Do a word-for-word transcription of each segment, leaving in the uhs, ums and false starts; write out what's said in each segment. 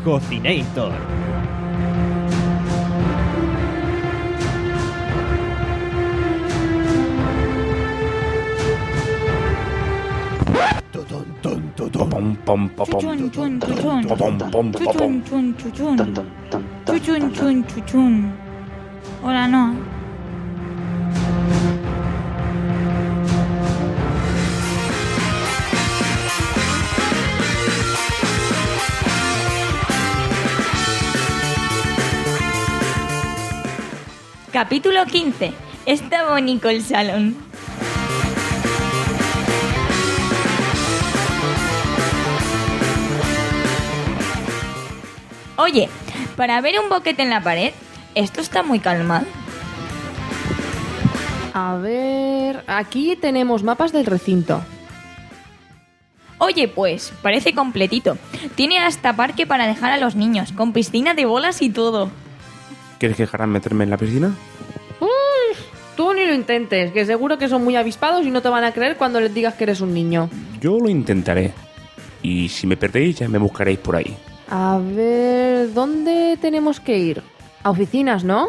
Cocinator. Pom, pom, pom, Chuchun, chun, chuchun. pom, pom, pom, Chuchun, chun, chuchun. Tan, tan, tan, tan, Chuchun, tan, chun, chuchun. Hola, no. Capítulo quince. Está bonito el salón. Oye, para ver un boquete en la pared, esto está muy calmado. A ver, aquí tenemos mapas del recinto. Oye, pues, parece completito. Tiene hasta parque para dejar a los niños, con piscina de bolas y todo. ¿Quieres que querrán meterme en la piscina? Uy, tú ni lo intentes, que seguro que son muy avispados y no te van a creer cuando les digas que eres un niño. Yo lo intentaré. Y si me perdéis, ya me buscaréis por ahí. A ver, ¿dónde tenemos que ir? A oficinas, ¿no?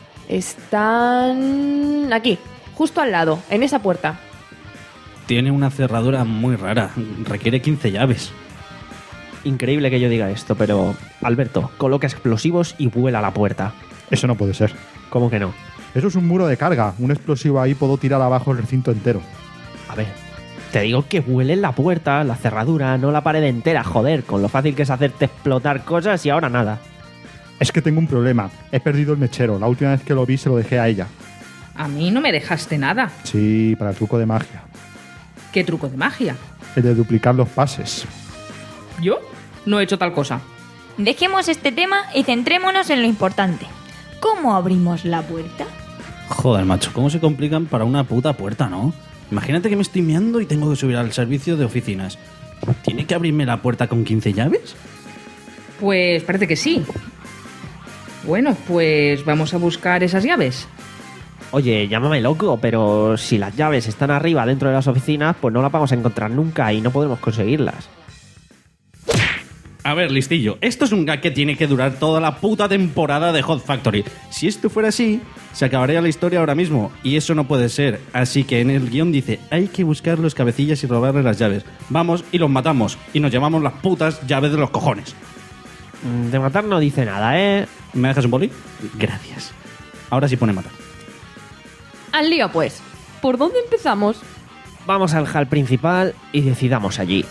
Están aquí, justo al lado, en esa puerta. Tiene una cerradura muy rara. Requiere quince llaves. Increíble que yo diga esto, pero Alberto, coloca explosivos y vuela a la puerta. Eso no puede ser. ¿Cómo que no? Eso es un muro de carga. Un explosivo ahí puedo tirar abajo el recinto entero. A ver, te digo que vuele la puerta, la cerradura, no la pared entera, joder, con lo fácil que es hacerte explotar cosas y ahora nada. Es que tengo un problema. He perdido el mechero. La última vez que lo vi se lo dejé a ella. A mí no me dejaste nada. Sí, para el truco de magia. ¿Qué truco de magia? El de duplicar los pases. ¿Yo? No he hecho tal cosa. Dejemos este tema y centrémonos en lo importante. ¿Cómo abrimos la puerta? Joder, macho, ¿cómo se complican para una puta puerta, no? Imagínate que me estoy meando y tengo que subir al servicio de oficinas. ¿Tiene que abrirme la puerta con quince llaves? Pues parece que sí. Bueno, pues vamos a buscar esas llaves. Oye, llámame loco, pero si las llaves están arriba dentro de las oficinas, pues no las vamos a encontrar nunca y no podremos conseguirlas. A ver, listillo, esto es un gag que tiene que durar toda la puta temporada de Hot Factory. Si esto fuera así, se acabaría la historia ahora mismo, y eso no puede ser. Así que en el guión dice, hay que buscar los cabecillas y robarle las llaves. Vamos y los matamos, y nos llevamos las putas llaves de los cojones. De matar no dice nada, ¿eh? ¿Me dejas un boli? Gracias. Ahora sí pone matar. Al lío, pues. ¿Por dónde empezamos? Vamos al hall principal y decidamos allí.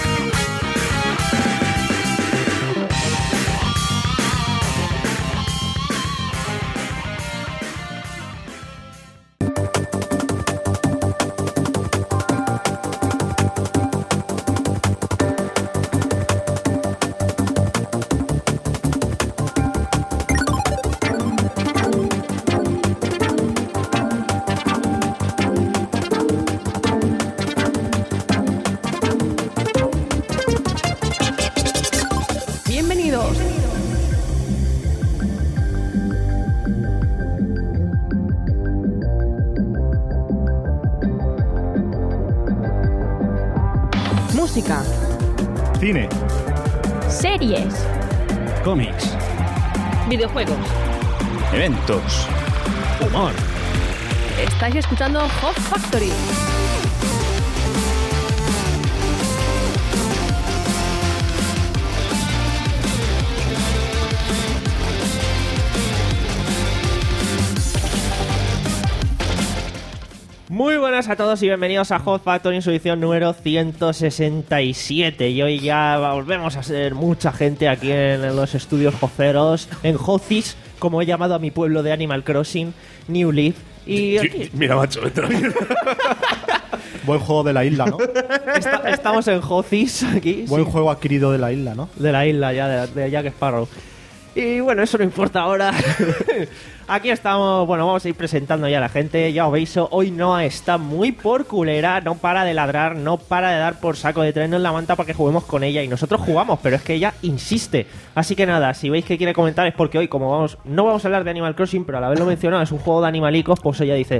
Bienvenidos. Música, Cine. Series. Cómics. videojuegos. Eventos. Humor. Estáis escuchando Hot Factory. Muy buenas a todos y bienvenidos a Hot Factory en su edición número ciento sesenta y siete. Y hoy ya volvemos a ser mucha gente aquí en los estudios joceros, en Hocis, como he llamado a mi pueblo de Animal Crossing, New Leaf. Y aquí Mira, macho, vete a la mierda. Buen juego de la isla, ¿no? esta- estamos en Hocis, aquí. Buen sí, juego adquirido de la isla, ¿no? de la isla ya, de, de Jack Sparrow. Y bueno, eso no importa ahora. Aquí estamos, bueno, vamos a ir presentando ya a la gente. Ya os veis, hoy Noah está muy por culera, no para de ladrar, no para de dar por saco, de traernos la manta para que juguemos con ella. Y nosotros jugamos, pero es que ella insiste. Así que nada, si veis que quiere comentar es porque hoy, como vamos, no vamos a hablar de Animal Crossing, pero al haberlo mencionado es un juego de animalicos, pues ella dice,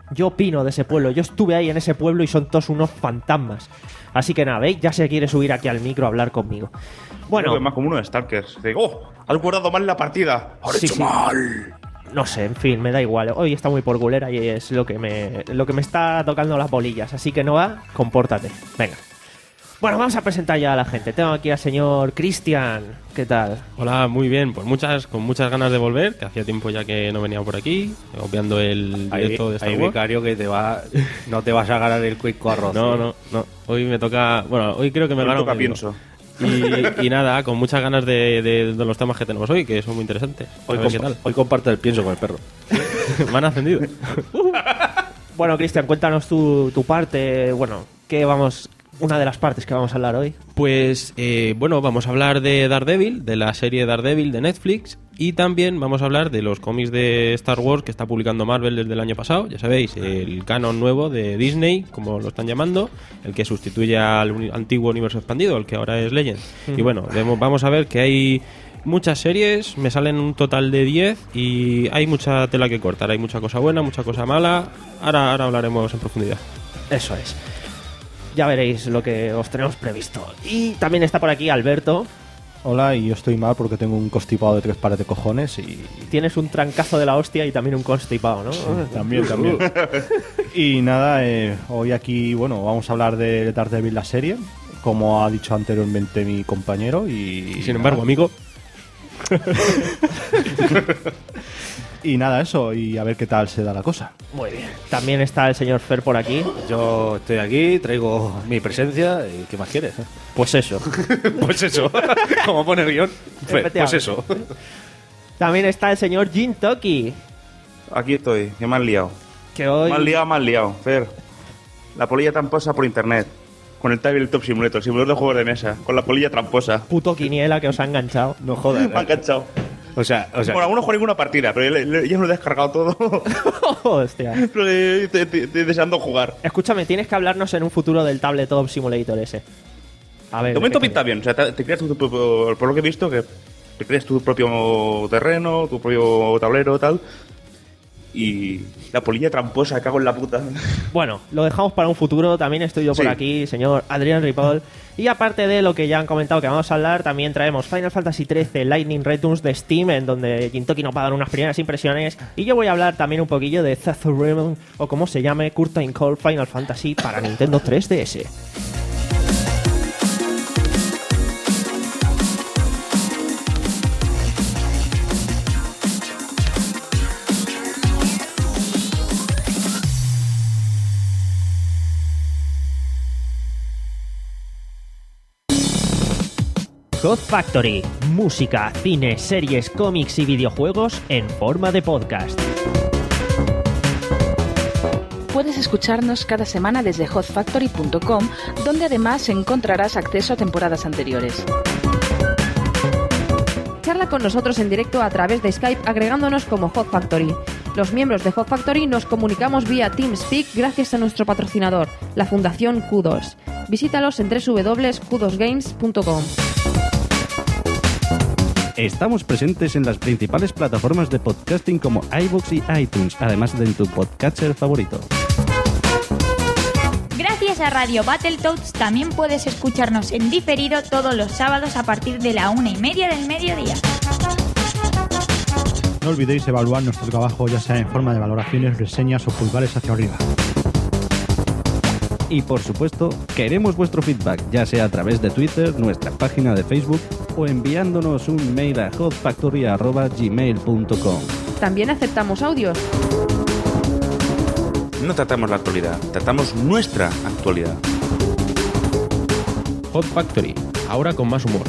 Yo opino de ese pueblo. Yo estuve ahí en ese pueblo y son todos unos fantasmas. Así que nada, ¿veis? Ya se quiere subir aquí al micro a hablar conmigo. Bueno, Creo que es más como uno de Stalkers. Digo, ¡oh! Has guardado mal la partida. ¡Has Sí, hecho sí. mal! no sé, en fin, me da igual. Hoy está muy por culera y es lo que me, lo que me está tocando las bolillas. Así que Noah, compórtate. Venga. Bueno, vamos a presentar ya a la gente. Tengo aquí al señor Cristian. ¿Qué tal? Hola, muy bien. Pues muchas, con muchas ganas de volver, que hacía tiempo ya que no venía por aquí, obviando el Hay, directo de Star hay Wars. becario que te va, no te vas a ganar el quick arroz. No, no, no. Hoy me toca, bueno, hoy creo que me Me gano toca medio. pienso. Y, y nada, con muchas ganas de, de- de los temas que tenemos hoy, que son muy interesantes. A Hoy, ver qué compa- tal. hoy comparte el pienso con el perro. Me han ascendido. Bueno, Cristian, cuéntanos tu, tu parte. Bueno, ¿qué vamos...? Una de las partes que vamos a hablar hoy. Pues eh, bueno, vamos a hablar de Daredevil, de la serie Daredevil de Netflix, y también vamos a hablar de los cómics de Star Wars que está publicando Marvel desde el año pasado. Ya sabéis, el canon nuevo de Disney, como lo están llamando, el que sustituye al uni- antiguo universo expandido, el que ahora es Legend. Y bueno, vemos- vamos a ver que hay muchas series, me salen un total de diez y hay mucha tela que cortar, hay mucha cosa buena, mucha cosa mala. Ahora, ahora hablaremos en profundidad. Eso es. Ya veréis lo que os tenemos previsto. Y también está por aquí Alberto. Hola, y yo estoy mal porque tengo un constipado de tres pares de cojones y... Tienes un trancazo de la hostia y también un constipado, ¿no? También, también. Y nada, eh, hoy aquí, bueno, vamos a hablar de Daredevil, la serie, como ha dicho anteriormente mi compañero. Y, Y sin embargo, amigo, Y nada, eso, y a ver qué tal se da la cosa. Muy bien. También está el señor Fer por aquí. Yo estoy aquí, traigo mi presencia y ¿qué más quieres? Pues eso. Pues eso, como pone el guión, pues Efectivamente. eso. También está el señor Jin Toki. Aquí estoy, que me han liado. Que hoy... Me han liado, me han liado. Fer, la polilla tramposa por internet. Con el Tabletop Simulator, simulador de juegos de mesa. Con la polilla tramposa. Puto quiniela que os ha enganchado. No jodas. Me han enganchado. O sea, o sea, Bueno, aún no juego ninguna partida, pero ya, le- ya me lo he descargado todo. Hostia. Pero eh, te- te- te- deseando jugar. Escúchame, tienes que hablarnos en un futuro del Tabletop Simulator ese. A ver. De momento ¿qué pinta bien. O sea, te, te creas tu, tu- por por lo que he visto, que te creas tu propio terreno, tu propio tablero, tal. Y la polilla tramposa, cago en la puta. Bueno, lo dejamos para un futuro. También estoy yo por Sí. aquí, señor Adrián Ripoll. Y aparte de lo que ya han comentado que vamos a hablar, también traemos Final Fantasy trece Lightning Returns de Steam, en donde Jintoki nos va a dar unas primeras impresiones. Y yo voy a hablar también un poquillo de Theatrhythm, o como se llame, Curtain Call Final Fantasy para Nintendo tres D S. God Factory, música, cine, series, cómics y videojuegos en forma de podcast. Puedes escucharnos cada semana desde hot factory punto com, donde además encontrarás acceso a temporadas anteriores. Charla con nosotros en directo a través de Skype agregándonos como Hot Factory. Los miembros de Hot Factory nos comunicamos vía TeamSpeak gracias a nuestro patrocinador, la Fundación Q dos. Visítalos en doble u doble u doble u punto q dos games punto com. Estamos presentes en las principales plataformas de podcasting como iVoox y iTunes, además de en tu podcatcher favorito. Gracias a Radio Battletoads también puedes escucharnos en diferido todos los sábados a partir de la una y media del mediodía. No olvidéis evaluar nuestro trabajo ya sea en forma de valoraciones, reseñas o pulgares hacia arriba. Y por supuesto, queremos vuestro feedback, ya sea a través de Twitter, nuestra página de Facebook o enviándonos un mail a hot factory arroba gmail punto com. También aceptamos audios. No tratamos la actualidad, tratamos nuestra actualidad. Hot Factory, ahora con más humor.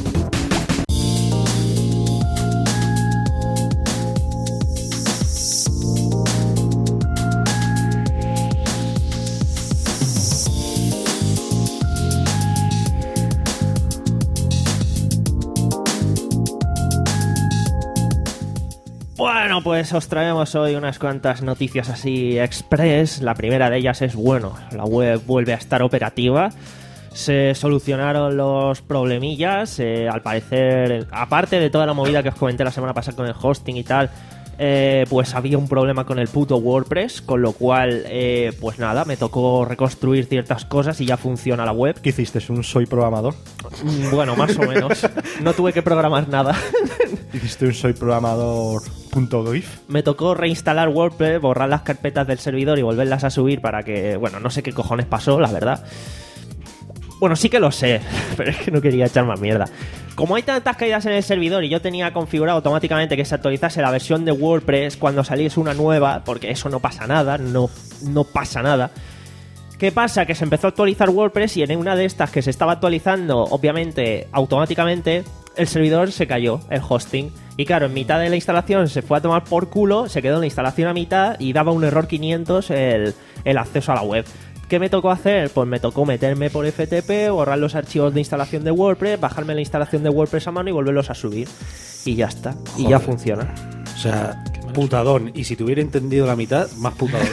Bueno, pues os traemos hoy unas cuantas noticias así express. La primera de ellas es, bueno, la web vuelve a estar operativa. Se solucionaron los problemillas. eh, al parecer, aparte de toda la movida que os comenté la semana pasada con el hosting y tal, eh, pues había un problema con el puto WordPress, con lo cual, eh, pues nada, me tocó reconstruir ciertas cosas y ya funciona la web. ¿Qué hiciste? ¿Un soy programador? Mm, Bueno, más o menos. No tuve que programar nada. ¿Hiciste un soy programador punto gif? Me tocó reinstalar WordPress, borrar las carpetas del servidor y volverlas a subir para que, bueno, no sé qué cojones pasó, la verdad. Bueno, sí que lo sé, pero es que no quería echar más mierda. Como hay tantas caídas en el servidor y yo tenía configurado automáticamente que se actualizase la versión de WordPress cuando saliese una nueva, porque eso no pasa nada, no, no pasa nada. ¿Qué pasa? Que se empezó a actualizar WordPress y en una de estas que se estaba actualizando, obviamente, automáticamente, el servidor se cayó, el hosting. Y claro, en mitad de la instalación se fue a tomar por culo, se quedó en la instalación a mitad y daba un error quinientos el, el acceso a la web. ¿Qué me tocó hacer? Pues me tocó meterme por F T P, borrar los archivos de instalación de WordPress, bajarme la instalación de WordPress a mano y volverlos a subir. Y ya está. Y Joder. ya funciona. O sea, putadón. Y si te hubiera entendido la mitad, más putadón.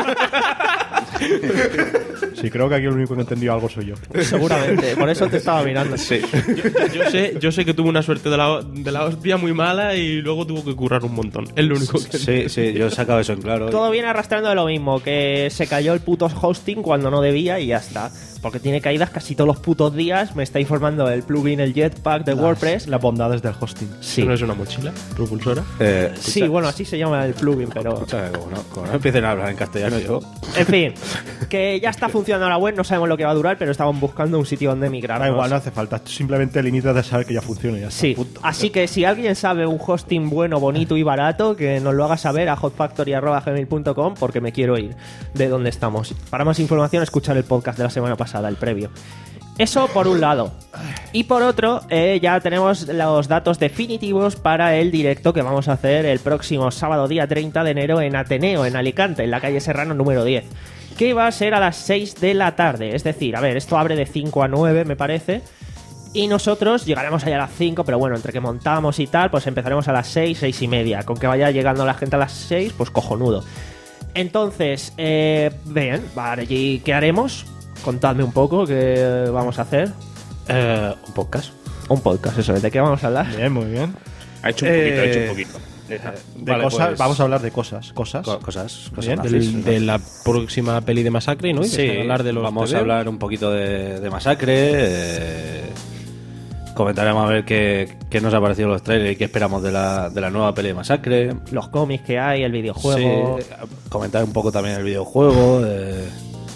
Sí, creo que aquí el único que ha entendido algo soy yo. Seguramente, por eso te estaba mirando. Sí. Yo, yo sé, yo sé que tuvo una suerte de la, de la hostia muy mala y luego tuvo que currar un montón. Es lo único que... Sí, sí, yo he sacado eso en claro. Todo viene arrastrando de lo mismo, que se cayó el puto hosting cuando no debía y ya está. Porque tiene caídas casi todos los putos días. Me está informando el plugin, el Jetpack de Las- WordPress. Las bondades del hosting. Sí. ¿Eso no es una mochila propulsora? Eh, Sí, bueno, así se llama el plugin, pero... Escucha, como no, como no empiecen a hablar en castellano yo... En fin, que ya está funcionando la web, no sabemos lo que va a durar, pero estamos buscando un sitio donde migrar. Da igual, no hace falta. Simplemente limita de saber que ya funciona y ya está. Sí, Punto. así que si alguien sabe un hosting bueno, bonito y barato, que nos lo haga saber a hotfactory arroba gmail punto com porque me quiero ir de donde estamos. Para más información, escuchar el podcast de la semana pasada, el previo. Eso por un lado. Y por otro, eh, ya tenemos los datos definitivos para el directo que vamos a hacer el próximo sábado día treinta de enero en Ateneo, en Alicante, en la calle Serrano número diez. Que va a ser a las seis de la tarde. Es decir, a ver, esto abre de cinco a nueve, me parece. Y nosotros llegaremos allá a las cinco, pero bueno, entre que montamos y tal, pues empezaremos a las seis, seis y media. Con que vaya llegando la gente a las seis, pues cojonudo. Entonces, eh, bien, vale, ¿y qué haremos? Contadme un poco qué vamos a hacer. Eh, un podcast. Un podcast, eso es. ¿De qué vamos a hablar? Bien, muy bien. Ha hecho un poquito, Eh, ha hecho un poquito. De Vale, cosas, pues- vamos a hablar de cosas. Cosas. Co- cosas, cosas Bien. nazis. Del- de la próxima peli de Masacre, ¿no? Y Sí, que hablar de los vamos tebeos. a hablar un poquito de, de Masacre. eh, comentaremos a ver qué, qué nos ha parecido los trailers y qué esperamos de la, de la nueva peli de Masacre. Los cómics que hay, el videojuego. Sí, comentar un poco también el videojuego. eh,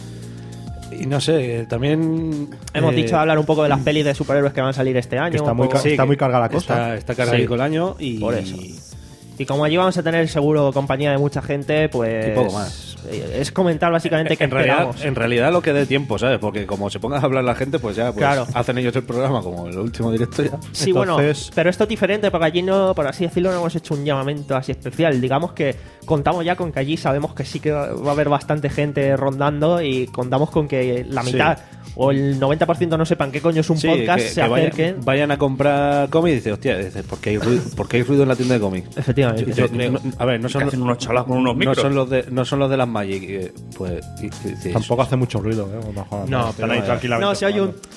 y no sé, también... Hemos eh, dicho de hablar un poco de las pelis de superhéroes que van a salir este año. Que está un muy, poco- ca- está que muy cargada la cosa. Está, está cargadico Sí. el año y... Por eso. Y como allí vamos a tener seguro compañía de mucha gente, pues... Y poco más. eh, Es comentar básicamente qué en realidad, esperamos. en realidad lo que dé tiempo, ¿sabes? Porque como se ponga a hablar la gente, pues ya pues, Claro. hacen ellos el programa como el último directo ya. Sí, bueno, Entonces- pero esto es diferente porque allí no, por así decirlo, no hemos hecho un llamamiento así especial. Digamos que contamos ya con que allí sabemos que sí que va a haber bastante gente rondando y contamos con que la Sí. mitad o el noventa por ciento no sepan qué coño es un Sí, podcast, que, se que vayan, acerquen. vayan a comprar cómics y dice, hostia, dice, ¿por qué hay ruido, por qué hay ruido en la tienda de cómics? Efectivamente. Yo- no- a ver, no Que son, hacen unos chalas con unos no micros. son los de no son los de las Magic, eh, pues y- y- dice, Tampoco hace mucho ruido, ¿eh? No, jodas, No, están pero ahí no, tranquilamente no, se oye un... jugando.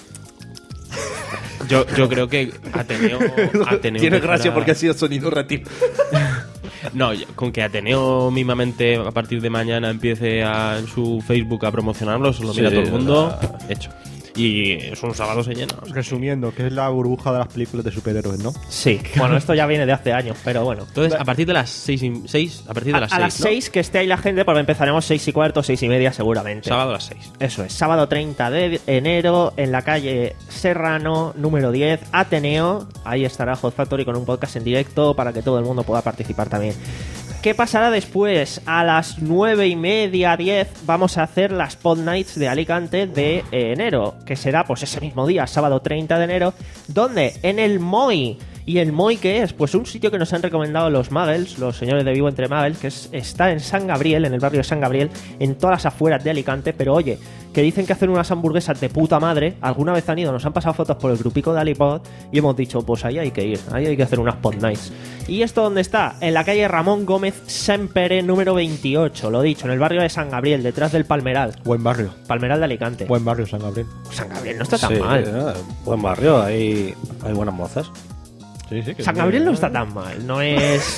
Yo, yo creo que Ateneo... Ateneo Tiene empezará- gracia porque ha sido sonido ratito. No, yo- con que Ateneo mismamente a partir de mañana empiece a, en su Facebook a promocionarlo, se lo Sí, mira todo el sí, mundo, o sea- hecho. Y es un sábado se llena. o sea. Resumiendo, que es la burbuja de las películas de superhéroes, ¿no? Sí, bueno, esto ya viene de hace años, pero bueno. Entonces, a partir de las seis, y- seis a partir de A, las a seis, las ¿no? seis que esté ahí la gente, porque empezaremos seis y cuarto, seis y media seguramente. Sábado a las seis. Eso es, sábado treinta de enero en la calle Serrano, número diez, Ateneo. Ahí estará Hot Factory con un podcast en directo para que todo el mundo pueda participar también. ¿Qué pasará después? A las nueve y media, diez, vamos a hacer las Pod Nights de Alicante de eh, enero, que será pues ese mismo día, sábado treinta de enero, donde en el M O I. ¿Y el M O I qué es? Pues un sitio que nos han recomendado los Muggles, los señores de Vivo Entre Muggles, que es- está en San Gabriel, en el barrio de San Gabriel, en todas las afueras de Alicante, pero oye, que dicen que hacen unas hamburguesas de puta madre. Alguna vez han ido, nos han pasado fotos por el grupico de Alipod y hemos dicho, pues ahí hay que ir, ahí hay que hacer unas Pod Nights. ¿Y esto dónde está? En la calle Ramón Gómez Sempere, número veintiocho, lo dicho, en el barrio de San Gabriel, detrás del Palmeral. Buen barrio. Palmeral de Alicante. Buen barrio, San Gabriel. San Gabriel no está tan Sí, mal. eh, buen barrio, hay, hay buenas mozas. Sí, sí. que San Gabriel no está tan mal, no es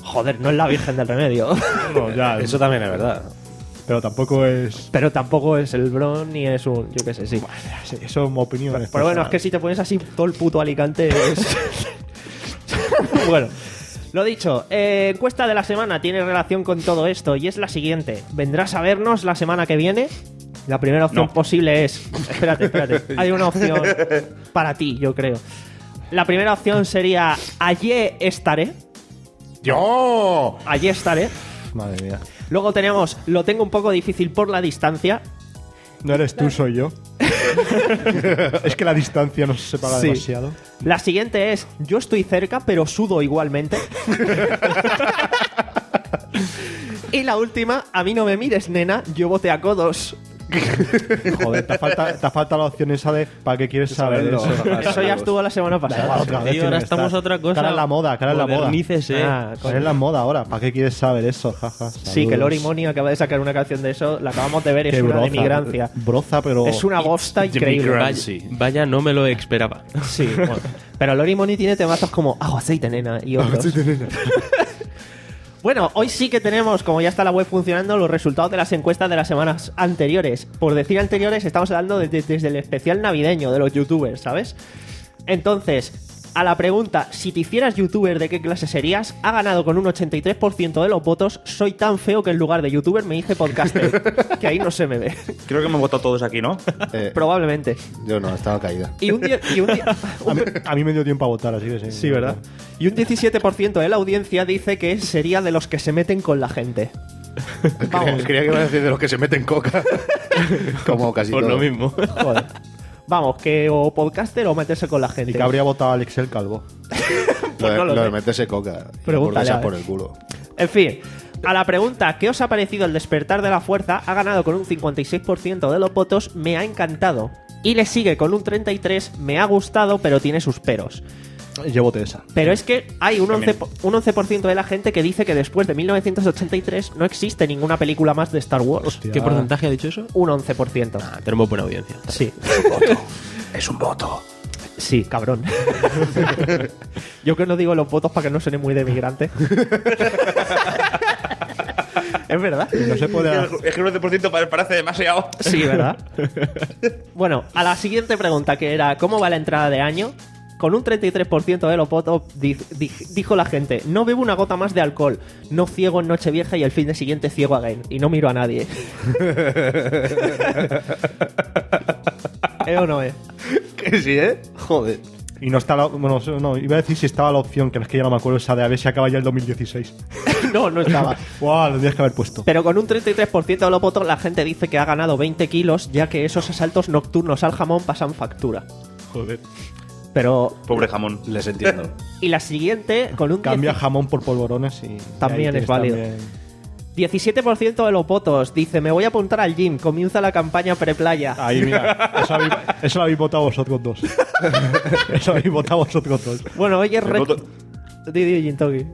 Joder, no es la Virgen del Remedio. No, ya, Eso también es verdad. pero tampoco es... Pero tampoco es el Bron ni es un... Yo qué sé, sí. Sí, eso es mi opinión. Pero, pero bueno, es que si te pones así todo el puto Alicante es... Bueno, lo dicho, eh, encuesta de la semana tiene relación con todo esto y es la siguiente. ¿Vendrás a vernos la semana que viene? La primera opción No. posible es... Espérate, espérate. Hay una opción para ti, yo creo. La primera opción sería allí estaré. ¡Yo! Allí estaré. Madre mía. Luego tenemos lo tengo un poco difícil por la distancia. No eres tú, soy yo. Es que la distancia nos separa Sí. demasiado. La siguiente es yo estoy cerca pero sudo igualmente. Y la última, a mí no me mires, nena, yo bote a codos. Joder, te falta, te falta la opción esa de ¿para qué quieres saberlo? Eso ya estuvo la semana Da igual, pasada. otra vez Y tiene ahora que estamos estar. a otra cosa. Cara en la moda, cara en la moda. Modernícese. Ah, Cara en la moda ahora. ¿Para qué quieres saber eso? Jaja. Sí, que Lori Moni acaba de sacar una canción de eso, la acabamos de ver, es Qué una broza, de migrancia. Broza, pero... Es una bosta increíble. Vaya, vaya, no me lo esperaba. Sí, bueno. Pero Lori Moni tiene temazos como Ajo aceite, nena y otros. Bueno, hoy sí que tenemos, como ya está la web funcionando, los resultados de las encuestas de las semanas anteriores. Por decir anteriores, estamos hablando de- de- desde el especial navideño de los youtubers, ¿sabes? Entonces, a la pregunta, si te hicieras youtuber, ¿de qué clase serías? Ha ganado con un ochenta y tres por ciento de los votos. Soy tan feo que en lugar de youtuber me hice podcaster. Que ahí no se me ve. Creo que hemos votado todos aquí, ¿no? Eh, Probablemente. yo no, estaba caída. Y un, die- y un die- A mí, a mí me dio tiempo a votar, así que sí. Sí, ¿verdad? Y un diecisiete por ciento de la audiencia dice que sería de los que se meten con la gente. Vamos. Creía que iba a decir de los que se meten coca. Como casi Por todo. lo mismo. Joder. Vamos, que o podcaster o meterse con la gente. Y que habría votado a Alex el Calvo. Lo de, no lo lo de sé. meterse coca. Y Pregúntale, acordarse a ver. por el culo. En fin, a la pregunta ¿qué os ha parecido el despertar de la fuerza? Ha ganado con un cincuenta y seis por ciento de los votos, me ha encantado. Y le sigue con un treinta y tres por ciento, me ha gustado, pero tiene sus peros. Yo voté esa. Pero es que hay un once, po- un once por ciento de la gente que dice que después de mil novecientos ochenta y tres no existe ninguna película más de Star Wars. Hostia. ¿Qué porcentaje ha dicho eso? Un once por ciento. Ah, tenemos buena audiencia. Sí. Es un voto. Sí, cabrón. Yo que no digo los votos para que no suene muy de migrante. Es verdad. No se puede... Es que el once por ciento parece demasiado. Sí, ¿verdad? Bueno, a la siguiente pregunta, que era ¿cómo va la entrada de año? Con un treinta y tres por ciento de los votos di- di- dijo la gente no bebo una gota más de alcohol, no ciego en Nochevieja y el fin de siguiente ciego again. Y no miro a nadie. ¿Eh o no es? Que sí, ¿eh? Joder. Y no está la... Bueno, no, iba a decir si estaba la opción, que es que ya no me acuerdo esa de a ver si acaba ya el dos mil dieciséis. No, no estaba. Guau, lo tendrías que haber puesto. Pero con un treinta y tres por ciento de los votos la gente dice que ha ganado veinte kilos, ya que esos asaltos nocturnos al jamón pasan factura. Joder. Pero... Pobre jamón. Les entiendo. Y la siguiente, con un Cambia diez- jamón por polvorones y... También y ahí es tienes válido. también- diecisiete por ciento de los votos dice me voy a apuntar al gym, comienza la campaña preplaya. Ahí, mira. Eso, habéis, eso lo habéis votado vosotros dos. Eso lo habéis votado vosotros dos. Bueno, hoy es El rec... voto- Didi Jintoki.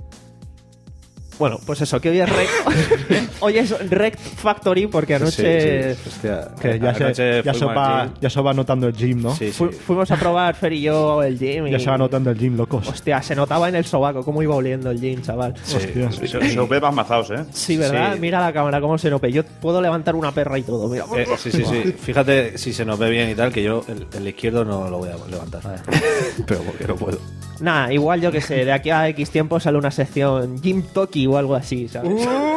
Bueno, pues eso, que hoy es rec... hoy es Rec Factory porque anoche Sí, sí. Hostia. Que ya, Anoche se, ya, se fuimos va, al gym. ya se va notando el gym, ¿no? Sí, sí. fu- fuimos a probar Fer y yo el gym y... Ya se va notando el gym, locos. Hostia, se notaba en el sobaco cómo iba oliendo el gym, chaval. Hostia. Se, se os ve más mazados, ¿eh? Sí, ¿verdad? Sí. Mira la cámara, cómo se nope. Yo puedo levantar una perra y todo, mira. Eh, sí, sí, sí. Fíjate si se nos ve bien y tal, que yo el, el izquierdo no lo voy a levantar. Pero porque no puedo. Nah, igual yo que sé, de aquí a X tiempo sale una sección Gym Toki o algo así, ¿sabes?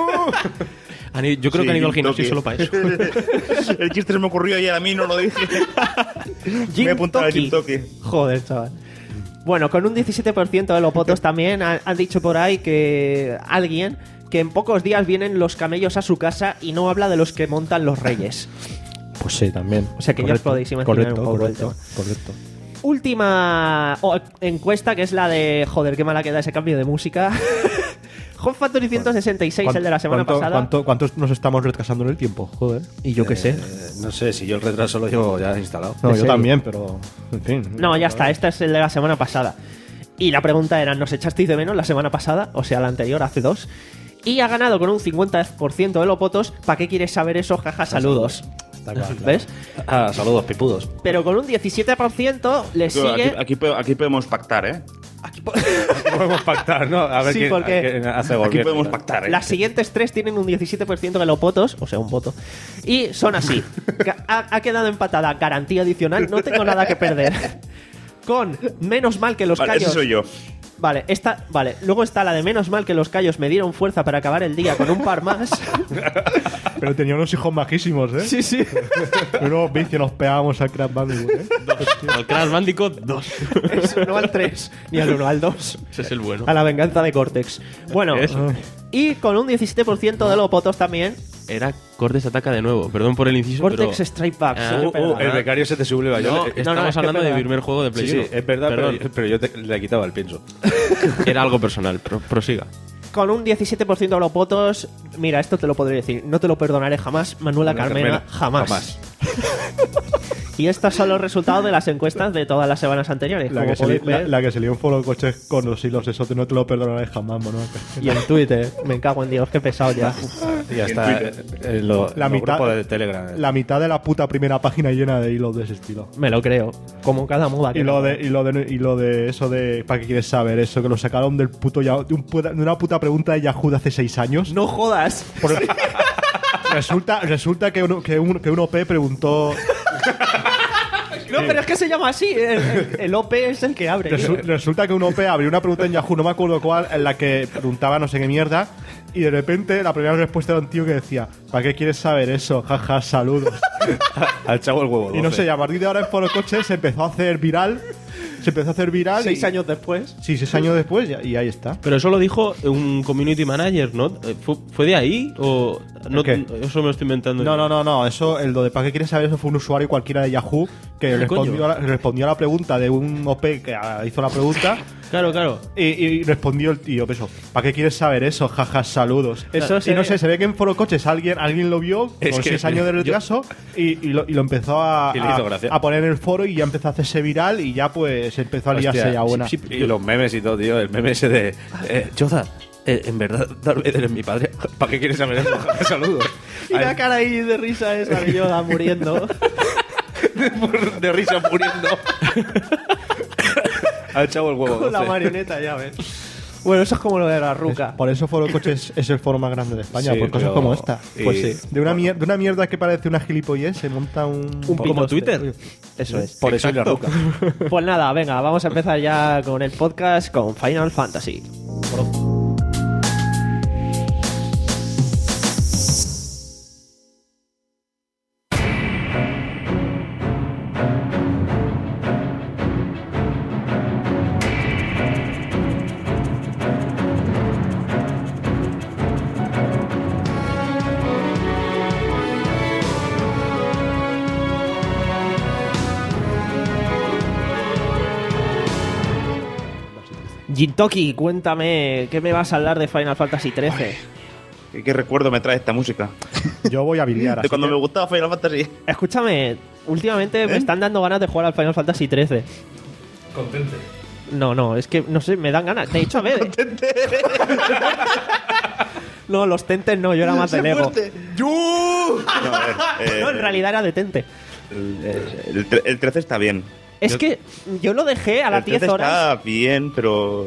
Han ido- Yo creo Sí, que han ido al Jim gimnasio Toki. solo para eso. El chiste se me ocurrió ayer, a mí no lo dije. Me Jim he apuntado a Jim Toki. Toki. Joder, chaval. Bueno, con un diecisiete por ciento de los votos también han, han dicho por ahí que alguien que en pocos días vienen los camellos a su casa y no habla de los que montan los reyes. Pues sí, también. O sea que ya os podéis imaginar correcto, un poco el correcto, tema. correcto. Última o- encuesta, que es la de... Joder, qué mala queda ese cambio de música. Hot Factory ciento sesenta y seis, el de la semana ¿Cuánto- pasada. cuánto- ¿Cuántos nos estamos retrasando en el tiempo? Joder. Y yo qué sé. Eh, no sé, si yo el retraso lo llevo ya instalado. No, ¿En yo serio? también, pero... En fin. No, ya está, este es el de la semana pasada. Y la pregunta era, ¿nos echasteis de menos la semana pasada? O sea, la anterior, hace dos. Y ha ganado con un cincuenta por ciento de los votos. ¿Para qué quieres saber eso? Jaja, saludos. Está claro, claro. ¿Ves? Ah, saludos, pipudos. Pero con un diecisiete por ciento le Aquí, sigue... aquí, po- aquí podemos pactar, ¿eh? Aquí Aquí podemos pactar, ¿no? A ver Sí, quién, porque- a quién hace Aquí gobierno. podemos pactar, ¿eh? Las siguientes tres tienen un diecisiete por ciento de los votos, o sea, un voto. Y son así. Ga- Ha, ha quedado empatada garantía adicional, no tengo nada que perder. Con menos mal que los Vale, callos... ese soy yo. Vale, esta, vale, luego está la de menos mal que los callos me dieron fuerza para acabar el día con un par más. Pero tenía unos hijos majísimos, ¿eh? Sí, sí. Unos vicios nos pegábamos al Crash Bandicoot, ¿eh? Al Crash Bandicoot dos. Eso, no al tres, ni al uno, al dos. Ese es el bueno. A la venganza de Cortex. Bueno, Eso. y con un diecisiete por ciento de los votos también, Era Cortex ataca de nuevo. Perdón por el inciso, Cortex pero... Strike Back. Ah, Sí, Uh, uh, perdona. el becario se te subleva. Yo No, le- estamos no, es que hablando perdona. del primer juego de Play Sí, sí, uno. es verdad, pero, Perdón. pero yo te- le quitaba el pienso. Era algo personal. Pro- prosiga. Con un diecisiete por ciento de los votos, mira, esto te lo podré decir, no te lo perdonaré jamás, Manuela Manuela Carmena, Carmena, jamás. jamás. Y estos son los resultados de las encuestas de todas las semanas anteriores. La como que, se li- podéis la, ver. la que se lió un foro de coches con los hilos, eso te- no te lo perdonaré jamás, mono. Y en Twitter, me cago en Dios, qué pesado ya. Ya está. eh, En lo, La en los mitad- grupos de Telegram. La mitad de la puta primera página llena de hilos de ese estilo. Me lo creo, como cada moda que Y lo, haga. de, y, lo de, y lo de eso de. ¿Para qué quieres saber eso? Que lo sacaron del puto. Ya- De, un puta- de una puta pregunta de Yahoo de hace seis años. No jodas. Por- resulta resulta que, un, que, un, que un O P preguntó. No, pero es que se llama así, el, el- el O P es el que abre. Resu- resulta que un O P abrió una pregunta en Yahoo, no me acuerdo cuál, en la que preguntaba no sé qué mierda. Y de repente la primera respuesta era un tío que decía: ¿para qué quieres saber eso? Jaja, saludos. Al chavo el huevo. Y no doce. sé, y a partir de ahora en Foro Coches se empezó a hacer viral. Se empezó a hacer viral. Seis y- años después. Sí, seis años después y, y ahí está. Pero eso lo dijo un community manager, ¿no? Eh, ¿Fue, fue de ahí o no? ¿Qué? Eso me lo estoy inventando. No, no, no, no. Eso, el lo de ¿para qué quieres saber eso? Fue un usuario cualquiera de Yahoo que ¿Qué respondió coño? a, la, respondió a la pregunta de un O P que ah, hizo la pregunta. Claro, claro. Y, y respondió el tío, eso, ¿para qué quieres saber eso? Jaja, saludos. Eso y se no ve- sé, se ve que en Foro Coches alguien, alguien lo vio Es con que- seis años de retraso y, y lo, y lo empezó a, Y le hizo a- gracia. a poner en el foro y ya empezó a hacerse viral y ya pues empezó a liarse Hostia, ya buena. sí, sí, y los memes y todo, tío. El meme ese de. Eh, Choza, eh, en verdad, Darth Vader es mi padre. ¿Para qué quieres saber eso? Saludos. Y la cara ahí de risa esa de Yoda muriendo. De risa muriendo. Al chavo el huevo. Con la doce. marioneta, ya ves. Bueno, eso es como lo de la ruca. Por eso Foro Coches es el foro más grande de España, Sí, por cosas pero- como esta. y- Pues sí. De una, mier- de una mierda que parece una gilipollez se monta un... Un Como pitoste. Twitter. Eso es. Por eso y la Exacto. ruca. Pues nada, venga, vamos a empezar ya con el podcast con Final Fantasy. Jintoki, cuéntame, ¿qué me vas a hablar de Final Fantasy trece? ¿Qué, qué recuerdo me trae esta música? Yo voy a biliar. De así cuando que- me gustaba Final Fantasy. Escúchame, últimamente me están dando ganas de jugar al Final Fantasy trece. Contente. No, no, es que no sé, me dan ganas. De hecho, a ver. No, los tentes no, yo era más de Lego. No, a ver, eh, No, en realidad era de tente. el, el tre- el trece está bien. Es que yo lo dejé a las El trece diez horas. está bien, pero.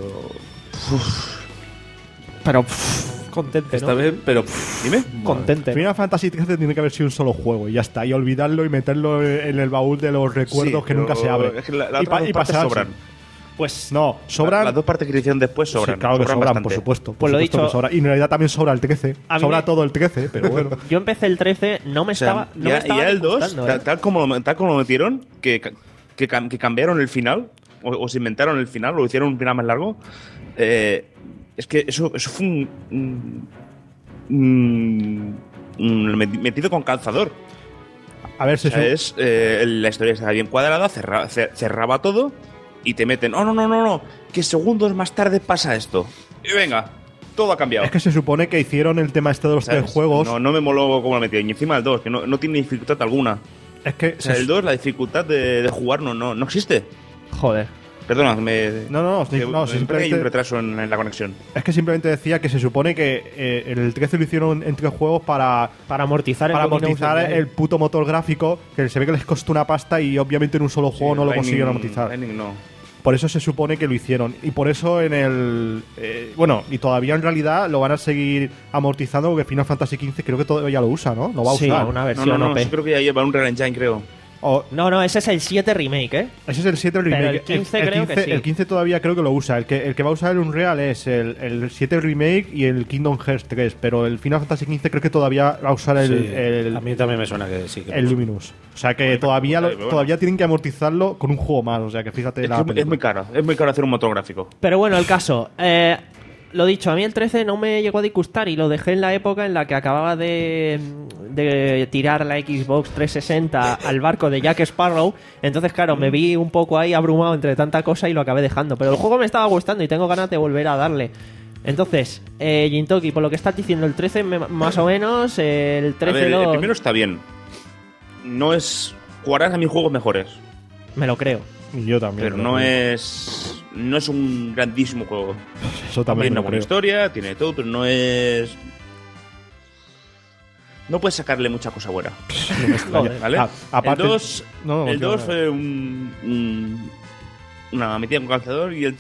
Pero pff, contente, Está ¿no? bien, pero. pff, Dime. Contente. Final Fantasy trece tiene que haber sido un solo juego y ya está. Y olvidarlo y meterlo en el baúl de los recuerdos Sí, que nunca pero se abre. es que la- las y, pa- otras y dos partes pasarse. sobran. Pues No, sobran. Las dos partes que hicieron después sobran. Sí, claro que sobran, bastante. por supuesto. por Pues lo supuesto dicho- que sobra. Y en realidad también sobra el trece. A mí Sobra me- todo el trece, pero bueno. yo empecé el trece, no me O sea, estaba. No ya, me estaba ya el dos, gustando, tal, ¿eh? tal como, lo- tal como lo metieron, que, ca- que, cam- que cambiaron el final, o, o se inventaron el final, o hicieron un final más largo, eh, es que eso, eso fue un, un- un- un meti- metido con calzador. A ver, O se sea, su- es, eh, la historia estaba bien cuadrada, cerra- cer- cerraba todo y te meten, oh, no, no, no, no, que segundos más tarde pasa esto. Y venga, todo ha cambiado. es que se supone que hicieron el tema este de los ¿Sabes? tres juegos. No, no me moló cómo lo metieron. Y encima el dos, que no, no tiene dificultad alguna. Es que O sea, se el su- dos, la dificultad de, de jugar no, no, no existe. Joder. Perdona, me, No, no, no, que- no, me parece que hay simplemente- un retraso en, en la conexión. Es que simplemente decía que se supone que eh, el trece lo hicieron en tres juegos para, Para amortizar el para Domino's amortizar Online. el puto motor gráfico, que se ve que les costó una pasta y obviamente en un solo juego no lo Lightning- consiguieron amortizar. Lightning no. Por eso se supone que lo hicieron. Y por eso en el... Eh, bueno, y todavía en realidad lo van a seguir amortizando porque Final Fantasy quince creo que todavía lo usa, ¿no? Lo va a Sí, usar. una No, versión no, no, O P. sí creo que ya lleva un Real Engine, creo. O- No, no, ese es el siete remake, ¿eh? ese es el siete remake. Pero el quince creo que sí. El quince todavía creo que lo usa. El que, el que va a usar el Unreal es el, el siete remake y el Kingdom Hearts tres. Pero el Final Fantasy quince creo que todavía va a usar el, Sí, el, a mí también me suena que sí. Que el Luminous. O sea que todavía, lo- pero bueno. todavía tienen que amortizarlo con un juego más. O sea que fíjate Es, la que es, película. es muy caro, es muy caro hacer un motor gráfico. Pero bueno, el caso. Eh, lo dicho, a mí el trece no me llegó a disgustar y lo dejé en la época en la que acababa de, de tirar la Xbox trescientos sesenta al barco de Jack Sparrow. Entonces, claro, me vi un poco ahí abrumado entre tanta cosa y lo acabé dejando. Pero el juego me estaba gustando y tengo ganas de volver a darle. Entonces, eh, Jintoki, por lo que estás diciendo, el trece me- más o menos, eh, el A trece ver, el lo... primero está bien. No es... Jugarás a mis juegos mejores. Me lo creo. Y yo también. Pero lo no creo. es... No es un grandísimo juego. Eso también Tiene lo una buena creo. historia, tiene todo, pero no es... No puedes sacarle mucha cosa buena. Joder. ¿Vale? A- aparte- el dos, No, no, el tío, dos no. fue un, un- una metida con calzador y el...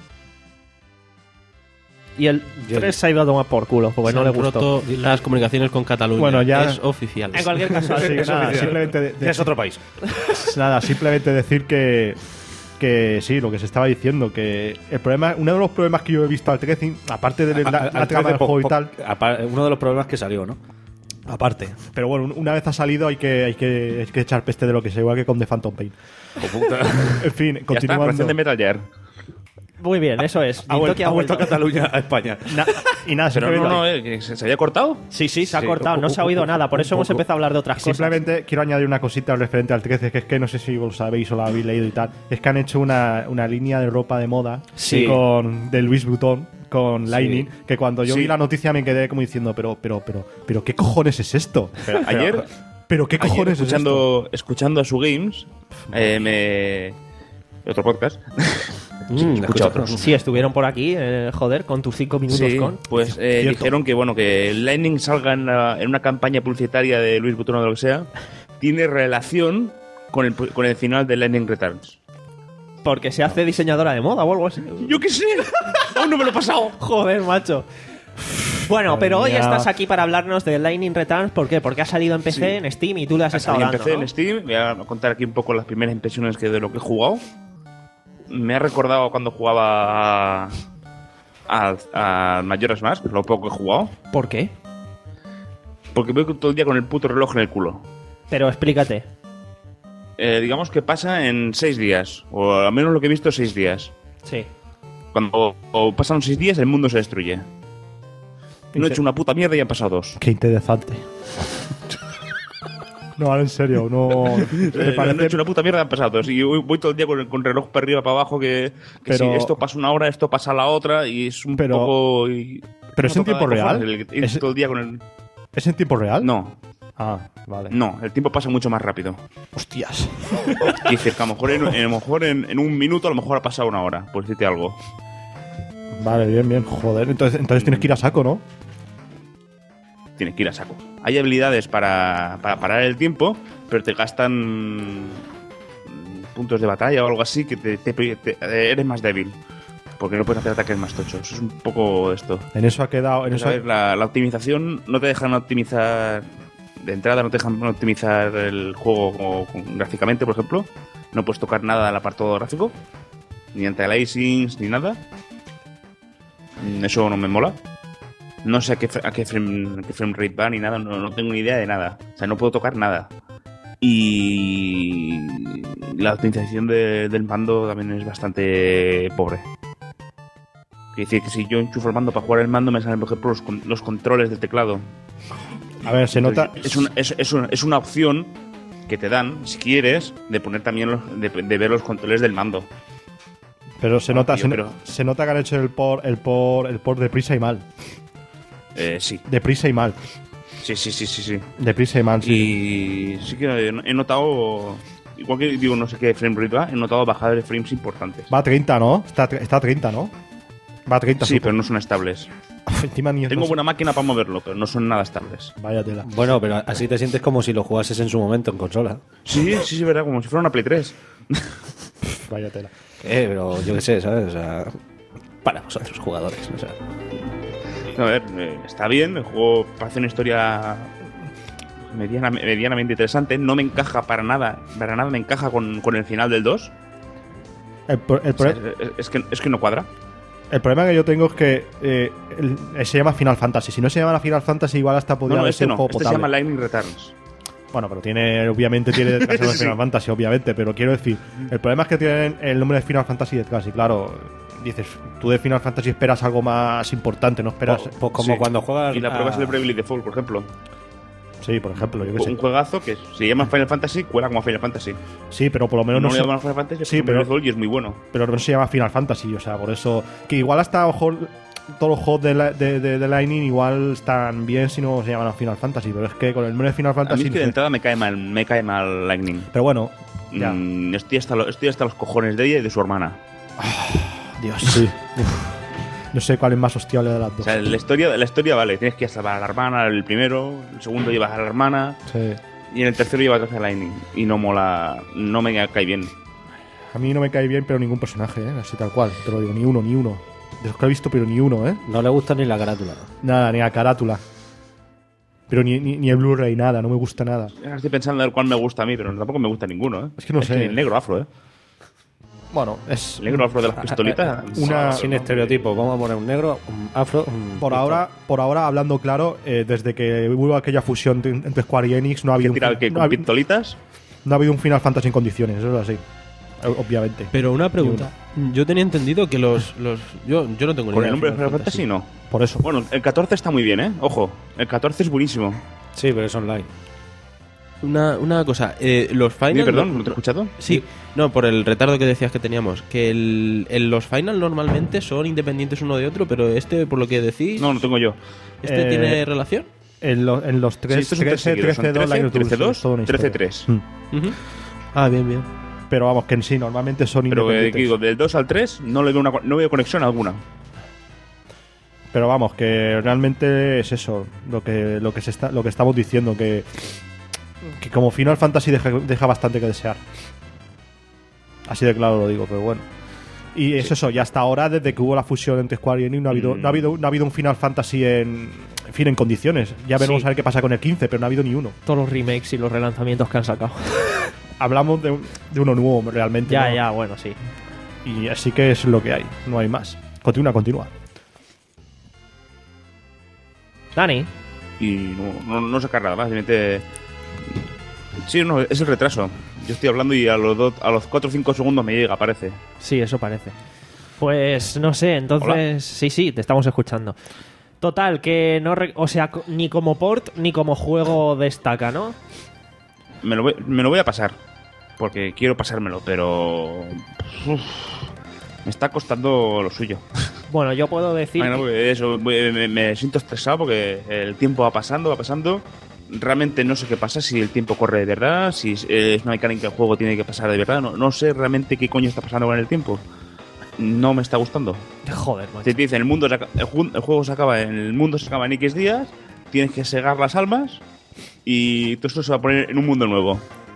Y el tres se ha ido a tomar por culo, porque Se no le han gustó. roto las comunicaciones con Cataluña. Bueno, ya- Es oficial. En cualquier caso, Sí, es nada, oficial. simplemente de- de- Es otro país. Nada, simplemente decir que, que sí, lo que se estaba diciendo, que el problema, uno de los problemas que yo he visto al trece, aparte de la, la Al trama trece, del po- juego y po- tal, apar- Uno de los problemas que salió, ¿no? aparte, pero bueno, una vez ha salido hay que, hay que, hay que echar peste de lo que sea, igual que con The Phantom Pain. En fin, Ya está, continuando. canción de Metal Gear. Muy bien, eso es. Ha vuelto, Jintoki ha vuelto a Cataluña, a España. Na- y nada, Pero simplemente, no, no, eh, que se, se había cortado. Sí, sí, se ha Sí, cortado, no se ha oído nada, por eso un hemos poco. empezado a hablar de otras cosas. simplemente quiero añadir una cosita referente al trece, que es que no sé si lo sabéis o lo habéis leído y tal, es que han hecho una, una línea de ropa de moda Sí. con de Louis Vuitton con Lightning, que cuando yo Sí. vi la noticia me quedé como diciendo, pero, pero, pero, pero, ¿qué cojones es esto? Pero ayer, Pero, ¿qué ayer cojones es esto? escuchando, escuchando a su Games, eh, me... Otro podcast. Mm, escucha otros. Sí, estuvieron por aquí, eh, joder, con tus cinco minutos Sí, con. pues eh, Cierto. dijeron que bueno que el Lightning salga en, la- en una campaña publicitaria de Luis Vuitton o de lo que sea, tiene relación con el, con el final de Lightning Returns. Porque se hace diseñadora de moda o algo así. Yo qué sé, aún no me lo he pasado. Joder, macho. Bueno, pero hoy mía. estás aquí para hablarnos de Lightning Returns. ¿Por qué? Porque ha salido en P C, Sí. en Steam y tú le has Ha estado salido en dando, P C, ¿no? en Steam. Voy a contar aquí un poco las primeras impresiones que de lo que he jugado. Me ha recordado cuando jugaba a, a, a Majora's Mask, lo poco que he jugado. ¿Por qué? Porque voy todo el día con el puto reloj en el culo. Pero explícate. Eh, digamos que pasa en seis días, o al menos lo que he visto, seis días. Sí. Cuando o pasan seis días, el mundo se destruye. No he hecho una puta mierda y han pasado dos. Qué interesante. No, ahora en serio, no. ¿Te Eh, no he parece? hecho una puta mierda y han pasado dos. Y voy, voy todo el día con, el- con reloj para arriba, para abajo, que, que Pero- si esto pasa una hora, esto pasa la otra, y es un Pero- poco... y- ¿Pero es en no toca tiempo de cojones real? el- ir ¿Es- todo el día con el... ¿Es en tiempo real? No, Ah, vale. no, el tiempo pasa mucho más rápido. Hostias. Y decir que a lo mejor, en, a lo mejor en, en un minuto a lo mejor ha pasado una hora, por decirte algo. Vale, bien, bien. Joder, entonces, entonces tienes que ir a saco, ¿no? Tienes que ir a saco. Hay habilidades para, para parar el tiempo, pero te gastan mm, puntos de batalla o algo así que te, te- te- eres más débil. Porque no puedes hacer ataques más tochos. Es un poco esto. En eso ha quedado. En Pues, eso a ver, la, la optimización no te dejan optimizar de entrada, no te dejan optimizar el juego como- como gráficamente, por ejemplo. No puedes tocar nada al apartado gráfico, ni anti-aliasings, ni nada. Mm, Eso no me mola. No sé a qué, fr- a qué, frame, a qué frame rate va ni nada, no, no tengo ni idea de nada. O sea, no puedo tocar nada. Y la optimización de- del mando también es bastante pobre. Quiere decir que si yo enchufo el mando para jugar el mando, me salen, por ejemplo, los, con- los controles del teclado. A ver, se nota. Es una, es, es una, es una opción que te dan, si quieres, de poner también los, de, de ver los controles del mando. Pero se nota, tío, se, pero- se nota que han hecho el por, el por, el por deprisa y mal. Eh, sí, Deprisa y mal. sí, sí, sí, sí, sí. Deprisa y mal, sí. Y sí que he notado, igual que digo no sé qué frame rate va, he notado bajadas de frames importantes. Va a treinta, ¿no? Está, a tre- está a treinta, ¿no? Va a treinta. Sí, pero no son estables. Encima ni Tengo no- buena máquina para moverlo, pero no son nada estables. Vaya tela. Bueno, pero así te sientes como si lo jugases en su momento en consola. Sí, sí, sí, verdad, como si fuera una Play tres. Vaya tela. Eh, pero yo qué sé, ¿sabes? O sea, para vosotros, jugadores. O sea. A ver, eh, está bien, el juego parece una historia mediana, medianamente interesante. No me encaja para nada, para nada me encaja con, con el final del dos. El, pro- el O sea, pro- es, es que, es que no cuadra. el problema que yo tengo es que eh, el- se llama Final Fantasy. Si no se llama Final Fantasy, igual hasta No, podría no, haber este sido un no. juego Este se potable. llama Lightning Returns. Bueno, pero tiene, obviamente tiene detrás el Sí. Final Fantasy, obviamente, pero quiero decir, el problema es que tienen el nombre de Final Fantasy detrás, y claro, dices, tú de Final Fantasy esperas algo más importante, no esperas... Pues, pues como Sí. cuando juegas. Y la prueba a- es el Bravely Default, por ejemplo. Sí, por ejemplo, yo qué sé. Un juegazo que se llama Final Fantasy, cuela como Final Fantasy. Sí, pero por lo menos No, no, le se, llaman Final Fantasy, sí, es pero- Bravely Default y es muy bueno. pero no se llama Final Fantasy, o sea, por eso... Que igual hasta, a lo mejor, todos los juegos de, la- de, de, de Lightning igual están bien si no se llaman Final Fantasy, pero es que con el nombre de Final A mí Fantasy... es que de entrada me cae mal, me cae mal Lightning. Pero bueno, ya. Mm, estoy, hasta lo- estoy hasta los cojones de ella y de su hermana. Dios, sí. No sé cuál es más hostiable de las O dos. sea, la historia, la historia vale, tienes que ir a salvar a la hermana, el primero, el segundo llevas a la hermana Sí. y en el tercero llevas a Lightning. Y no mola, no me cae bien. A mí no me cae bien, pero ningún personaje, ¿eh? Así tal cual, te lo digo, ni uno, ni uno. De los que he visto, pero ni uno, ¿eh? No le gusta ni la carátula. Nada, ni la carátula. Pero ni, ni, ni el Blu-ray, nada, no me gusta nada. Ahora estoy pensando en cuál me gusta a mí, pero tampoco me gusta ninguno, ¿eh? Es que no sé. ni el negro afro, ¿eh? Bueno, es... El negro afro de las pistolitas. Una- Sin estereotipo. Vamos a poner un negro, un afro. Un Por ahora, por ahora, hablando claro, eh, desde que hubo aquella fusión de- entre Square y Enix, no ha habido, ¿Qué tira un, que no, con ha, habi- pistolitas? no ha habido un Final Fantasy en condiciones, eso es así. Eh, Obviamente. Pero una pregunta. Yo tenía entendido que los. los yo, yo no tengo ni Con idea el nombre de Final Final Fantasy no. Por eso. Bueno, el catorce está muy bien, ¿eh? Ojo, el catorce es buenísimo. Sí, pero es online. Una, una cosa. Eh, los Dime, Final. perdón, ¿no te he escuchado? Sí, no, por el retardo que decías que teníamos. Que el, el- los Final normalmente son independientes uno de otro, pero este, por lo que decís. No, no tengo yo. ¿Este Eh, tiene relación? En, lo- en los Sí, tres, estos son tres trece, seguidos, son trece, dos, trece, Lightning trece, Returns, dos, es toda una trece, historia. tres. Mm. Ujú. Ah, bien, bien. Pero vamos, que en sí, normalmente son Pero eh, independientes. digo, del dos al tres no le veo una, no veo conexión alguna. Pero vamos, que realmente es eso, lo que, lo que, se está, lo que estamos diciendo, que, que como Final Fantasy deja, deja bastante que desear. Así de claro lo digo, pero bueno. Y es eso, y hasta ahora, desde que hubo la fusión entre Square y Enix, no ha habido, Mm. no ha habido, no ha habido un Final Fantasy en, en fin, en condiciones. Ya veremos Sí. a ver qué pasa con el quince, pero no ha habido ni uno. Todos los remakes y los relanzamientos que han sacado. Hablamos de, un- de uno nuevo, realmente. ya, ¿no? ya, bueno, sí. Y así que es lo que hay, no hay más. Continúa, continúa. Dani. Y no, no, no sacar nada más. Simplemente. Sí, no, es el retraso. Yo estoy hablando y a los, do- a los cuatro o cinco segundos me llega, parece. Sí, eso parece. Pues no sé, entonces. Hola. Sí, sí, te estamos escuchando. Total, que no. re- O sea, co- ni como port ni como juego destaca, ¿no? Me lo voy, me lo voy a pasar. Porque quiero pasármelo, pero. Uf, me está costando lo suyo. Bueno, yo puedo decir. Bueno, que- porque eso, me, me- me siento estresado porque el tiempo va pasando, va pasando. Realmente no sé qué pasa, si el tiempo corre de verdad, si es es una mecánica que el juego tiene que pasar de verdad. No, no sé realmente qué coño está pasando con el tiempo. No me está gustando. Joder, macho. Te dicen, el, mundo se aca- el, ju- el juego se acaba en el mundo se acaba en X días, tienes que segar las almas y todo esto se va a poner en un mundo nuevo.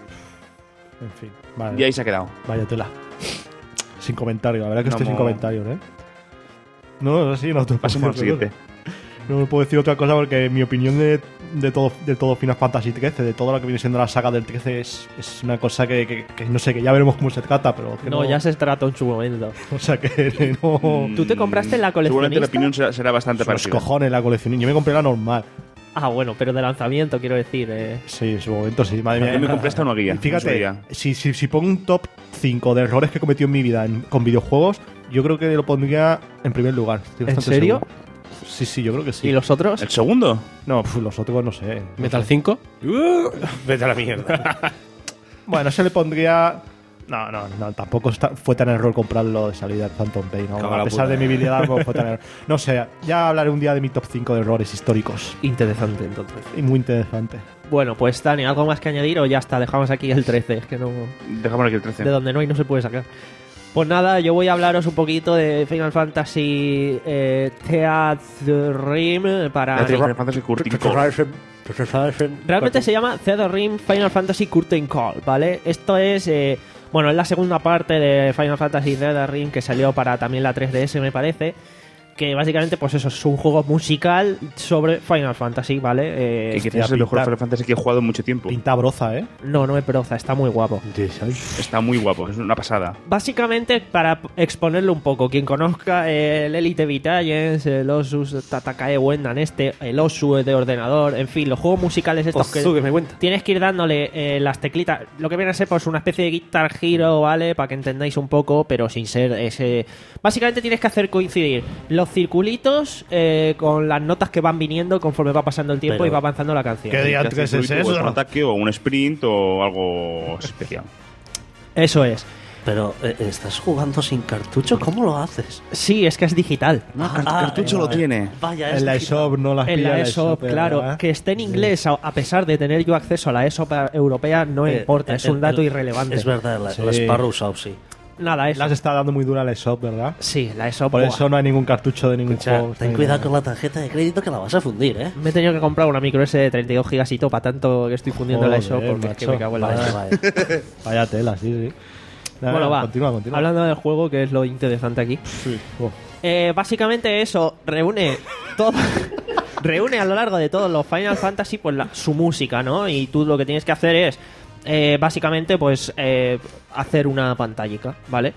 En fin, vale. Y ahí se ha quedado. Vaya tela. Sin comentario, la verdad que estoy sin Vamos. comentarios, ¿eh? No, no, sí, no te puedo Pasemos al decir otra siguiente. cosa. No me puedo decir otra cosa porque mi opinión de, de todo de todo Final Fantasy trece, de todo lo que viene siendo la saga del trece, es, es una cosa que, que- que no sé, que ya veremos cómo se trata, pero que No, ya se trató en su momento. O sea que no... ¿Tú te compraste la Seguramente coleccionista? la opinión será, será bastante Los parecida. cojones la colección. Yo me compré la normal. Ah, bueno, pero de lanzamiento, quiero decir. Eh. Sí, en su momento sí, madre mía. Yo me compré hasta una guía. Y fíjate, no sabía. si, si, si pongo un top cinco de errores que he cometido en mi vida en- con videojuegos, yo creo que lo pondría en primer lugar. Estoy ¿En bastante serio? seguro. Sí, sí, yo creo que sí. ¿Y los otros? ¿El segundo? No, pf, los otros no sé. No ¿Metal sé. cinco? Vete a la mierda. Bueno, se le pondría... No, no, no, tampoco está- fue tan error comprarlo de salida el Phantom Pain. ¿no? Cago A la pesar puta. de mi habilidad, no fue tan error. No sé, ya hablaré un día de mi top cinco de errores históricos. Interesante, entonces. Y muy interesante. Bueno, pues Dani, ¿algo más que añadir o ya está? Dejamos aquí el trece. Es que no. Dejamos aquí el trece. De donde no hay no se puede sacar. Pues nada, yo voy a hablaros un poquito de Final Fantasy eh, Theatrhythm para... Final Fantasy Curtain Call. Realmente se llama Theatrhythm Final Fantasy Curtain Call, ¿vale? Esto es... eh, Bueno, es la segunda parte de Final Fantasy Zelda Ring que salió para también la tres D S, me parece. Que básicamente, pues eso, es un juego musical sobre Final Fantasy, ¿vale? Eh, que quizás es el mejor Final Fantasy que he jugado en mucho tiempo. Pinta broza, ¿eh? No, no es broza, está muy guapo. Está muy guapo, es una pasada. Básicamente, para exponerlo un poco, quien conozca el Elite Beat Agents, el Osus Tatakae Wendan este, el Osu de ordenador, en fin, los juegos musicales estos Osu, que, que me cuenta. tienes que ir dándole eh, las teclitas, lo que viene a ser pues una especie de Guitar Hero, ¿vale? Para que entendáis un poco, pero sin ser ese... Básicamente tienes que hacer coincidir los circulitos eh, con las notas que van viniendo conforme va pasando el tiempo Pero- y va avanzando la canción. ¿Qué diantres es Es eso? un ataque o un sprint o algo especial. Eso es. Pero, eh, ¿estás jugando sin cartucho? ¿Cómo lo haces? Sí, es que es digital. No, Ah, cartucho lo vale. tiene. Vaya, es En la digital. eShop no las En pilla la eShop, claro, ¿verdad? que esté en inglés, a a pesar de tener yo acceso a la eShop europea, no Eh, importa, eh, es un el- dato el- irrelevante. Es verdad, la, Sí. la Sparrow Shop, sí. Nada, eso. Las está dando muy dura la eShop, ¿verdad? Sí, la eShop. Por buah. eso no hay ningún cartucho de ningún O sea, juego. ten cuidado con la tarjeta de crédito que la vas a fundir, ¿eh? Me he tenido que comprar una micro S de treinta y dos gigas y todo para tanto que estoy fundiendo la Joder, eShop porque es que macho. me cago en la Vaya, leche. vaya. Vaya tela, sí, sí. Nada, Bueno, va. Continúa, continúa. Hablando del juego, que es lo interesante aquí. Sí. Oh. Eh, básicamente eso reúne todo reúne a lo largo de todos los Final Fantasy pues la- su música, ¿no? Y tú lo que tienes que hacer es eh, básicamente pues eh, hacer una pantallica, ¿vale?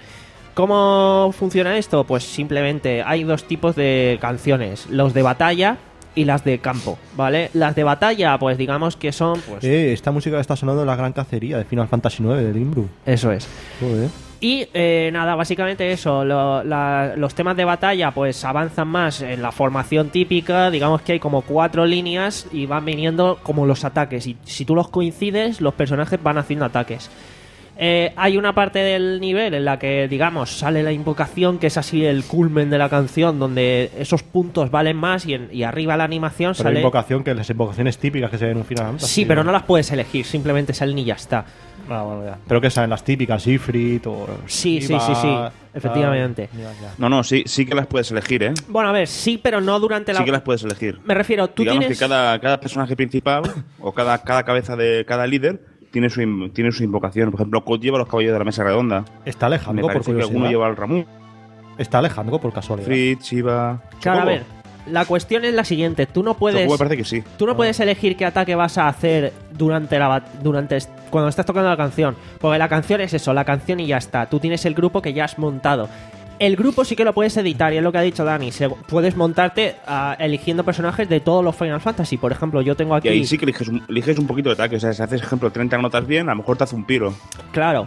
¿Cómo funciona esto? Pues simplemente hay dos tipos de canciones, los de batalla y las de campo, ¿vale? Las de batalla, pues digamos que son pues Eh, esta música que está sonando es la gran cacería de Final Fantasy nueve de Limbru. eso es. Joder. Y eh, nada, básicamente eso, lo- la- los temas de batalla pues avanzan más en la formación típica, digamos que hay como cuatro líneas y van viniendo como los ataques y si tú los coincides, los personajes van haciendo ataques. Eh, hay una parte del nivel en la que, digamos, sale la invocación, que es así el culmen de la canción, donde esos puntos valen más y, en- y arriba la animación Pero sale... invocación, que las invocaciones típicas que se ven en un Final Fantasy. Sí, pero no las puedes elegir, simplemente salen y ya está. Ah, bueno, ya. Pero que salen las típicas, Ifrit o... Sí, sí, Shiva, sí, sí, tal. efectivamente. Ya, ya. No, no, sí, sí que las puedes elegir, ¿eh? Bueno, a ver, sí, pero no durante la... Sí que las puedes elegir. Me refiero, tú Digamos tienes... que cada, cada personaje principal o cada, cada cabeza de cada líder tiene su, in- tiene su invocación. Por ejemplo, Code lleva los caballos de la mesa redonda. Está Me Alejandro, por parece que curiosidad. alguno lleva al Ramón. Está Alejandro, por casualidad. Fritz, Shiva... Claro, a Chocobo. ver, la cuestión es la siguiente. Tú no puedes... Chocobo me parece que sí. Tú no puedes elegir qué ataque vas a hacer durante la bat- durante est- cuando estás tocando la canción, porque la canción es eso, la canción y ya está. Tú tienes el grupo que ya has montado. El grupo sí que lo puedes editar y es lo que ha dicho Dani. Se- puedes montarte ah, eligiendo personajes de todos los Final Fantasy. Por ejemplo, yo tengo aquí. Y ahí sí que eliges un, eliges un poquito de ataque. O sea, si haces, ejemplo, treinta notas bien, a lo mejor te hace un piro. Claro.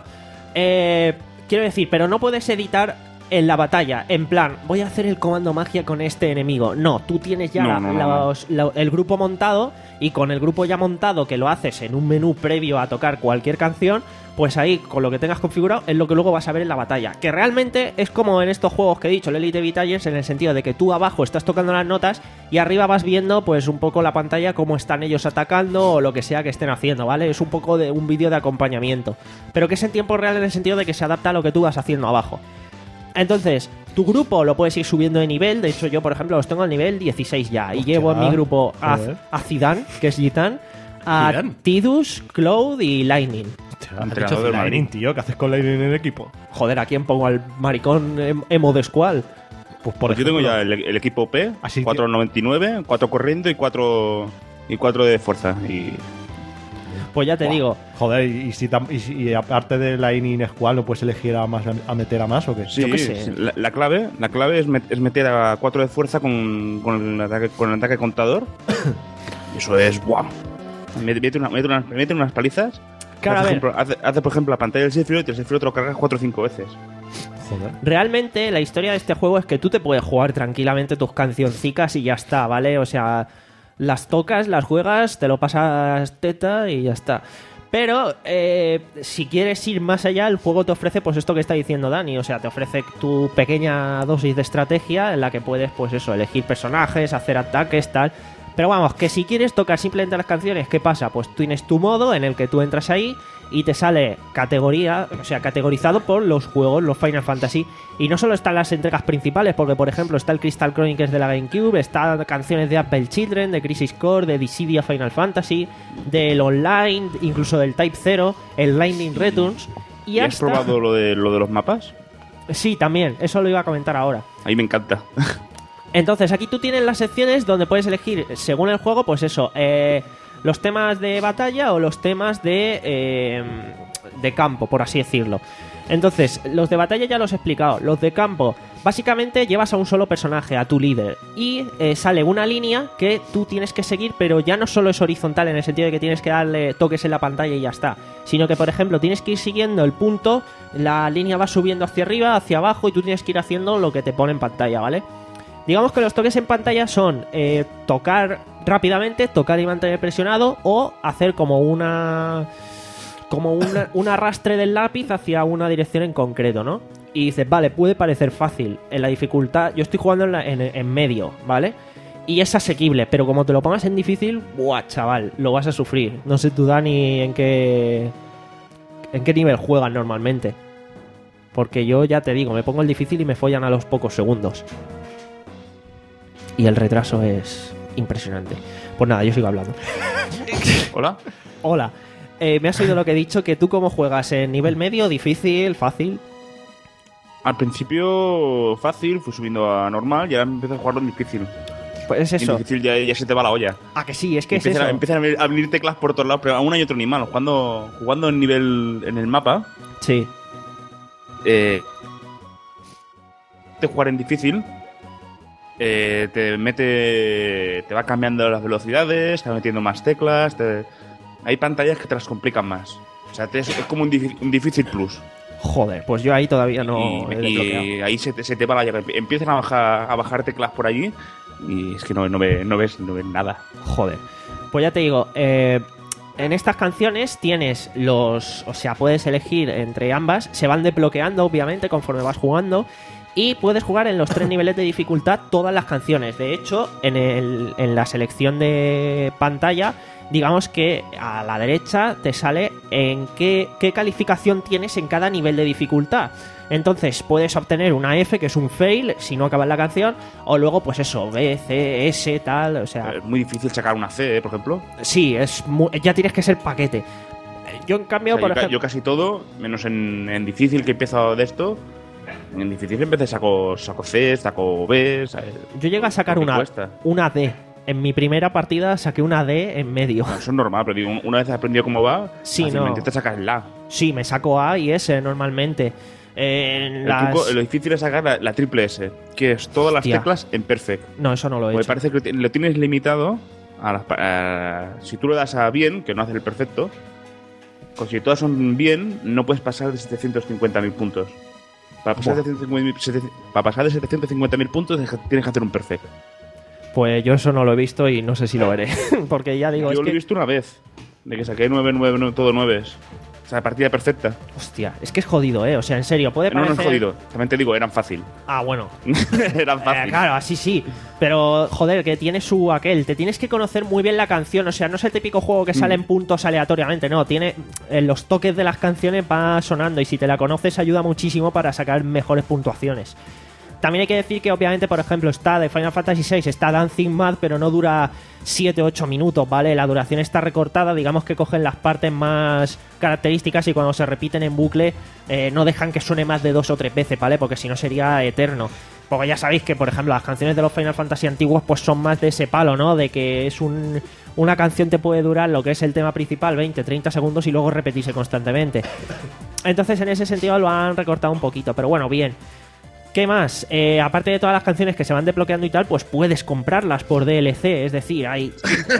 Eh, quiero decir, pero no puedes editar en la batalla. En plan, voy a hacer el comando magia con este enemigo. No, tú tienes ya No, la- no, no, los- la- el grupo montado y con el grupo ya montado que lo haces en un menú previo a tocar cualquier canción, pues ahí con lo que tengas configurado es lo que luego vas a ver en la batalla. Que realmente es como en estos juegos que he dicho, el Elite Beat Agents, en el sentido de que tú abajo estás tocando las notas y arriba vas viendo pues un poco la pantalla cómo están ellos atacando o lo que sea que estén haciendo, ¿vale? Es un poco de un vídeo de acompañamiento. Pero que es en tiempo real en el sentido de que se adapta a lo que tú vas haciendo abajo. Entonces, tu grupo lo puedes ir subiendo de nivel. De hecho, yo, por ejemplo, los tengo al nivel dieciséis ya. Y Hostia, llevo en mi grupo a, joder. a Zidane, que es Gitan, a Zidane. Tidus, Cloud y Lightning. Has Entrenador dicho del Lightning, Madrid. tío. ¿Qué haces con Lightning en el equipo? Joder, ¿a quién pongo al maricón em- emo de Squall? Pues por Pues yo tengo ejemplo, ya el, el equipo P, Así que- cuatro noventa y nueve, cuatro corriendo y cuatro y cuatro de fuerza. Y Pues ya te Buah. digo, Joder, y, y si tam- y, si- y aparte de Lightning Squall, ¿no puedes elegir a, más, a meter a más o qué? sí, Yo qué sé. sí, la, la clave, la clave es, met- es meter a cuatro de fuerza con, con el ataque con el ataque contador. Eso es ¡buah! Mete, mete una- mete unas, mete unas palizas. Claro, por a ver. ejemplo, hace, hace, por ejemplo la pantalla del Sephiroth y el Sephiroth lo cargas cuatro o cinco veces. Joder. realmente la historia de este juego es que tú te puedes jugar tranquilamente tus cancioncicas y ya está, ¿vale? O sea, las tocas, las juegas, te lo pasas teta y ya está. Pero eh, si quieres ir más allá, el juego te ofrece pues esto que está diciendo Dani, o sea, te ofrece tu pequeña dosis de estrategia en la que puedes pues eso, elegir personajes, hacer ataques, tal. Pero vamos, que si quieres tocar simplemente las canciones, ¿qué pasa? Pues tú tienes tu modo en el que tú entras ahí y te sale categoría, o sea, categorizado por los juegos, los Final Fantasy. Y no solo están las entregas principales, porque por ejemplo está el Crystal Chronicles de la GameCube, están canciones de Apple Children, de Crisis Core, de Dissidia Final Fantasy, del Online, incluso del Type Zero, el Lightning Returns. Y, ¿Y has hasta... probado lo de, lo de los mapas? Sí, también. Eso lo iba a comentar ahora. A mí me encanta. Entonces, aquí tú tienes las secciones donde puedes elegir, según el juego, pues eso, eh, los temas de batalla o los temas de, eh, de campo, por así decirlo. Entonces, los de batalla ya los he explicado. Los de campo, básicamente llevas a un solo personaje, a tu líder, y eh, sale una línea que tú tienes que seguir, pero ya no solo es horizontal en el sentido de que tienes que darle toques en la pantalla y ya está, sino que, por ejemplo, tienes que ir siguiendo el punto, la línea va subiendo hacia arriba, hacia abajo, y tú tienes que ir haciendo lo que te pone en pantalla, ¿vale? Digamos que los toques en pantalla son eh, tocar rápidamente, tocar y mantener presionado, o hacer como una... como una, un arrastre del lápiz hacia una dirección en concreto, ¿no? Y dices, vale, puede parecer fácil. En la dificultad, yo estoy jugando en, la, en, en medio, ¿vale? Y es asequible, pero como te lo pongas en difícil, ¡buah, chaval! Lo vas a sufrir. No sé tú, Dani, en qué en qué nivel juegas normalmente. Porque yo ya te digo, me pongo el difícil y me follan a los pocos segundos. Y el retraso es impresionante. Pues nada, yo sigo hablando. ¿Hola? Hola. Eh, me has oído lo que he dicho, que tú cómo juegas, en nivel medio, difícil, fácil. Al principio fácil, fui subiendo a normal y ahora empiezo a jugarlo en difícil. Pues es eso. En difícil ya, ya se te va la olla. Ah, que sí, es que empiezan, es eso. A, empiezan a venir, a venir teclas por todos lados, pero a una y otro ni mal. Jugando, jugando en nivel en el mapa. Sí. Eh, de jugar en difícil. Eh, te mete. Te va cambiando las velocidades, te va metiendo más teclas. Te, hay pantallas que te las complican más. O sea, te, es, es como un, difícil, un difícil plus. Joder, pues yo ahí todavía no y, he desbloqueado. Y ahí se te, se te va la llave. Empiezan a bajar, a bajar teclas por allí y es que no, no, ve, no, ves, no ves nada. Joder. Pues ya te digo, eh, en estas canciones tienes los... O sea, puedes elegir entre ambas. Se van desbloqueando, obviamente, conforme vas jugando. Y puedes jugar en los tres niveles de dificultad todas las canciones. De hecho, en, el, en la selección de pantalla, digamos que a la derecha te sale en qué, qué calificación tienes en cada nivel de dificultad. Entonces puedes obtener una F, que es un fail, si no acabas la canción, o luego pues eso, B, C, S, tal, o sea... Es muy difícil sacar una C, ¿eh? Por ejemplo. Sí, es muy, ya tienes que ser paquete. Yo en cambio, o sea, por yo, ejemplo... yo casi todo, menos en, en difícil que empiezo de esto... En difícil empecé saco, saco C, saco B... ¿sabes? Yo llegué a sacar una, una D. En mi primera partida saqué una D en medio. No, eso es normal, pero digo, una vez has aprendido cómo va, sí, fácilmente no. te sacas el A. Sí, me saco A y S normalmente. En el las... truco, lo difícil es sacar la, la triple S, que es todas las Hostia. teclas en perfect. No, eso no lo he Me hecho. parece que lo tienes limitado a las, a, si tú le das a bien, que no hace el perfecto, pues si todas son bien, no puedes pasar de setecientos cincuenta mil puntos. Para pasar, de setecientos, para pasar de setecientos cincuenta mil puntos tienes que hacer un perfect. Pues yo eso no lo he visto y no sé si lo veré. Porque ya digo, yo es lo que... he visto una vez, de que saqué nueve, nueve, nueve, todo nueves. O sea, partida perfecta. Hostia, es que es jodido, ¿eh? O sea, en serio, puede no, parecer... No, no es jodido. También te digo, eran fácil. Ah, bueno. eran fácil. Eh, claro, así sí. Pero, joder, que tiene su aquel. Te tienes que conocer muy bien la canción. O sea, no es el típico juego que sale en puntos aleatoriamente. No, tiene... En los toques de las canciones va sonando. Y si te la conoces, ayuda muchísimo para sacar mejores puntuaciones. También hay que decir que, obviamente, por ejemplo, está de Final Fantasy seis, está Dancing Mad, pero no dura siete u ocho minutos, ¿vale? La duración está recortada, digamos que cogen las partes más características y cuando se repiten en bucle eh, no dejan que suene más de dos o tres veces, ¿vale? Porque si no sería eterno. Porque ya sabéis que, por ejemplo, las canciones de los Final Fantasy antiguos pues son más de ese palo, ¿no? De que es un... Una canción te puede durar lo que es el tema principal, veinte, treinta segundos y luego repetirse constantemente. Entonces, en ese sentido lo han recortado un poquito, pero bueno, bien. ¿Qué más? Eh, aparte de todas las canciones que se van desbloqueando y tal, pues puedes comprarlas por D L C, es decir, hay...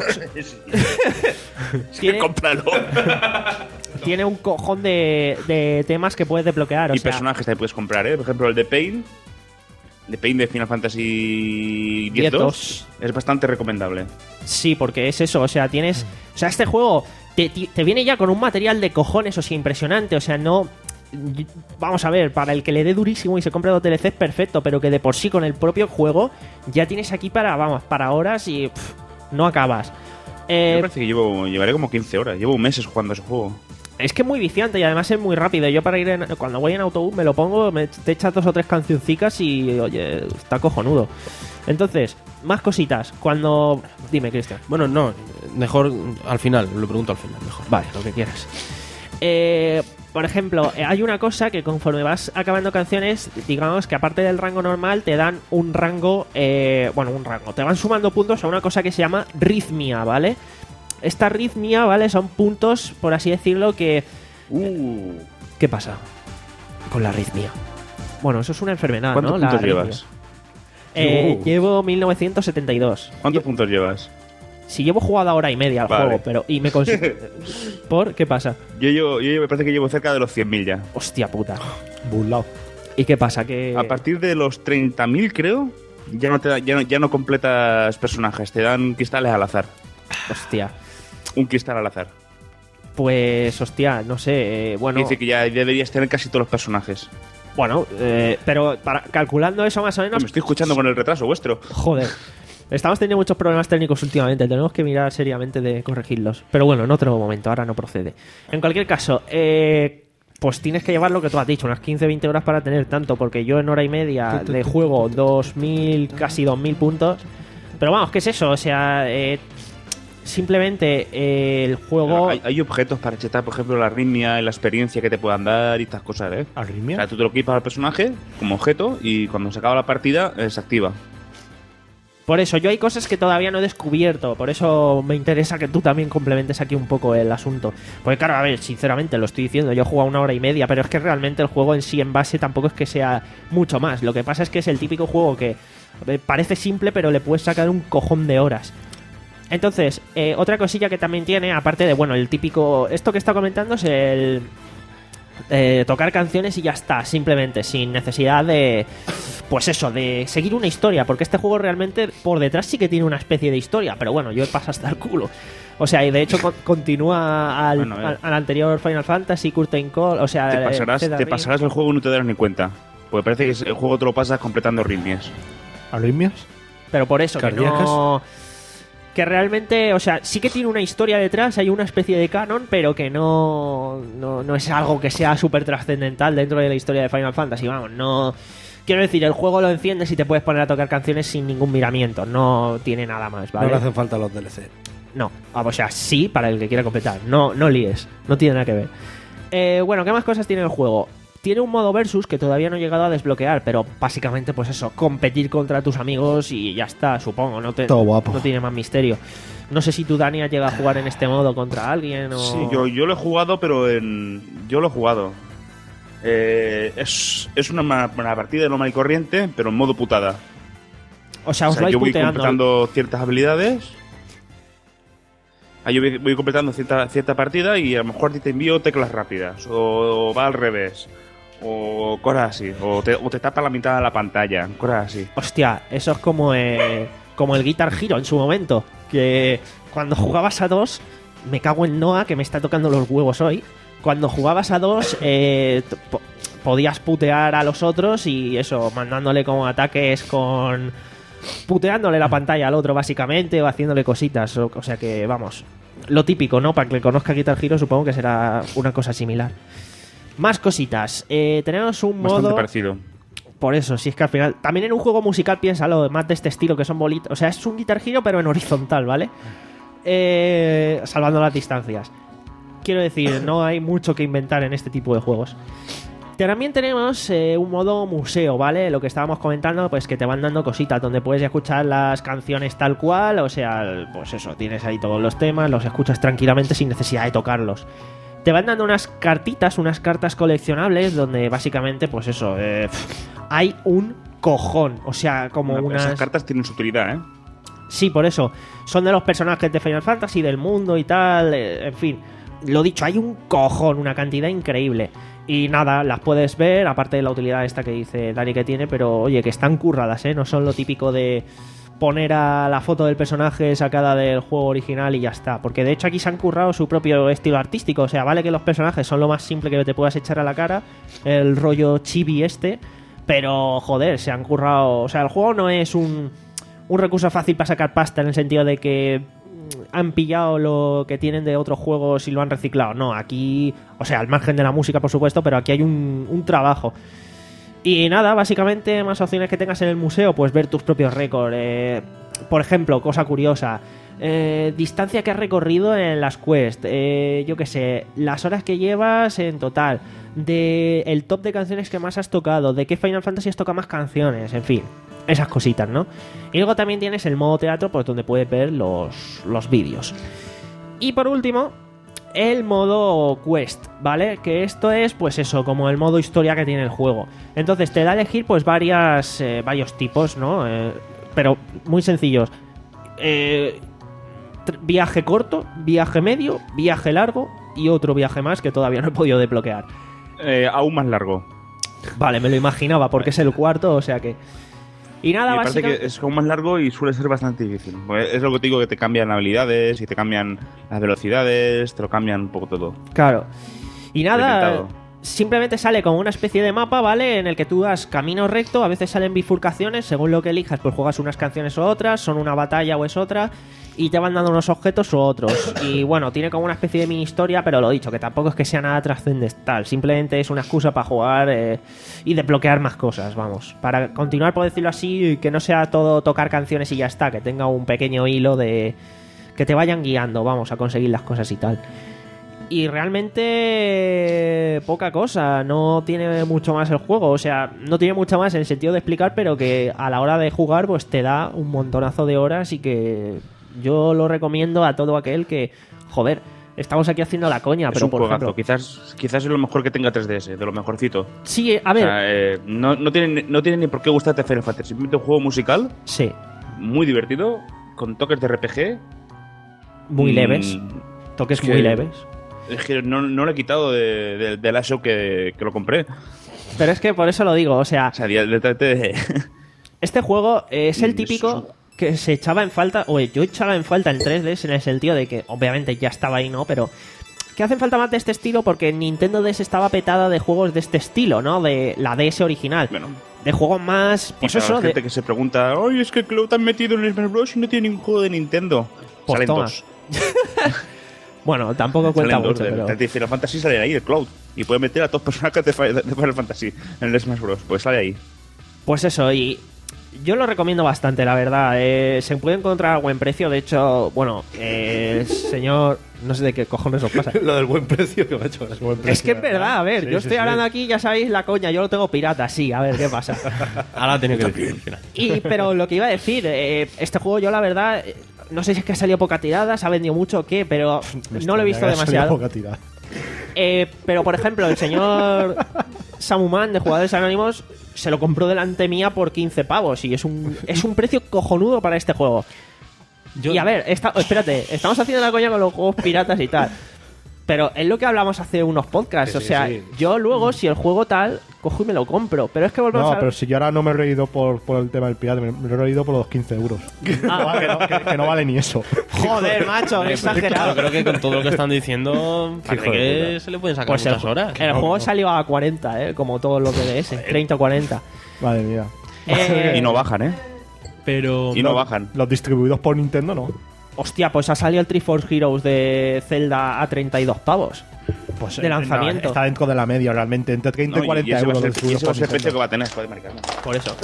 tiene... Cómpralo. Tiene un cojón de, de temas que puedes desbloquear, o y sea... personajes que puedes comprar, ¿eh? Por ejemplo, el de Pain, de Pain de Final Fantasy diez dos, es bastante recomendable. Sí, porque es eso, o sea, tienes... O sea, este juego te, te viene ya con un material de cojones, o sea, impresionante, o sea, no... Vamos a ver, para el que le dé durísimo y se compre dos D L Cs, perfecto, pero que de por sí con el propio juego ya tienes aquí para, vamos, para horas y pff, no acabas. Eh, Me parece que llevo, llevaré como quince horas, llevo meses jugando ese juego. Es que es muy viciante y además es muy rápido. Yo para ir en, cuando voy en autobús me lo pongo, me, te echas dos o tres cancioncicas y, oye, está cojonudo. Entonces, más cositas. Cuando... Dime, Cristian. Bueno, no, mejor al final, lo pregunto al final, mejor. Vale, lo que quieras. Eh... por ejemplo, eh, hay una cosa que conforme vas acabando canciones, digamos que aparte del rango normal, te dan un rango, eh, bueno, un rango, te van sumando puntos a una cosa que se llama ritmia, ¿vale? Esta ritmia, ¿vale? Son puntos, por así decirlo, que... Uh. ¿Qué pasa con la arritmia? Bueno, eso es una enfermedad, ¿Cuántos ¿no? puntos La llevas? Eh, Uh. Llevo mil novecientos setenta y dos. ¿Cuántos puntos llevas? Si llevo jugado hora y media al Vale. juego, pero... y me cons- ¿Por? ¿Qué pasa? Yo, llevo, yo me parece que llevo cerca de los cien mil ya. Hostia puta. Burlao. ¿Y qué pasa? Que... A partir de los treinta mil, creo, ya no, te da- ya, no, ya no completas personajes, te dan cristales al azar. Hostia. Un cristal al azar. Pues, hostia, no sé, eh, bueno... Dice que ya deberías tener casi todos los personajes. Bueno, eh, pero para, calculando eso más o menos... Me estoy escuchando con el retraso vuestro. Joder. Estamos teniendo muchos problemas técnicos últimamente, tenemos que mirar seriamente de corregirlos. Pero bueno, en otro momento, ahora no procede. En cualquier caso, eh, pues tienes que llevar lo que tú has dicho, unas quince a veinte horas para tener tanto, porque yo en hora y media de juego dos mil, casi dos mil puntos. Pero vamos, ¿qué es eso? O sea, eh, simplemente eh, el juego... Hay, hay objetos para chetar, por ejemplo, la arritmia, la experiencia que te puedan dar y estas cosas, ¿eh? ¿Arritmia? O sea, tú te lo equipas al personaje como objeto y cuando se acaba la partida eh, se activa. Por eso, yo hay cosas que todavía no he descubierto. Por eso me interesa que tú también complementes aquí un poco el asunto. Porque claro, a ver, sinceramente lo estoy diciendo, yo he jugado una hora y media, pero es que realmente el juego en sí en base tampoco es que sea mucho más. Lo que pasa es que es el típico juego que eh, parece simple, pero le puedes sacar un cojón de horas. Entonces, eh, otra cosilla que también tiene, aparte de, bueno, el típico... Esto que está comentando es el... Eh, tocar canciones y ya está, simplemente, sin necesidad de... Pues eso, de seguir una historia, porque este juego realmente por detrás sí que tiene una especie de historia, pero bueno, yo he pasado hasta el culo. O sea, y de hecho con- continúa al, Bueno, a ver. al, al anterior Final Fantasy, Curtain Call, o sea... Te eh, pasarás, Zelda te Ring. pasarás el juego y no te darás ni cuenta. Porque parece que es- el juego te lo pasas completando ritmias. ¿Arritmias? Pero por eso, que ¿Cardíacas? no... Que realmente, o sea, sí que tiene una historia detrás, hay una especie de canon, pero que no, no, no es algo que sea súper trascendental dentro de la historia de Final Fantasy, vamos, no... Quiero decir, el juego lo enciendes y te puedes poner a tocar canciones sin ningún miramiento, no tiene nada más, ¿vale? No le hacen falta los D L C. No, o sea, sí para el que quiera completar, no, no líes, no tiene nada que ver. Eh, bueno, ¿qué más cosas tiene el juego? Tiene un modo versus que todavía no he llegado a desbloquear, pero básicamente pues eso, competir contra tus amigos y ya está, supongo, no, te, Todo guapo. no tiene más misterio. No sé si tú, Dani, has llegado a jugar en este modo contra alguien o... Sí, yo, yo lo he jugado, pero en. Yo lo he jugado. Eh, es, es una, ma- una partida normal y corriente, pero en modo putada. O sea, os O sea, vais yo voy puteando. completando ciertas habilidades. Ah, yo voy, voy completando cierta, cierta partida y a lo mejor te envío teclas rápidas. O, o va al revés. O cosas así. O te, o te tapa la mitad de la pantalla. Cosas así. Hostia, eso es como, eh, como el Guitar Hero en su momento. Que cuando jugabas a dos, me cago en Noah que me está tocando los huevos hoy. Cuando jugabas a dos, eh, t- po- podías putear a los otros y eso, mandándole como ataques con... puteándole la pantalla al otro básicamente o haciéndole cositas. O, o sea que, vamos, lo típico, ¿no? Para que le conozca Guitar Hero supongo que será una cosa similar. Más cositas. Eh, tenemos un Bastante modo... parecido. Por eso, si es que al final... También en un juego musical, piénsalo, más de este estilo, que son bolitas... O sea, es un Guitar Hero, pero en horizontal, ¿vale? Eh, salvando las distancias. Quiero decir, no hay mucho que inventar en este tipo de juegos. También tenemos eh, un modo museo, ¿vale? Lo que estábamos comentando, pues que te van dando cositas, donde puedes escuchar las canciones tal cual, o sea, pues eso, tienes ahí todos los temas, los escuchas tranquilamente sin necesidad de tocarlos. Te van dando unas cartitas, unas cartas coleccionables, donde básicamente, pues eso, eh, pff, hay un cojón, o sea, como Bueno, unas... Esas cartas tienen su utilidad, ¿eh? Sí, por eso. Son de los personajes de Final Fantasy, del mundo y tal. eh, en fin, lo dicho, hay un cojón, una cantidad increíble. Y nada, las puedes ver, aparte de la utilidad esta que dice Dani que tiene, pero oye, que están curradas, ¿eh? No son lo típico de poner a la foto del personaje sacada del juego original y ya está. Porque de hecho aquí se han currado su propio estilo artístico. O sea, vale que los personajes son lo más simple que te puedas echar a la cara, el rollo chibi este, pero joder, se han currado... O sea, el juego no es un... un recurso fácil para sacar pasta en el sentido de que mm, han pillado lo que tienen de otros juegos y lo han reciclado. No, aquí, o sea, al margen de la música, por supuesto, pero aquí hay un, un trabajo. Y nada, básicamente, más opciones que tengas en el museo, pues ver tus propios récords. Eh, por ejemplo, cosa curiosa, eh, distancia que has recorrido en las quests, eh, yo qué sé, las horas que llevas en total, de el top de canciones que más has tocado, de qué Final Fantasy has tocado más canciones, en fin, esas cositas, ¿no? Y luego también tienes el modo teatro, pues donde puedes ver los, los vídeos. Y por último, el modo quest, ¿vale? Que esto es, pues eso, como el modo historia que tiene el juego. Entonces te da a elegir, pues, varias, eh, varios tipos, ¿no? Eh, pero muy sencillos. Eh, tr- viaje corto, viaje medio, viaje largo y otro viaje más que todavía no he podido desbloquear. Eh, aún más largo. Vale, me lo imaginaba porque es el cuarto, o sea que... Y nada, Y me parece básicamente... que es aún más largo y suele ser bastante difícil. Pues es lo que te digo, que te cambian habilidades y te cambian las velocidades, te lo cambian un poco todo. Claro. Y nada, Reventado. simplemente sale como una especie de mapa, ¿vale? En el que tú das camino recto, a veces salen bifurcaciones, según lo que elijas, pues juegas unas canciones o otras, son una batalla o es otra, y te van dando unos objetos u otros. Y bueno, tiene como una especie de mini historia, pero lo dicho, que tampoco es que sea nada trascendental, simplemente es una excusa para jugar eh, y desbloquear más cosas, vamos. Para continuar, por decirlo así, que no sea todo tocar canciones y ya está, que tenga un pequeño hilo de... que te vayan guiando, vamos, a conseguir las cosas y tal. Y realmente poca cosa, no tiene mucho más el juego, o sea, no tiene mucho más en el sentido de explicar, pero que a la hora de jugar pues te da un montonazo de horas y que yo lo recomiendo a todo aquel que, joder, estamos aquí haciendo la coña, Es pero un por juegazo. ejemplo... Quizás, quizás es lo mejor que tenga tres D S, de lo mejorcito. Sí, a ver... O sea, eh, no, no, tiene, no tiene ni por qué gustarte Final Fantasy. Simplemente un juego musical. Sí. Muy divertido, con toques de R P G. Muy Mm, leves. Toques es muy que- leves. Es que no, no lo he quitado de, de, de la show que, que lo compré. Pero es que por eso lo digo, o sea... O sea, directamente de... Este juego es el Mm, típico que se echaba en falta, o yo echaba en falta en tres D S en el sentido de que obviamente ya estaba ahí, ¿no? Pero que hacen falta más de este estilo porque Nintendo D S estaba petada de juegos de este estilo, ¿no? De la D S original. Bueno. De juegos más... Y Pues para eso, la de... gente que se pregunta, oye, es que Cloud han metido en el Smash Bros. Y no tiene ningún juego de Nintendo. Pues Salen toma. dos. Bueno, tampoco cuenta Salen dos. mucho, De, pero... de Final Fantasy salen ahí, el Cloud. Y pueden meter a todos los personajes de, Fi- de Final Fantasy en el Smash Bros. Pues sale ahí. Pues eso, y yo lo recomiendo bastante, la verdad. Eh, se puede encontrar a buen precio. De hecho, bueno, eh, el señor... No sé de qué cojones os pasa. Lo del buen precio que me ha hecho gracia. Es que es verdad, a ver, Sí, yo sí, estoy sí. hablando aquí, ya sabéis la coña, yo lo tengo pirata, sí, a ver qué pasa. Ahora tenía que decir al final. Y, pero lo que iba a decir, eh, este juego yo la verdad, eh, no sé si es que ha salido poca tirada, se ha vendido mucho o qué, pero no lo he visto Ya que ha salido demasiado. poca tirada. Eh, pero por ejemplo, el señor Samuman de Jugadores Anónimos se lo compró delante mía por quince pavos y es un, es un precio cojonudo para este juego. Yo- Y a ver, esta- espérate, estamos haciendo la coña con los juegos piratas y tal. Pero es lo que hablamos hace unos podcasts. Sí, o sí, sea, sí. yo luego, si el juego tal, cojo y me lo compro. Pero es que volvemos No, a. pero si yo ahora no me he reído por, por el tema del pirata, me, me lo he reído por los quince euros. Ah, que, no, que- que no vale ni eso. Joder, macho, qué exagerado. Yo creo que con todo lo que están diciendo, parece hijo de que puta. se le pueden sacar Pues el, muchas horas. el juego salió a cuarenta, ¿eh? Como todos los de D S, treinta o cuarenta. Madre mía. Eh, Y no bajan, ¿eh? Pero Y no bajan. Los distribuidos por Nintendo no. Hostia, pues ha salido el Triforce Heroes de Zelda a treinta y dos pavos. Pues De eh, lanzamiento. no, está dentro de la media realmente, entre treinta No, y cuarenta ese va a euros. ser- los y ese va a distribuidos ser el por precio que Nintendo. va a tener, joder, maricano. Por eso.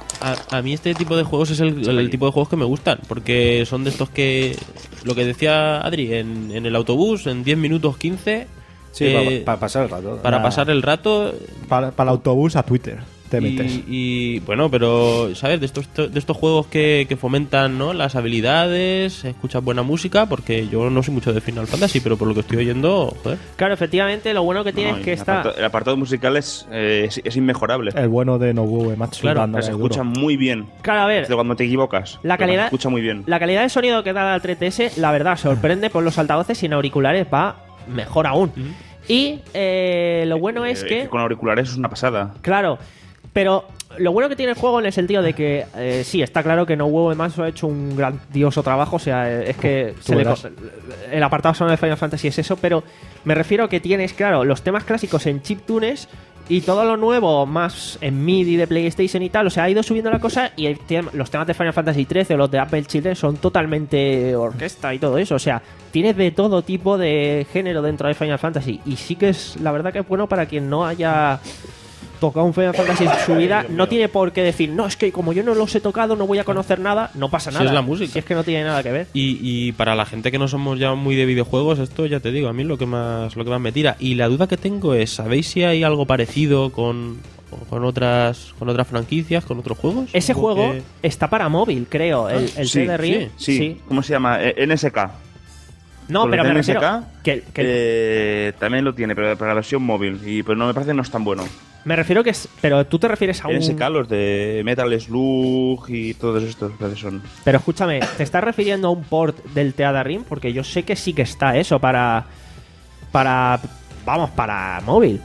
A, a mí este tipo de juegos es el, el tipo de juegos que me gustan, porque son de estos que, lo que decía Adri, en, en el autobús, en diez minutos, quince, Sí, eh, para pasar el rato. para Nada. pasar el rato. Para, para el autobús a Twitter te metes. Y, y, bueno, pero, ¿sabes? De estos, de estos juegos que, que fomentan, ¿no?, las habilidades, escuchas buena música, porque yo no soy mucho de Final Fantasy, pero por lo que estoy oyendo, joder. Claro, efectivamente, lo bueno que tiene No, es que el, está. apartado, el apartado musical es, eh, es, es inmejorable. El bueno de Nobuo Ematsu. Claro, dándole se duro. escucha muy bien. Claro, a ver, Desde cuando te equivocas. La pero calidad- Se escucha muy bien. la calidad de sonido que da el tres D S, la verdad, sorprende por los altavoces y en auriculares va mejor aún. Y eh, lo bueno es Eh, que. con auriculares es una pasada. Claro, pero lo bueno que tiene el juego en el sentido de que eh, sí, está claro que No Huevo Ematsu ha hecho un grandioso trabajo, o sea, eh, es que se le verás. co- el apartado sonoro de Final Fantasy es eso, pero me refiero que tienes, claro, los temas clásicos en chiptunes y todo lo nuevo más en MIDI de PlayStation y tal, o sea, ha ido subiendo la cosa y el tem- los temas de Final Fantasy trece o los de Apple Children son totalmente orquesta y todo eso, o sea, tienes de todo tipo de género dentro de Final Fantasy y sí que es, la verdad que es bueno para quien no haya tocado un Final Fantasy en su vida, no tiene por qué decir, no, es que como yo no los he tocado, no voy a conocer nada, no pasa Si nada. es la música. Si es que no tiene nada que ver. Y, y para la gente que no somos ya muy de videojuegos, esto ya te digo, a mí lo que más lo que más me tira. Y la duda que tengo es, ¿sabéis si hay algo parecido con, con otras con otras franquicias, con otros juegos? Ese Supongo juego que- está para móvil, creo, el, el sí, T D Ring. sí, sí. ¿Cómo se llama? Eh, N S K. No, Con pero el me N S K, refiero que, que eh, también lo tiene, pero para la versión móvil. Y pues no me parece que no es tan bueno. me refiero que es, pero tú te refieres a un N S K, los de Metal Slug y todos estos que son. Pero escúchame, ¿te estás refiriendo a un port del T D Ring? Porque yo sé que sí que está eso para para vamos, para móvil.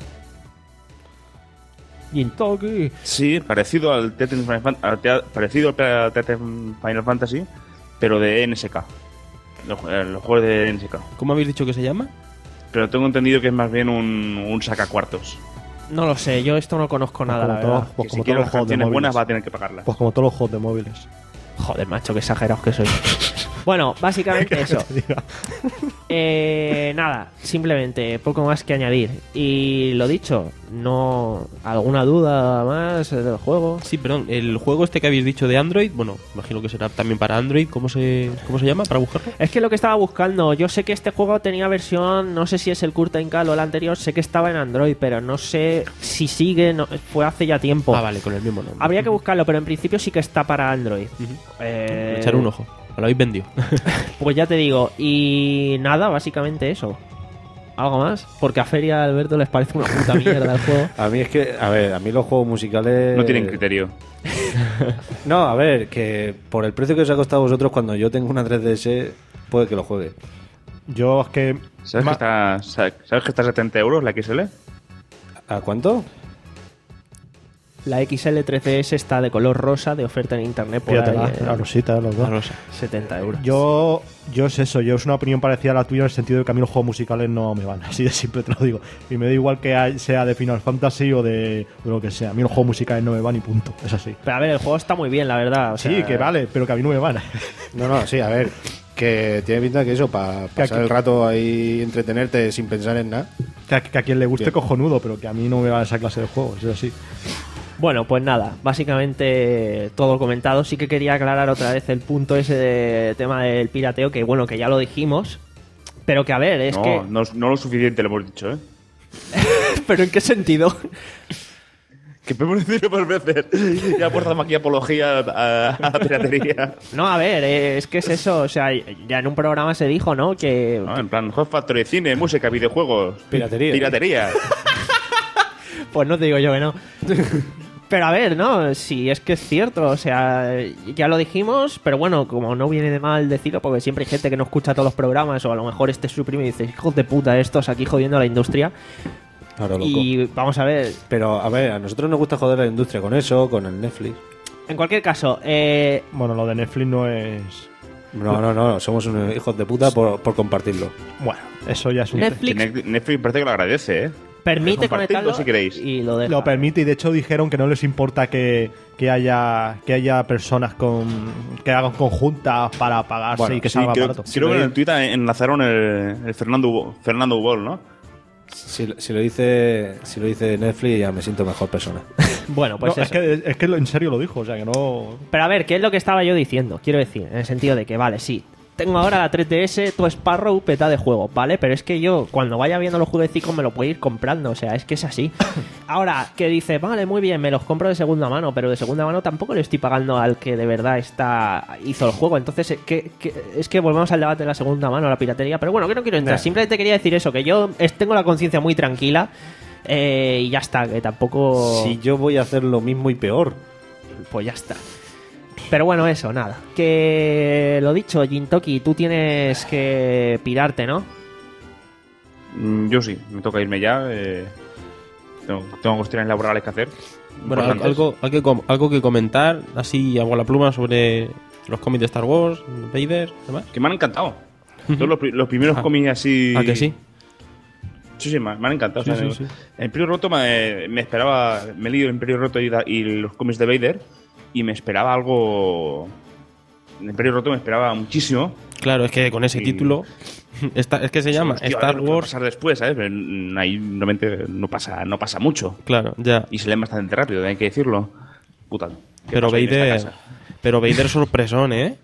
Gintoki. Sí, parecido al Tekken Final Fan- al Tea- parecido al Tekken Final Fantasy, pero de N S K. Los, eh, los juegos de N S K. ¿Cómo habéis dicho que se llama? Pero tengo entendido que es más bien un, un sacacuartos. No lo sé, yo esto no conozco nada, la como verdad. todo- pues Que como si quiere todos las los juegos de canciones móviles. buenas va a tener que pagarlas. Pues como todos los juegos de móviles. Joder, macho, qué exagerados que soy. Bueno, básicamente eso. Eh, nada, simplemente poco más que añadir. Y lo dicho, no alguna duda más del juego. Sí, perdón, el juego este que habéis dicho de Android, bueno, imagino que será también para Android, ¿cómo se cómo se llama para buscarlo? Es que lo que estaba buscando, yo sé que este juego tenía versión, no sé si es el Curtain Call o el anterior, sé que estaba en Android, pero no sé si sigue, no, fue hace ya tiempo. Ah, vale, con el mismo nombre. Habría que buscarlo, pero en principio sí que está para Android. Eh, Echar un ojo. Me lo habéis vendido. Pues ya te digo, y nada, básicamente eso. ¿Algo más? Porque a Feria y Alberto les parece una puta mierda el juego. A mí es que, a ver, a mí los juegos musicales... No tienen criterio. No, a ver, que por el precio que os ha costado a vosotros, cuando yo tengo una tres D S, puede que lo juegue. Yo es que... ¿Sabes, ma- que está, sa- ¿Sabes que está a setenta euros la X L? ¿A cuánto? La X L tres D S está de color rosa, de oferta en internet por Fíjate, ahí, la, eh, la rosita, los dos. la rosa, setenta euros. Yo, yo es eso, yo es una opinión parecida a la tuya en el sentido de que a mí los juegos musicales no me van, así de simple te lo digo. Y me da igual que hay- sea de Final Fantasy o de, de lo que sea. A mí los juegos musicales no me van y punto, es así. Pero a ver, el juego está muy bien, la verdad. O Sí, sea, que vale, pero que a mí no me van. No, no, sí, a ver. Que tiene pinta que eso, para pasar aquí- el rato ahí, entretenerte sin pensar en nada. Que a, que a quien le guste Bien. cojonudo, pero que a mí no me va esa clase de juegos, es así. Bueno, pues nada, básicamente todo comentado. Sí que quería aclarar otra vez el punto ese de tema del pirateo, que bueno, que ya lo dijimos. Pero que a ver, es no, que... no, no lo suficiente lo hemos dicho, ¿eh? ¿Pero en qué sentido? Que podemos decirlo por veces. Ya aportamos aquí apología a, a la piratería. No, a ver, eh, es que es eso. O sea, ya en un programa se dijo, ¿no? Que... No, en plan, Hot Factory, cine, música, videojuegos. Piratería. Piratería. Pues no te digo yo que no. Pero a ver, ¿no? Si es que es cierto, o sea, ya lo dijimos, pero bueno, como no viene de mal decirlo, porque siempre hay gente que no escucha todos los programas, o a lo mejor este es su primo y dice, hijos de puta, estos aquí jodiendo a la industria. Claro, loco. Y vamos a ver, Pero, a ver, a nosotros nos gusta joder la industria con eso, con el Netflix. en cualquier caso, eh, Bueno, lo de Netflix no es... No, no, no, somos unos hijos de puta por, por compartirlo. Bueno, eso ya es un... Que Netflix Net- Netflix parece que lo agradece, ¿eh? permite Compartidlo conectarlo si queréis. y lo deja. Lo permite y de hecho dijeron que no les importa que, que haya que haya personas con que hagan conjuntas para pagarse Bueno, y que Sí, salga creo, barato. creo que en el Twitter enlazaron el, el Fernando Hugo- Fernando Ubol, ¿no? Si, si lo dice si lo dice Netflix, ya me siento mejor persona. Bueno, pues No, eso. es que es que lo- en serio lo dijo, o sea que no. Pero a ver, ¿qué es lo que estaba yo diciendo? Quiero decir, en el sentido de que, vale, sí, tengo ahora la tres D S, tu Sparrow peta de juego, ¿vale? Pero es que yo, cuando vaya viendo los jueguecitos, me lo puedo ir comprando, o sea, es que es así. Ahora, que dice, vale, muy bien, me los compro de segunda mano, pero de segunda mano tampoco le estoy pagando al que de verdad está hizo el juego. Entonces, ¿qué, qué- es que volvemos al debate de la segunda mano, la piratería, pero bueno, que no quiero entrar. Nah. Simplemente quería decir eso, que yo es- tengo la conciencia muy tranquila eh, y ya está, que tampoco... Si yo voy a hacer lo mismo y peor. Pues ya está. Pero bueno, eso, nada. Que lo dicho, Jintoki, tú tienes que pirarte, ¿no? Mm, Yo sí, me toca irme ya. eh, tengo, tengo cuestiones laborales que hacer. Bueno, importantes. algo, algo, que com- algo que comentar, así hago la pluma sobre los cómics de Star Wars, Vader, demás. Que me han encantado. Son los, pri- los primeros Ah. cómics así. ¿A que sí? Sí, sí, me, me han encantado. Sí, o sea, sí, me- sí. El Imperio Roto me, me esperaba. Me he leído el Imperio Roto y, da- y los cómics de Vader. Y me esperaba algo. el Imperio Roto me esperaba muchísimo. Claro, es que con ese Y- título esta, es que se llama Hostia, a Star ver lo que va a Wars. pasar después, ¿sabes? Pero mm, ahí realmente no pasa, no pasa mucho. Claro, ya. Y se leen bastante rápido, hay que decirlo. Puta. ¿qué Pero pasó ahí en esta Vader, casa? pero Vader sorpresón, ¿eh?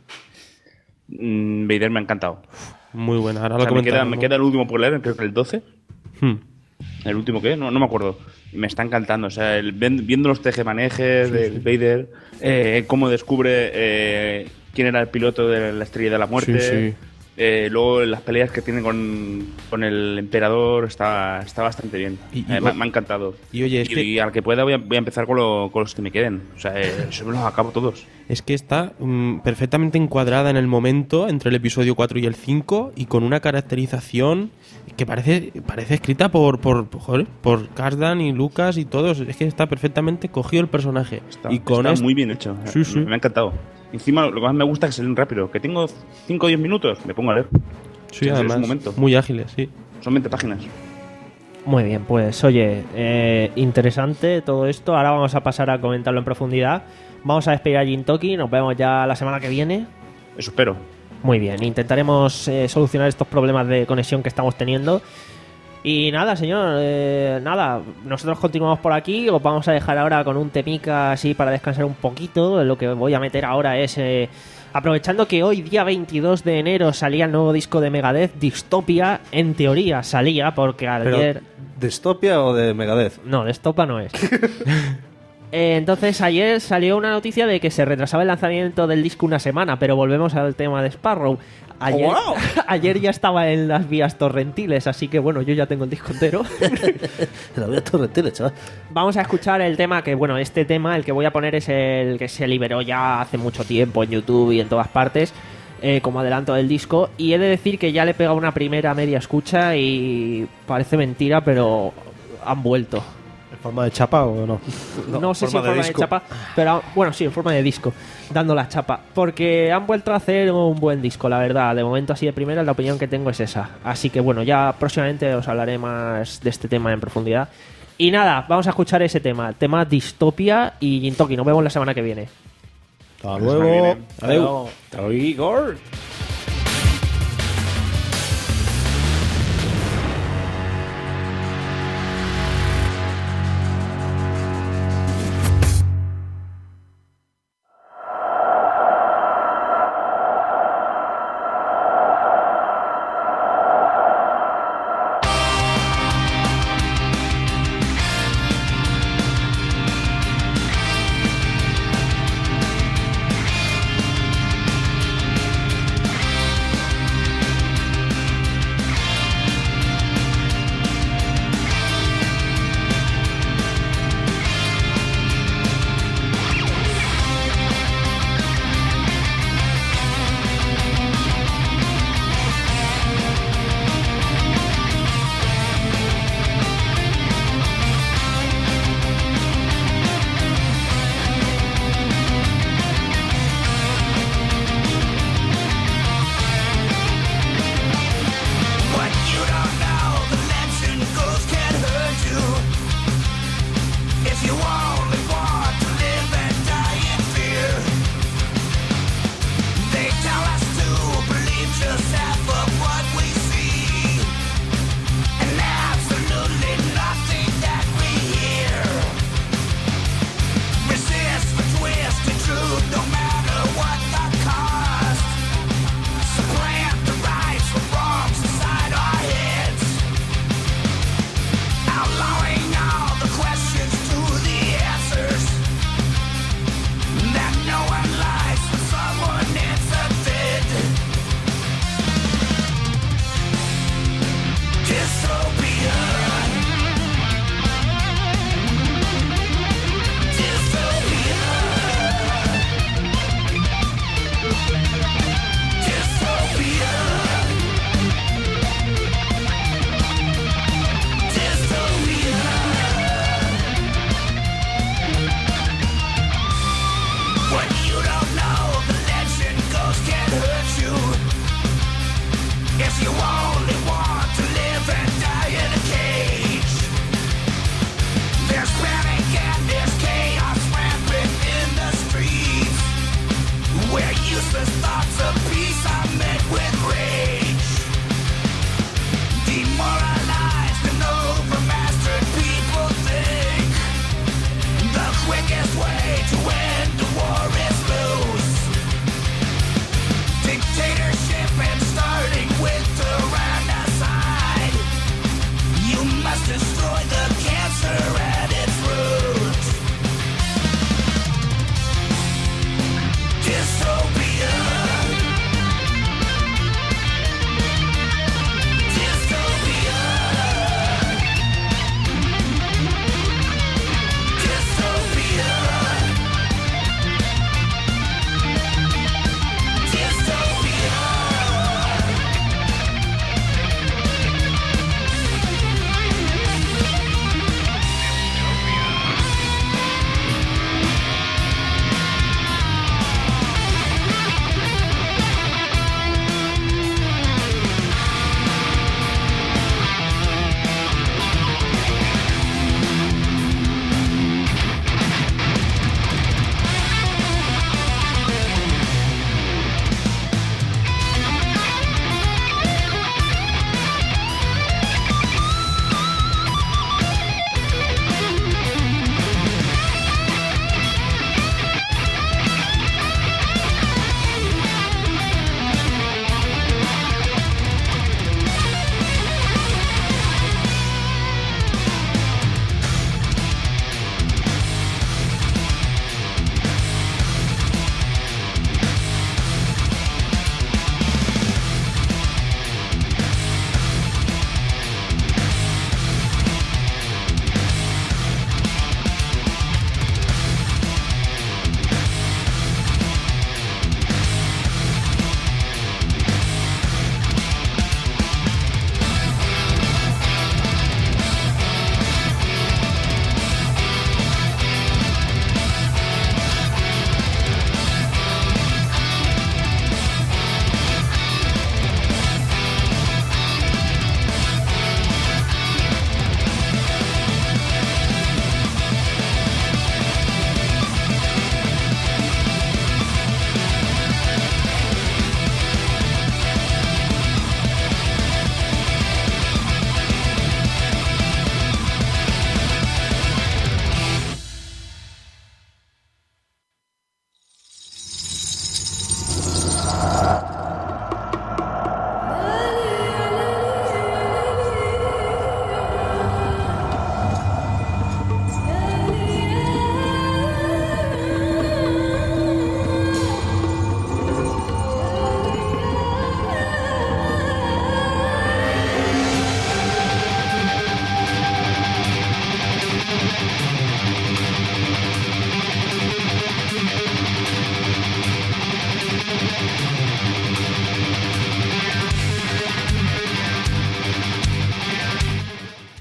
Mm, Vader me ha encantado. Muy buena. Ahora O lo sea, me, queda, comentaremos. me queda el último por leer, creo que el doce. Hmm. ¿El último qué? No, no me acuerdo. Y me está encantando. O sea, el- ven- viendo los tejemanejes de Vader, eh, cómo descubre eh, quién era el piloto de la Estrella de la Muerte. Sí, sí. Eh, luego las peleas que tiene con, con el emperador está, está bastante bien. Y- y- Eh, me, me ha encantado. y oye, es y, que- y al que pueda voy a, voy a empezar con, lo- con los que me queden. O sea, eh, eso me los acabo todos. Es que está mm, perfectamente encuadrada en el momento entre el episodio cuatro y el cinco y con una caracterización que parece parece escrita por por, por, joder, por Kasdan y Lucas y todos. Es que está perfectamente cogido el personaje. Está, y con está est- muy bien hecho. Sí, sí. Me, me ha encantado. Encima, lo que más me gusta es que se leen rápido. Que tengo cinco o diez minutos, me pongo a leer. Sí, Es un además, momento. muy ágiles, sí. Son veinte páginas. Muy bien, pues oye, eh, interesante todo esto. Ahora vamos a pasar a comentarlo en profundidad. Vamos a despedir a Jintoki, nos vemos ya la semana que viene. Eso espero. Muy bien, intentaremos eh, solucionar estos problemas de conexión que estamos teniendo. Y nada, señor, eh, nada, nosotros continuamos por aquí. Os vamos a dejar ahora con un temica así para descansar un poquito. Lo que voy a meter ahora es, eh, aprovechando que hoy, día veintidós de enero, salía el nuevo disco de Megadeth, Dystopia. En teoría salía, porque Pero, ayer... ¿Dystopia o de Megadeth? No, Dystopia no es. Eh, entonces ayer salió una noticia de que se retrasaba el lanzamiento del disco una semana, pero volvemos al tema de Sparrow. Ayer, ¡Wow! ayer ya estaba en las vías torrentiles, así que bueno, yo ya tengo el disco entero. La voy a torrentir, chaval. Vamos a escuchar el tema que, bueno, este tema, el que voy a poner es el que se liberó ya hace mucho tiempo en YouTube y en todas partes, eh, como adelanto del disco. Y he de decir que ya le he pegado una primera media escucha y parece mentira, pero han vuelto. ¿En forma de chapa o no? No, sé si en forma de forma de, disco. chapa, pero bueno, sí, en forma de disco, dando la chapa. Porque han vuelto a hacer un buen disco, la verdad. De momento, así de primera, la opinión que tengo es esa. Así que bueno, ya próximamente os hablaré más de este tema en profundidad. Y nada, vamos a escuchar ese tema, tema Dystopia y Jintoki. Nos vemos la semana que viene. Hasta La semana que viene. luego. Adeu. Igor.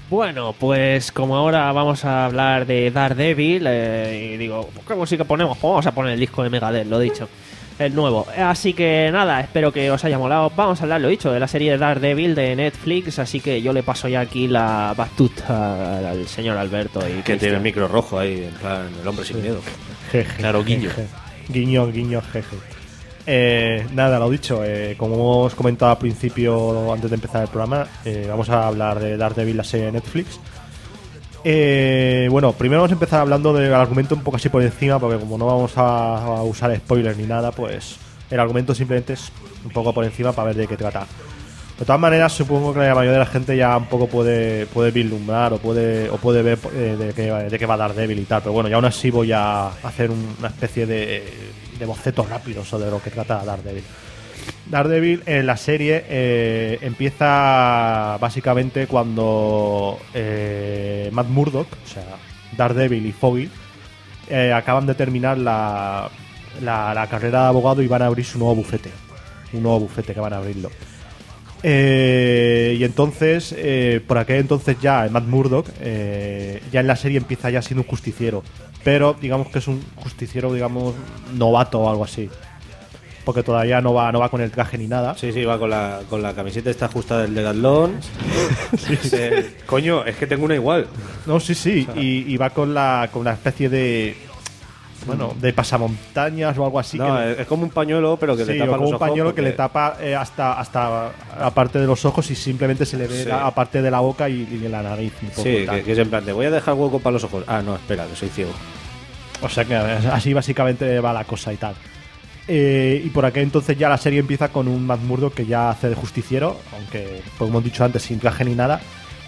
Bueno, pues como ahora vamos a hablar de Daredevil, eh, y digo, ¿qué música ponemos? Pues vamos a poner el disco de Megadeth, lo dicho, el nuevo. Así que nada, espero que os haya molado. Vamos a hablar, lo dicho, de la serie de Daredevil de Netflix, así que yo le paso ya aquí la batuta al señor Alberto. Y Que Cristian. tiene el micro rojo ahí, en plan, el hombre sin miedo. Jeje, Claro, guiño. jeje. Guiño, guiño, jeje. Eh, nada, lo dicho, eh, como hemos comentado al principio, antes de empezar el programa, eh, vamos a hablar de Daredevil, la serie de Netflix. Eh, bueno, primero vamos a empezar hablando del argumento un poco así por encima, porque como no vamos a, a usar spoilers ni nada, pues el argumento simplemente es un poco por encima para ver de qué trata. De todas maneras, supongo que la mayoría de la gente ya un poco puede, puede vislumbrar o puede, o puede ver eh, de, qué, de qué va Daredevil y tal, pero bueno, ya aún así voy a hacer un- una especie de, de bocetos rápidos sobre lo que trata Daredevil. Daredevil en la serie eh, empieza básicamente cuando eh, Matt Murdock, o sea, Daredevil y Foggy, eh, acaban de terminar la, la, la carrera de abogado y van a abrir su nuevo bufete. Un nuevo bufete que van a abrirlo. Eh, y entonces, eh, por aquel entonces ya Matt Murdock, eh, ya en la serie empieza ya siendo un justiciero. Pero digamos que es un justiciero, digamos, novato o algo así. Porque todavía no va, no va con el traje ni nada. Sí, sí, va con la, con la camiseta esta ajustada del Decathlon. Dice, coño, es que tengo una igual. No, sí, sí. Y, y va con la con una especie de. Bueno, de pasamontañas o algo así. No, que- es, es como un pañuelo, pero que sí, le o tapa como los un ojos. pañuelo que porque- le tapa eh, hasta hasta la parte de los ojos y simplemente se le ve Sí. la aparte de la boca y, y de la nariz. Un poco Sí, tal. que, que es en plan, te voy a dejar hueco para los ojos. Ah, no, espera, que soy ciego. O sea que así básicamente va la cosa y tal. Eh, y por aquel entonces ya la serie empieza con un Matt Murdock que ya hace de justiciero, aunque como hemos dicho antes sin traje ni nada.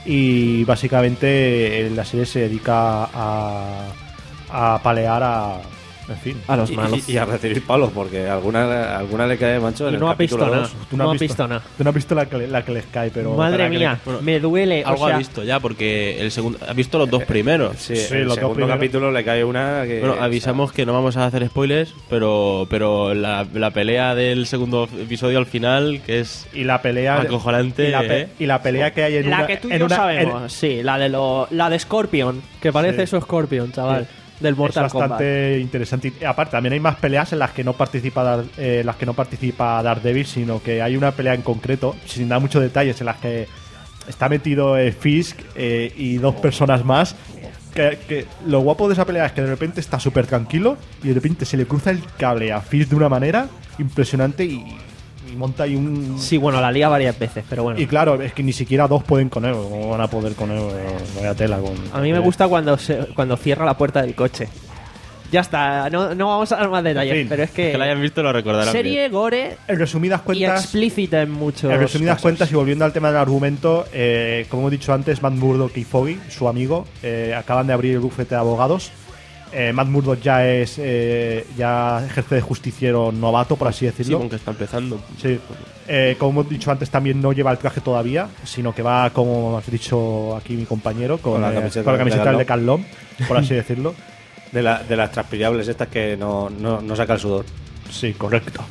Y básicamente eh, la serie se dedica a, a palear a... En fin. A los Y- malos. Y, y a recibir palos, porque alguna, alguna le cae mancho en Y el no ha capítulo visto nada. dos. Tú No ha has visto nada. Tú no has visto la que, le- la que les cae, pero... Madre para que mía, le- me duele. Algo o sea, ha visto ya, porque el segundo ha visto los dos primeros. Sí, Sí, el los dos segundo primeros. capítulo le cae una que... Bueno, avisamos que no vamos a hacer spoilers, pero pero la, la pelea del segundo episodio al final, que es Y la pelea... acojonante, Y la, pe- ¿eh? y la pelea que hay en la una... que tú y en yo una- sabemos, en- sí, la de lo, la de Scorpion, que parece Sí. su Scorpion, chaval, del Mortal es bastante Kombat. interesante. Y aparte, también hay más peleas en las que no participa Dar- eh, en las que no participa Daredevil, sino que hay una pelea en concreto, sin dar muchos detalles, en las que está metido eh, Fisk eh, y dos personas más. Que, que lo guapo de esa pelea es que de repente está súper tranquilo y de repente se le cruza el cable a Fisk de una manera impresionante y, y monta ahí un... Sí, bueno, la lía varias veces, pero bueno. Y claro, es que ni siquiera dos pueden con él. ¿Cómo van a poder con él? No vaya tela. Con, A mí me gusta cuando se, cuando cierra la puerta del coche. Ya está, no, no vamos a dar más detalles, En fin, pero es que, que la hayan visto lo recordarán. serie bien. gore En resumidas y cuentas... explícita en muchos En resumidas casos. cuentas, y volviendo al tema del argumento, eh, como he dicho antes, Matt Murdock y Foggy, su amigo, eh, acaban de abrir el bufete de abogados. Eh, Matt Murdock ya es eh, ya ejerce de justiciero novato, por así Sí, decirlo. aunque está empezando. Sí. Eh, como hemos dicho antes, también no lleva el traje todavía, sino que va, como has dicho aquí mi compañero, con, Con la eh, camiseta con la de camiseta del Decathlon. Decathlon, por así decirlo. De, la, de las transpirables estas que no, no, no saca el sudor. Sí, correcto.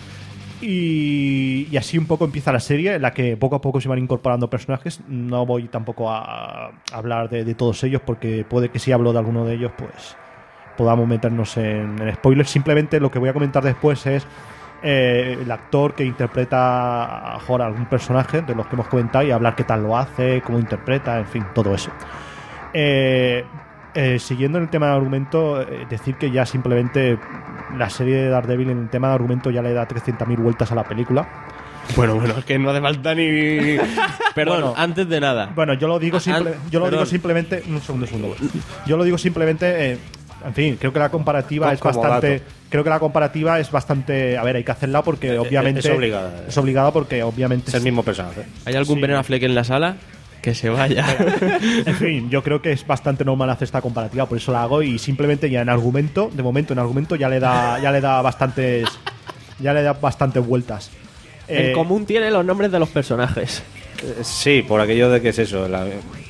Y, y así un poco empieza la serie, en la que poco a poco se van incorporando personajes. No voy tampoco a, a hablar de, de todos ellos, porque puede que si hablo de alguno de ellos, pues podamos meternos en, en spoilers. Simplemente lo que voy a comentar después es eh, el actor que interpreta a mejor algún personaje de los que hemos comentado y hablar qué tal lo hace, cómo interpreta, en fin, todo eso. Eh, eh, siguiendo en el tema de argumento, eh, decir que ya simplemente la serie de Daredevil en el tema de argumento ya le da trescientas mil vueltas a la película. Bueno, bueno, es que no hace falta ni... Perdón, Bueno. antes de nada. Bueno, yo lo digo, Ah, simple- ah, yo lo digo perdón. simplemente. Un segundo, un segundo. Yo lo digo simplemente. eh, en fin, creo que la comparativa Co- es como bastante. dato. Creo que la comparativa es bastante. A ver, hay que hacerla porque obviamente. es obligada. Es obligada porque obviamente. Es el mismo personaje. ¿Hay algún Sí. Ben Affleck en la sala? Que se vaya. En fin, yo creo que es bastante normal hacer esta comparativa, por eso la hago y simplemente ya en argumento, de momento en argumento ya le da, ya le da bastantes, ya le da bastantes vueltas. En Eh, común tiene los nombres de los personajes. Eh, Sí, por aquello de que es eso. La,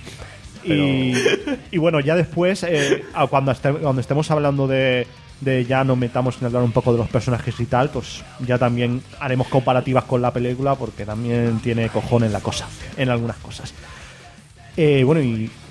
Y, y bueno, ya después, eh, a cuando, este- cuando estemos hablando de, de ya nos metamos en hablar un poco de los personajes y tal, pues ya también haremos comparativas con la película porque también tiene cojones la cosa, en algunas cosas. Eh, bueno, y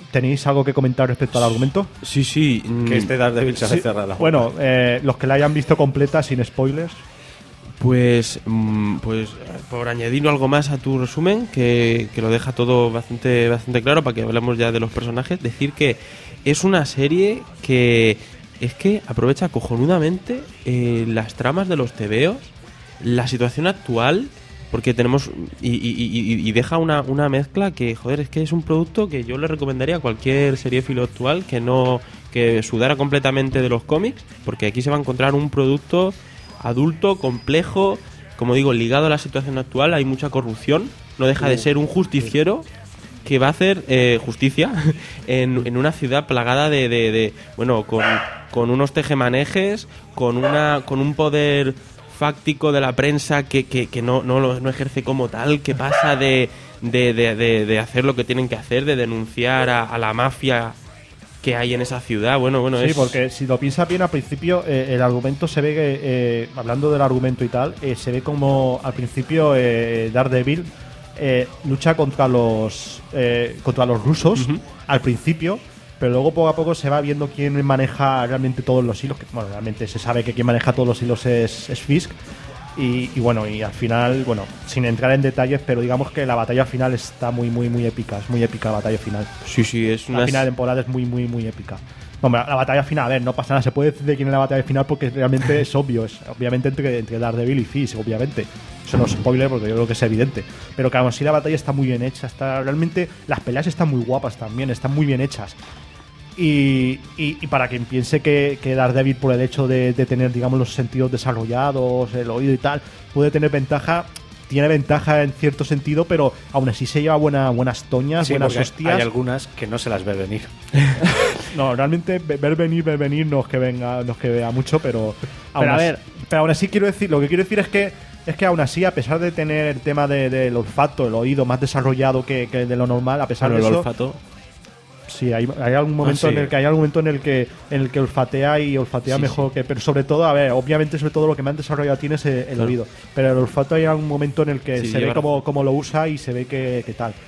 ¿Tenéis algo que comentar respecto al argumento? Sí, sí. Que este Daredevil se hace Sí, cerrar la boca. Bueno, eh, los que la hayan visto completa, sin spoilers. Pues, mm, pues por añadir algo más a tu resumen, que, que lo deja todo bastante, bastante claro para que hablemos ya de los personajes, decir que es una serie que es que aprovecha cojonudamente eh, las tramas de los tebeos, la situación actual, porque tenemos y, y, y, y deja una, una mezcla que, joder, es que es un producto que yo le recomendaría a cualquier seriéfilo actual que no que sudara completamente de los cómics, porque aquí se va a encontrar un producto adulto, complejo, como digo, ligado a la situación actual. Hay mucha corrupción, no deja de ser un justiciero que va a hacer eh, justicia en, en una ciudad plagada de, de, de bueno, con, con unos tejemanejes, con una con un poder fáctico de la prensa que, que, que no, no, lo- no ejerce como tal, que pasa de, de, de, de, de hacer lo que tienen que hacer, de denunciar a, a la mafia que hay en esa ciudad. Bueno, bueno, Sí, es... porque si lo piensas bien, al principio eh, el argumento se ve que, eh, hablando del argumento y tal, eh, se ve como al principio eh, Daredevil eh, lucha contra los eh, contra los rusos al principio, pero luego poco a poco se va viendo quién maneja realmente todos los hilos. Que, bueno, realmente se sabe que quien maneja todos los hilos es, es Fisk. Y, y bueno, y al final, bueno, sin entrar en detalles, pero digamos que la batalla final está muy, muy, muy épica. Es muy épica la batalla final. Sí, sí, es La una... final de temporada es muy, muy, muy épica. Hombre, la batalla final, a ver, no pasa nada. Se puede decir de quién es la batalla final porque realmente es obvio. Es obviamente entre, entre Daredevil y Fisk, obviamente. Eso no es spoiler porque yo creo que es evidente. Pero que aún así la batalla está muy bien hecha. Está, realmente las peleas están muy guapas también, están muy bien hechas. Y, y, y para quien piense que, que Daredevil, por el hecho de, de tener, digamos, los sentidos desarrollados, el oído y tal, puede tener ventaja, tiene ventaja en cierto sentido, pero aún así se lleva buena, buenas toñas, Sí, buenas porque hostias. hay algunas que no se las ve venir. No, realmente ve- ver venir, ver venir no es que venga, no es que vea mucho, pero aún Pero a así- ver. pero aún así quiero decir, lo que quiero decir es que es que aún así, a pesar de tener el tema de- del olfato, el oído más desarrollado que, que de lo normal, a pesar Bueno, de el eso, olfato... sí, hay, hay algún momento Ah, sí. en el que hay algún momento en el que en el que olfatea y olfatea Sí, mejor que, pero sobre todo, a ver, obviamente sobre todo lo que más desarrollado tiene es el, el Claro. oído, pero el olfato hay algún momento en el que Sí, se ve lleva cómo, razón. cómo lo usa y se ve que, que tal.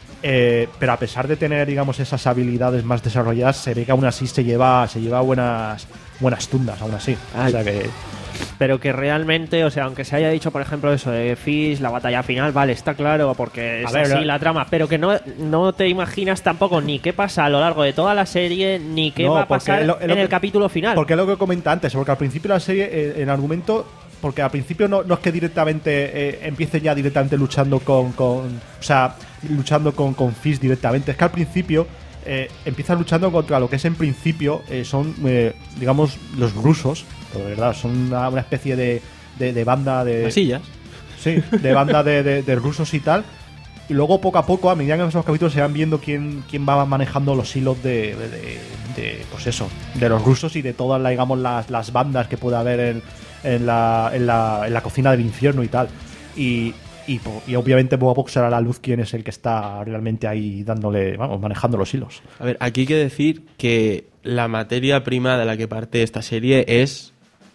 Eh, pero a pesar de tener, digamos, esas habilidades más desarrolladas, se ve que aún así se lleva, se lleva buenas, buenas tundas, aún así. Ay. O sea que Pero que realmente, o sea, aunque se haya dicho, por ejemplo, eso de Fish, la batalla final, vale, está claro, porque es A ver, así la- la trama, pero que no, no te imaginas tampoco ni qué pasa a lo largo de toda la serie, ni qué No, va a porque pasar es lo- es lo en el que- capítulo final. Porque es lo que comenta antes, porque al principio de la serie, eh, el argumento, porque al principio no, no es que directamente eh, empiece ya directamente luchando con, con o sea, luchando con, con Fisk directamente, es que al principio eh, empieza luchando contra lo que es en principio, eh, son, eh, digamos, los rusos, pero de verdad, son una, una especie de, de, de banda de... Masillas. Sí, de banda de, de- de rusos y tal. Y luego poco a poco, a medida que en esos capítulos se van viendo quién, quién va manejando los hilos de, de- de- de, pues eso, de los rusos y de todas la, digamos, las, las bandas que puede haber en, en, la, en, la, en la cocina del infierno y tal. Y, y, po- y obviamente poco a poco será la luz quién es el que está realmente ahí dándole, vamos, manejando los hilos. A ver, aquí hay que decir que la materia prima de la que parte esta serie es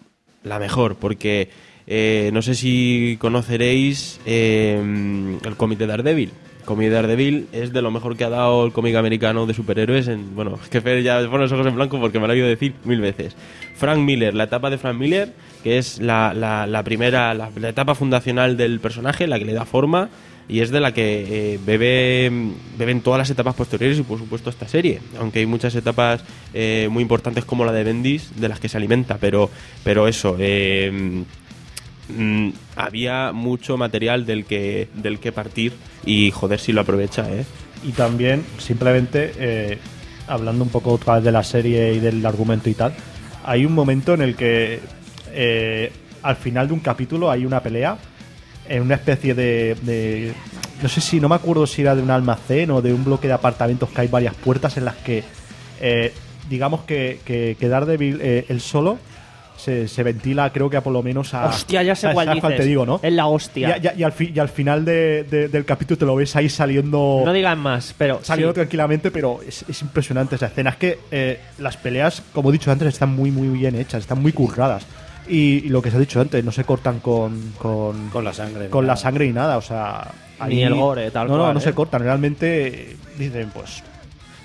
la mejor, porque eh, no sé si conoceréis eh, el cómic de Daredevil. El cómic de Daredevil es de lo mejor que ha dado el cómic americano de superhéroes. En, bueno, es que Fer ya pone los ojos en blanco porque me lo he oído decir mil veces. Frank Miller, la etapa de Frank Miller, que es la, la, la primera, la, la etapa fundacional del personaje, la que le da forma, y es de la que eh, bebe, beben todas las etapas posteriores y por supuesto esta serie, aunque hay muchas etapas eh, muy importantes como la de Bendis de las que se alimenta, pero, pero eso, eh, mm, había mucho material del que, del que partir y joder si lo aprovecha, ¿eh? Y también, simplemente, eh, hablando un poco otra vez de la serie y del argumento y tal, hay un momento en el que eh, al final de un capítulo hay una pelea en una especie de, de- no sé si, no me acuerdo si era de un almacén o de un bloque de apartamentos que hay varias puertas en las que eh, digamos que, que, que Daredevil eh, él solo se, se ventila, creo que a por lo menos a... Hostia, ya sé ¿sabes- cuál sabes dices. te digo, ¿no? Es la hostia. Y, y- y al, fi- y al final de- de- del capítulo te lo ves ahí saliendo... No digan más, pero Saliendo sí. tranquilamente, pero es, es impresionante esa escena. Es que eh, las peleas, como he dicho antes, están muy, muy bien hechas, están muy curradas. Y, y lo que se ha dicho antes, no se cortan con, con, Con la sangre. con ni la nada. sangre y nada. O sea, Ni el gore, tal no, No, cual, no ¿eh? se cortan. Realmente eh, dicen, pues.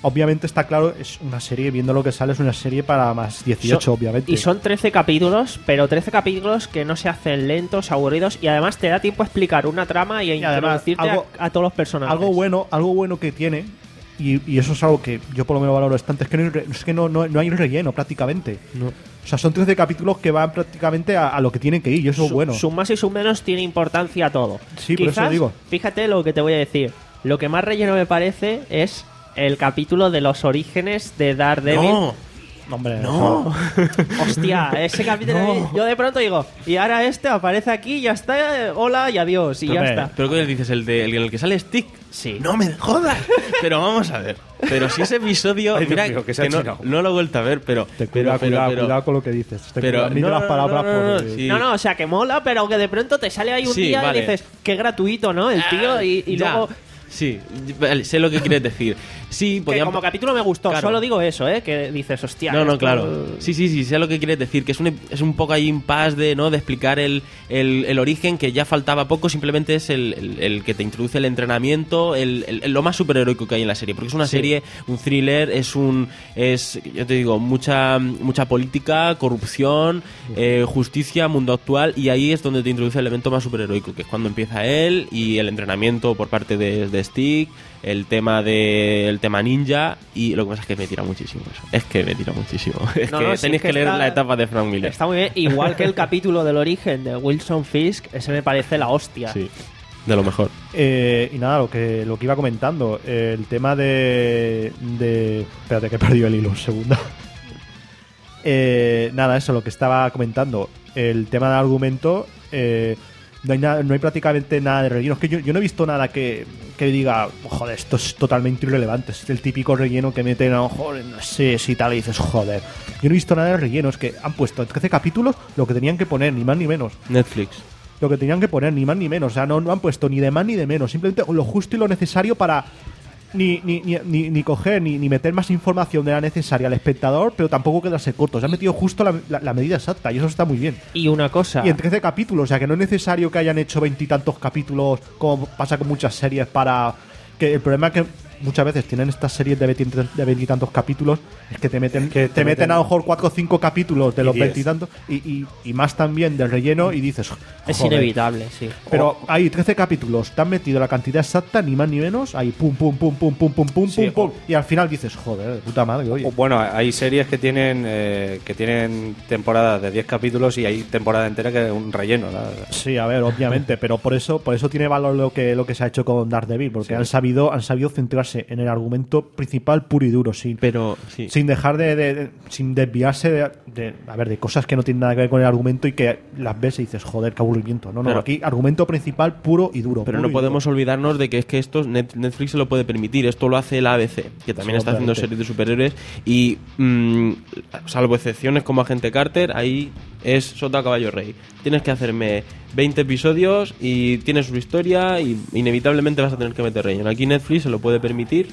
obviamente está claro, es una serie, viendo lo que sale, es una serie para más dieciocho, Son- obviamente. Y son trece capítulos, pero trece capítulos que no se hacen lentos, aburridos, y además te da tiempo a explicar una trama y a Y además, introducirte algo- a, a todos los personajes. Algo bueno, algo bueno que tiene, y, y eso es algo que yo por lo menos valoro bastante, es que no hay, re- es que no, no, no hay relleno prácticamente. O sea, son trece capítulos que van prácticamente a, a lo que tienen que ir, y eso es Su- bueno. Sus más y sus menos tiene importancia a todo. Sí, por eso Quizás, digo. Fíjate lo que te voy a decir. Lo que más relleno me parece es el capítulo de los orígenes de Daredevil. No, Hombre, no. Hostia, ese capítulo. Yo de pronto digo, y ahora este aparece aquí, ya está, hola y adiós, y ya Hombre, está. ¿Pero qué dices? ¿El, de, el en el que sale Stick? Sí. No me jodas. Pero vamos a ver. Pero si ese episodio... Ay, Dios mira, mío, que que, se ha no, chinado. no lo he vuelto a ver, pero... Te pero, cuida, pero, cuidado, pero- cuidado con lo que dices. Te pero- cuida, mide no, las no, palabras no, no, no, porque- sí. No, no, o sea, que mola, pero que de pronto te sale ahí un Sí, día vale. y dices, qué gratuito, ¿no? El tío, y, y Ya. luego. Sí, vale, sé lo que quieres decir. Sí, Que podían... como capítulo me gustó, Claro. solo digo eso, ¿eh? Que dices, hostia. No, no, esto- claro. Sí, sí, sí, sé lo que quieres decir, que es un, es un poco ahí impasse de, ¿no? de explicar el, el, el origen, que ya faltaba poco, simplemente es el, el, el que te introduce el entrenamiento, el, el- lo más superheroico que hay en la serie, porque es una serie, un thriller, es un, es, yo te digo, mucha, mucha política, corrupción, eh, justicia, mundo actual, y ahí es donde te introduce el elemento más superheroico, que es cuando empieza él y el entrenamiento por parte de, de Stick, el tema de el tema ninja, y lo que pasa es que me tira muchísimo eso. Es que me tira muchísimo. Es No, que no, sí, tenéis es que que leer está- la etapa de Frank Miller. Está muy bien, igual que el capítulo del origen de Wilson Fisk, ese me parece la hostia. Sí, de lo mejor. Eh, y nada, lo que, lo que iba comentando, eh, el tema de, de... Espérate que he perdido el hilo un segundo. Eh, nada, eso, lo que estaba comentando. El tema del argumento, eh, no, hay nada, no hay prácticamente nada de relleno. Es que yo, yo no he visto nada que, que diga, joder, esto es totalmente irrelevante. Es el típico relleno que meten a joder, no sé si tal, y dices, joder. Yo no he visto nada de relleno, es que han puesto en trece capítulos lo que tenían que poner, ni más ni menos. Netflix. Lo que tenían que poner, ni más ni menos. O sea, no, no han puesto ni de más ni de menos. Simplemente lo justo y lo necesario para ni, ni, ni, ni, ni coger ni, ni meter más información de la necesaria al espectador, pero tampoco quedarse cortos. Han metido justo la, la- la medida exacta y eso está muy bien. Y una cosa. Y en trece capítulos, o sea, que no es necesario que hayan hecho veintitantos capítulos como pasa con muchas series para... que el problema es que muchas veces tienen estas series de veintitantos de veintitantos capítulos, es que te meten Que te, te meten meten a lo mejor cuatro o cinco capítulos de y los diez. veintitantos y, y, y más también del relleno y dices, Es joder. inevitable, sí. Pero hay trece capítulos, te han metido la cantidad exacta, ni más ni menos, ahí pum, pum, pum, pum, pum, pum, pum, Sí, pum, pum, y al final dices, joder, de puta madre, oye. O, Bueno, hay series que tienen eh, que tienen temporadas de diez capítulos y hay temporada entera que es un relleno. ¿no? Sí, a ver, obviamente, pero por eso por eso tiene valor lo que lo que se ha hecho con Daredevil, porque han sabido han sabido centrarse en el argumento principal puro y duro, sin Pero, sí. sin dejar de, de- de- sin desviarse de, de- a ver, de cosas que no tienen nada que ver con el argumento y que las ves y dices, joder, qué aburrimiento. No, no, Pero- aquí argumento principal puro y duro. Pero puro no y podemos duro. olvidarnos de que es que esto Net- Netflix se lo puede permitir. Esto lo hace el A B C, que también Sí, está haciendo obviamente. series de superhéroes. Y mm, salvo excepciones como Agente Carter, ahí es sota caballo rey. Tienes que hacerme veinte episodios y tienes su historia y inevitablemente vas a tener que meter relleno. Aquí Netflix se lo puede permitir.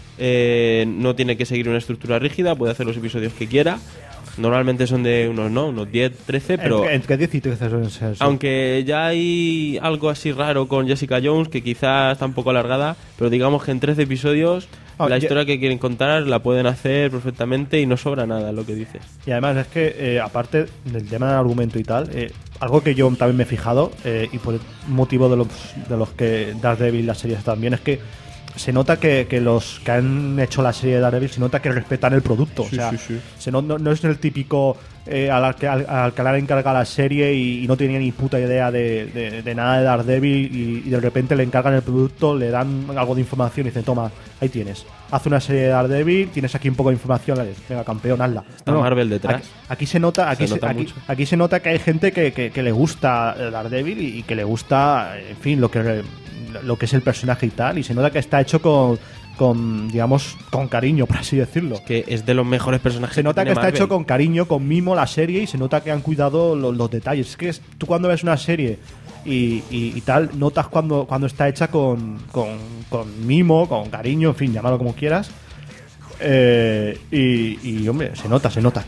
Eh, no tiene que seguir una estructura rígida, puede hacer los episodios que quiera. Normalmente son de unos, ¿no? Unos diez, trece, pero... entre, entre diez y trece suelen ser, sí. Aunque ya hay algo así raro con Jessica Jones, que quizás está un poco alargada, pero digamos que en trece episodios Ah, la ya- historia que quieren contar la pueden hacer perfectamente y no sobra nada lo que dices. Y además es que, eh, aparte del tema del argumento y tal, eh, algo que yo también me he fijado, eh, y por el motivo de los, de los que Daredevil, las series también, es que se nota que, que los que han hecho la serie de Daredevil, se nota que respetan el producto. Sí, o sea, sí, sí. se no, no, no es el típico eh, al, que, al, al que le han encargado la serie y, y no tenía ni puta idea de, de- de nada de Daredevil y, y de repente le encargan el producto, le dan algo de información y dicen, toma, ahí tienes. Haz una serie de Daredevil, tienes aquí un poco de información, dale, venga, campeón, hazla. Está Marvel detrás. Aquí, aquí se nota, aquí Se se, nota aquí, mucho. aquí se nota que hay gente que, que, que le gusta Daredevil y, y que le gusta, en fin, lo que lo que es el personaje y tal, y se nota que está hecho con, con digamos, con cariño, por así decirlo. Que es de los mejores personajes Se nota que tiene está Marvel. hecho con cariño, con mimo la serie y se nota que han cuidado los, los detalles. Es que es- tú cuando ves una serie y, y- y tal, notas cuando, cuando está hecha con, con, con mimo, con cariño, en fin, llámalo como quieras. Eh, y, y, hombre, se nota, se nota.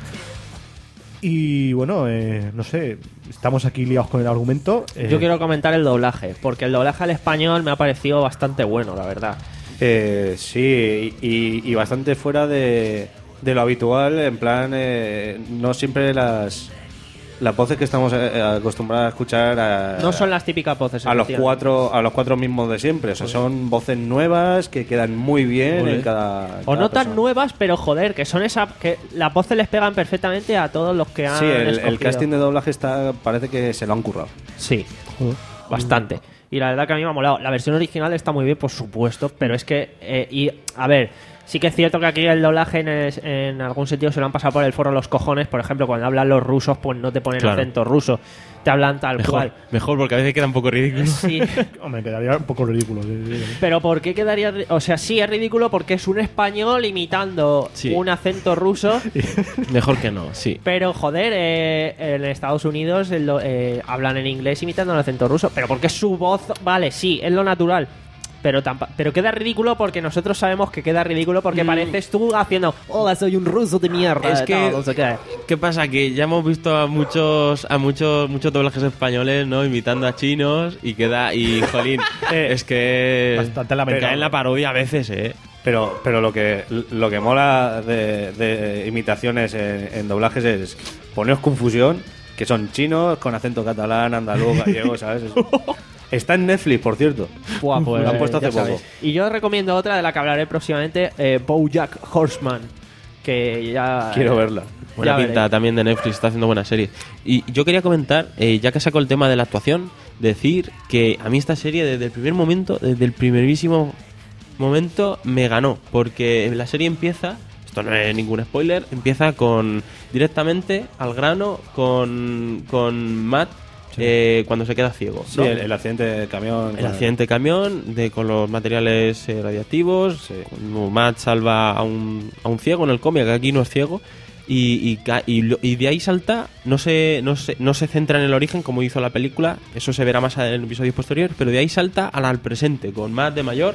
Y bueno, eh, no sé, estamos aquí liados con el argumento. eh, Yo quiero comentar el doblaje, porque el doblaje al español me ha parecido bastante bueno, la verdad. Eh, sí, y, y bastante fuera de, de lo habitual, en plan, eh, no siempre las las voces que estamos eh, acostumbrados a escuchar a, No son las típicas voces. a los efectivamente. cuatro a los cuatro mismos de siempre, o sea, son voces nuevas que quedan muy bien Joder. en cada, O cada no tan persona. nuevas, pero joder, que son esa que las voces les pegan perfectamente a todos los que han Sí, el, el escogido. casting de doblaje está parece que se lo han currado. Sí, bastante. Y la verdad que a mí me ha molado. La versión original está muy bien, por supuesto, pero es que... eh, y, a ver, sí que es cierto que aquí el doblaje en, es- en algún sentido se lo han pasado por el forro los cojones. Por ejemplo, cuando hablan los rusos, pues no te ponen Claro. acento ruso. Te hablan tal Mejor, cual. mejor, porque a veces queda un poco ridículo. Sí, Hombre, quedaría un poco ridículo. sí, sí, sí. pero ¿por qué quedaría...? ri- O sea, sí, es ridículo porque es un español imitando Sí. un acento ruso. Mejor que no, sí. Pero, joder, eh, en Estados Unidos eh, lo- eh, hablan en inglés imitando el acento ruso. Pero porque es su voz, vale, sí, es lo natural. Pero tampa- pero queda ridículo porque nosotros sabemos que queda ridículo porque pareces tú haciendo hola, soy un ruso de mierda. Es de que, tal, no sé qué. ¿qué pasa? Que ya hemos visto a muchos a muchos muchos doblajes españoles, ¿no? Imitando a chinos y queda y jolín, es que Bastante lamentable. cae en la parodia a veces, ¿eh? Pero, pero lo que lo que mola de, de imitaciones en, en doblajes es poneros confusión, que son chinos con acento catalán, andaluz, gallego, ¿sabes? Es- Está en Netflix, por cierto. Buah, pues, Lo han puesto ya hace poco. sabéis. Y yo recomiendo otra de la que hablaré próximamente, eh, BoJack Horseman, que ya... Quiero verla. Buena Ya pinta veréis. también de Netflix, está haciendo buenas series. Y yo quería comentar, eh, ya que sacó el tema de la actuación, decir que a mí esta serie desde el primer momento, desde el primerísimo momento, me ganó. Porque la serie empieza, esto no es ningún spoiler, empieza con directamente al grano con, con Matt eh, cuando se queda ciego. Sí, ¿no? el, el accidente de camión. El accidente de camión de, con los materiales eh, radiactivos. Cuando Matt salva a un, a un ciego en el cómic, que aquí no es ciego. Y, y, ca- y, lo- y de ahí salta, no se, no, se, no se centra en el origen como hizo la película, eso se verá más en episodios posteriores, pero de ahí salta al, al presente, con Matt de mayor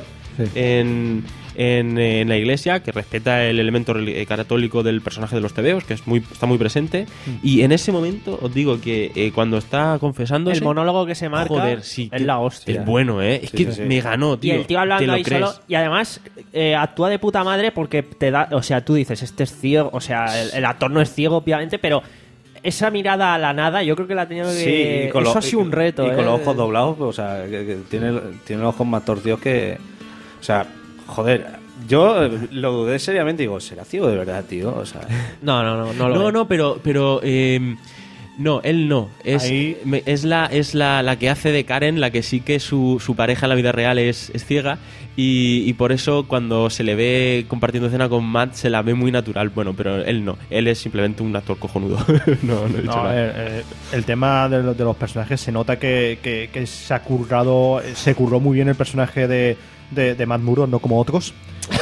en, en, en la iglesia, que respeta el elemento reli- eh, católico del personaje de los tebeos, que es muy, está muy presente. Y en ese momento os digo que eh, cuando está confesándose... El monólogo que se marca Joder, sí, es que- la hostia. Es bueno, ¿eh? Es Sí, que sí, sí. me ganó, tío. Y el tío ¿Te hablando lo ahí crees? solo. Y además eh, actúa de puta madre porque te da. O sea, tú dices, este es ciego. O sea, el, el actor no es ciego, obviamente, pero esa mirada a la nada, yo creo que la ha tenido que. Sí, y con Eso los- ha sido un reto, Y ¿eh? con los ojos doblados, o sea, que, que tiene, tiene los ojos más torcidos que. O sea, joder, yo eh, lo dudé seriamente y digo, ¿será ciego de verdad, tío? O sea. No, no, no. No, lo No, es. no, pero, pero eh, no, él no. Es, Ahí- me- es la, es la, la que hace de Karen, la que sí que su, su pareja en la vida real es, es ciega. Y, y por eso cuando se le ve compartiendo escena con Matt se la ve muy natural. Bueno, pero él no. Él es simplemente un actor cojonudo. no, no he dicho No, a nada. ver, eh, el tema de, lo- de los personajes se nota que, que- que se ha currado, se curró muy bien el personaje de, de, de Matt Murdock, no como otros.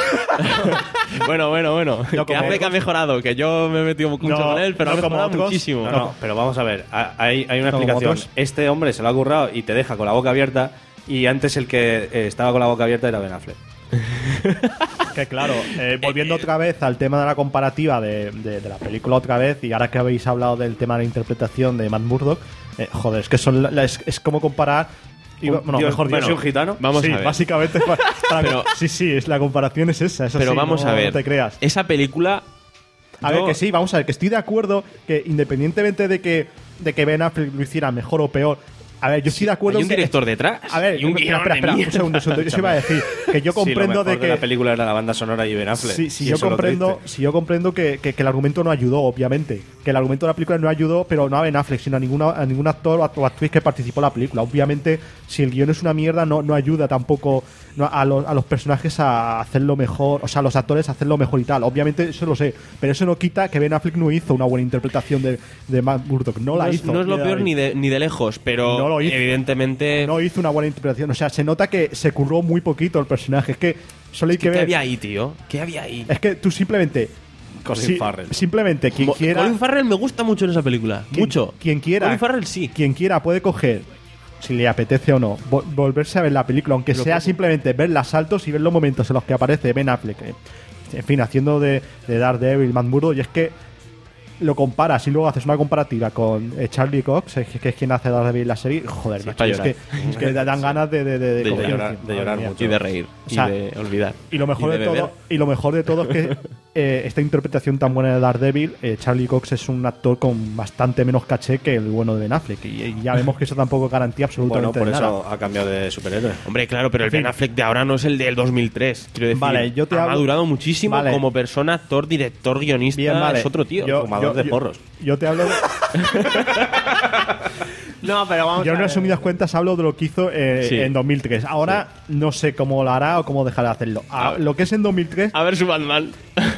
Bueno, bueno, bueno. No que como hace que otros. ha mejorado. Que yo me he metido mucho No, con él, pero no ha como mejorado otros. muchísimo. No, no, pero vamos a ver, ha- hay, hay una No, como explicación. otros. Este hombre se lo ha currado y te deja con la boca abierta, y antes el que eh, estaba con la boca abierta era Ben Affleck. Que claro, eh, volviendo otra vez al tema de la comparativa de, de- de la película otra vez, y ahora que habéis hablado del tema de la interpretación de Matt Murdock, eh, joder, es que son la- la- es, es como comparar. y, Un bueno, tío- mejor bueno, dicho, un gitano. Vamos sí, a ver. básicamente. es para- para- Pero- sí, sí, es, la comparación es esa. Es Pero así, vamos no- a ver. No te creas. Esa película. A yo- ver, que sí, vamos a ver, que estoy de acuerdo que independientemente de que, de que Ben Affleck lo hiciera mejor o peor, a ver, yo estoy de acuerdo Hay un que- director detrás. A ver, y un espera, guión espera, de espera, un mierda. segundo, un segundo. Yo os iba a decir que yo Sí, lo comprendo mejor de de que la película era la banda sonora y Ben Affleck. Sí, sí, Y yo eso es lo comprendo, triste. sí, yo comprendo que, que- que el argumento no ayudó, obviamente. Que el argumento de la película no ayudó, pero no a Ben Affleck, sino a, ninguna, a ningún actor o act- o actriz que participó en la película. Obviamente, si el guión es una mierda, no, no ayuda tampoco no, a, los, a los personajes a hacerlo mejor, o sea, a los actores a hacerlo mejor y tal. Obviamente, eso lo sé, pero eso no quita que Ben Affleck no hizo una buena interpretación de, de Matt Murdock. No la no es, hizo. no es lo Ni de- peor ni de, ni de lejos, pero No lo hizo. evidentemente. No hizo una buena interpretación. O sea, se nota que se curró muy poquito el personaje. Es que solo hay que ¿Qué ver. había ahí, tío? ¿Qué había ahí? Es que tú simplemente. Colin si- Farrell. Simplemente quien Mo- quiera. Colin Farrell me gusta mucho en esa película. quien- mucho. Quien quiera. Colin Farrell sí. Quien quiera puede coger, si le apetece o no, vo- volverse a ver la película, aunque Pero sea ¿cómo? simplemente ver los saltos y ver los momentos en los que aparece Ben Affleck. eh, En fin, haciendo de, de Daredevil, Matt Murdock. Y es que lo comparas y luego haces una comparativa con eh, Charlie Cox, eh, que es quien hace Daredevil la serie, joder, Sí, macho, para es, que, es que te dan ganas de, de, de, De coger llorar, encima. de llorar Madre mía. mucho. Y de reír, O sea, y de olvidar. Y lo mejor Y de, de todo, beber. y lo mejor de todo es que eh, esta interpretación tan buena de Daredevil, eh, Charlie Cox es un actor con bastante menos caché que el bueno de Ben Affleck, y, y ya vemos que eso tampoco es garantía Bueno, absolutamente por de eso nada. ha cambiado de superhéroe. Hombre, claro, pero el En fin. Ben Affleck de ahora no es el del dos mil tres. Quiero decir, Vale, yo te ha hablo- madurado muchísimo Vale. como persona, actor, director, guionista. Bien, vale. Es otro tío. Yo- Fumador yo- de yo- porros. Yo te hablo de, No, pero vamos yo a en ver. resumidas cuentas hablo de lo que hizo eh, Sí. en dos mil tres. Ahora no sé cómo lo hará o cómo dejará de hacerlo. A- lo que es en dos mil tres, A ver su Batman.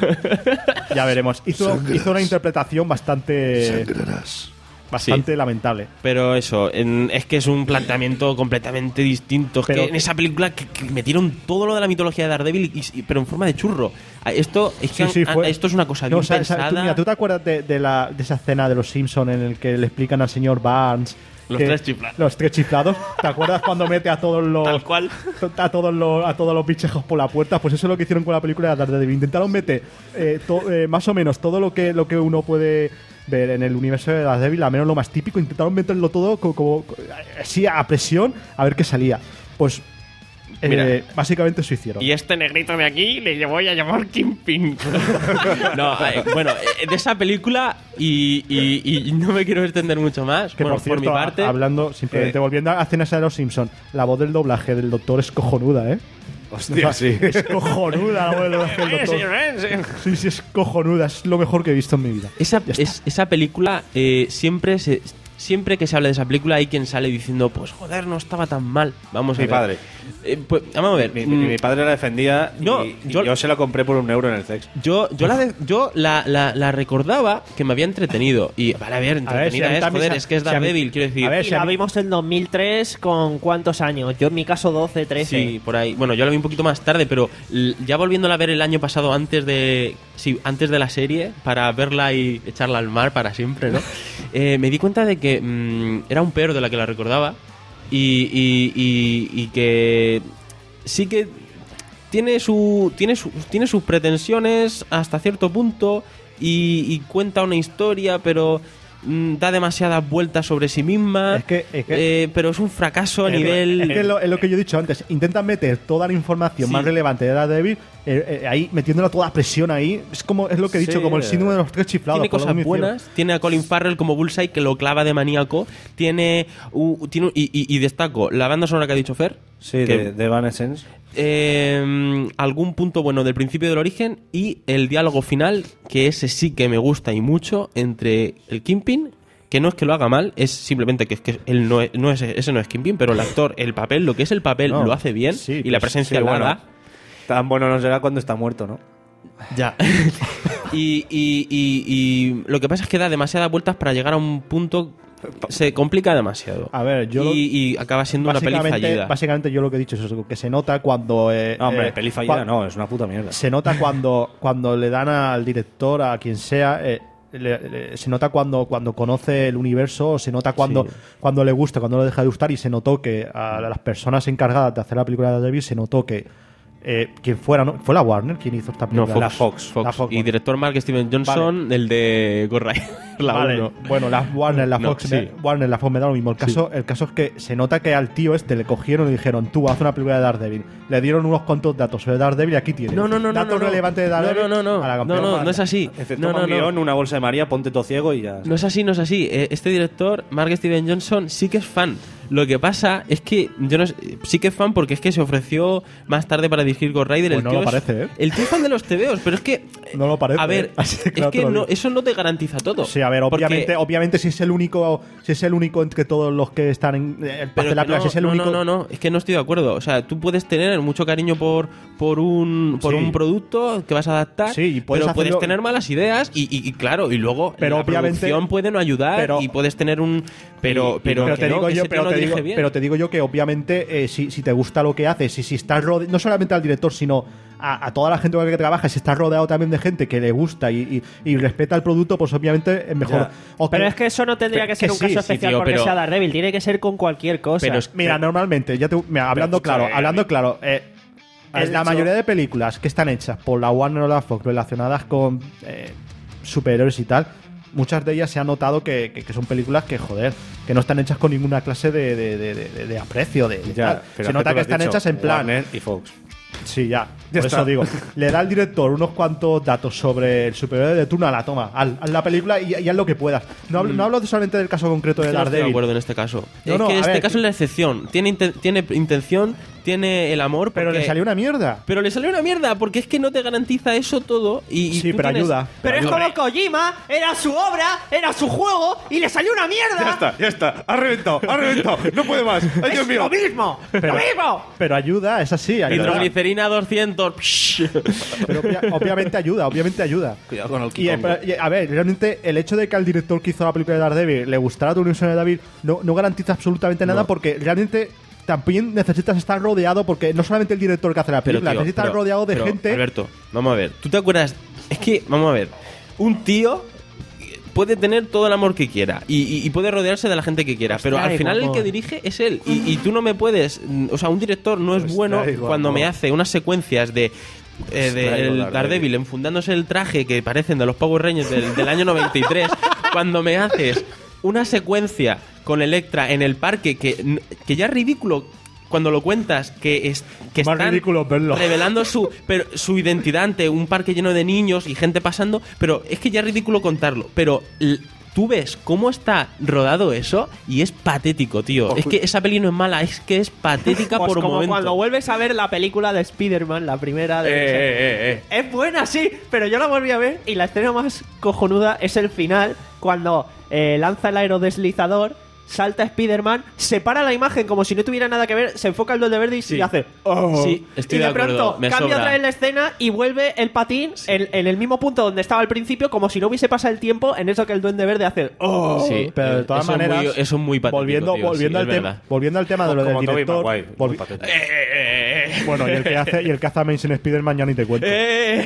ya veremos. Hizo, hizo una interpretación bastante bastante Sí. lamentable. Pero eso, en- es que es un planteamiento completamente distinto. Es Pero- que en esa película que, que metieron todo lo de la mitología de Daredevil, y- y- pero en forma de churro. A- Esto es, que Sí, sí, han- fue- esto es una cosa No, bien o sea, o sea, pensada. tú, mira, ¿tú te acuerdas de, de la, de esa escena de los Simpsons en el que le explican al señor Barnes Los que- tres chiflados. Los tres chiflados. ¿Te acuerdas cuando mete a todos los Tal cual. a todos los a todos los bichejos por la puerta? Pues eso es lo que hicieron con la película de Daredevil. Intentaron meter eh, to- eh, más o menos todo lo que lo que uno puede ver en el universo de Daredevil, al menos lo más típico. Intentaron meterlo todo como, como- así a presión a ver qué salía. Pues eh, Mira. básicamente eso hicieron. Y este negrito de aquí le voy a llamar Kingpin. no, eh, bueno, eh, de esa película, y, y- y no me quiero extender mucho más. Que bueno, por cierto, mi parte. a- hablando, simplemente Eh. volviendo a escenas de los Simpsons, la voz del doblaje del doctor es cojonuda, ¿eh? Hostia, sí. Es cojonuda la voz del doblaje del doctor. Sí, sí, es cojonuda, es lo mejor que he visto en mi vida. Esa, Ya está. es- esa película, eh, siempre se, siempre que se habla de esa película hay quien sale diciendo, pues joder, no estaba tan mal. Vamos a Mi ver. padre. Eh, pues, vamos a ver. Mi, mm, mi- mi padre la defendía No, y, y yo- yo, se la compré por un euro en el sex. Yo, yo, la, de- yo la, la- la recordaba que me había entretenido. Y vale, a ver, entretenida si a mí es, también joder, se- es que es si a mí- Daredevil, quiero decir. a ver, Y si a la mí- vimos en dos mil tres con ¿cuántos años? Yo en mi caso doce, trece. Sí, por ahí. Bueno, yo la vi un poquito más tarde, pero l- ya volviéndola a ver el año pasado antes de sí, antes de la serie, para verla y echarla al mar para siempre, ¿no? Eh, me di cuenta de que mm, era un peor de la que la recordaba y, y- y- y que sí que tiene su tiene su- tiene sus pretensiones hasta cierto punto y, y cuenta una historia, pero mm, da demasiadas vueltas sobre sí misma. Es que- es que- eh, pero es un fracaso a Es que- nivel. Es que es lo, es lo que yo he dicho antes. Intentan meter toda la información Sí. más relevante de Daredevil eh, eh, ahí, metiéndola toda a presión ahí. Es como es lo que he dicho, Sí, como el eh. síndrome de los tres chiflados. Tiene por lo cosas que me hicieron. buenas, tiene a Colin Farrell como Bullseye que lo clava de maníaco, tiene, u- tiene y, y- y destaco la banda sonora que ha dicho Fer, Sí, que- de, de Evanescence. eh, algún punto bueno del principio del origen y el diálogo final, que ese sí que me gusta y mucho, entre el Kingpin, que no es que lo haga mal, es simplemente que es que él no es, no es ese no es Kingpin, pero el actor, el papel, lo que es el papel No, lo hace bien sí, y la pues, presencia sí, la bueno. da. Tan bueno no será cuando está muerto, ¿no? Ya. y, y- y- y lo que pasa es que da demasiadas vueltas para llegar a un punto. Se complica demasiado. A ver, yo lo- y, y acaba siendo una peli Básicamente, fallida. básicamente yo lo que he dicho es eso, que se nota cuando... eh, No, hombre, eh, peli fallida cua- no, es una puta mierda. Se nota cuando, cuando le dan al director, a quien sea, eh, le- le- se nota cuando, cuando conoce el universo, o se nota cuando, Sí. cuando le gusta, cuando le deja de gustar, y se notó que a las personas encargadas de hacer la película de Daredevil se notó que eh, quien fuera, ¿no? ¿Fue la Warner quien hizo esta No, película? Fox. La Fox. La Fox, y bueno. director Mark Steven Johnson, el de Ghost Rider, la Vale, uno. bueno, la Warner, la No, Fox, sí. me- Warner, la Fox me da lo mismo. El caso, el caso es que se nota que al tío este le cogieron y dijeron, tú haz una película de Daredevil. Le dieron unos cuantos datos sobre Daredevil y aquí tienes. No, no, no, no. Datos no, no. relevantes de Daredevil. No, no, no. a la No, campeona. no, no es así. Excepto No, no, un no. guión, una bolsa de María, ponte todo ciego y ya. No es así, no es así. Eh, Este director, Mark Steven Johnson, sí que es fan. Lo que pasa es que yo no sé- sí que es fan porque es que se ofreció más tarde para dirigir Ghost Rider. Pues el no tío lo es- parece, ¿eh? El tío es fan de los tebeos, pero es que No lo parece. a ver, ¿eh? Así de claro es te que lo no, digo. eso no te garantiza todo. Sí, a ver, Porque- obviamente, obviamente si es el único, si es el único entre todos los que están en eh, el Pero de la que película, no, si es el no, único. no, no, no, es que no estoy de acuerdo. O sea, tú puedes tener mucho cariño por, por un por Sí. un producto que vas a adaptar, Sí, y puedes pero puedes hacerlo- tener malas ideas y, y- y claro, y luego Pero la obviamente- producción puede no ayudar pero- y puedes tener un pero Y- pero, pero que te no, digo que yo, ese tío pero no te dirige digo, bien. pero te digo yo que obviamente eh, si, si te gusta lo que haces y si estás rodeado, no solamente al director, sino a, a toda la gente con la que trabaja, si estás rodeado también de gente que le gusta y, y- y respeta el producto, pues obviamente es mejor. Ya. O Pero que- es que eso no tendría que que ser un sí, caso sí, especial tío, porque pero- sea Daredevil, tiene que ser con cualquier cosa. Pero es- Mira, normalmente, ya te, mira, hablando escucha, claro, eh, hablando claro, eh, has en la dicho- mayoría de películas que están hechas por la Warner o la Fox relacionadas con eh, superhéroes y tal, muchas de ellas se ha notado que, que, que son películas que, joder, que no están hechas con ninguna clase de, de, de, de, de aprecio. De, de Ya, tal. pero Se es nota tú que lo has están dicho, hechas en plan. Warner y Fox. Sí, ya. Ya Por está. eso digo, le da al director unos cuantos datos sobre el superhéroe de turno a la toma, haz, haz la película y, y haz lo que puedas. No hablo, no hablo solamente del caso concreto de Es que no estoy de Daredevil. acuerdo en este caso. No, es no, que a este ver, caso que- es la excepción. Tiene, inten- tiene intención, tiene el amor. Pero le porque- salió una mierda. Pero le salió una mierda, porque es que no te garantiza eso todo. Y, y Sí, tú pero tienes- ayuda. Pero es ayuda. como Kojima, era su obra, era su juego y le salió una mierda. Ya está, ya está. Ha reventado, ha reventado. No puede más. Ay, Dios Es mío. lo mismo, Pero- lo mismo. Pero ayuda, es así. Ayuda. Hidroglicerina doscientos. psh. Pero obvia- obviamente ayuda, obviamente ayuda. Cuidado con el Y, eh, Kikongo. pero, y, a ver, realmente el hecho de que al director que hizo la película de Daredevil le gustara tu universo de Daredevil no, no garantiza absolutamente nada porque realmente también necesitas estar rodeado porque no solamente el director que hace la Pero, película, tío, necesitas pero- rodeado de pero, gente. Alberto, vamos a ver. ¿Tú te acuerdas? Es que, vamos a ver. Un tío puede tener todo el amor que quiera y, y- y puede rodearse de la gente que quiera, pero Ostras, al final el guapo. que dirige es él. Y, y tú no me puedes. mm, O sea, un director no es Ostras, bueno guapo. cuando me hace unas secuencias de. Eh, Ostras, de el Daredevil. Daredevil enfundándose el traje que parecen de los Power Rangers del, del año noventa y tres. Cuando me haces una secuencia con Electra en el parque que, que ya es ridículo cuando lo cuentas, que, es, que Más están ridículo verlo. revelando su, pero, su identidad ante un parque lleno de niños y gente pasando, pero es que ya es ridículo contarlo. Pero l- tú ves cómo está rodado eso y es patético, tío. Es que esa peli no es mala, es que es patética Pues por como momentos. cuando vuelves a ver la película de Spider-Man, la primera de... Eh, eh, eh, eh. Es buena, sí, pero yo la volví a ver y la escena más cojonuda es el final, cuando eh, lanza el aerodeslizador, salta Spider-Man, separa la imagen como si no tuviera nada que ver, se enfoca el Duende Verde y, Sí. y hace... "Oh". Sí, estoy y de, de acuerdo, pronto me cambia sobra. otra vez la escena y vuelve el patín en, en el mismo punto donde estaba al principio, como si no hubiese pasado el tiempo en eso que el Duende Verde hace... "Oh". Sí, Pero de eh, todas eso es maneras, muy- eso es muy patético, volviendo, tío, volviendo, sí, al es tema, verdad. volviendo al tema de lo Como del Tobey director. Maguire, volvi- muy patético. bueno, y el que hace y el que hace Amazing Spider-Man ya ni te cuento.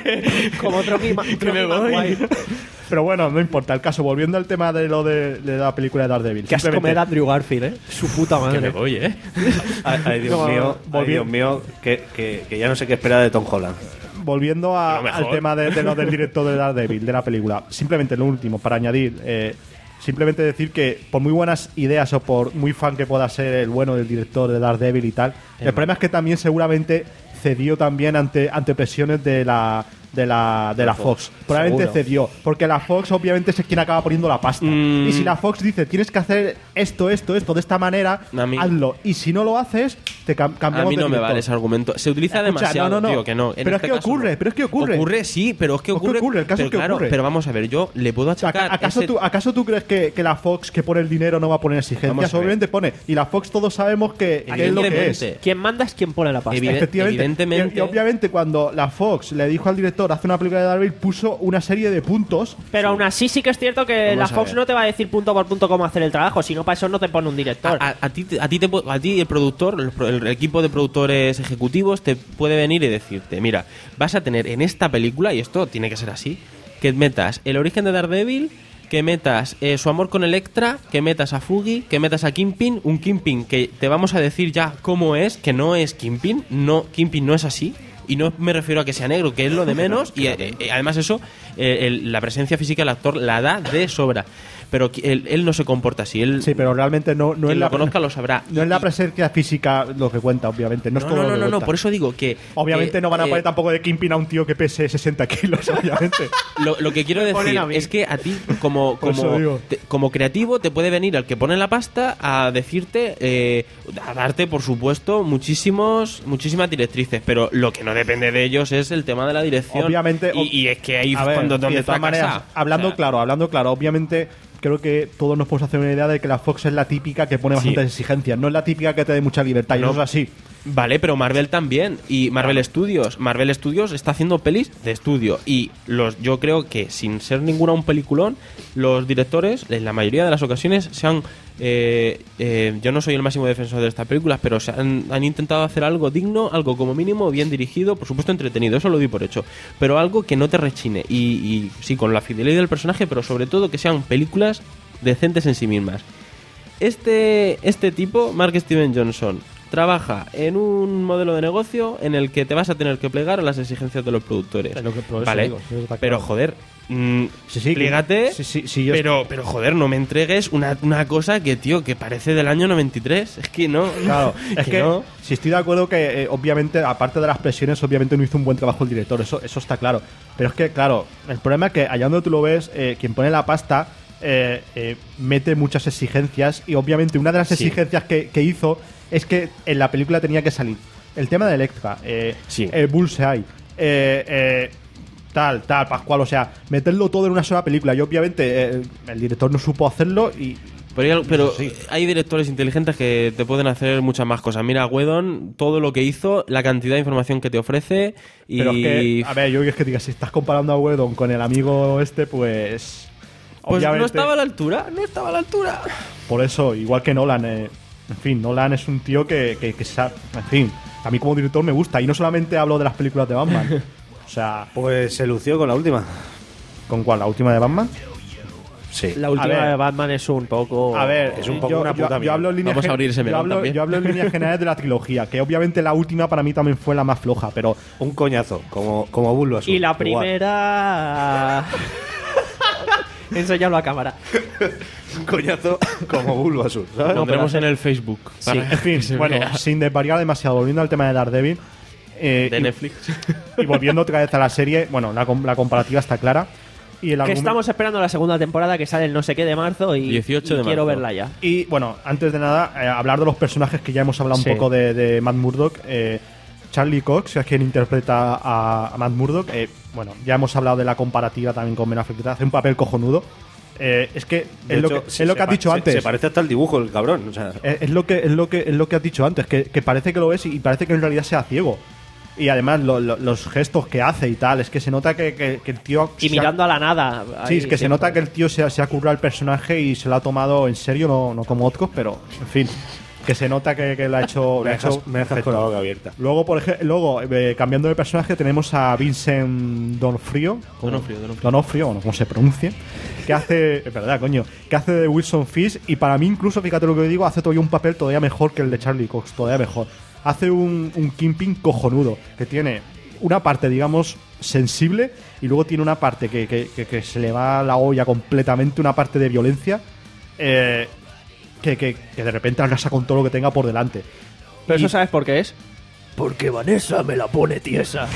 Como Trocky Ma- Que me Trocky voy. Maguire. Pero bueno, no importa. El caso, volviendo al tema de lo de, de la película de Daredevil. Qué asco Simplemente- me da Andrew Garfield, ¿eh? Su puta Que madre. me voy, ¿eh? Ay, ay, Dios No, mío, ay, volvi- Dios mío, que, que, que ya no sé qué esperar de Tom Holland. Volviendo a- Lo mejor. al tema de, de lo del director de Daredevil, de la película, simplemente lo último, para añadir, eh, simplemente decir que por muy buenas ideas o por muy fan que pueda ser el bueno del director de Daredevil y tal, el problema es que también seguramente cedió también ante, ante presiones de la de la, de la Fox. Probablemente Seguro. cedió, porque la Fox obviamente es quien acaba poniendo la pasta. Mm. Y si la Fox dice, tienes que hacer esto, esto, esto, de esta manera, A mí- hazlo. Y si no lo haces, te cam- A cambiamos mí de no me director. vale ese argumento. Se utiliza Escucha, demasiado, no, no, no. tío, que no. En Pero este es que caso ocurre, no. pero es que ocurre. Ocurre, sí, pero es que Es que ocurre. ocurre, el caso pero es que claro, ocurre. Pero vamos a ver, yo le puedo O sea, achacar. ¿acaso, ese- tú, ¿Acaso tú crees que, que la Fox que pone el dinero no va a poner Vamos exigencias? a ver. Obviamente pone. Y la Fox todos sabemos que, que es lo que es. Evidentemente. Quien manda es quien pone la pasta. Evidente- Efectivamente. evidentemente. Y, y obviamente cuando la Fox le dijo al director hace una película de Daredevil, puso una serie de puntos. Pero aún así sí que es cierto que Vamos la a Fox ver. no te va a decir punto por punto cómo hacer el trabajo, si no para eso no te pone un director. A, a- a ti, te- a, ti te pu- a ti el productor, el, pro- el equipo de productores ejecutivos te puede venir y decirte, mira, vas a tener en esta película, y esto tiene que ser así, que metas el origen de Daredevil, que metas eh, su amor con Electra, que metas a Fugi, que metas a Kingpin, un Kingpin que te vamos a decir ya cómo es, que no es Kingpin, no, Kingpin no es así. Y no me refiero a que sea negro, que es lo de menos. Y eh, eh, además eso, eh, el- la presencia física del actor la da de sobra. Pero qui- él, él no se comporta así. Él, Sí, pero realmente no, no quien es lo la conozca lo sabrá. No es la Y- presencia física lo que cuenta, obviamente. No, es No, todo no, lo no, que no, no, cuenta. por eso digo que... Obviamente que, no van a eh, poner tampoco de Kingpin a un tío que pese sesenta kilos, obviamente. Lo, lo que quiero Me ponen decir a mí. es que a ti, como, Por eso como, digo. te- como creativo, te puede venir el que pone la pasta a decirte, eh, a darte, por supuesto, muchísimos muchísimas directrices, pero lo que no depende de ellos es el tema de la dirección. Obviamente, Y, y es que ahí A ver, cuando y donde de todas fracasa. maneras, hablando O sea, claro, hablando claro, obviamente creo que todos nos podemos hacer una idea de que la Fox es la típica que pone Sí. bastantes exigencias, no es la típica que te dé mucha libertad, y No. eso es así. Vale, pero Marvel también. Y Marvel Studios. Marvel Studios está haciendo pelis de estudio. Y los yo creo que, sin ser ninguna un peliculón, los directores, en la mayoría de las ocasiones, se han. eh, eh, yo no soy el máximo defensor de estas películas, pero se han, han intentado hacer algo digno, algo como mínimo bien dirigido, por supuesto entretenido, eso lo doy por hecho. Pero algo que no te rechine. Y, y sí, con la fidelidad del personaje, pero sobre todo que sean películas decentes en sí mismas. Este, este tipo, Mark Steven Johnson, trabaja en un modelo de negocio en el que te vas a tener que plegar a las exigencias de los productores. Es lo que- por eso vale, digo, eso está pero claro. joder, mm, Sí, sí, que- plégate, sí, sí, sí, yo pero, pero joder, no me entregues una, una cosa que, tío, que parece del año noventa y tres. Es que no. Claro, es que, no. si estoy de acuerdo que, eh, obviamente, aparte de las presiones, obviamente no hizo un buen trabajo el director, eso, eso está claro. Pero es que, claro, el problema es que allá donde tú lo ves, eh, quien pone la pasta eh, eh, mete muchas exigencias y obviamente una de las Sí. exigencias que, que hizo es que en la película tenía que salir el tema de Electra, eh, Sí. eh, Bullseye, eh, eh, tal, tal, Pascual, o sea, meterlo todo en una sola película y obviamente eh, el director no supo hacerlo y... Pero, hay, al- pero hay directores inteligentes que te pueden hacer muchas más cosas. Mira, Whedon, todo lo que hizo, la cantidad de información que te ofrece y... Pero es que, a ver, yo es que diga, si estás comparando a Whedon con el amigo este, pues... Pues no obviamente, estaba a la altura, no estaba a la altura. por eso, igual que Nolan, eh, en fin, Nolan es un tío que, que, que sa- en fin, a mí como director me gusta. Y no solamente hablo de las películas de Batman. O sea, Pues se lució con la última. ¿con cuál? ¿La última de Batman? Sí. La última A ver. de Batman es un poco... A ver, Es un poco yo, una yo- puta yo mierda. hablo en líneas Vamos a gen- abrir ese yo melón hablo, también. yo hablo en líneas generales de la trilogía, que obviamente la última para mí también fue la más floja, pero Un coñazo, como, como Bulbasaur. Y la Igual. primera... Enséñalo a cámara. Un coñazo como Bulbasaur, ¿sabes? Lo pondremos en el Facebook. sí, para en fin, que se bueno, vea. sin desvariar demasiado, volviendo al tema de Daredevil, eh, De y- Netflix. y volviendo otra vez a la serie, bueno, la, com- la comparativa está clara. Y el Que argumento- estamos esperando la segunda temporada que sale el no sé qué de marzo y, dieciocho y de quiero marzo. verla ya. Y bueno, antes de nada, eh, hablar de los personajes que ya hemos hablado Sí. un poco de, de Matt Murdock. Eh, Charlie Cox, que es quien interpreta a, a Matt Murdock. Eh, bueno, ya hemos hablado de la comparativa también con Ben Affleck. Hace un papel cojonudo. Eh, es que De es lo hecho, que, se- es lo se que has pa- dicho se- antes. Se parece hasta el dibujo, el cabrón. O sea, Es, es lo que es lo que es lo que has dicho antes, que, que parece que lo es y parece que en realidad sea ciego. Y además lo- lo- los gestos que hace y tal, es que se nota que, que- que el tío Y se ha- mirando a la nada. Sí, ahí es que se siempre. nota que el tío se, ha- se ha currado el personaje y se lo ha tomado en serio, no, no como otros, pero en fin, que se nota que, que lo ha hecho. lo me ha dejas, hecho me dejas perfecto. con la boca abierta. Luego, por ejemplo, luego eh, cambiando de personaje, tenemos a Vincent Donofrio. Donofrio, Donofrio. Donofrio, bueno, como se pronuncie. Que hace. Es verdad, coño. Que hace de Wilson Fisk. Y para mí, incluso, fíjate lo que digo, hace todavía un papel todavía mejor que el de Charlie Cox. Todavía mejor. Hace un, un Kingpin cojonudo. Que tiene una parte, digamos, sensible. Y luego tiene una parte que, que- que- que se le va a la olla completamente. Una parte de violencia. Eh, que, que- que de repente arrasa con todo lo que tenga por delante. Pero Y- eso sabes por qué es. Porque Vanessa me la pone tiesa.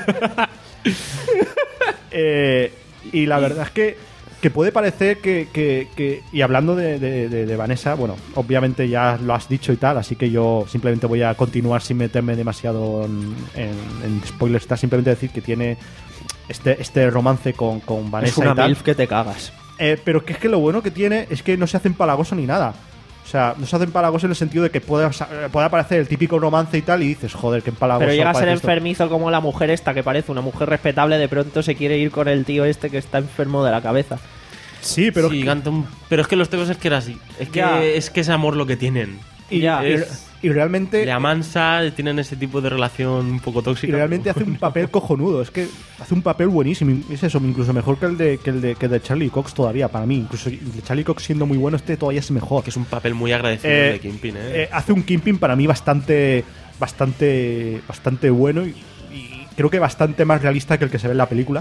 Eh, y la verdad es que, que puede parecer que, que- que- y hablando de, de- de- de Vanessa, bueno, obviamente ya lo has dicho y tal, así que yo simplemente voy a continuar sin meterme demasiado en, en- en spoilers. Está simplemente decir que tiene este, este romance con, con Vanessa Es una y tal. milf que te cagas. Eh, pero que es que lo bueno que tiene es que no se hace empalagoso ni nada. O sea, no se hace empalagoso en el sentido de que puede, puede aparecer el típico romance y tal y dices, joder, qué empalagoso. Pero llega a ser parece esto. enfermizo como la mujer esta que parece una mujer respetable, de pronto se quiere ir con el tío este que está enfermo de la cabeza. Sí, pero Sí, es que- canta un- pero es que los temas es que era así. Es que Ya. es que es amor lo que tienen. y, ya, y- es- y realmente Le amansa, tienen ese tipo de relación un poco tóxica. y realmente hace un papel cojonudo. Es que hace un papel buenísimo. Es eso, incluso mejor que el de que el de, que el de Charlie Cox todavía, para mí. Incluso el de Charlie Cox siendo muy bueno, este todavía es mejor. Que es un papel muy agradecido Eh, de Kingpin, ¿eh? eh, hace un Kingpin para mí bastante bastante bastante bueno y, y creo que bastante más realista que el que se ve en la película.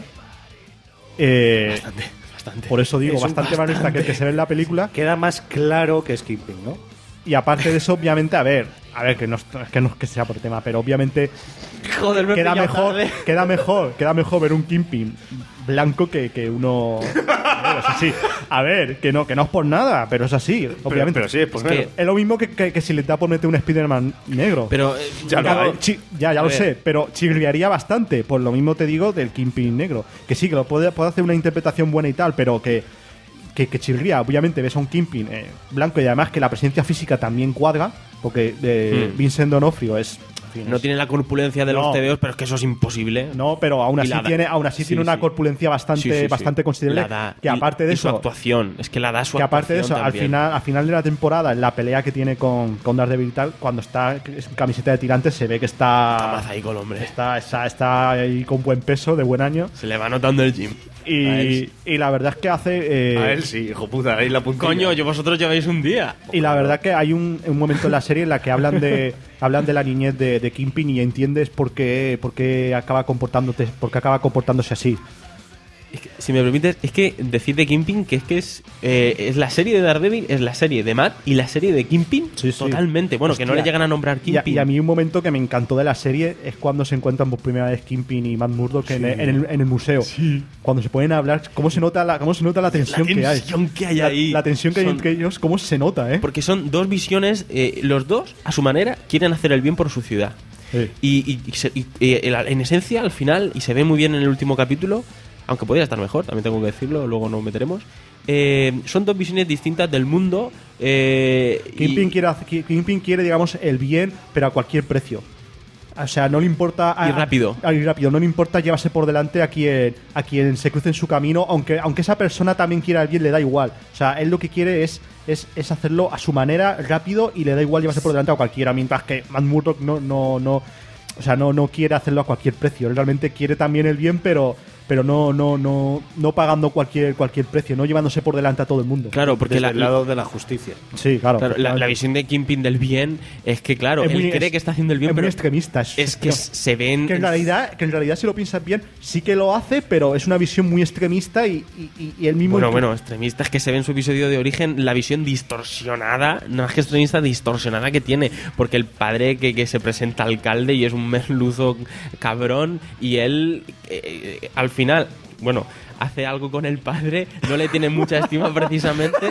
Eh, bastante, bastante. por eso digo, Es un bastante más realista que el que se ve en la película. Queda más claro que es Kingpin, ¿no? Y aparte de eso, obviamente, a ver, a ver, que no es es que no es que sea por tema, pero obviamente Joder, me he queda pillado mejor, tarde. queda mejor, queda mejor ver un Kingpin blanco que, que uno. A ver, es así. A ver, que no, que no es por nada, pero es así, obviamente. pero sí, es por que menos. es lo mismo que, que- que si le da por meter un Spider-Man negro. Pero eh, Ya lo Claro, hay. chi- ya, ya A lo ver. sé, pero chirriaría bastante. Por lo mismo te digo del Kingpin negro. Que sí, que lo puede, puede hacer una interpretación buena y tal, pero que, que, que chirría. Obviamente ves a un Kingpin eh, blanco y además que la presencia física también cuadra, porque de Hmm. Vincent D'Onofrio es. en fin, no es- tiene la corpulencia de No. los tebeos, pero es que eso es imposible. no, pero aún Y así la da- tiene, aún así Sí, tiene una sí. corpulencia bastante, Sí, sí, sí. bastante considerable. La da. Que Y- aparte de y su eso, actuación. Es que la da su que aparte de eso, actuación al también. final, al final de la temporada, en la pelea que tiene con, con Daredevil y tal, cuando está en camiseta de tirantes, se ve que está. Jamás ahí con el hombre. Está, está, está ahí con buen peso, de buen año. Se le va notando el gym. A Y, él y la verdad es que hace. eh, A él sí, hijo puta, ahí la puntilla. Coño, yo vosotros lleváis un día. y la verdad que hay un, un momento en la serie en la que hablan de hablan de la niñez de, de Kingpin y entiendes por qué, por qué acaba comportándote, por qué acaba comportándose así. Es que, si me permites, es que decir de Kingpin que es que es, eh, es la serie de Daredevil, es la serie de Matt y la serie de Kingpin Sí, sí. totalmente. Bueno, Hostia. que no le llegan a nombrar Y a, Kingpin. y a mí un momento que me encantó de la serie es cuando se encuentran por primera vez Kingpin y Matt Murdock en, el, en, el, en el museo. Cuando se ponen a hablar, cómo se nota la, cómo se nota la tensión, La que hay. tensión que hay La- ahí. La, tensión que hay Son- entre ellos, cómo se nota, ¿eh? Porque son dos visiones, eh, los dos, a su manera, quieren hacer el bien por su ciudad. Sí. Y, y- y se- y- y el- en esencia, al final, y se ve muy bien en el último capítulo, aunque podría estar mejor, también tengo que decirlo, luego nos meteremos, eh, son dos visiones distintas del mundo. Eh, y- Kingpin quiere, hacer- Kingpin quiere, digamos, el bien, pero a cualquier precio. O sea, no le importa... a- Y rápido. a- y rápido. No le importa llevarse por delante a quien, a quien se cruce en su camino, aunque, aunque esa persona también quiera el bien, le da igual. O sea, él lo que quiere es, es, es hacerlo a su manera, rápido, y le da igual llevarse por delante a cualquiera, mientras que Matt Murdock no, no, no, o sea, no, no quiere hacerlo a cualquier precio. Él realmente quiere también el bien, pero... pero no no no no pagando cualquier cualquier precio, no llevándose por delante a todo el mundo. Claro, porque Desde la, el lado de la justicia. Sí, claro. claro, la, la Claro. visión de Kingpin del bien es que, claro, Es él muy- cree es- que está haciendo el bien, es muy pero extremista. Es, es que es- se ven... que en realidad que en realidad si lo piensas bien sí que lo hace, pero es una visión muy extremista y, y, y- y él mismo Bueno, bueno, extremista es que se ve en su episodio de origen la visión distorsionada, no es que extremista, distorsionada que tiene, porque el padre que, que se presenta alcalde y es un merluzo cabrón y él eh, eh, al final, bueno, hace algo con el padre, no le tiene mucha estima precisamente.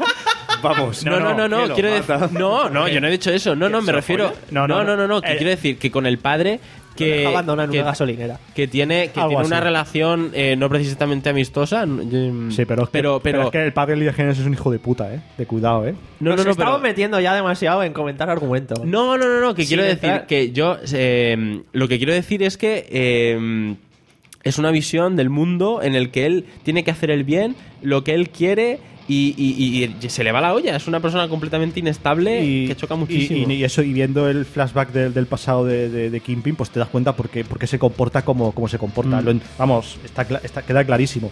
Vamos. No, no, no, no, que lo quiero mata. decir, no, no, yo no he dicho eso, no, no, me se refiero, folla? no, no, no, no, no, que Eh, quiero decir que con el padre Que que deja abandonado en que- una gasolinera. que tiene que Algo tiene así. una relación eh, no precisamente amistosa, mm, Sí, pero es, que, pero, pero es que el padre de Líder Génesis es un hijo de puta, eh. De cuidado, eh. no, Nos no, no, estamos pero metiendo ya demasiado en comentar argumentos. no, no, no, no, que Sin quiero decir entrar- que yo eh, lo que quiero decir es que eh, es una visión del mundo en el que él tiene que hacer el bien, lo que él quiere y, y- y se le va la olla. Es una persona completamente inestable que choca muchísimo. Y, y eso, y viendo el flashback del, del pasado de, de, de Kingpin, pues te das cuenta por qué, por qué se comporta como, como se comporta. Mm. Lo en- vamos, está, cla- está- queda clarísimo.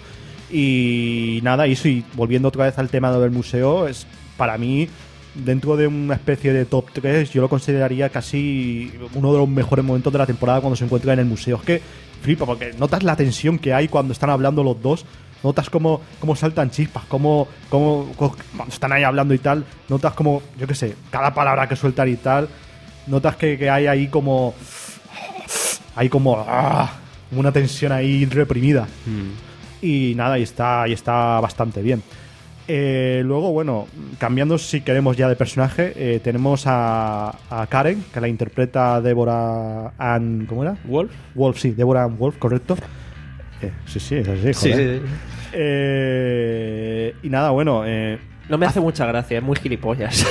Y nada, y eso, y volviendo otra vez al tema del museo, es para mí, dentro de una especie de top tres, yo lo consideraría casi uno de los mejores momentos de la temporada cuando se encuentra en el museo. Es que flipa, porque notas la tensión que hay cuando están hablando los dos. Notas cómo, cómo saltan chispas, cómo, cómo, cómo- cuando están ahí hablando y tal. Notas como, yo qué sé, cada palabra que sueltan y tal. Notas que, que hay ahí como. Hay como. ¡ah! Una tensión ahí reprimida. Y nada, y está, y está bastante bien. Eh, luego, bueno, cambiando si queremos ya de personaje, eh, tenemos a, a Karen, que la interpreta Deborah Ann. ¿Cómo era? Wolf. Wolf, sí, Deborah Ann Wolf, correcto. Eh, sí, sí, es así, Sí, joder. sí, sí. Eh, y nada, bueno, eh, No me hace mucha gracia, es muy gilipollas.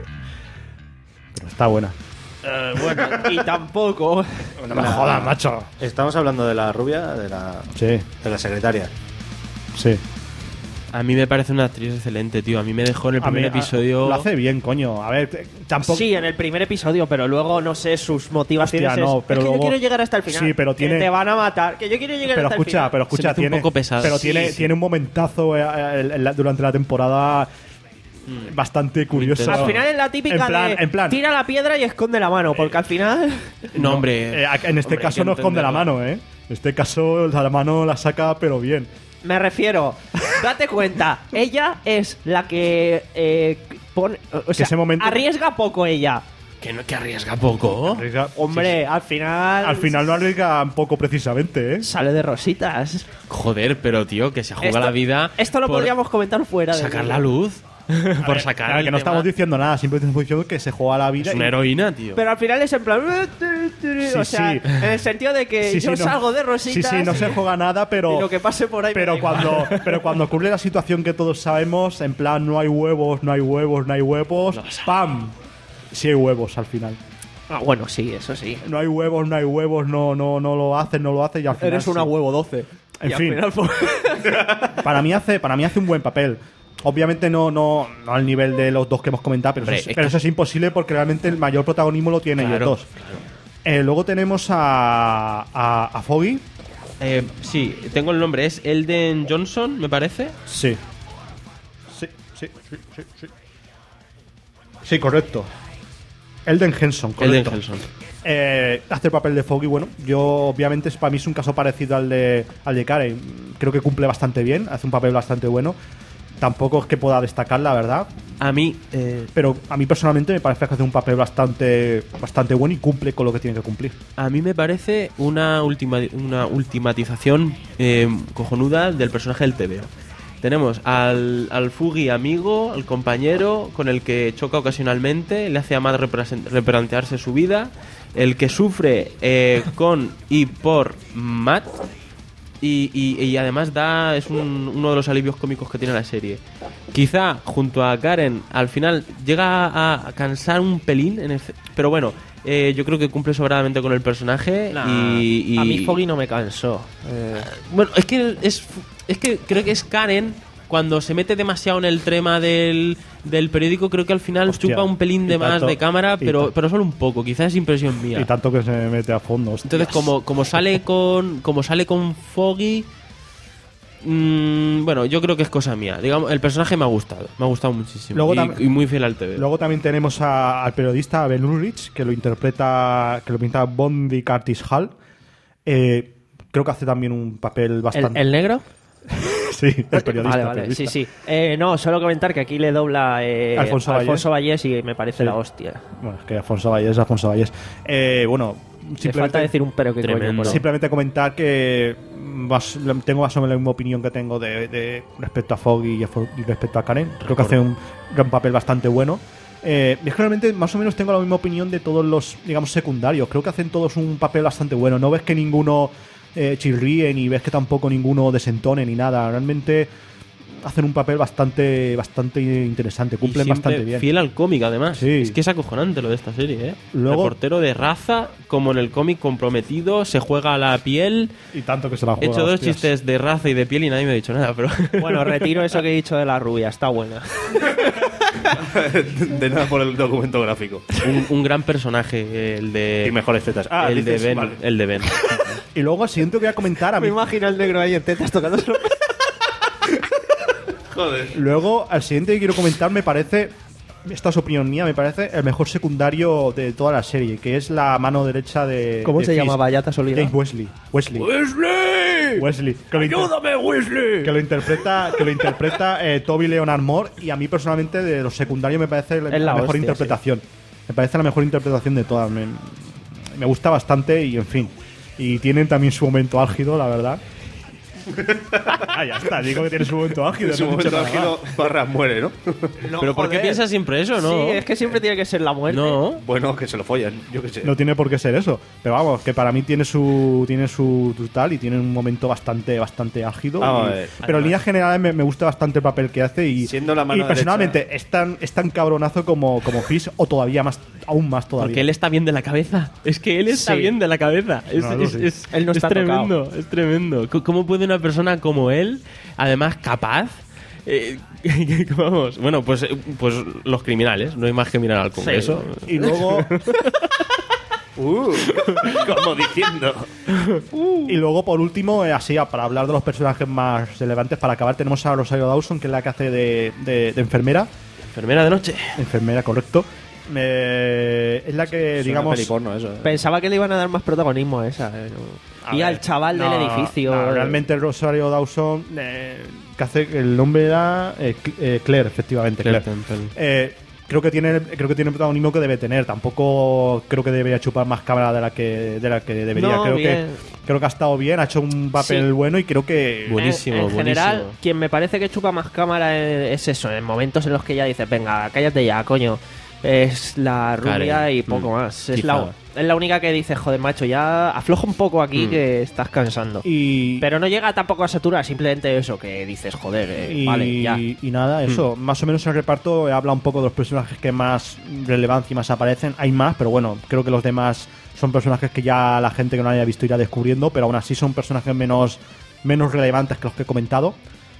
pero está buena. Eh, bueno, y tampoco. No me jodas, macho. Estamos hablando de la rubia, de la, Sí, de la secretaria. sí. A mí me parece una actriz excelente, tío. A mí me dejó en el A mí, primer a- episodio. Lo hace bien, coño. A ver, te- tampoco. Sí, en el primer episodio, pero luego no sé sus motivaciones. Hostia, no, es, pero es que luego- yo quiero llegar hasta el final. Sí, pero que tiene- te van a matar. Que yo quiero llegar Pero hasta el escucha, final. pero Se escucha, me hace un tiene, poco pesado. pero Sí, tiene, sí. tiene un momentazo eh, eh, en la- durante la temporada bastante curioso. intenso. Al final es la típica En plan- de en plan- tira la piedra y esconde la mano, porque al final No, hombre. Eh, en este Hombre, hay caso que no esconde la entenderlo. mano, ¿eh? En este caso la mano la saca, pero bien. me refiero. Date cuenta, ella es la que eh, pone, o sea, ese momento- arriesga poco ella. Que no que arriesga poco. Arriesga- Hombre, al final Al final no arriesga un poco precisamente, ¿eh? sale de rositas. Joder, pero tío, que se juega Esto- la vida. Esto lo por podríamos comentar fuera de sacar la luz. por sacar. Claro, el que no tema. estamos diciendo nada, simplemente estamos diciendo que se juega la vida. Es una y- heroína, tío. Pero al final es en plan. o Sí, sea, sí. en el sentido de que Sí, sí, yo no- salgo de Sí, rositas. sí, no se juega nada, pero. Y lo que pase por ahí. me Pero da igual. cuando, pero cuando ocurre la situación que todos sabemos, en plan, no hay huevos, no hay huevos, no hay huevos, ¡pam! Sí hay huevos al final. Ah, bueno, sí, eso sí. No hay huevos, no hay huevos, no, no, no lo hacen, no lo hacen y al final. Eres una sí. huevo doce. En Y al fin. final fue- Para mí hace, para mí hace un buen papel. Obviamente no, no, no al nivel de los dos que hemos comentado, pero, Hombre, eso, es, es pero que- eso es imposible porque realmente el mayor protagonismo lo tienen Claro, ellos dos. Eh, luego tenemos a, a, a Foggy. Eh, sí, tengo el nombre. Es Elden Johnson, me parece. Sí. Sí, sí, sí, sí, sí. Sí, correcto. Elden Henson, correcto. Elden Henson. Eh, hace el papel de Foggy, bueno, yo obviamente para mí es un caso parecido al de al de Karen. Creo que cumple bastante bien, hace un papel bastante bueno. Tampoco es que pueda destacar, la verdad. A mí, eh, pero a mí personalmente me parece que hace un papel bastante bastante bueno y cumple con lo que tiene que cumplir. A mí me parece una ultima, una ultimatización eh, cojonuda del personaje del T V O. Tenemos al, al Fugi amigo, al compañero con el que choca ocasionalmente, le hace a Matt represen- replantearse su vida, el que sufre eh, con y por Matt, y, y, y además da es un, uno de los alivios cómicos que tiene la serie. Quizá junto a Karen al final llega a, a cansar un pelín, en el, pero bueno, eh, yo creo que cumple sobradamente con el personaje. Nah, y, y a mí Foggy no me cansó. Eh, Bueno, es que es, es que creo que es Karen cuando se mete demasiado en el tema del, del periódico, creo que al final Hostia, chupa un pelín de y más tanto- de cámara, y pero ta- pero solo un poco, quizás es impresión mía. Y tanto que se mete a fondo. hostias. Entonces, como, como sale con como sale con Foggy, mmm, bueno, yo creo que es cosa mía. Digamos, el personaje me ha gustado, me ha gustado muchísimo. Luego y, tam- y muy fiel al T V. Luego también tenemos a- al periodista Ben Ulrich, que lo interpreta, que lo pinta Bondi Curtis Hall. Eh, creo que hace también un papel ¿El, bastante. el negro? Sí, el periodista. Vale, vale, periodista. sí, sí. Eh, no, solo comentar que aquí le dobla eh, Alfonso Alfonso Vallés y me parece Sí. la hostia. Bueno, es que Alfonso Vallés, Alfonso Vallés. Eh, bueno, Le falta decir un pero que coño. Tremendo. pero- simplemente comentar que más- tengo más o menos la misma opinión que tengo de, de respecto a Foggy y, a Fo- y respecto a Karen. Creo que hace un gran papel bastante bueno. Eh, es que realmente más o menos tengo la misma opinión de todos los, digamos, secundarios. Creo que hacen todos un papel bastante bueno. No ves que ninguno eh, chirríe, ni ves que tampoco ninguno desentone, ni nada. Realmente hacen un papel bastante bastante interesante. Cumplen Y siempre bastante bien. fiel al cómic, además. Sí. Es que es acojonante lo de esta serie, ¿eh? Luego- Reportero de raza, como en el cómic, comprometido, se juega a la piel. Y tanto que se la He juega. hecho dos hostias. chistes de raza y de piel y nadie me ha dicho nada, pero... Bueno, retiro eso que he dicho de la rubia, está buena. De nada por el documento gráfico. un, un gran personaje, el de... Y mejores tetas. Ah, el de dices, Ben. vale. El de Ben. Y luego al siguiente que voy a comentar a mí. Me imagino al negro ahí en tetas tocándose. Joder. Luego, al siguiente que quiero comentar, me parece, esta es opinión mía, me parece el mejor secundario de toda la serie, que es la mano derecha de. ¿Cómo de se Fisk. llama? Vallata Solida. James Wesley. Wesley. ¡Wesley! Wesley. Que lo, inter- ¡Ayúdame, Wesley! que lo interpreta, que lo interpreta eh, Toby Leonard Moore, y a mí personalmente de los secundarios me parece la, Es la la mejor hostia, interpretación. Me parece la mejor interpretación de todas. Me, me gusta bastante y en fin. Y tienen también su momento álgido, la verdad. Ah, ya está, digo que tiene su momento álgido. En su no he dicho momento nada más. álgido, Barras muere, ¿no? ¿Pero por qué piensas siempre eso, no? Sí, es que siempre tiene que ser la muerte. No. Bueno, que se lo follan, yo qué sé. No tiene por qué ser eso. Pero vamos, que para mí tiene su tiene su, su tal y tiene un momento bastante bastante álgido. Vamos y- a ver. pero en líneas generales me, me gusta bastante el papel que hace y, Siendo la mano y personalmente es tan, es tan cabronazo como, como Fisk o todavía más, aún más todavía. Porque él está bien de la cabeza. Es que él está Sí. bien de la cabeza. Es, No, no, es- sí. es- Él no es está tremendo, es tremendo. C- ¿Cómo puede una persona como él, además capaz, eh, vamos, bueno, pues, eh, pues los criminales, no hay más que mirar al Congreso. Y luego Uh, como diciendo. y luego por último, eh, así para hablar de los personajes más relevantes para acabar tenemos a Rosario Dawson, que es la que hace de, de- de enfermera. Enfermera de noche. Enfermera, correcto. Eh, es la que, digamos. Peliporno eso, ¿eh? Pensaba que le iban a dar más protagonismo a esa. eh, no. A Y ver, al chaval no, del edificio. no, eh. realmente Rosario Dawson, eh, que hace el nombre era eh, Cl- eh, Claire, efectivamente. Claire Claire. Temple. Eh, creo que tiene creo que tiene el protagonismo que debe tener. Tampoco creo que debería chupar más cámara de la que de la que debería. No, creo bien. que creo que ha estado bien, ha hecho un papel Sí. bueno y creo que Buenísimo, en, en general, buenísimo. quien me parece que chupa más cámara es, es eso, en momentos en los que ya dices, venga, cállate ya, coño. Es la rubia Karen. y poco Mm. más. Es Quizá. la, es la única que dice, joder, macho, ya afloja un poco aquí Mm. que estás cansando. y Pero no llega tampoco a saturar, simplemente eso, que dices, joder, eh, y, vale, ya. y nada, eso, más o menos el reparto habla un poco de los personajes que más relevancia y más aparecen. Hay más, pero bueno, creo que los demás son personajes que ya la gente que no haya visto irá descubriendo, pero aún así son personajes menos, menos relevantes que los que he comentado.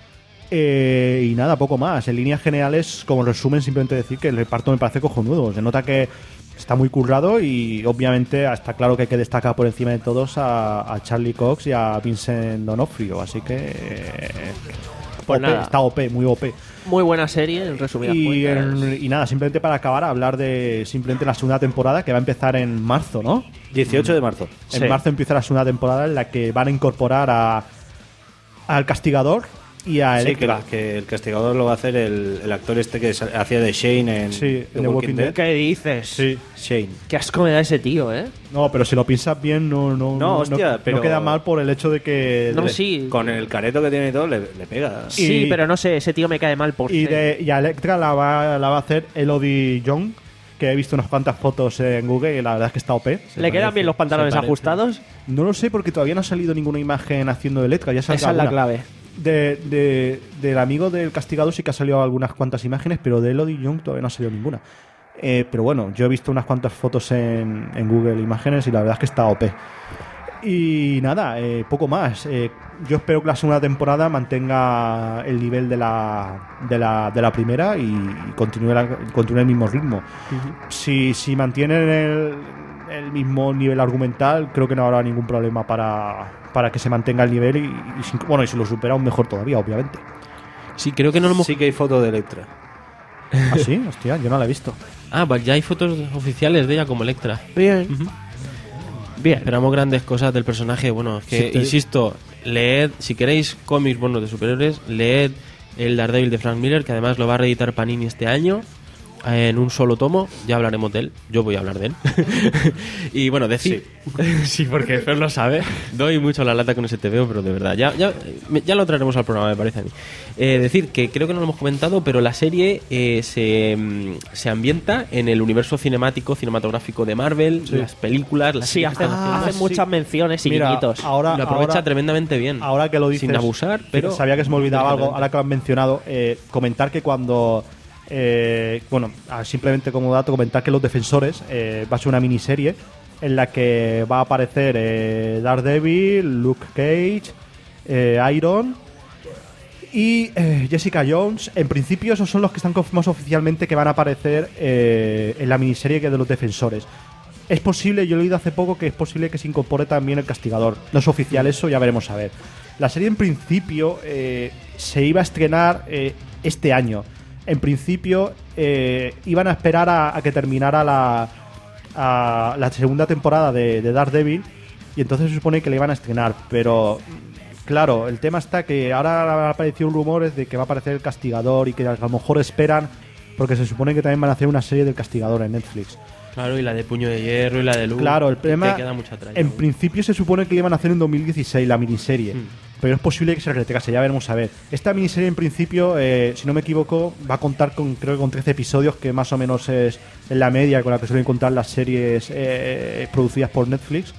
Eh, y nada, poco más. En líneas generales, como resumen, simplemente decir que el reparto me parece cojonudo. Se nota que está muy currado y obviamente está claro que hay que destacar por encima de todos a, a Charlie Cox y a Vincent D'Onofrio. Así que... eh, Pues O P, nada. está O P, muy O P. Muy buena serie, en resumidas Y, cuentas. en- y nada, simplemente para acabar, hablar de simplemente la segunda temporada que va a empezar en marzo, ¿no? dieciocho de marzo. En Sí. marzo empieza la segunda temporada en la que van a incorporar a al Castigador y a Sí, que, Electra. la- que el castigador lo va a hacer el, el actor este que sa- hacía de Shane en Sí, The en The Walking Dead. ¿Qué dices? Sí. Shane. Qué asco me da ese tío, ¿eh? No, pero si lo piensas bien, no, no, No, hostia, no pero- queda mal por el hecho de que. No, de- sí. Con el careto que tiene y todo, le, le pega. Sí, Y- pero no sé, ese tío me cae mal por Y, ser. de, y a Electra la va, la va a hacer Elodie Young, que he visto unas cuantas fotos en Google y la verdad es que está O P. ¿Le quedan bien los pantalones se parece. ajustados? No lo sé porque todavía no ha salido ninguna imagen haciendo de Electra. Ya saldrá Esa es la alguna. clave. De, de- del amigo del castigado sí que ha salido algunas cuantas imágenes, pero de Elodie Young todavía no ha salido ninguna. Eh, pero bueno, yo he visto unas cuantas fotos en, en Google Imágenes y la verdad es que está O P. Y nada, eh, poco más. Eh, yo espero que la segunda temporada mantenga el nivel de la, de la, de la primera y, y continúe, la- continúe el mismo ritmo. Si, si mantienen el, el mismo nivel argumental, creo que no habrá ningún problema para, para que se mantenga el nivel y, y si- bueno, y si lo supera aún mejor todavía, obviamente. Sí, creo que no lo hemos... Sí que hay foto de Electra. ¿Ah, sí? Hostia, yo no la he visto. Ah, pues ya hay fotos oficiales de ella como Electra. Bien. Bien. Esperamos grandes cosas del personaje. Bueno, es que, Sí, te- insisto, leed, si queréis cómics buenos de superhéroes, leed el Daredevil de Frank Miller, que además lo va a reeditar Panini este año en un solo tomo. Ya hablaremos de él. Yo voy a hablar de él. Y bueno, decir... Sí, porque Fer lo sabe. Doy mucho la lata con ese T V O, pero de verdad, ya, ya, me- ya lo traeremos al programa, me parece a mí. Eh, decir que creo que no lo hemos comentado, pero la serie eh, se, mm, se ambienta en el universo cinemático, cinematográfico de Marvel, Sí. las películas, las Sí, series hace, que están haciendo. hace sí. muchas menciones y Mira, guiñitos. ahora, Lo aprovecha ahora- tremendamente bien. Ahora que lo dices, Sin abusar, pero... sabía que se me olvidaba algo, ahora que lo han mencionado, eh, comentar que cuando, eh, bueno, ah, simplemente como dato, comentar que Los Defensores eh, va a ser una miniserie en la que va a aparecer eh, Daredevil, Luke Cage, eh, Iron y eh, Jessica Jones. En principio esos son los que están confirmados oficialmente que van a aparecer eh, en la miniserie que de Los Defensores. Es posible, yo he leído hace poco que es posible que se incorpore también el Castigador. No es oficial eso, ya veremos a ver. La serie en principio eh, se iba a estrenar eh, este año. En principio eh, iban a esperar a, a que terminara la, a la segunda temporada de, de Daredevil y entonces se supone que le iban a estrenar. Pero claro, el tema está que ahora han aparecido rumores de que va a aparecer el Castigador y que a lo mejor esperan porque se supone que también van a hacer una serie del Castigador en Netflix. Claro, y la de Puño de Hierro y la de Luz. Claro, el problema. Que queda mucha tralla. En principio se supone que le iban a hacer en dos mil dieciséis la miniserie. Hmm. Pero es posible que se retrase, ya veremos a ver. Esta miniserie, en principio, eh, si no me equivoco, va a contar con, creo que con trece episodios, que más o menos es en la media con la que suelen contar las series eh, producidas por Netflix.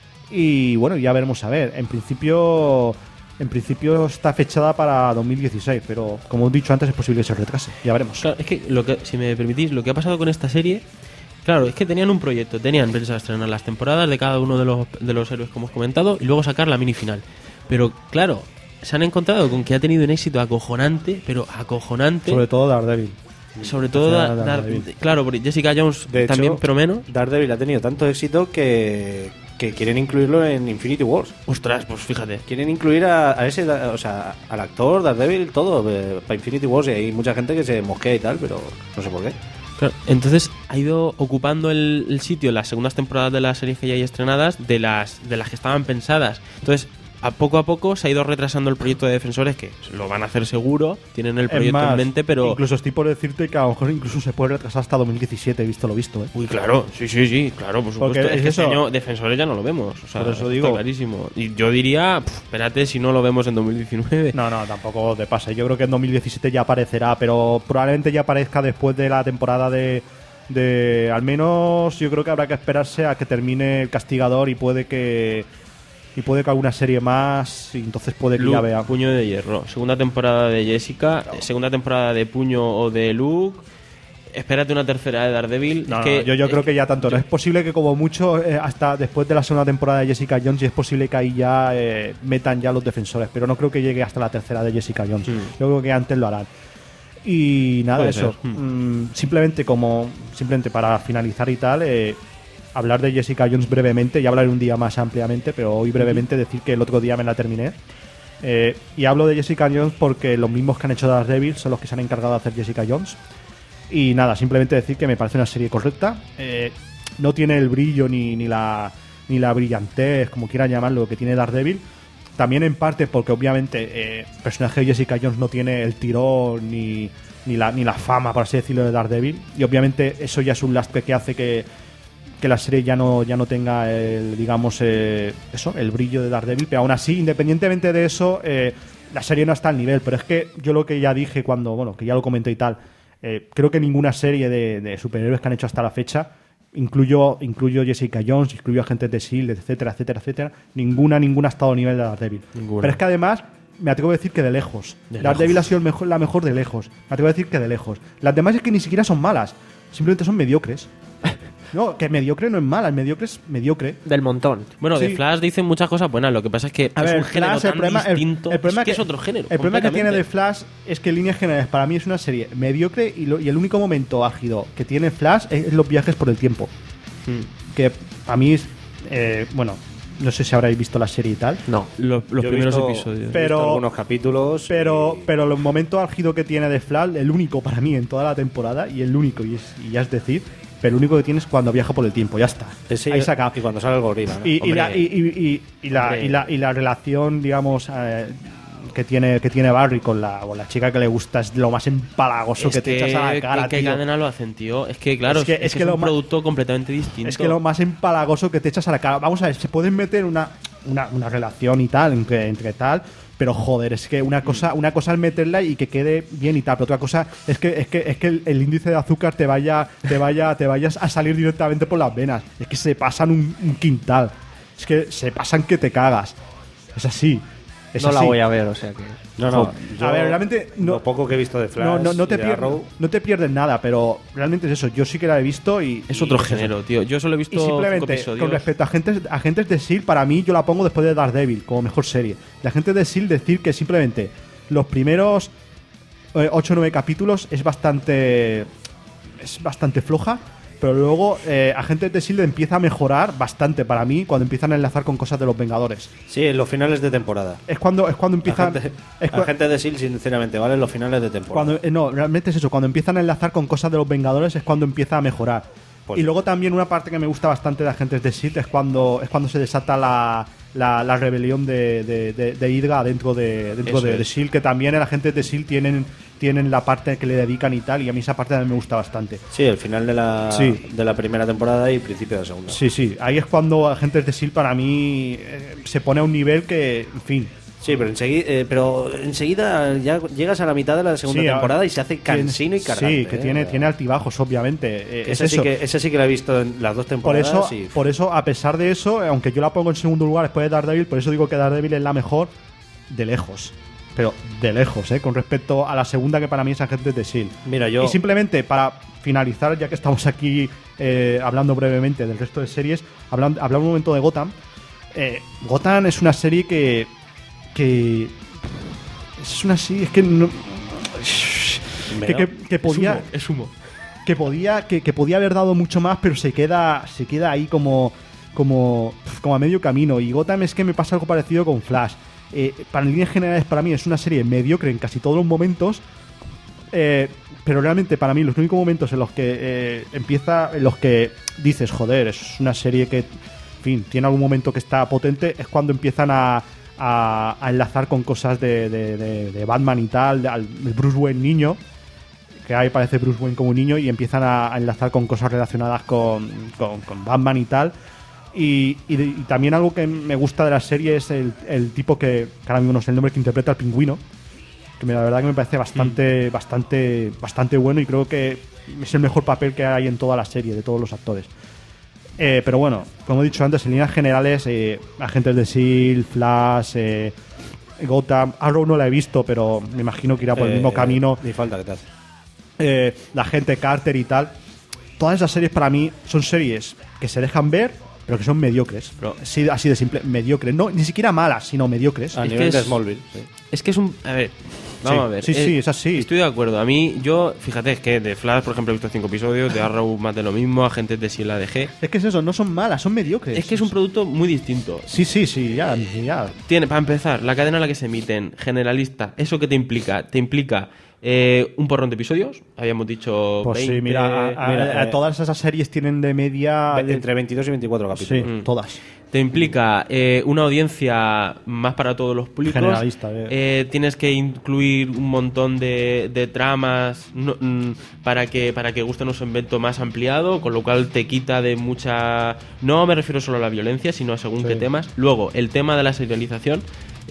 Y bueno, ya veremos a ver. En principio. En principio está fechada para dos mil dieciséis, pero como he dicho antes, es posible que se retrase. Ya veremos. Claro, es que, lo que, si me permitís, lo que ha pasado con esta serie, claro, es que tenían un proyecto, tenían pensado estrenar las temporadas de cada uno de los, de los héroes que hemos comentado y luego sacar la mini final. Pero claro, se han encontrado con que ha tenido un éxito acojonante, pero acojonante. Sobre todo Daredevil. Sobre todo, O sea, Dar- Dar- Daredevil. claro, porque Jessica Jones De también, hecho, pero menos. Daredevil ha tenido tanto éxito que, que quieren incluirlo en Infinity Wars. Ostras, pues fíjate. Quieren incluir a, a ese, da- o sea, al actor Daredevil, todo, eh, para Infinity Wars. Y hay mucha gente que se mosquea y tal, pero no sé por qué. Claro, entonces ha ido ocupando el, el sitio en las segundas temporadas de las series que ya hay estrenadas de las de las que estaban pensadas. Entonces, a poco a poco se ha ido retrasando el proyecto de Defensores, que lo van a hacer seguro, tienen el Es proyecto más, en mente, pero... incluso estoy por decirte que a lo mejor incluso se puede retrasar hasta dos mil diecisiete, visto lo visto. ¿eh? Uy, claro, sí, sí, sí, claro, por supuesto. Porque Es es que este eso. año Defensores ya no lo vemos, o sea, Por eso está digo. clarísimo. Y yo diría, pf, espérate si no lo vemos en dos mil diecinueve. No, no, tampoco te pasa. Yo creo que en dos mil diecisiete ya aparecerá, pero probablemente ya aparezca después de la temporada de, de... Al menos yo creo que habrá que esperarse a que termine el Castigador y puede que... Y puede que alguna serie más, y entonces puede que Luke, ya vea. Puño de Hierro, segunda temporada de Jessica, segunda temporada de Puño o de Luke. Espérate una tercera de Daredevil. No, es no, que, yo, yo es creo que ya tanto. No es posible que como mucho, eh, hasta después de la segunda temporada de Jessica Jones, y es posible que ahí ya eh, metan ya los Defensores, pero no creo que llegue hasta la tercera de Jessica Jones. Mm. Yo creo que antes lo harán. Y nada, Puede eso. ser. Mm, simplemente como simplemente para finalizar y tal, eh, hablar de Jessica Jones brevemente, ya hablaré un día más ampliamente, pero hoy brevemente decir que el otro día me la terminé. Eh, y hablo de Jessica Jones porque los mismos que han hecho Daredevil son los que se han encargado de hacer Jessica Jones. Y nada, simplemente decir que me parece una serie correcta. Eh, no tiene el brillo ni, ni la ni la brillantez, como quieran llamarlo, que tiene Daredevil. También en parte porque obviamente eh, el personaje de Jessica Jones no tiene el tirón ni, ni, la, ni la fama, por así decirlo, de Daredevil. Y obviamente eso ya es un lastre que hace que, que la serie ya no, ya no tenga el, digamos, eh, eso, el brillo de Daredevil. Pero aún así, independientemente de eso, eh, la serie no está al nivel. Pero es que yo lo que ya dije cuando, bueno, que ya lo comenté y tal, eh, creo que ninguna serie de, de superhéroes que han hecho hasta la fecha, Incluyo, incluyo Jessica Jones, incluyo Agentes de S H I E L D, etcétera, etcétera, etcétera. Ninguna, ninguna ha estado a nivel de Daredevil. Ninguna. Pero es que además, me atrevo a decir que de lejos. De Daredevil lejos. Ha sido el mejor, la mejor de lejos. Me atrevo a decir que de lejos. Las demás es que ni siquiera son malas. Simplemente son mediocres. No, que mediocre no es mala, el mediocre es mediocre. Del montón. Bueno, sí. de Flash dicen muchas cosas buenas, lo que pasa es que a es ver, un género Flash, tan el problema, distinto, el, el problema es que que, es otro género. El problema que tiene de Flash es que en líneas generales, para mí es una serie mediocre y, lo, y el único momento ágido que tiene Flash es los viajes por el tiempo. Hmm. Que a mí es, eh, bueno, no sé si habréis visto la serie y tal. No, los, los primeros visto, episodios. Pero, he visto algunos capítulos. Pero, y... pero el momento álgido que tiene de Flash, el único para mí en toda la temporada, y el único, y, es, y ya es decir, pero el único que tiene es cuando viaja por el tiempo, ya está. Ese, ahí se acaba. Y cuando sale el gorila, ¿no? Y, y, la, y, y, y, y, la, y, la, y la relación, digamos, eh, que tiene que tiene Barry con la, con la chica que le gusta es lo más empalagoso es que, que te echas a la cara, que, que tío. cadena lo hacen, tío. Es que, claro, es que es, es, que es un más, producto completamente distinto. Es que lo más empalagoso que te echas a la cara. Vamos a ver, se pueden meter una, una, una relación y tal, entre, entre tal, pero joder, es que una cosa, una cosa es meterla y que quede bien y tal, pero otra cosa es que es que es que el, el índice de azúcar te vaya, te vaya, te vayas a salir directamente por las venas. Es que se pasan un, un quintal. Es que se pasan que te cagas. Es así. Es no así. la voy a ver, o sea que... No, no. Yo, a ver, realmente... No, lo poco que he visto de Flash no, no, no, te y de pierdes, Arrow... no te pierdes nada, pero realmente es eso. Yo sí que la he visto y... Es otro y género, es tío. Yo solo he visto y simplemente, cinco episodios. con respecto a Agentes, Agentes de S H I E L D, para mí yo la pongo después de Daredevil como mejor serie. De Agentes de S H I E L D decir que simplemente los primeros ocho o nueve capítulos es bastante... Es bastante floja. Pero luego eh, Agentes de S H I E L D empieza a mejorar bastante para mí cuando empiezan a enlazar con cosas de los Vengadores. Sí, en los finales de temporada. Es cuando, es cuando empiezan... Agentes es cu Agente de S H I E L D, sinceramente, ¿vale? En los finales de temporada. Cuando, eh, no, realmente es eso. Cuando empiezan a enlazar con cosas de los Vengadores es cuando empieza a mejorar. Pues y luego también una parte que me gusta bastante de Agentes de S H I E L D es cuando, es cuando se desata la... La, la rebelión de, de, de, de Hydra dentro de dentro de, de S H I E L D, que también el agente de S H I E L D tienen, tienen la parte que le dedican y tal, y a mí esa parte también me gusta bastante. Sí, el final de la, sí. de la primera temporada y principio de la segunda. Sí, sí, ahí es cuando Agentes de S H I E L D para mí eh, se pone a un nivel que, en fin... Sí, pero enseguida, eh, pero enseguida ya llegas a la mitad de la segunda sí, temporada y se hace cansino y cargante. Sí, que eh, tiene, tiene altibajos, obviamente. Eh, que es ese, eso. Sí que, ese sí que lo he visto en las dos temporadas. Por eso, y... por eso, a pesar de eso, aunque yo la pongo en segundo lugar después de Daredevil, por eso digo que Daredevil es la mejor de lejos. Pero de lejos, ¿eh? Con respecto a la segunda, que para mí es Agentes de S H I E L D. Mira, yo... Y simplemente para finalizar, ya que estamos aquí eh, hablando brevemente del resto de series, hablar, hablar un momento de Gotham. Eh, Gotham es una serie que... que es una serie, es que no... Que, que, que podía... Es humo. Que podía, que, que podía haber dado mucho más, pero se queda, se queda ahí como, como, como a medio camino. Y Gotham es que me pasa algo parecido con Flash. Eh, para en líneas generales, para mí es una serie mediocre en casi todos los momentos. Eh, pero realmente para mí los únicos momentos en los que eh, empieza, en los que dices, joder, es una serie que, en fin, tiene algún momento que está potente, es cuando empiezan a, a, a enlazar con cosas de, de, de, de Batman y tal, al Bruce Wayne niño, que ahí parece Bruce Wayne como un niño, y empiezan a, a enlazar con cosas relacionadas con, con, con Batman y tal. Y, y, y también algo que me gusta de la serie es el, el tipo que, que ahora mismo no sé el nombre, que interpreta al Pingüino, que me, la verdad que me parece bastante, mm. bastante, bastante bueno, y creo que es el mejor papel que hay en toda la serie, de todos los actores. Eh, pero bueno, como he dicho antes, en líneas generales, eh, Agentes de S H I E L D, Flash, eh, Gotham, Arrow no la he visto, pero me imagino que irá por el eh, mismo camino. Ni falta que tal. Eh, la gente Carter y tal. Todas esas series para mí son series que se dejan ver, pero que son mediocres. Pero así, así de simple, mediocres. No, ni siquiera malas, sino mediocres. A es nivel que de es, Smallville. Sí. Es que es un... A ver... Vamos Sí. a ver. Sí, sí, es así. Estoy de acuerdo. A mí, yo, fíjate, es que de Flash, por ejemplo, he visto cinco episodios, de Arrow más de lo mismo, Agentes de S H I E L D G. Es que es eso, no son malas, son mediocres. Es que es un producto muy distinto. Sí, sí, sí, ya, ya. Tiene, para empezar, la cadena en la que se emiten, generalista, ¿eso qué te implica? Te implica eh, un porrón de episodios, habíamos dicho Pues veinte, sí, mira, a, a- mira, a eh, todas esas series tienen de media... Ve- Entre veintidós y veinticuatro capítulos. Sí, Mm. todas. Te implica eh, una audiencia más para todos los públicos. Generalista, eh. Eh, tienes que incluir un montón de, de tramas no, mm, para que para que guste un evento más ampliado, con lo cual te quita de mucha... No me refiero solo a la violencia, sino a según Sí. qué temas. Luego, el tema de la serialización.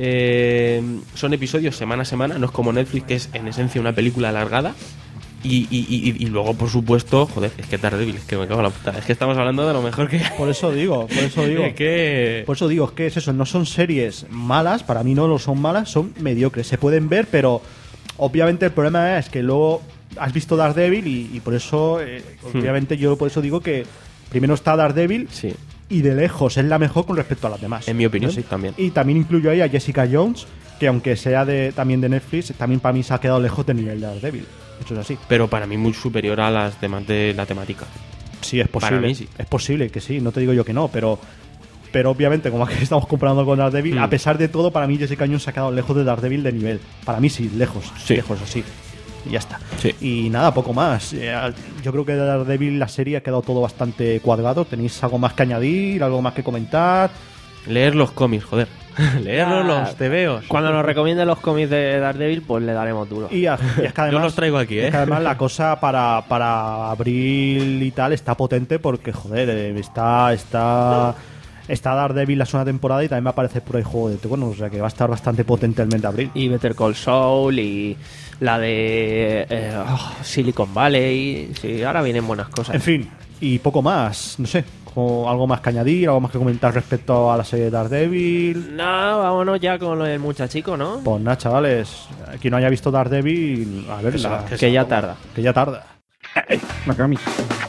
eh, son episodios semana a semana, no es como Netflix, que es en esencia una película alargada. Y, y, y, y luego, por supuesto, joder, es que Daredevil, es que me cago en la puta. Es que estamos hablando de lo mejor que... Por eso digo, por eso digo. Es que... Por eso digo, es que es eso, no son series malas, para mí no lo son malas, son mediocres. Se pueden ver, pero obviamente el problema es que luego has visto Daredevil y, y por eso, eh, obviamente yo por eso digo que primero está Daredevil Sí. y de lejos es la mejor con respecto a las demás. En mi opinión, ¿Sí? también. Y también incluyo ahí a Jessica Jones, que aunque sea de también de Netflix, también para mí se ha quedado lejos del nivel de Daredevil. Eso es así. Pero para mí muy superior a las demás de la temática. Sí, es posible. Para mí sí. Es posible que sí, no te digo yo que no, pero pero obviamente como aquí estamos comparando con Daredevil, Mm. a pesar de todo, para mí Jessica Jones se ha quedado lejos de Daredevil de nivel. Para mí sí, lejos, Sí. lejos así. Y ya está. Sí. Y nada, poco más. Eh, Yo creo que de Daredevil la serie ha quedado todo bastante cuadrado. ¿Tenéis algo más que añadir, algo más que comentar? Leer los cómics, joder. Leerlos Ya. los tebeos. Cuando nos recomienden los cómics de Daredevil, pues le daremos duro. Y, a- y es que además, Yo los traigo aquí, es ¿eh? que además la cosa para, para abril y tal está potente porque, joder, eh, está está está Daredevil la segunda temporada y también va a aparecer por ahí Juego de Tronos, o sea que va a estar bastante potente el mes de abril. Y Better Call Saul y la de eh, oh, Silicon Valley. Sí, ahora vienen buenas cosas. En fin, y poco más, no sé, como algo más que añadir, algo más que comentar respecto a la serie de Daredevil. No, vámonos ya con lo del muchachico, ¿no? Pues nada, chavales, quien no haya visto Daredevil, a verla, Que, que ya tarda. que ya tarda. Nakami.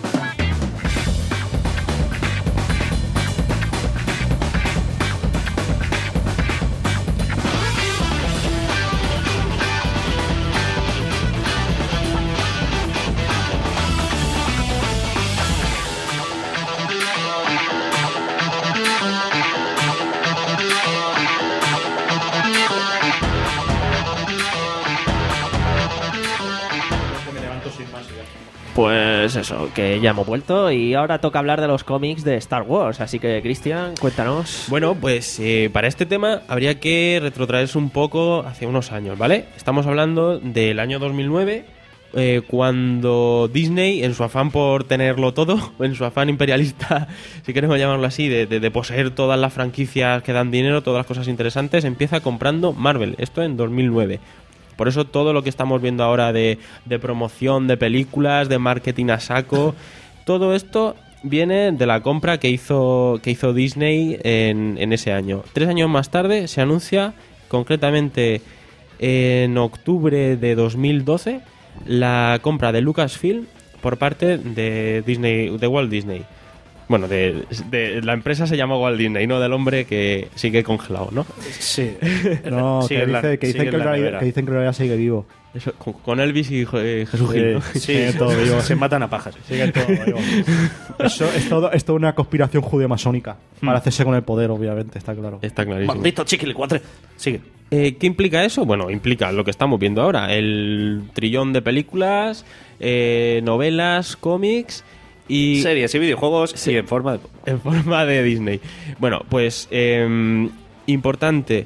Pues eso, que ya hemos vuelto y ahora toca hablar de los cómics de Star Wars. Así que, Cristian, cuéntanos. Bueno, pues eh, para este tema habría que retrotraerse un poco hacia unos años, ¿vale? Estamos hablando del año dos mil nueve, eh, cuando Disney, en su afán por tenerlo todo, en su afán imperialista, si queremos llamarlo así, de, de, de poseer todas las franquicias que dan dinero, todas las cosas interesantes, empieza comprando Marvel. Esto en dos mil nueve. Por eso todo lo que estamos viendo ahora de, de promoción, de películas, de marketing a saco, todo esto viene de la compra que hizo, que hizo Disney en, en ese año. Tres años más tarde se anuncia, concretamente en octubre de dos mil doce, la compra de Lucasfilm por parte de Disney, de Walt Disney. Bueno, de, de la empresa se llama Walt Disney, no del hombre que sigue congelado, ¿no? Sí. No, Sigue que, en la- dice- que sigue dicen en que, en la realidad, nevera. que dicen que en realidad sigue vivo. Eso, con, con Elvis y eh, Jesús Gil, ¿no? Sí, Sí, todo vivo. se matan a pajas. Sigue todo vivo. Eso es todo, es toda una conspiración judeo-masónica. Para hacerse con el poder, obviamente, está claro. Está clarísimo. Maldito chiquilicuatre. Sigue. Eh, ¿Qué implica eso? Bueno, implica lo que estamos viendo ahora, el trillón de películas, eh, novelas, cómics y Series y videojuegos sí, en forma de... en forma de Disney. Bueno, pues eh, importante,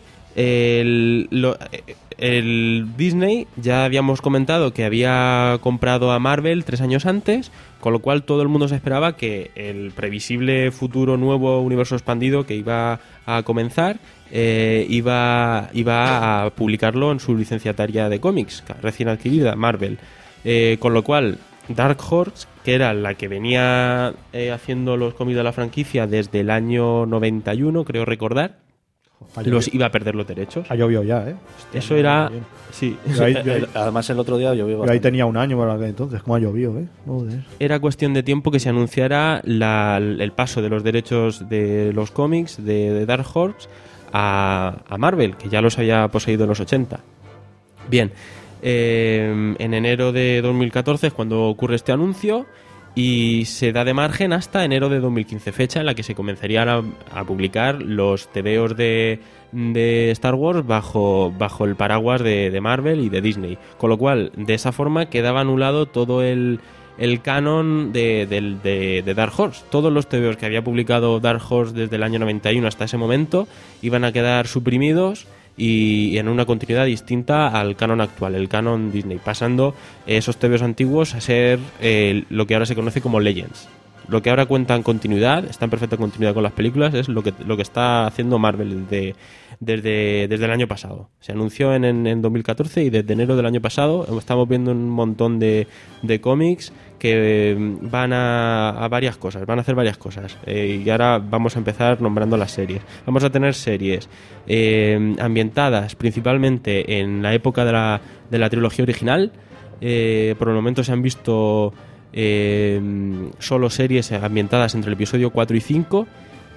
el, lo- el Disney ya habíamos comentado que había comprado a Marvel tres años antes, con lo cual todo el mundo se esperaba que el previsible futuro nuevo universo expandido que iba a comenzar eh, iba, iba a publicarlo en su licenciataria de cómics recién adquirida, Marvel. Eh, con lo cual Dark Horse, que era la que venía eh, haciendo los cómics de la franquicia desde el año noventa y uno, creo recordar, Ha los llovido, iba a perder los derechos. ha llovido ya, ¿eh? Hostia, Eso era... bien. Sí, Yo ahí, yo ahí- Además, el otro día llovió yo ahí bastante. tenía un año para aquel entonces, ¿cómo ha llovido, eh? Joder. era cuestión de tiempo que se anunciara la- el paso de los derechos de los cómics de, de Dark Horse a, a Marvel, que ya los había poseído en los ochenta. Bien, eh, en enero de dos mil catorce es cuando ocurre este anuncio y se da de margen hasta enero de dos mil quince, fecha en la que se comenzarían a, a publicar los tebeos de, de Star Wars bajo, bajo el paraguas de, de Marvel y de Disney. Con lo cual, de esa forma quedaba anulado todo el, el canon de, de, de, de Dark Horse. Todos los tebeos que había publicado Dark Horse desde el año noventa y uno hasta ese momento iban a quedar suprimidos y en una continuidad distinta al canon actual, el canon Disney, pasando esos tebeos antiguos a ser eh, lo que ahora se conoce como Legends. Lo que ahora cuenta en continuidad, está en perfecta continuidad con las películas, es lo que, lo que está haciendo Marvel desde, desde, desde el año pasado. Se anunció en, en, en dos mil catorce y desde enero del año pasado estamos viendo un montón de, de cómics que van a, a varias cosas, van a hacer varias cosas. Eh, y ahora vamos a empezar nombrando las series. Vamos a tener series eh, ambientadas principalmente en la época de la, de la trilogía original. Eh, por el momento se han visto... Eh, solo series ambientadas entre el episodio cuatro y cinco,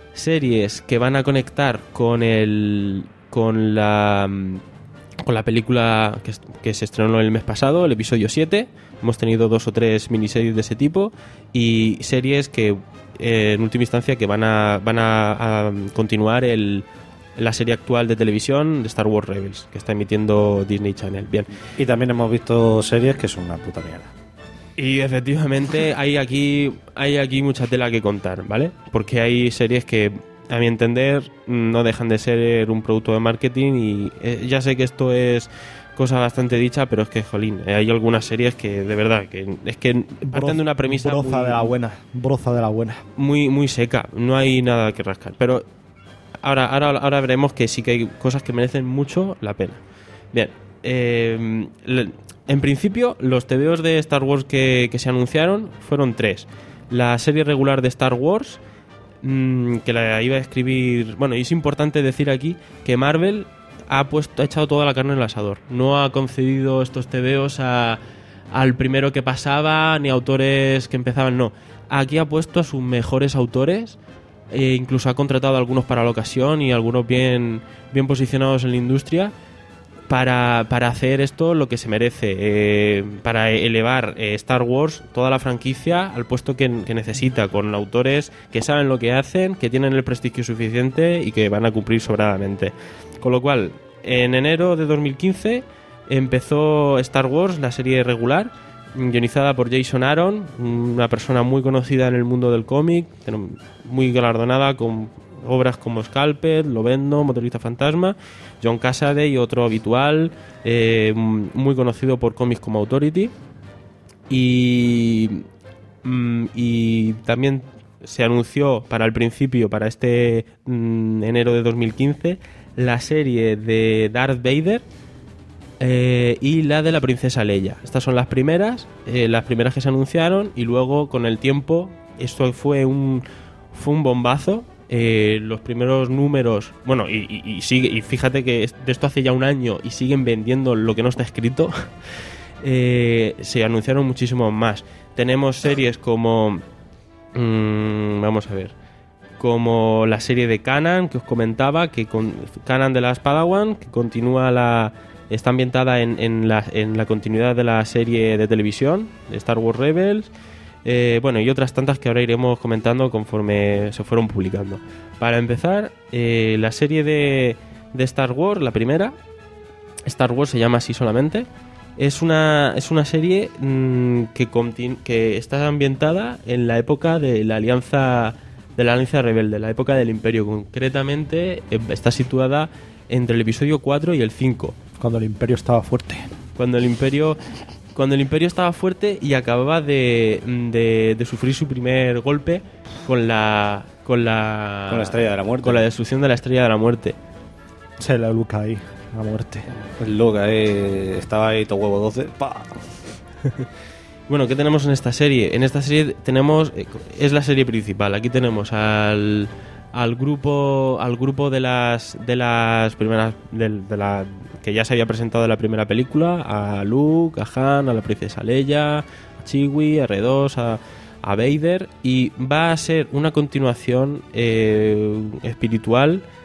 series que van a conectar con el con la con la película que, que se estrenó el mes pasado, el episodio siete. Hemos tenido dos o tres miniseries de ese tipo y series que eh, en última instancia que van a van a, a continuar el la serie actual de televisión de Star Wars Rebels que está emitiendo Disney Channel. Bien. Y también hemos visto series que son una puta mierda. Y efectivamente hay aquí hay aquí mucha tela que contar, ¿vale? Porque hay series que, a mi entender, no dejan de ser un producto de marketing y eh, ya sé que esto es cosa bastante dicha, pero es que, jolín, eh, hay algunas series que, de verdad, que es que parten de una premisa broza muy, de la buena, broza de la buena. Muy, muy seca, no hay nada que rascar. Pero ahora, ahora, ahora veremos que sí que hay cosas que merecen mucho la pena. Bien, eh... Le, en principio, los tebeos de Star Wars que, que se anunciaron fueron tres. La serie regular de Star Wars, mmm, que la iba a escribir... Bueno, y es importante decir aquí que Marvel ha puesto ha echado toda la carne en el asador. No ha concedido estos tebeos a, al primero que pasaba, ni a autores que empezaban, no. Aquí ha puesto a sus mejores autores, e incluso ha contratado a algunos para la ocasión y algunos bien, bien posicionados en la industria, Para, para hacer esto lo que se merece, eh, para elevar eh, Star Wars, toda la franquicia, al puesto que, que necesita, con autores que saben lo que hacen, que tienen el prestigio suficiente y que van a cumplir sobradamente. Con lo cual, en enero de dos mil quince empezó Star Wars, la serie regular, guionizada por Jason Aaron, una persona muy conocida en el mundo del cómic, muy galardonada con obras como Scalped, Lobezno, Motorista Fantasma, John Cassaday, otro habitual, eh, muy conocido por cómics como Authority. Y, y también se anunció para el principio, para este mm, enero de dos mil quince, la serie de Darth Vader eh, y la de la princesa Leia. Estas son las primeras, eh, las primeras que se anunciaron, y luego con el tiempo esto fue un, fue un bombazo. Eh, los primeros números, bueno, y, y, y sigue, y fíjate que de esto hace ya un año y siguen vendiendo lo que no está escrito. eh, se anunciaron muchísimos más. Tenemos series como mmm, vamos a ver, como la serie de Kanan que os comentaba, que con Kanan de las Padawan, que continúa la está ambientada en, en, la, en la continuidad de la serie de televisión de Star Wars Rebels. Eh, bueno, y otras tantas que ahora iremos comentando conforme se fueron publicando. Para empezar, eh, la serie de, de Star Wars, la primera, Star Wars se llama así solamente, es una, es una serie mmm, que, continu- que está ambientada en la época de la Alianza de la Alianza Rebelde, la época del Imperio. Concretamente, eh, está situada entre el episodio cuatro y el cinco. Cuando el Imperio estaba fuerte. Cuando el Imperio... Cuando el Imperio estaba fuerte y acababa de, de, de sufrir su primer golpe con la, con la... Con la Estrella de la Muerte. Con la destrucción de la Estrella de la Muerte. Se la Luca ahí, la muerte. Pues loca, eh, estaba ahí todo huevo doce. ¡Pah! Bueno, ¿qué tenemos en esta serie? En esta serie tenemos... Es la serie principal. Aquí tenemos al... al grupo al grupo de las de las primeras de, de la que ya se había presentado en la primera película, a Luke, a Han, a la princesa Leia, a Chewie, a R dos, a, a Vader, y va a ser una continuación eh, espiritual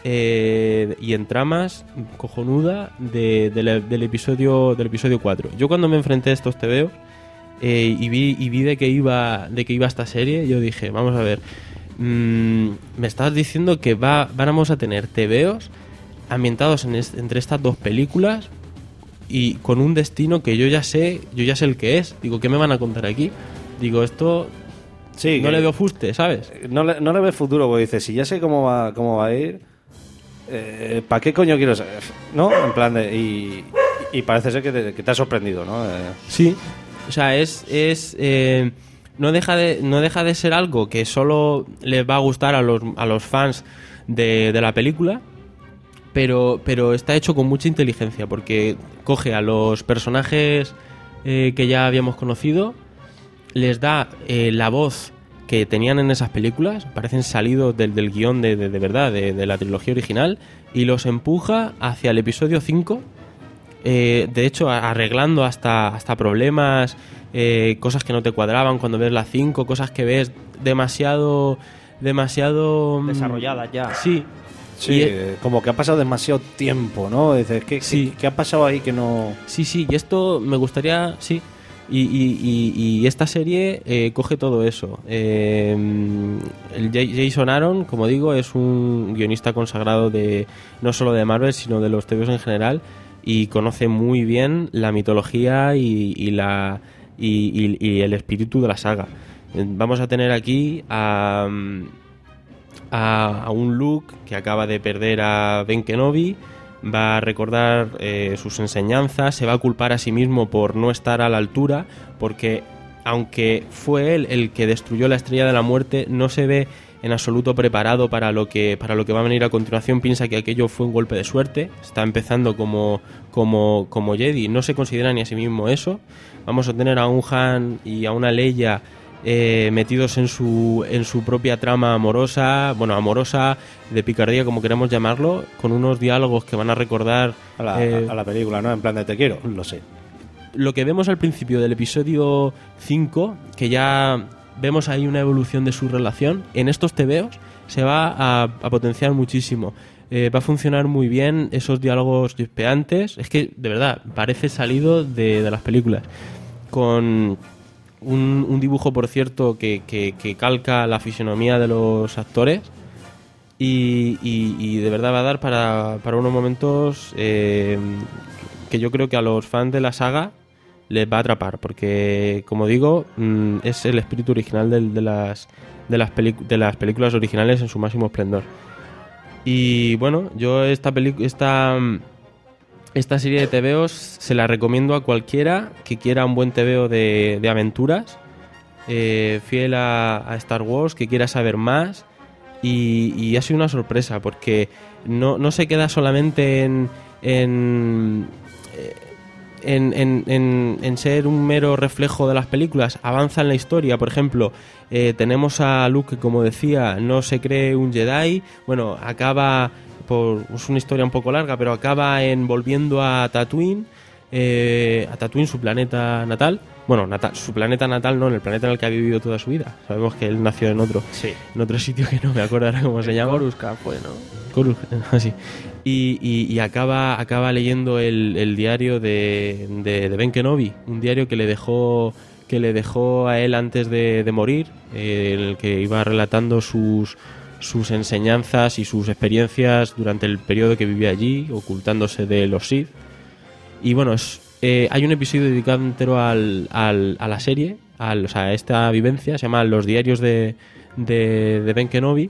eh, y en tramas cojonuda de, de la- del episodio del episodio cuatro. Yo cuando me enfrenté a estos tebeos eh, y vi y vi de que iba de que iba esta serie, yo dije, vamos a ver, mm, me estás diciendo que va vamos a tener tebeos ambientados en est- entre estas dos películas y con un destino que yo ya sé, yo ya sé el que es. Digo, ¿qué me van a contar aquí? Digo, esto Sí, no que- le veo fuste, ¿sabes? No le, no le ves futuro, porque dices, si ya sé cómo va, cómo va a ir, eh, ¿para qué coño quiero saber? ¿No? En plan de... Y, y parece ser que te, que te ha sorprendido, ¿no? Eh, Sí, o sea, es, es eh, no deja de no deja de ser algo que solo les va a gustar a los, a los fans de, de la película, pero pero está hecho con mucha inteligencia porque coge a los personajes eh, que ya habíamos conocido, les da eh, la voz que tenían en esas películas, parecen salidos del, del guión de, de, de verdad, de, de la trilogía original, y los empuja hacia el episodio cinco. Eh, de hecho, a- arreglando hasta, hasta problemas, eh, cosas que no te cuadraban cuando ves la cinco, cosas que ves demasiado demasiado mm, Desarrolladas ya. Sí. sí, Y- eh, como que ha pasado demasiado tiempo, ¿no? Dices, ¿qué, Sí. qué, qué ha pasado ahí que no...? Sí, sí, y esto me gustaría, sí. Y, y- y- y esta serie eh, coge todo eso. Eh, el Ja- Jason Aaron, como digo, es un guionista consagrado de no solo de Marvel, sino de los T Vs en general, y conoce muy bien la mitología y, y la y, y- y el espíritu de la saga. Eh, Vamos a tener aquí a, a, a un Luke que acaba de perder a Ben Kenobi, va a recordar eh, sus enseñanzas, se va a culpar a sí mismo por no estar a la altura, porque aunque fue él el que destruyó la Estrella de la Muerte, no se ve en absoluto preparado para lo que para lo que va a venir a continuación. Piensa que aquello fue un golpe de suerte, está empezando como como como Jedi, no se considera ni a sí mismo eso. Vamos a tener a un Han y a una Leia eh, metidos en su en su propia trama amorosa, bueno, amorosa, de picardía, como queramos llamarlo, con unos diálogos que van a recordar A la, eh, a la película, ¿no? En plan de te quiero, lo sé. lo que vemos al principio del episodio cinco, que ya vemos ahí una evolución de su relación, en estos tebeos se va a, a potenciar muchísimo. Eh, va a funcionar muy bien esos diálogos chispeantes. Es que, de verdad, parece salido de, de las películas. Con un, un dibujo, por cierto, que, que- que calca la fisonomía de los actores. Y, y- y de verdad va a dar para, para unos momentos eh, que yo creo que a los fans de la saga les va a atrapar, porque como digo, mm, es el espíritu original del- de, las de las peli- de las películas originales en su máximo esplendor. Y bueno, yo esta peli- esta mm, esta serie de tebeos se la recomiendo a cualquiera que quiera un buen tebeo de, de aventuras, eh, fiel a, a Star Wars, que quiera saber más. Y, y ha sido una sorpresa porque no, no se queda solamente en en, eh, en, en- en- en ser un mero reflejo de las películas, avanza en la historia. Por ejemplo, eh, tenemos a Luke que, como decía, no se cree un Jedi, bueno, acaba por, es una historia un poco larga, pero acaba en volviendo a Tatooine, eh, a Tatooine, su planeta natal. Bueno, natal, su planeta natal no, en el planeta en el que ha vivido toda su vida. Sabemos que él nació en otro, en otro sitio que no me acuerdo ahora cómo se llama. Coruscant fue, ¿no? Coruscant, así. Y, y- y acaba, acaba leyendo el, el diario de, de, de Ben Kenobi, un diario que le dejó que le dejó a él antes de, de morir, eh, en el que iba relatando sus sus enseñanzas y sus experiencias durante el periodo que vivía allí, ocultándose de los Sith. Y bueno, es, eh, hay un episodio dedicado entero al, al- a la serie, al, o sea, a esta vivencia, se llama Los diarios de, de, de Ben Kenobi.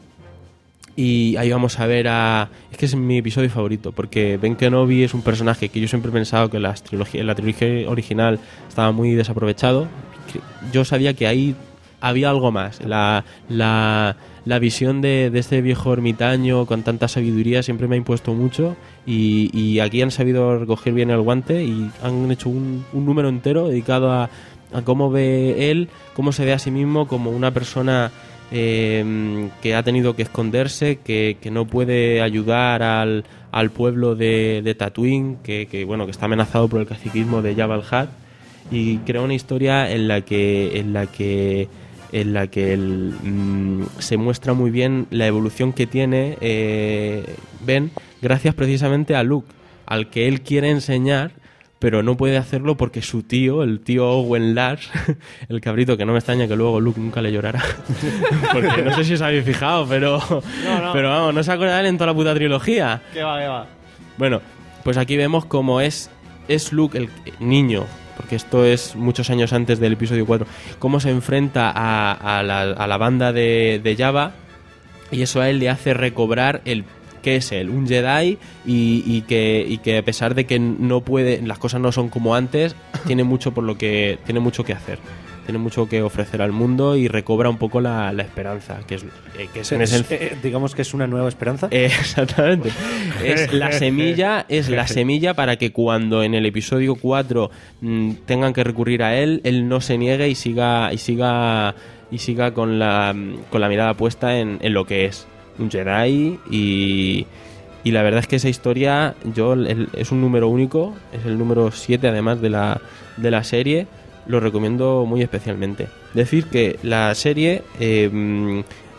Y ahí vamos a ver a... Es que es mi episodio favorito, porque Ben Kenobi es un personaje que yo siempre he pensado que las trilogía, en la trilogía original estaba muy desaprovechado. Que yo sabía que ahí había algo más. La, la, la visión de, de este viejo ermitaño con tanta sabiduría siempre me ha impuesto mucho, y, y aquí han sabido recoger bien el guante y han hecho un, un número entero dedicado a, a cómo ve él, cómo se ve a sí mismo como una persona eh, que ha tenido que esconderse, que, que no puede ayudar al, al pueblo de, de Tatooine, que, que, bueno, que está amenazado por el caciquismo de Jabba el Hutt, y crea una historia en la que en la que en la que el, mmm, se muestra muy bien la evolución que tiene eh, Ben, gracias precisamente a Luke, al que él quiere enseñar, pero no puede hacerlo porque su tío, el tío Owen Lars, el cabrito, que no me extraña que luego Luke nunca le llorara, porque no sé si os habéis fijado, pero, No, no. pero vamos, no se acuerda de él en toda la puta trilogía. ¿Qué va, qué va? Bueno, pues aquí vemos cómo es, es Luke el niño, porque esto es muchos años antes del episodio cuatro, cómo se enfrenta a, a, la, a la banda de, de Jabba, y eso a él le hace recobrar el que es él, un Jedi, y, y, que, y que a pesar de que no puede, las cosas no son como antes, tiene mucho por lo que tiene mucho que hacer, tiene mucho que ofrecer al mundo y recobra un poco la, la esperanza, que es, eh, que es en Es- esencia- eh, digamos que es una nueva esperanza. Eh, exactamente. Es la semilla, es la semilla para que cuando en el episodio cuatro mm, tengan que recurrir a él, él no se niegue y siga y siga y siga con la con la mirada puesta en, en lo que es un Jedi, y y la verdad es que esa historia yo el- es un número único, es el número siete además de la de la serie, lo recomiendo muy especialmente. Decir que la serie eh, mm,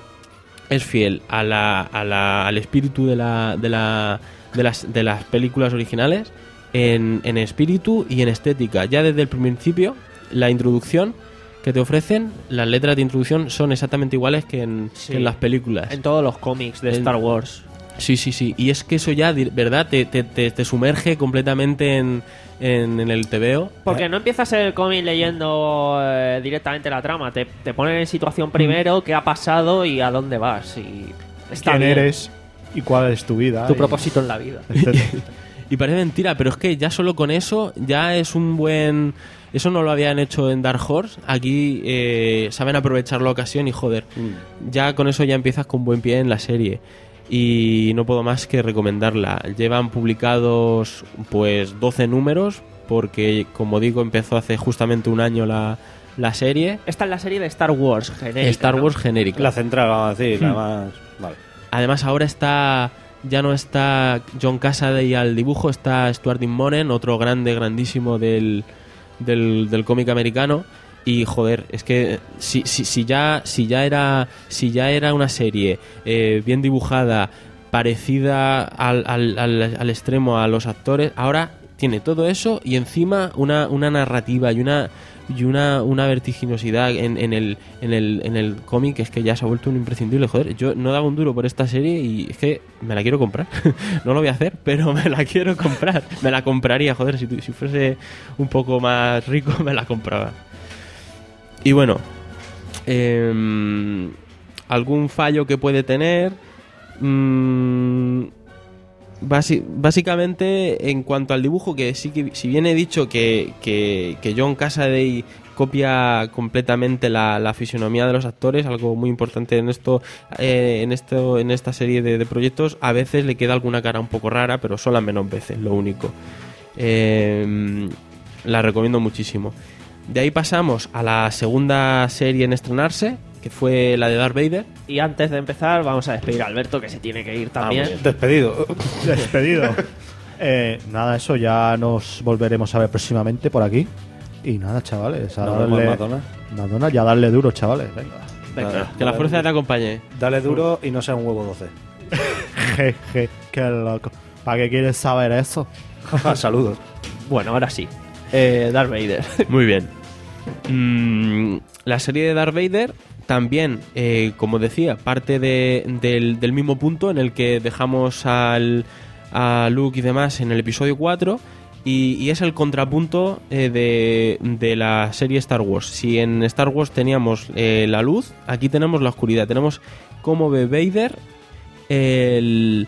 es fiel a la, a la, al espíritu de, la, de, la, de, las, de las películas originales en, en espíritu y en estética. Ya desde el principio, la introducción que te ofrecen, las letras de introducción son exactamente iguales que en, Sí. que en las películas. En todos los cómics de En- Star Wars. Sí, sí, sí. Y es que eso ya, di- ¿verdad? Te, te, te, te sumerge completamente en, en, en el tebeo. Porque no empiezas el cómic leyendo eh, directamente la trama, te, te ponen en situación primero, qué ha pasado y a dónde vas. Y está quién bien. eres y cuál es tu vida. Tu y- propósito en la vida. etcétera. Y parece mentira, pero es que ya solo con eso ya es un buen... Eso no lo habían hecho en Dark Horse. Aquí eh, saben aprovechar la ocasión y joder, ya con eso ya empiezas con buen pie en la serie. Y no puedo más que recomendarla. Llevan publicados pues doce números, porque como digo empezó hace justamente un año la, la serie. Esta es la serie de Star Wars genérica. Star ¿no? Wars genérica. La central, vamos a decir, la Hmm. más... Vale. Además ahora está, ya no está John Cassaday al dibujo, está Stuart Immonen, otro grande, grandísimo del, del, del cómic americano. Y joder, es que si, si, si ya si ya era si ya era una serie eh, bien dibujada, parecida al, al, al, al extremo a los actores, ahora tiene todo eso y encima una, una narrativa y una y una, una vertiginosidad en, en el en el, en el cómic, es que ya se ha vuelto un imprescindible. Joder, yo no daba un duro por esta serie y es que me la quiero comprar. No lo voy a hacer, pero me la quiero comprar. Me la compraría, joder, si, tu- si fuese un poco más rico me la compraba. Y bueno, em, algún fallo que puede tener... mm, basi- básicamente, en cuanto al dibujo, que sí que si bien he dicho que, que, que John Cassaday copia completamente la, la fisonomía de los actores, algo muy importante en esto, eh, en esto, en esta serie de, de proyectos, a veces le queda alguna cara un poco rara, pero solo a menos veces, lo único. Em, la recomiendo muchísimo. De ahí pasamos a la segunda serie en estrenarse, que fue la de Darth Vader. Y antes de empezar, vamos a despedir a Alberto, que se tiene que ir también. Despedido. Despedido. Eh, nada, eso ya nos volveremos a ver próximamente por aquí. Y nada, chavales, a Nos vemos en darle. Madonna. Madonna, ya darle duro, chavales. Venga. Venga. Que la fuerza te acompañe. Dale duro y no sea un huevo doce. Jeje, qué loco. ¿Para qué quieres saber eso? Saludos. Bueno, ahora sí. Eh, Darth Vader. Muy bien. Mm, la serie de Darth Vader también, eh, como decía, parte de- del, del mismo punto en el que dejamos al, a Luke y demás en el episodio cuatro. Y, y es el contrapunto eh, de, de la serie Star Wars. Si en Star Wars teníamos eh, la luz, aquí tenemos la oscuridad. Tenemos cómo ve Vader el,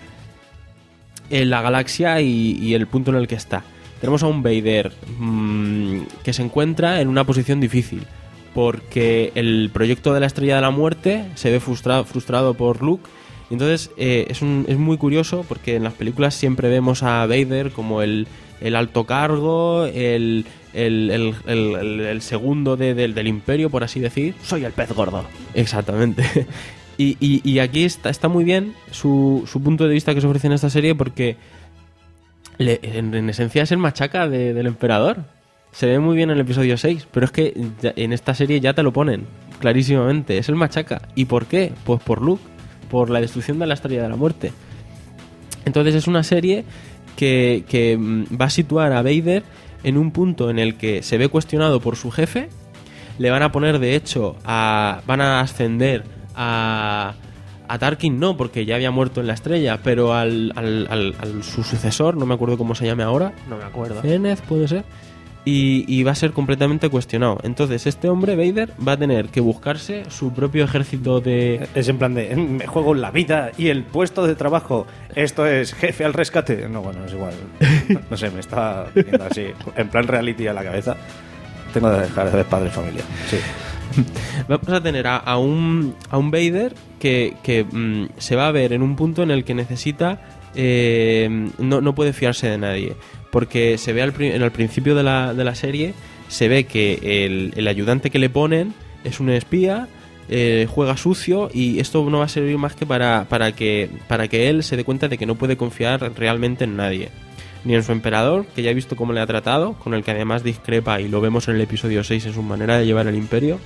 en la galaxia y, y el punto en el que está. Tenemos a un Vader mmm, que se encuentra en una posición difícil, porque el proyecto de la Estrella de la Muerte se ve frustrado, frustrado por Luke. Y entonces eh, es, un, es muy curioso, porque en las películas siempre vemos a Vader como el, el alto cargo, el, el, el, el, el- el segundo de- del- del imperio, por así decir. Soy el pez gordo. Exactamente. Y, y, y aquí está, está muy bien su, su punto de vista que se ofrece en esta serie, porque le- en, en esencia es el machaca de- del emperador. Se ve muy bien en el episodio seis, pero es que ya- en esta serie ya te lo ponen. clarísimamente, es el machaca. ¿Y por qué? Pues por Luke, por la destrucción de la Estrella de la Muerte. Entonces es una serie que, que va a situar a Vader en un punto en el que se ve cuestionado por su jefe. Le van a poner, de hecho, a, van a ascender a, a Tarkin, no, porque ya había muerto en la estrella, pero al, al, al, al su sucesor, no me acuerdo cómo se llame ahora. No me acuerdo. Zenith, puede ser. Y, y va a ser completamente cuestionado. Entonces este hombre, Vader, va a tener que buscarse su propio ejército de... Es en plan de, me juego la vida y el puesto de trabajo. Esto es jefe al rescate. No, bueno, es igual. No sé, me está viniendo así, en plan reality a la cabeza. Tengo que dejar de ver Padre Familia. Sí. Vamos a tener a, a, un, a un Vader que, que mmm, se va a ver en un punto en el que necesita... Eh, no, no puede fiarse de nadie. Porque se ve al, en el principio de la, de la serie, se ve que el, el ayudante que le ponen es un espía, eh, juega sucio, y esto no va a servir más que para, para, que, para que él se dé cuenta de que no puede confiar realmente en nadie. Ni en su emperador, que ya he visto cómo le ha tratado, con el que además discrepa, y lo vemos en el episodio seis en su manera de llevar el imperio,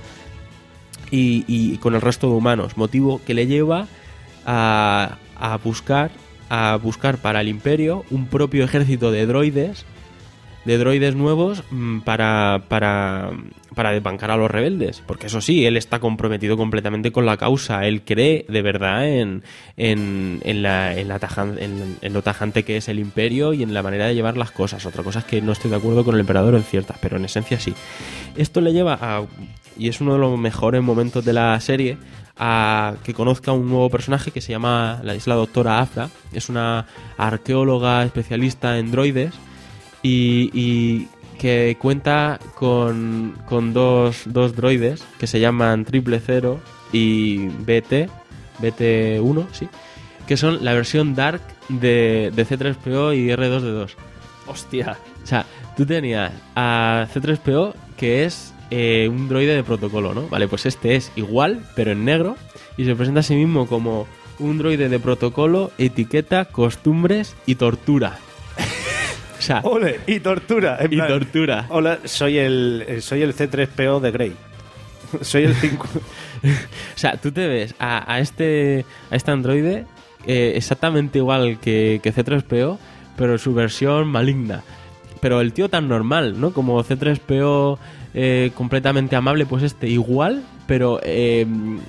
y, y con el resto de humanos, motivo que le lleva a, a buscar a buscar para el imperio un propio ejército de droides de droides nuevos para, para, para desbancar a los rebeldes, porque eso sí, él está comprometido completamente con la causa, él cree de verdad en, en, en, la, en, la tajan, en, en lo tajante que es el imperio y en la manera de llevar las cosas. Otra cosa es que no estoy de acuerdo con el emperador en ciertas, pero en esencia sí. Esto le lleva a, y es uno de los mejores momentos de la serie, a que conozca un nuevo personaje que se llama, la es la doctora Afra, es una arqueóloga especialista en droides, y, y que cuenta con, con dos, dos droides que se llaman Triple Cero y B T, B T uno, sí, que son la versión Dark de, de C tres P O y R dos D dos. Hostia. O sea, tú tenías a C tres P O, que es eh, un droide de protocolo, ¿no? Vale, pues este es igual, pero en negro, y se presenta a sí mismo como un droide de protocolo, etiqueta, costumbres y tortura. O sea, ole, y tortura. En y plan, tortura. Hola, soy el, soy el C tres P O de Grey. Soy el cinco. O sea, tú te ves a, a este a este androide eh, exactamente igual que, que C tres P O, pero su versión maligna. Pero el tío tan normal, ¿no? Como C tres P O eh, completamente amable, pues este igual, pero eh,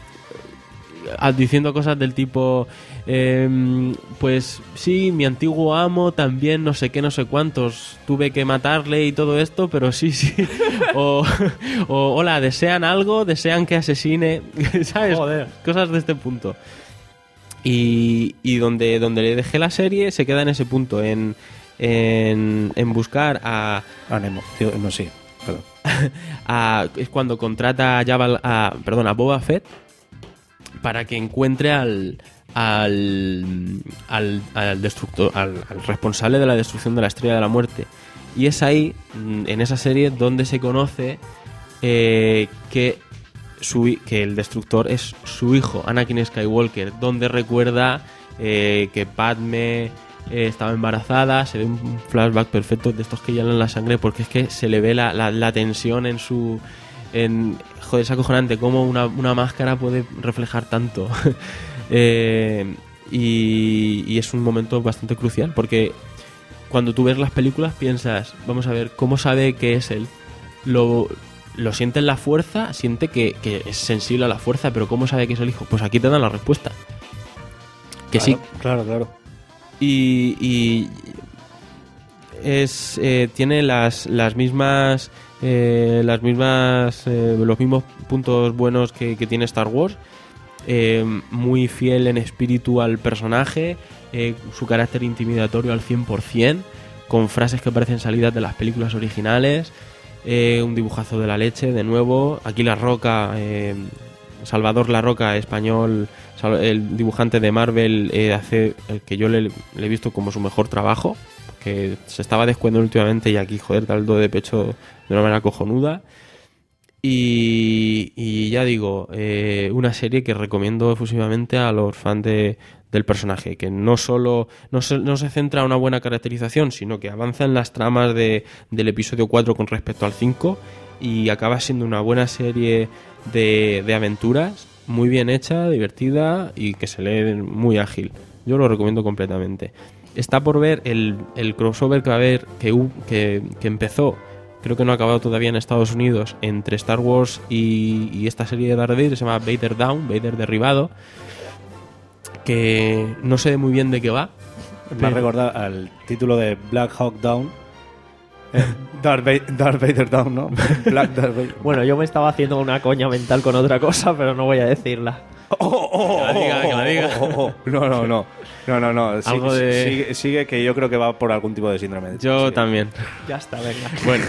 diciendo cosas del tipo... Eh, pues sí, mi antiguo amo también no sé qué, no sé cuántos, tuve que matarle y todo esto, pero sí, sí. O, o hola, desean algo, desean que asesine, ¿sabes? Joder. Cosas de este punto. Y, y donde, donde le dejé la serie se queda en ese punto, en, en, en buscar a... A Nemo, tío, no, sí, perdón. a, es cuando contrata a, Jabba, a, perdón, a Boba Fett para que encuentre al... Al, al, al destructor, al, al responsable de la destrucción de la Estrella de la Muerte. Y es ahí, en esa serie, donde se conoce eh, que, su, que el destructor es su hijo, Anakin Skywalker, donde recuerda eh, que Padme eh, estaba embarazada. Se ve un flashback perfecto de estos que hielan la sangre, porque es que se le ve la, la, la tensión en su... En, joder, es acojonante cómo una, una máscara puede reflejar tanto. Eh, y, y es un momento bastante crucial, porque cuando tú ves las películas piensas, vamos a ver, ¿cómo sabe que es él? Lo, lo siente en la fuerza, siente que, que es sensible a la fuerza, pero ¿cómo sabe que es el hijo? Pues aquí te dan la respuesta. Que claro, sí. Claro, claro. Y, y es eh, tiene las, las mismas eh, las mismas eh, los mismos puntos buenos que, que tiene Star Wars. Eh, muy fiel en espíritu al personaje, eh, su carácter intimidatorio al cien por ciento, con frases que parecen salidas de las películas originales, eh, un dibujazo de la leche, de nuevo. Aquí La Roca, eh, Salvador La Roca, español, el dibujante de Marvel, eh, hace el que yo le, le he visto como su mejor trabajo, que se estaba descuidando últimamente, y aquí, joder, da el do de pecho de una manera cojonuda. Y, y ya digo, eh, una serie que recomiendo efusivamente a los fans de, del personaje, que no solo no se, no se centra en una buena caracterización, sino que avanza en las tramas de, del episodio cuatro con respecto al cinco, y acaba siendo una buena serie de, de aventuras, muy bien hecha, divertida y que se lee muy ágil. Yo lo recomiendo completamente. Está por ver el, el crossover que va a haber, que, que, que empezó, creo que no ha acabado todavía en Estados Unidos, entre Star Wars y, y esta serie de Daredevil, que se llama Vader Down, Vader derribado, que no sé muy bien de qué va. Me ha recordado al título de Black Hawk Down. Eh, Darth, Va- Darth Vader Down, ¿no? Black Darth Vader. Bueno, yo me estaba haciendo una coña mental con otra cosa, pero no voy a decirla. Oh, oh, oh, Que la diga, que la diga. oh, oh, oh. No, no, no. No, no, no. Sí- Algo de- sigue, sigue que yo creo que va por algún tipo de síndrome. Yo Sí. también. Ya está, venga. Bueno.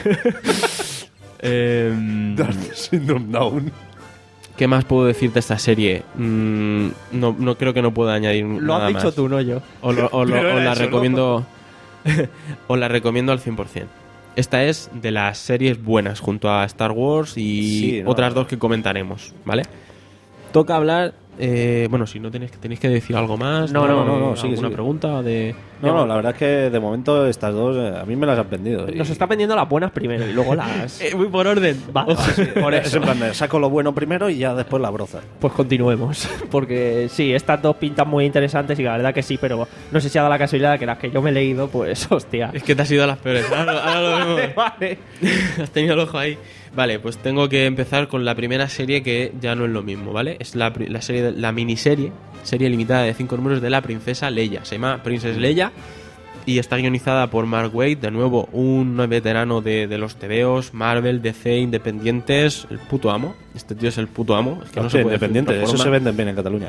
Em, Darth Syndrome Down. ¿Qué más puedo decir de esta serie? Mm, no, no creo que no pueda añadir Lo nada has dicho más. tú, no yo. O, lo- o lo- Pero o era la eso, ¿no? recomiendo os la recomiendo al cien por ciento. Esta es de las series buenas junto a Star Wars y Sí, no, otras no. dos que comentaremos, ¿vale? Toca hablar, eh, bueno, si no tenéis, tenéis que decir algo más, No, de- no, no, no, alguna sigue, sigue. pregunta de No, no, la verdad es que de momento estas dos eh, a mí me las han vendido. y- Nos está vendiendo las buenas primero y luego las... Eh, voy por orden. Vale, por Es eso. en plan de, saco lo bueno primero y ya después la broza. Pues continuemos. Porque sí, estas dos pintan muy interesantes y la verdad que sí, pero no sé si ha dado la casualidad que las que yo me he leído, pues hostia. Es que te has ido a las peores. Ahora, lo- ahora lo vemos. Vale. Has tenido el ojo ahí. Vale, pues tengo que empezar con la primera serie que ya no es lo mismo, ¿vale? Es la, pri- la serie, de- la miniserie, serie limitada de cinco números de la princesa Leia. Se llama Princess Leia y está guionizada por Mark Waid, de nuevo un veterano de, de los tebeos, Marvel, D C, independientes, el puto amo. Este tío es el puto amo. Es que no se puede decir de Independiente, otra eso forma. se venden bien en Cataluña.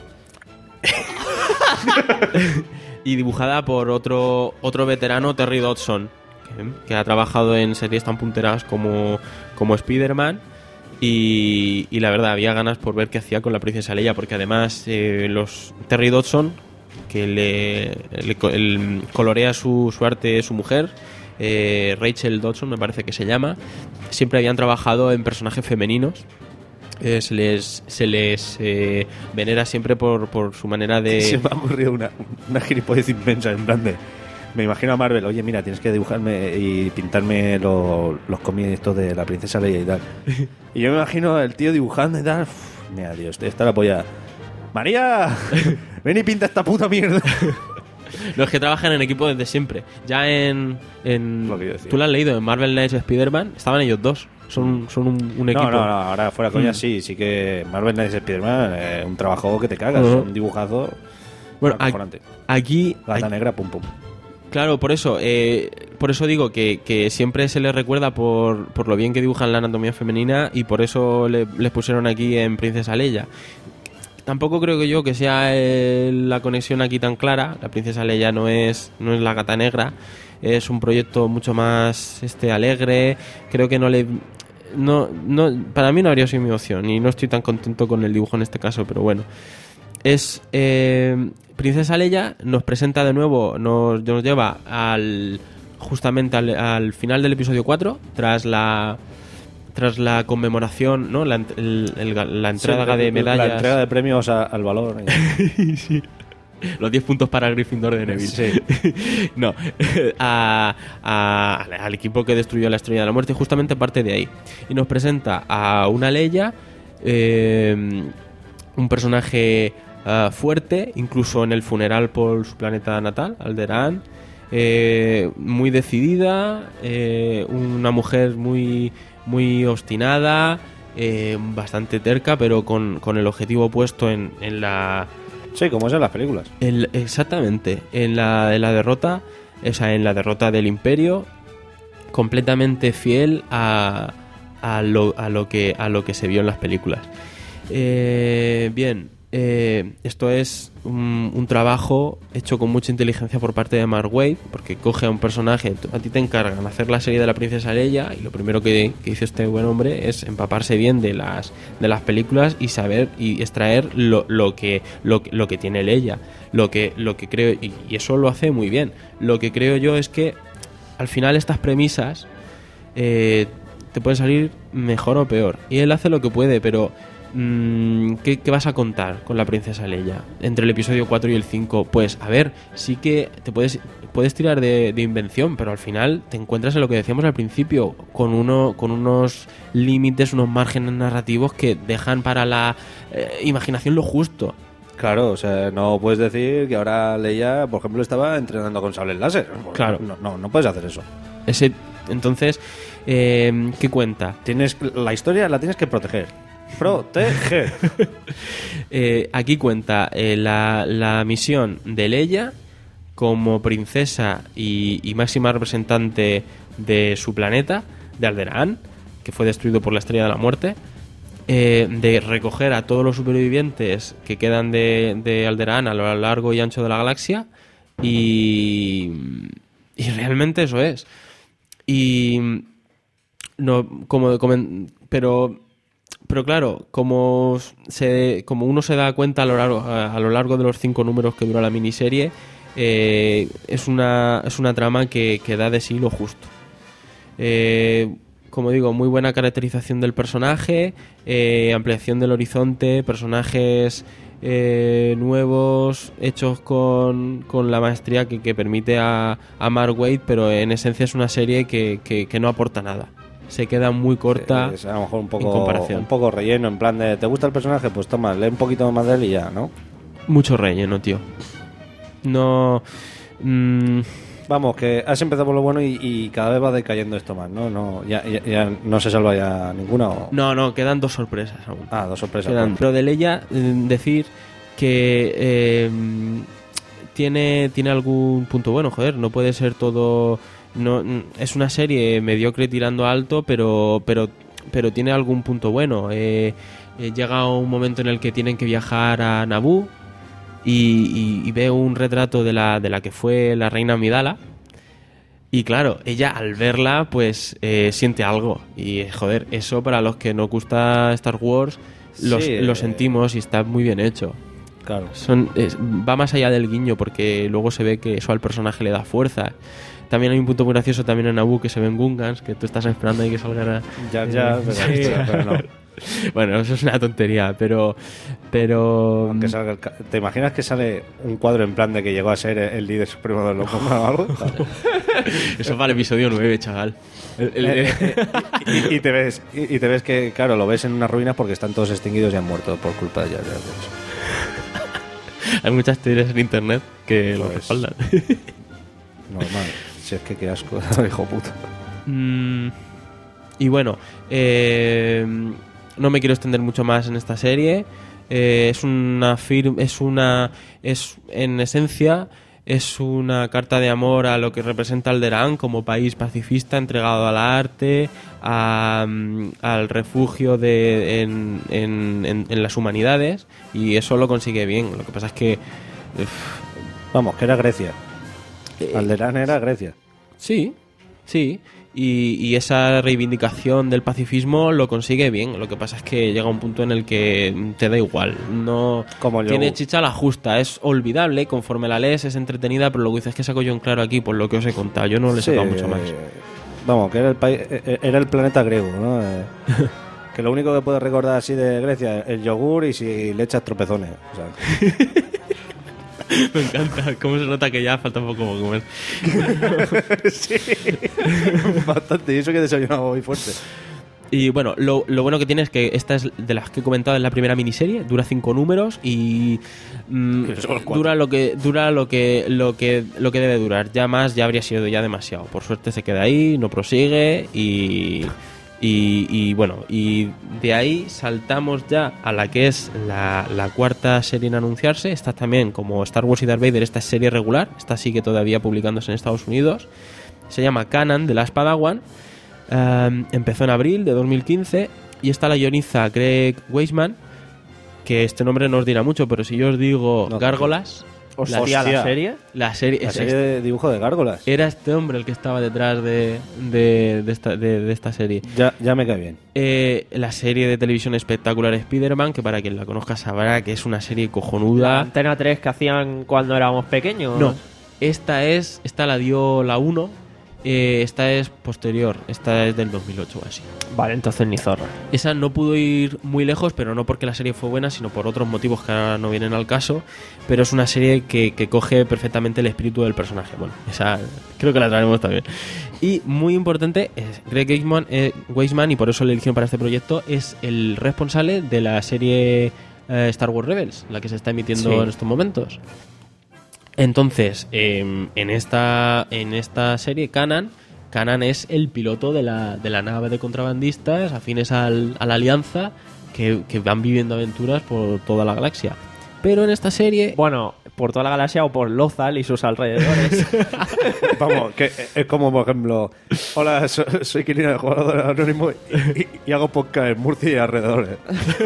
Y dibujada por otro otro veterano, Terry Dodson, que, que ha trabajado en series tan punteras como, como Spider-Man. Y, y la verdad, había ganas por ver qué hacía con la princesa Leia, porque además eh, los Terry Dodson, que le, le co- el- colorea su, su arte su mujer, eh, Rachel Dodson me parece que se llama, siempre habían trabajado en personajes femeninos. Eh, se les, se les eh, venera siempre por, por su manera de... Se me ha ocurrido una, una gilipollez inmensa, en plan de... Me imagino a Marvel, oye, mira, tienes que dibujarme y pintarme lo- los cómics estos de la princesa Leia y tal. Y yo me imagino el tío dibujando y tal. Uf, mira, Dios, está la polla. ¡María! ¡Ven y pinta esta puta mierda! Los que trabajan en equipo desde siempre. Ya en... en Lo que yo decía. ¿Tú lo has leído? En Marvel Knights Spider-Man estaban ellos dos. Son, son un, un equipo. No, no, no, ahora fuera coña, Mm. sí, sí que Marvel Knights Spider-Man eh, un trabajo que te cagas, Ujú. un dibujazo Bueno, acojonante. Aquí... Gata aquí- negra, pum pum. Claro, por eso, eh, por eso digo que, que siempre se les recuerda por, por lo bien que dibujan la anatomía femenina y por eso le- les pusieron aquí en Princesa Leia. Tampoco creo que yo que sea eh, la conexión aquí tan clara. La Princesa Leia no es, no es la Gata Negra, es un proyecto mucho más este alegre. Creo que no le... No, no, para mí no habría sido mi opción y no estoy tan contento con el dibujo en este caso, pero bueno. Es eh, Princesa Leia nos presenta de nuevo, nos, nos lleva al justamente al, al final del episodio cuatro, tras la tras la conmemoración, ¿no? La, ent- el- el- la entrega Sí, de medallas, La entrega de premios a- al valor. los diez puntos para Gryffindor de Neville. Sí. No, a- a- al equipo que destruyó la Estrella de la Muerte, justamente parte de ahí. Y nos presenta a una Leia, eh, un personaje ah, fuerte, incluso en el funeral por su planeta natal, Alderaan, eh, muy decidida, eh, una mujer muy, muy obstinada, eh, bastante terca, pero con, con el objetivo puesto en, en la... Sí, como es en las películas. El- exactamente, en la, en la derrota, o sea, en la derrota del Imperio, completamente fiel a, a, lo, a, lo que, a lo que se vio en las películas. Eh, bien, eh, esto es un, un trabajo hecho con mucha inteligencia por parte de Mark Waid, porque coge a un personaje, a ti te encargan hacer la serie de la princesa Leia y lo primero que, que hizo este buen hombre es empaparse bien de las, de las películas y saber y extraer lo, lo, que, lo, que- lo que tiene Leia, lo que, lo que creo, y, y eso lo hace muy bien. Lo que creo yo es que al final estas premisas eh, te pueden salir mejor o peor, y él hace lo que puede, pero mmm, ¿qué, ¿qué vas a contar con la princesa Leia? Entre el episodio cuatro y el cinco, pues a ver, sí que te puedes, puedes tirar de, de invención, pero al final te encuentras en lo que decíamos al principio, con, uno, con unos límites, unos márgenes narrativos que dejan para la eh, imaginación lo justo. Claro, o sea, no puedes decir que ahora Leia, por ejemplo, estaba entrenando con sables láser. Claro. No, no, no puedes hacer eso. Ese, entonces, eh, ¿qué cuenta? Tienes, la historia la tienes que proteger. Proteger. eh, aquí cuenta eh, la, la misión de Leia como princesa y, y máxima representante de su planeta, de Alderaan, que fue destruido por la Estrella de la Muerte. Eh, de recoger a todos los supervivientes que quedan de, de Alderaan a lo largo y ancho de la galaxia y, y realmente eso es. Y no como, como pero pero claro, como se como uno se da cuenta a lo largo a, a lo largo de los cinco números que dura la miniserie, eh, es una es una trama que, que da de sí lo justo. Eh, Como digo, muy buena caracterización del personaje, eh, ampliación del horizonte, personajes eh, nuevos, hechos con, con la maestría que, que permite a, a Mark Waid, pero en esencia es una serie que, que, que no aporta nada. Se queda muy corta es a lo mejor un poco, en comparación. un poco relleno, en plan de, ¿te gusta el personaje? Pues toma, lee un poquito más de él y ya, ¿no? Mucho relleno, tío. No... Mmm, Vamos, que has empezado por lo bueno y, y cada vez va decayendo esto más, ¿no? no ya, ya, ya no se salva ya ninguna. ¿O? No, no, quedan dos sorpresas aún. Ah, dos sorpresas. Quedan. Bueno. Pero de Leia, eh, decir que eh, tiene, tiene algún punto bueno, joder, no puede ser todo... no es una serie mediocre tirando alto, pero pero pero tiene algún punto bueno. Eh, eh, llega un momento en el que tienen que viajar a Naboo, Y, y, y ve un retrato de la, de la que fue la reina Amidala. Y claro, ella al verla, pues eh, siente algo. Y joder, eso para los que nos gusta Star Wars, los, sí, lo eh, sentimos y está muy bien hecho. Claro. Son, es, va más allá del guiño, porque luego se ve que eso al personaje le da fuerza. También hay un punto muy gracioso también en Naboo, que se ven Gungans, que tú estás esperando ahí que salga... Ya, ya, pero, sí. pero no. Bueno, eso es una tontería, pero... pero Aunque salga el ca- ¿te imaginas que sale un cuadro en plan de que llegó a ser el líder supremo de los locos o algo? Eso para el episodio nueve, chaval. El, el, el... y, y te ves y, y te ves que, claro, lo ves en unas ruinas porque están todos extinguidos y han muerto por culpa de Jar Jar Binks. Hay muchas teorías en internet que lo Pues, respaldan. Normal. Si es que qué asco, hijo puta. Mm, y bueno, eh, no me quiero extender mucho más en esta serie. Eh, es una firma, es una, es en esencia es una carta de amor a lo que representa Alderaan como país pacifista entregado al arte, a, al refugio de, en, en, en, en las humanidades, y eso lo consigue bien. Lo que pasa es que uff, vamos, que era Grecia. Eh, Alderaan era Grecia. Sí, sí. Y, y esa reivindicación del pacifismo lo consigue bien. Lo que pasa es que llega un punto en el que te da igual. No Como el tiene yogur. chicha la justa. Es olvidable, conforme la lees es entretenida, pero lo que dices es que saco yo en claro aquí por lo que os he contado. Yo no le he Sí, sacado mucho más. eh, Vamos, que era el, país, era el planeta griego, ¿no? Eh, que lo único que puedo recordar así de Grecia es el yogur y si le echas tropezones. O sea. Me encanta. Cómo se nota que ya falta un poco por comer. Sí, bastante. Y eso que he desayunado muy fuerte. Y bueno, lo, lo bueno que tiene es que esta es de las que he comentado, es la primera miniserie, dura cinco números y mm, dura lo que dura lo que lo que lo que debe durar. Ya más ya habría sido ya demasiado. Por suerte se queda ahí, no prosigue y y, y bueno, y de ahí saltamos ya a la que es la, la cuarta serie en anunciarse. Esta también, como Star Wars y Darth Vader, esta es serie regular. Esta sigue todavía publicándose en Estados Unidos. Se llama Kanan, de las Padawan. Um, empezó en abril de dos mil quince y esta la guioniza Greg Weisman, que este nombre no os dirá mucho, pero si yo os digo No, Gárgolas, Hostia, ¿la serie? la serie, La es serie de dibujo de gárgolas. era este hombre el que estaba detrás de, de, de, esta, de, de esta serie. Ya, ya me cae bien. Eh, la serie de televisión espectacular Spider-Man, que para quien la conozca sabrá que es una serie cojonuda. Antena tres que hacían cuando éramos pequeños. No, esta es esta la dio la uno Eh, esta es posterior, esta es del dos mil ocho o así. Vale, entonces ni zorra. Esa no pudo ir muy lejos, pero no porque la serie fue buena, sino por otros motivos que ahora no vienen al caso. Pero es una serie que, que coge perfectamente el espíritu del personaje. Bueno, esa creo que la traeremos también. Y muy importante, es Greg Weisman, eh, Weisman, y por eso le eligieron para este proyecto, es el responsable de la serie eh, Star Wars Rebels, la que se está emitiendo Sí. en estos momentos. Entonces, eh, en esta en esta serie, Kanan, Kanan es el piloto de la, de la nave de contrabandistas afines al, a la Alianza que, que van viviendo aventuras por toda la galaxia. Pero en esta serie... Bueno, por toda la galaxia o por Lothal y sus alrededores. Vamos, que es como, por ejemplo, hola, so- soy Kirina, el jugador anónimo, y, y- y hago podcast en Murcia y alrededores.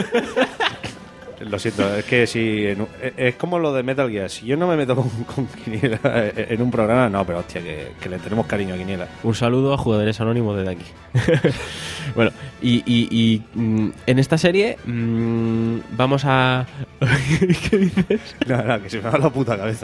Lo siento, es que si en un- es como lo de Metal Gear. Si yo no me meto con, con Quiniela en un programa, no, pero hostia, que, que le tenemos cariño a Quiniela. Un saludo a jugadores anónimos desde aquí. Bueno, y, y- y, mm, en esta serie mm, vamos a... ¿Qué dices? No, no, que se me va la puta cabeza.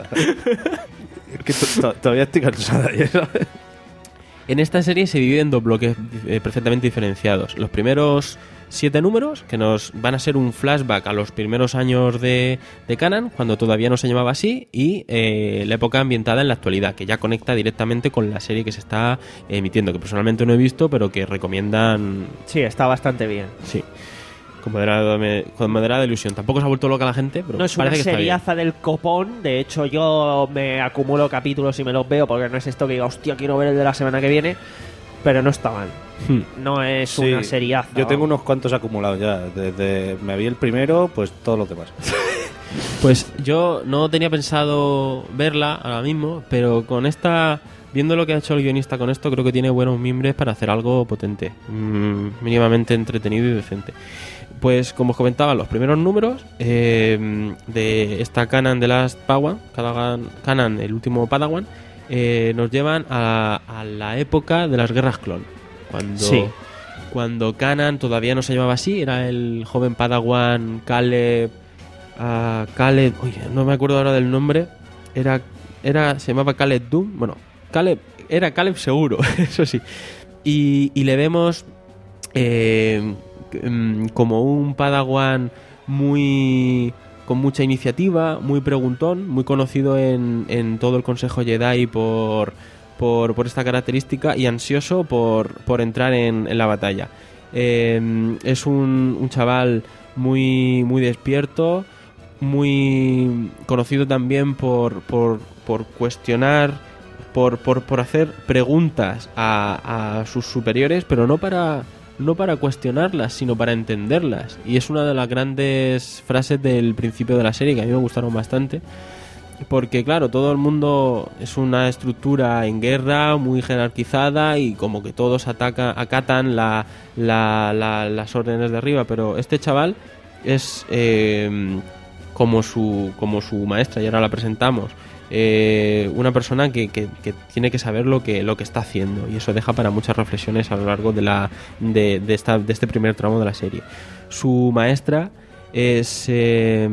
Es que to- to- todavía estoy cansada, ya sabes. En esta serie se divide en dos bloques eh, perfectamente diferenciados. Los primeros siete números, que nos van a ser un flashback a los primeros años de, de Kanan, cuando todavía no se llamaba así, y eh, la época ambientada en la actualidad, que ya conecta directamente con la serie que se está emitiendo, que personalmente no he visto, pero que recomiendan... Sí, está bastante bien. Sí. Con moderada, con moderada ilusión. Tampoco se ha vuelto loca la gente, pero No es una parece que está bien. seriaza del copón. De hecho, yo me acumulo capítulos y me los veo porque no es esto que diga, hostia, quiero ver el de la semana que viene. Pero no está mal. Hmm. No es Sí, una seriaza. Yo tengo unos cuantos acumulados ya. Desde me vi el primero, pues todos los demás. Pues yo no tenía pensado verla ahora mismo, pero con esta, viendo lo que ha hecho el guionista con esto, creo que tiene buenos mimbres para hacer algo potente, mmm, mínimamente entretenido y decente. Pues como os comentaba, los primeros números eh, de esta Kanan de Last Padawan, Kanan, Kanan el último Padawan, eh, nos llevan a, a la época de las guerras clon. Cuando, Sí. cuando Kanan todavía no se llamaba así, era el joven Padawan Caleb... Uh, Caleb, uy, no me acuerdo ahora del nombre. Era, era, se llamaba Caleb Doom. Bueno, Caleb, era Caleb seguro, eso sí. Y, y le vemos eh, mm, como un Padawan muy con mucha iniciativa, muy preguntón, muy conocido en, en todo el Consejo Jedi por, por, por esta característica y ansioso por, por entrar en, en la batalla. Eh, es un, un chaval muy, muy despierto, muy conocido también por, por, por cuestionar, por, por, por hacer preguntas a, a sus superiores, pero no para, no para cuestionarlas, sino para entenderlas. Y es una de las grandes frases del principio de la serie que a mí me gustaron bastante. Porque claro, todo el mundo es una estructura en guerra muy jerarquizada y como que todos atacan, acatan la, la, la, las órdenes de arriba, pero este chaval es eh, como su como su maestra, y ahora la presentamos, eh, una persona que, que, que tiene que saber lo que lo que está haciendo, y eso deja para muchas reflexiones a lo largo de la de, de, esta, de este primer tramo de la serie. Su maestra es eh,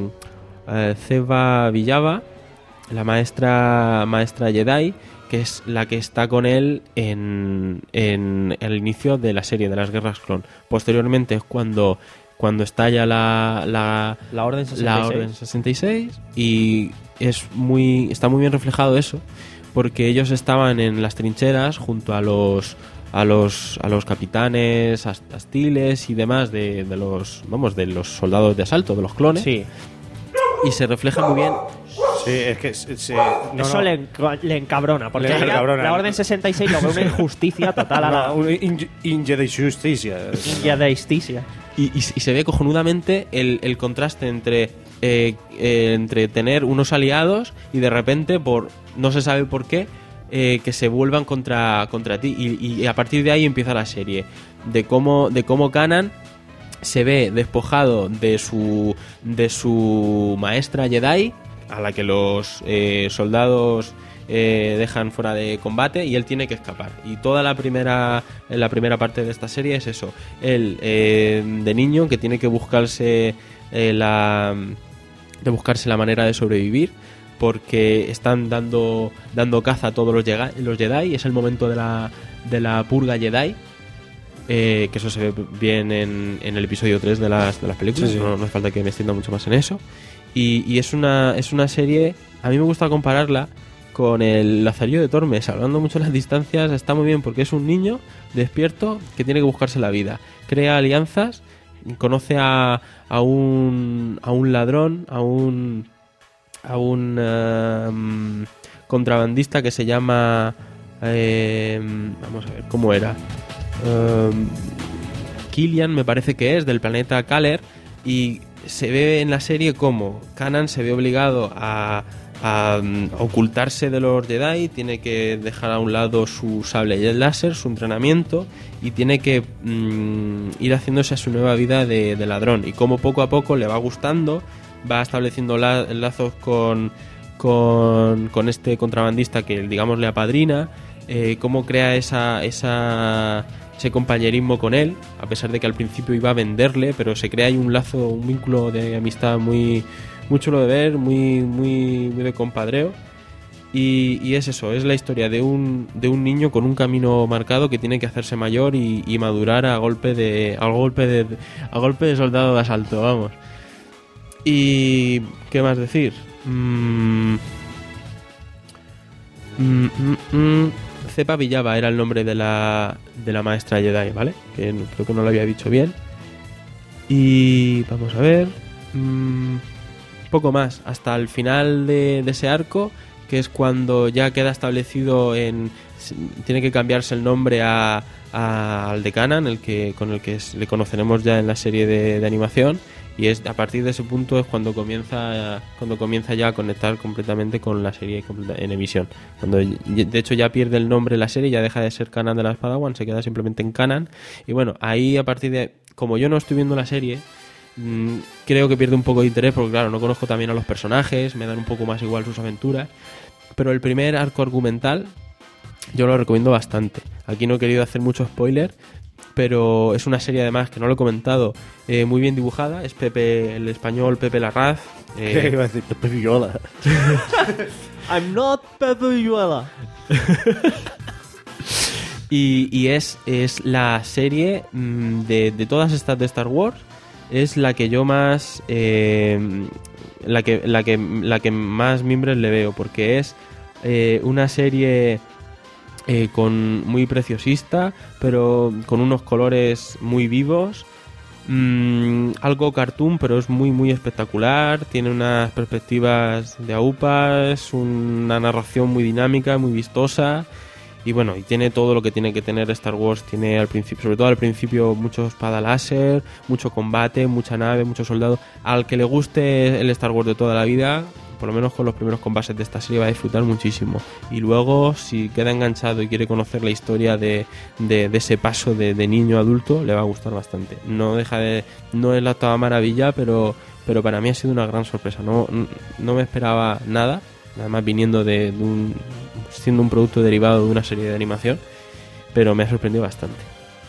Uh, Ceba Villava, la maestra maestra Jedi, que es la que está con él en, en el inicio de la serie de las guerras clon. Posteriormente es cuando cuando estalla la la, la orden sesenta y seis, la orden sesenta y seis, y es muy está muy bien reflejado eso, porque ellos estaban en las trincheras junto a los a los a los capitanes hostiles y demás de, de los vamos de los soldados de asalto, de los clones. Sí. Y se refleja muy bien. Sí, es que se, se- no, Eso no. Le, enca- le encabrona, porque Le ya encabrona. la orden sesenta y seis lo ve una injusticia total a la No, una in- inge de justicia. India de justicia. Y, y, y se ve cojonudamente el, el contraste entre eh, eh, entre tener unos aliados y de repente, por no se sabe por qué, eh, que se vuelvan contra, contra ti. Y, y a partir de ahí empieza la serie. De cómo, de cómo Kanan se ve despojado de su de su maestra Jedi, a la que los eh, soldados eh, dejan fuera de combate, y él tiene que escapar. Y toda la primera la primera parte de esta serie es eso. Él eh, de niño, que tiene que buscarse eh, la de buscarse la manera de sobrevivir, porque están dando dando caza a todos los Jedi, los Jedi. Es el momento de la, de la purga Jedi. Eh, que eso se ve bien en, en el episodio tres de las, de las películas. Sí, sí. No, no hace falta que me extienda mucho más en eso. Y, y es una es una serie, a mí me gusta compararla con el Lazarillo de Tormes. Hablando mucho de las distancias, está muy bien porque es un niño despierto que tiene que buscarse la vida. Crea alianzas, conoce a, a un a un ladrón, a un a un um, contrabandista que se llama eh, vamos a ver cómo era. Um, Killian me parece que es, del planeta Kaler, y se ve en la serie como Kanan se ve obligado a, a, a ocultarse de los Jedi, tiene que dejar a un lado su sable láser, su entrenamiento, y tiene que mm, ir haciéndose a su nueva vida de, de ladrón, y como poco a poco le va gustando, va estableciendo la, lazos con, con, con este contrabandista que digamos le apadrina, eh, cómo crea esa... esa ese compañerismo con él, a pesar de que al principio iba a venderle, pero se crea ahí un lazo, un vínculo de amistad muy, muy chulo de ver, muy, muy, muy de compadreo. Y, y es eso, es la historia de un, de un niño con un camino marcado que tiene que hacerse mayor y, y madurar a golpe de, a golpe de, a golpe de soldado de asalto, vamos. Y ¿qué más decir? Mm, mm, mm, mm. Cepa Villava era el nombre de la, de la maestra Jedi, ¿vale? Que no, creo que no lo había dicho bien. Y vamos a ver. Mmm, poco más. Hasta el final de, de ese arco, que es cuando ya queda establecido en... Tiene que cambiarse el nombre a, a, al de Kanan, el que, con el que es, le conoceremos ya en la serie de, de animación. Y es a partir de ese punto es cuando comienza cuando comienza ya a conectar completamente con la serie en emisión. Cuando de hecho ya pierde el nombre la serie, ya deja de ser Kanan de las Padawan, se queda simplemente en Kanan. Y bueno, ahí a partir de... Como yo no estoy viendo la serie, mmm, creo que pierde un poco de interés porque claro, no conozco también a los personajes, me dan un poco más igual sus aventuras. Pero el primer arco argumental yo lo recomiendo bastante. Aquí no he querido hacer mucho spoiler, pero es una serie además que no lo he comentado, eh, muy bien dibujada. Es Pepe, el español Pepe Larraz. Eh, ¿Qué iba a decir? Pepe Villola. I'm not Pepe Villola. y, y es, es la serie mmm, de, de todas estas de Star Wars, es la que yo más eh, la que la que la que más mimbres le veo, porque es eh, una serie Eh, con muy preciosista, pero con unos colores muy vivos, mm, algo cartoon, pero es muy muy espectacular, tiene unas perspectivas de aupas, una narración muy dinámica, muy vistosa, y bueno, y tiene todo lo que tiene que tener Star Wars. Tiene al principio, sobre todo al principio, mucho espada láser, mucho combate, mucha nave, mucho soldado. Al que le guste el Star Wars de toda la vida, por lo menos con los primeros combates de esta serie va a disfrutar muchísimo. Y luego, si queda enganchado y quiere conocer la historia de, de, de ese paso de, de niño a adulto, le va a gustar bastante. No deja de, no es la octava maravilla, pero, pero para mí ha sido una gran sorpresa. No, no me esperaba nada, además viniendo de, de un, siendo un producto derivado de una serie de animación, pero me ha sorprendido bastante.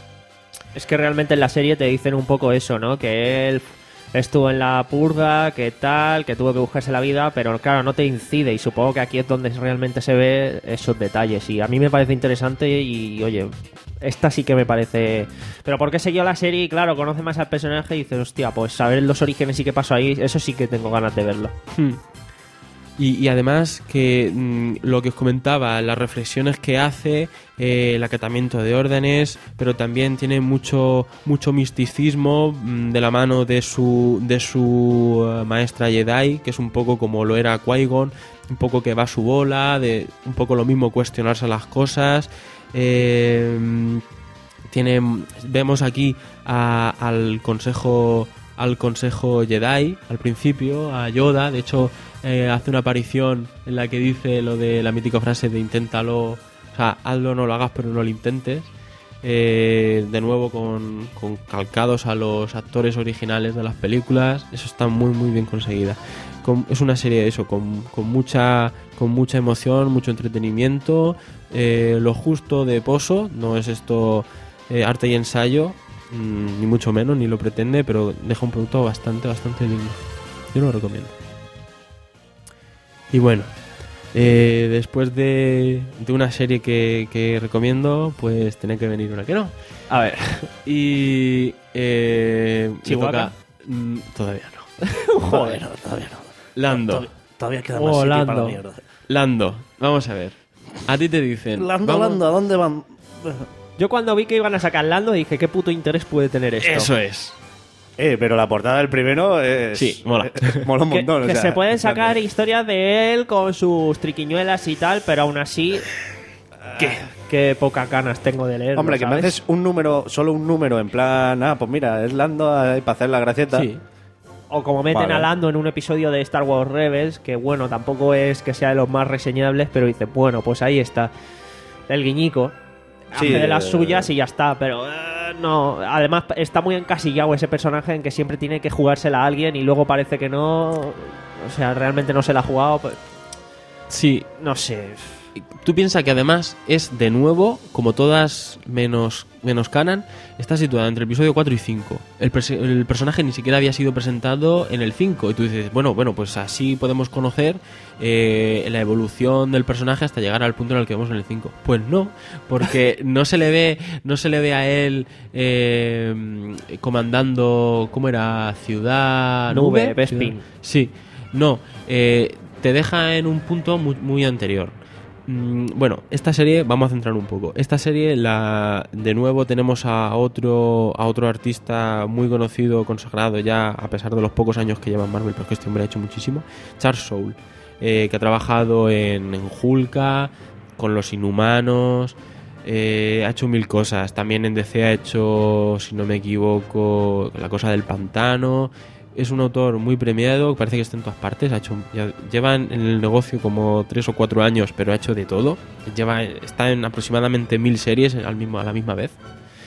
Es que realmente en la serie te dicen un poco eso, ¿no? Que él estuvo en la purga, que tal, que tuvo que buscarse la vida, pero claro, no te incide, y supongo que aquí es donde realmente se ve esos detalles, y a mí me parece interesante. Y oye, esta sí que me parece... Pero porque siguió la serie y claro, conoce más al personaje y dices, hostia, pues saber los orígenes y qué pasó ahí, eso sí que tengo ganas de verlo. Hmm. Y, y además que mmm, lo que os comentaba, las reflexiones que hace, eh, el acatamiento de órdenes, pero también tiene mucho mucho misticismo mmm, de la mano de su de su uh, maestra Jedi, que es un poco como lo era Qui-Gon, un poco que va a su bola, de un poco lo mismo, cuestionarse las cosas. Eh, tiene vemos aquí a, al consejo al consejo Jedi al principio, a Yoda. De hecho, eh, hace una aparición en la que dice lo de la mítica frase de inténtalo, o sea, hazlo, no lo hagas, pero no lo intentes. Eh, de nuevo con, con calcados a los actores originales de las películas. Eso está muy muy bien conseguida. Con, es una serie de eso, con, con mucha con mucha emoción, mucho entretenimiento, eh, lo justo de pozo. No es esto eh, arte y ensayo, ni mucho menos, ni lo pretende, pero deja un producto bastante, bastante digno. Yo lo recomiendo. Y bueno, eh, después de, de una serie que, que recomiendo, pues tiene que venir una que no. A ver. Y... Eh, me ¿Chihuahua? toca- mm, todavía no. Joder. No, todavía no. Lando. Todavía, todavía queda Oh, más sitio Lando. para la mierda. Lando, vamos a ver. A ti te dicen... Lando, vamos- Lando, ¿a dónde van? Yo cuando vi que iban a sacar Lando dije, ¿qué puto interés puede tener esto? Eso es. Eh, pero la portada del primero es... Sí, mola. mola un Que, montón. o que sea, se pueden sacar Lando. historias de él con sus triquiñuelas y tal, pero aún así... ¿Qué? Qué pocas ganas tengo de leerlo, Hombre, que me ¿sabes? haces un número, solo un número, en plan, ah, pues mira, es Lando ahí para hacer la gracieta. Sí. O como meten Vale. a Lando en un episodio de Star Wars Rebels, que bueno, tampoco es que sea de los más reseñables, pero dice, bueno, pues ahí está. El guiñico. Sí, hace de las eh, suyas y ya está, pero eh, no. Además, está muy encasillado ese personaje en que siempre tiene que jugársela a alguien y luego parece que no. O sea, realmente no se la ha jugado. Pues, Sí. no sé. Tú piensas que además es de nuevo, como todas menos, menos canon, está situada entre el episodio cuatro y cinco. El, perse- el personaje ni siquiera había sido presentado en el cinco. Y tú dices, bueno, bueno, pues así podemos conocer eh, la evolución del personaje hasta llegar al punto en el que vemos en el cinco. Pues no, porque no se le ve, no se le ve a él eh, comandando, ¿cómo era? Ciudad Nube, Nube. Bespin. Ciudad- Sí, no, eh, te deja en un punto muy, muy anterior. Mm, Bueno, esta serie, vamos a centrar un poco. Esta serie, la de nuevo tenemos a otro a otro artista muy conocido, consagrado ya, a pesar de los pocos años que lleva en Marvel, pero es que este hombre ha hecho muchísimo. Charles Soule, eh, que ha trabajado en, en Hulka, con los Inhumanos, eh, ha hecho mil cosas. También en D C ha hecho, si no me equivoco, La Cosa del Pantano. Es un autor muy premiado, parece que está en todas partes. Ha hecho, ya, lleva en el negocio como tres o cuatro años, pero ha hecho de todo. Lleva, está en aproximadamente mil series al mismo, a la misma vez.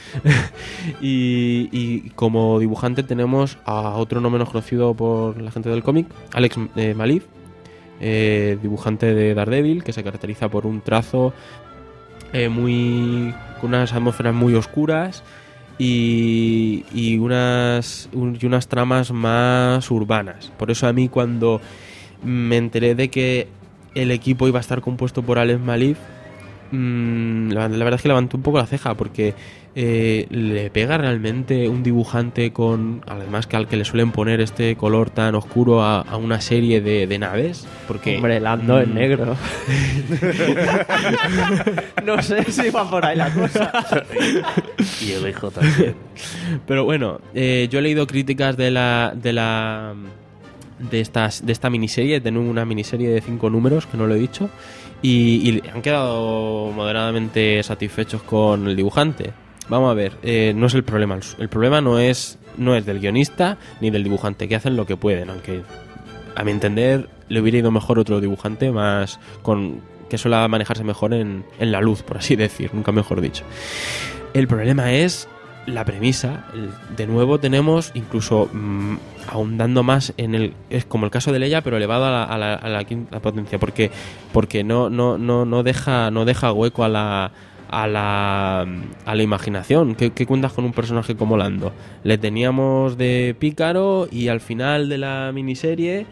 y, y como dibujante tenemos a otro no menos conocido por la gente del cómic, Alex eh, Maleev, eh, dibujante de Daredevil, que se caracteriza por un trazo eh, muy con unas atmósferas muy oscuras y, y unas un- y unas tramas más urbanas. Por eso a mí, cuando me enteré de que el equipo iba a estar compuesto por Alex Maleev, mm, la, la verdad es que levanté un poco la ceja, porque eh, le pega realmente un dibujante con, además que al que le suelen poner este color tan oscuro a, a una serie de, de naves, porque Hombre, Lando en mm, negro. No sé si va por ahí la cosa. Y el hijo también. Pero bueno, eh, yo he leído críticas de la de la de estas de esta miniserie. Tengo una miniserie de cinco números, que no lo he dicho, y, y han quedado moderadamente satisfechos con el dibujante. Vamos a ver, eh, no es el problema. El problema no es no es del guionista ni del dibujante, que hacen lo que pueden, aunque a mi entender le hubiera ido mejor otro dibujante más con que suele manejarse mejor en, en la luz, por así decir, nunca mejor dicho. El problema es la premisa. El- de nuevo tenemos, incluso mm, ahondando más en el, es como el caso de Leia, pero elevado a la, a la- a la quinta potencia, porque porque no no no no deja no deja hueco a la a la a la imaginación. ¿Qué, qué cuentas con un personaje como Lando? Le teníamos de pícaro y al final de la miniserie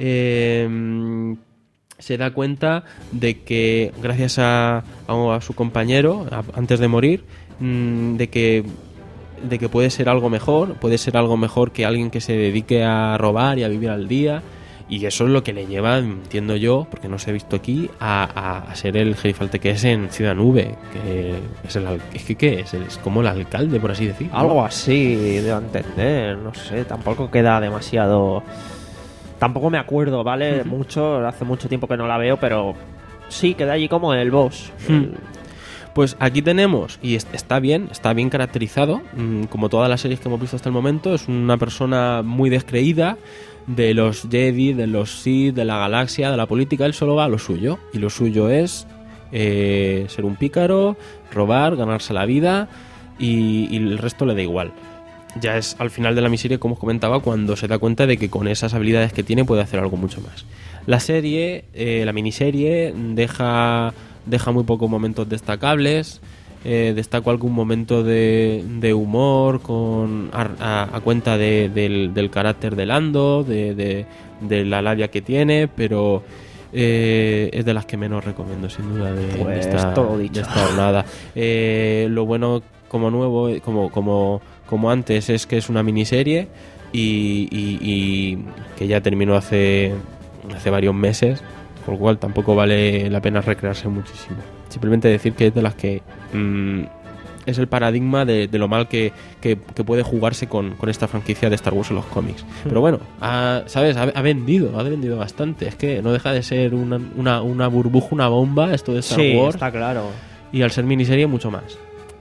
eh, se da cuenta de que gracias a, a, a su compañero, a- antes de morir, mm, de que de que puede ser algo mejor, puede ser algo mejor que alguien que se dedique a robar y a vivir al día, y eso es lo que le lleva, entiendo yo, porque no se ha visto aquí, a, a- a ser el gerifalte que es en Ciudad Nube, que es el al- es que ¿qué es? Es como el alcalde, por así decirlo. Algo así, debo entender, no sé, tampoco queda demasiado... Tampoco me acuerdo, ¿vale? Ujú. Mucho, hace mucho tiempo que no la veo, pero sí, queda allí como el boss. Hmm. Pues aquí tenemos, y es- está bien, está bien caracterizado, mm, como todas las series que hemos visto hasta el momento. Es una persona muy descreída de los Jedi, de los Sith, de la galaxia, de la política. Él solo va a lo suyo, y lo suyo es eh, ser un pícaro, robar, ganarse la vida, y, y el resto le da igual. Ya es al final de la miniserie, como os comentaba, cuando se da cuenta de que con esas habilidades que tiene puede hacer algo mucho más. La serie, eh, la miniserie, deja, deja muy pocos momentos destacables. Eh, destaco algún momento de, de humor con a, a- a cuenta de- del, del carácter de Lando, de, de- de la labia que tiene, pero eh, es de las que menos recomiendo, sin duda, de, Pues de esta, todo dicho. de esta jornada. Eh, lo bueno, como nuevo, como, como, como antes, es que es una miniserie y, y, y que ya terminó hace, hace varios meses, por lo cual tampoco vale la pena recrearse muchísimo. Simplemente decir que es de las que mmm, es el paradigma de, de lo mal que, que, que puede jugarse con, con esta franquicia de Star Wars en los cómics. Pero bueno, ha, ¿sabes? Ha, ha vendido, ha vendido bastante. Es que no deja de ser una, una, una burbuja, una bomba esto de Star Sí, Wars. está claro. Y al ser miniserie, mucho más.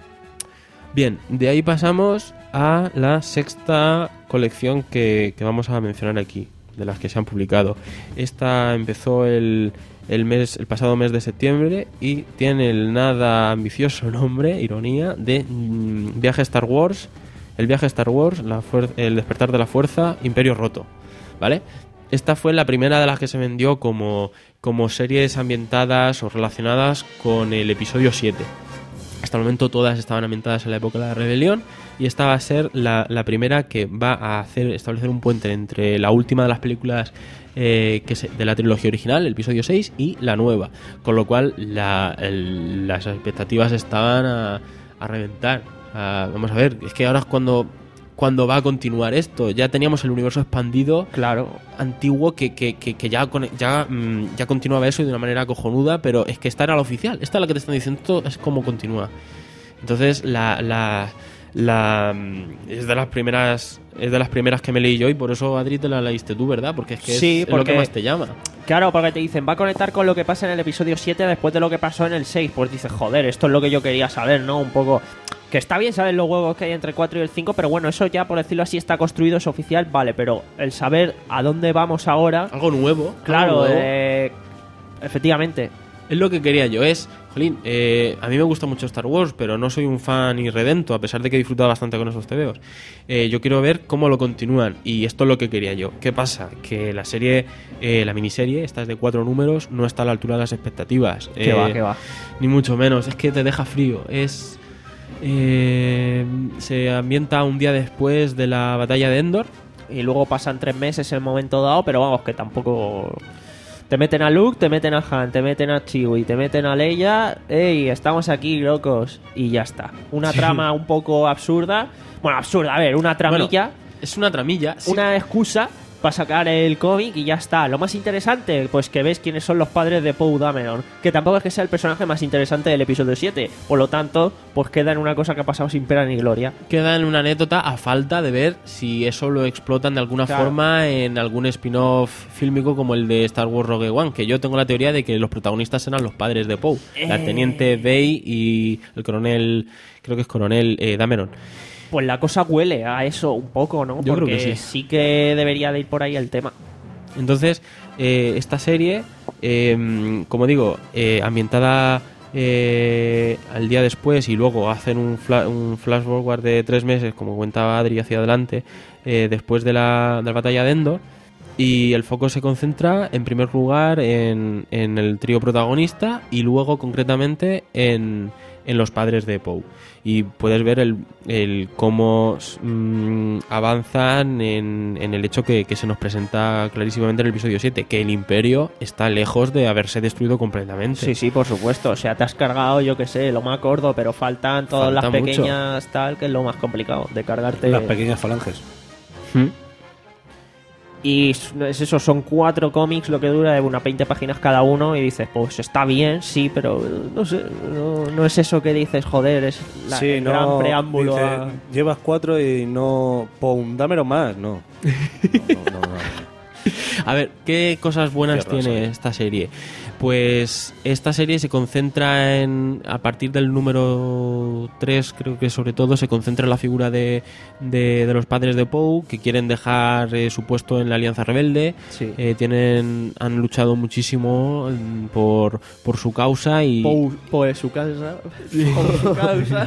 Bien, de ahí pasamos a la sexta colección que, que vamos a mencionar aquí, de las que se han publicado. Esta empezó el, el, mes, el pasado mes de septiembre y tiene el nada ambicioso nombre, ironía, de mm, Viaje Star Wars, el viaje Star Wars, la fuer- el despertar de la fuerza, Imperio Roto, ¿vale? Esta fue la primera de las que se vendió como, como series ambientadas o relacionadas con el episodio siete. Hasta el momento todas estaban ambientadas en la época de la rebelión y esta va a ser la, la primera que va a hacer establecer un puente entre la última de las películas eh, que se, de la trilogía original, el episodio seis, y la nueva, con lo cual la, el, las expectativas estaban a, a reventar. A, vamos a ver, es que ahora es cuando cuando va a continuar esto. Ya teníamos el universo expandido, claro, antiguo, que, que, que, que ya, ya, ya continuaba eso de una manera cojonuda, pero es que esta era la oficial. Esta es la que te están diciendo, esto es como continúa. Entonces, la, la, la es de las primeras es de las primeras que me leí yo, y por eso, Adri, te la leíste tú, ¿verdad? Porque es que sí, es, porque, es lo que más te llama. Claro, porque te dicen, va a conectar con lo que pasa en el episodio siete después de lo que pasó en el seis. Pues dices, joder, esto es lo que yo quería saber, ¿no? Un poco... Que está bien saber los huevos que hay entre el cuatro y el cinco, pero bueno, eso ya, por decirlo así, está construido, es oficial, vale, pero el saber a dónde vamos ahora... Algo nuevo. Claro, algo nuevo. Eh, efectivamente. Es lo que quería yo, es... Jolín, eh, a mí me gusta mucho Star Wars, pero no soy un fan irredento, a pesar de que he disfrutado bastante con esos tebeos. Eh, yo quiero ver cómo lo continúan, y esto es lo que quería yo. ¿Qué pasa? Que la serie, eh, la miniserie, esta es de cuatro números, no está a la altura de las expectativas. Que eh, va, que va. Ni mucho menos, es que te deja frío, es... Eh, se ambienta un día después de la batalla de Endor. Y luego pasan tres meses en el momento dado, pero vamos, que tampoco... Te meten a Luke, te meten a Han, te meten a Chewie, te meten a Leia. ¡Ey, estamos aquí, locos! Y ya está. Una Sí. trama un poco absurda. Bueno, absurda, a ver, una tramilla. Bueno, es una tramilla. Sí. Una excusa para sacar el cómic y ya está. Lo más interesante, pues que ves quiénes son los padres de Poe Dameron. Que tampoco es que sea el personaje más interesante del episodio siete. Por lo tanto, pues queda en una cosa que ha pasado sin pena ni gloria. Queda en una anécdota a falta de ver si eso lo explotan de alguna Claro. forma en algún spin-off fílmico como el de Star Wars Rogue One, que yo tengo la teoría de que los protagonistas eran los padres de Poe, Eh. la teniente Bay y el coronel, creo que es coronel eh, Dameron. Pues la cosa huele a eso un poco, ¿no? Yo creo Porque que sí. sí que debería de ir por ahí el tema. Entonces, eh, esta serie, eh, como digo, eh, ambientada eh, al día después, y luego hacen un, fla- un flash forward de tres meses, como comentaba Adri, hacia adelante, eh, después de la, de la batalla de Endor, y el foco se concentra en primer lugar en, en el trío protagonista y luego concretamente en, en los padres de Poe. Y puedes ver el, el cómo mm, avanzan en, en el hecho que, que se nos presenta clarísimamente en el episodio siete, que el Imperio está lejos de haberse destruido completamente. Sí, sí, por supuesto. O sea, te has cargado, yo que sé, lo más gordo, pero faltan todas Falta las mucho. pequeñas tal, que es lo más complicado de cargarte. Las pequeñas falanges. ¿Mm? Y es eso, son cuatro cómics lo que dura, de unas veinte páginas cada uno, y dices, pues está bien, sí, pero no sé, no, no es eso que dices, joder, es la, Sí, el no, gran preámbulo. dice, a- llevas cuatro y no... Pum, dámelo más, no. No, no, no, no. A ver, ¿qué cosas buenas Qué rosa, tiene eh. esta serie? Pues esta serie se concentra en, a partir del número tres, creo que sobre todo, se concentra en la figura de, de, de los padres de Poe, que quieren dejar eh, su puesto en la Alianza Rebelde. Sí. Eh, tienen, han luchado muchísimo mm, por, por su causa y... Poe, Poe su causa. Por su causa.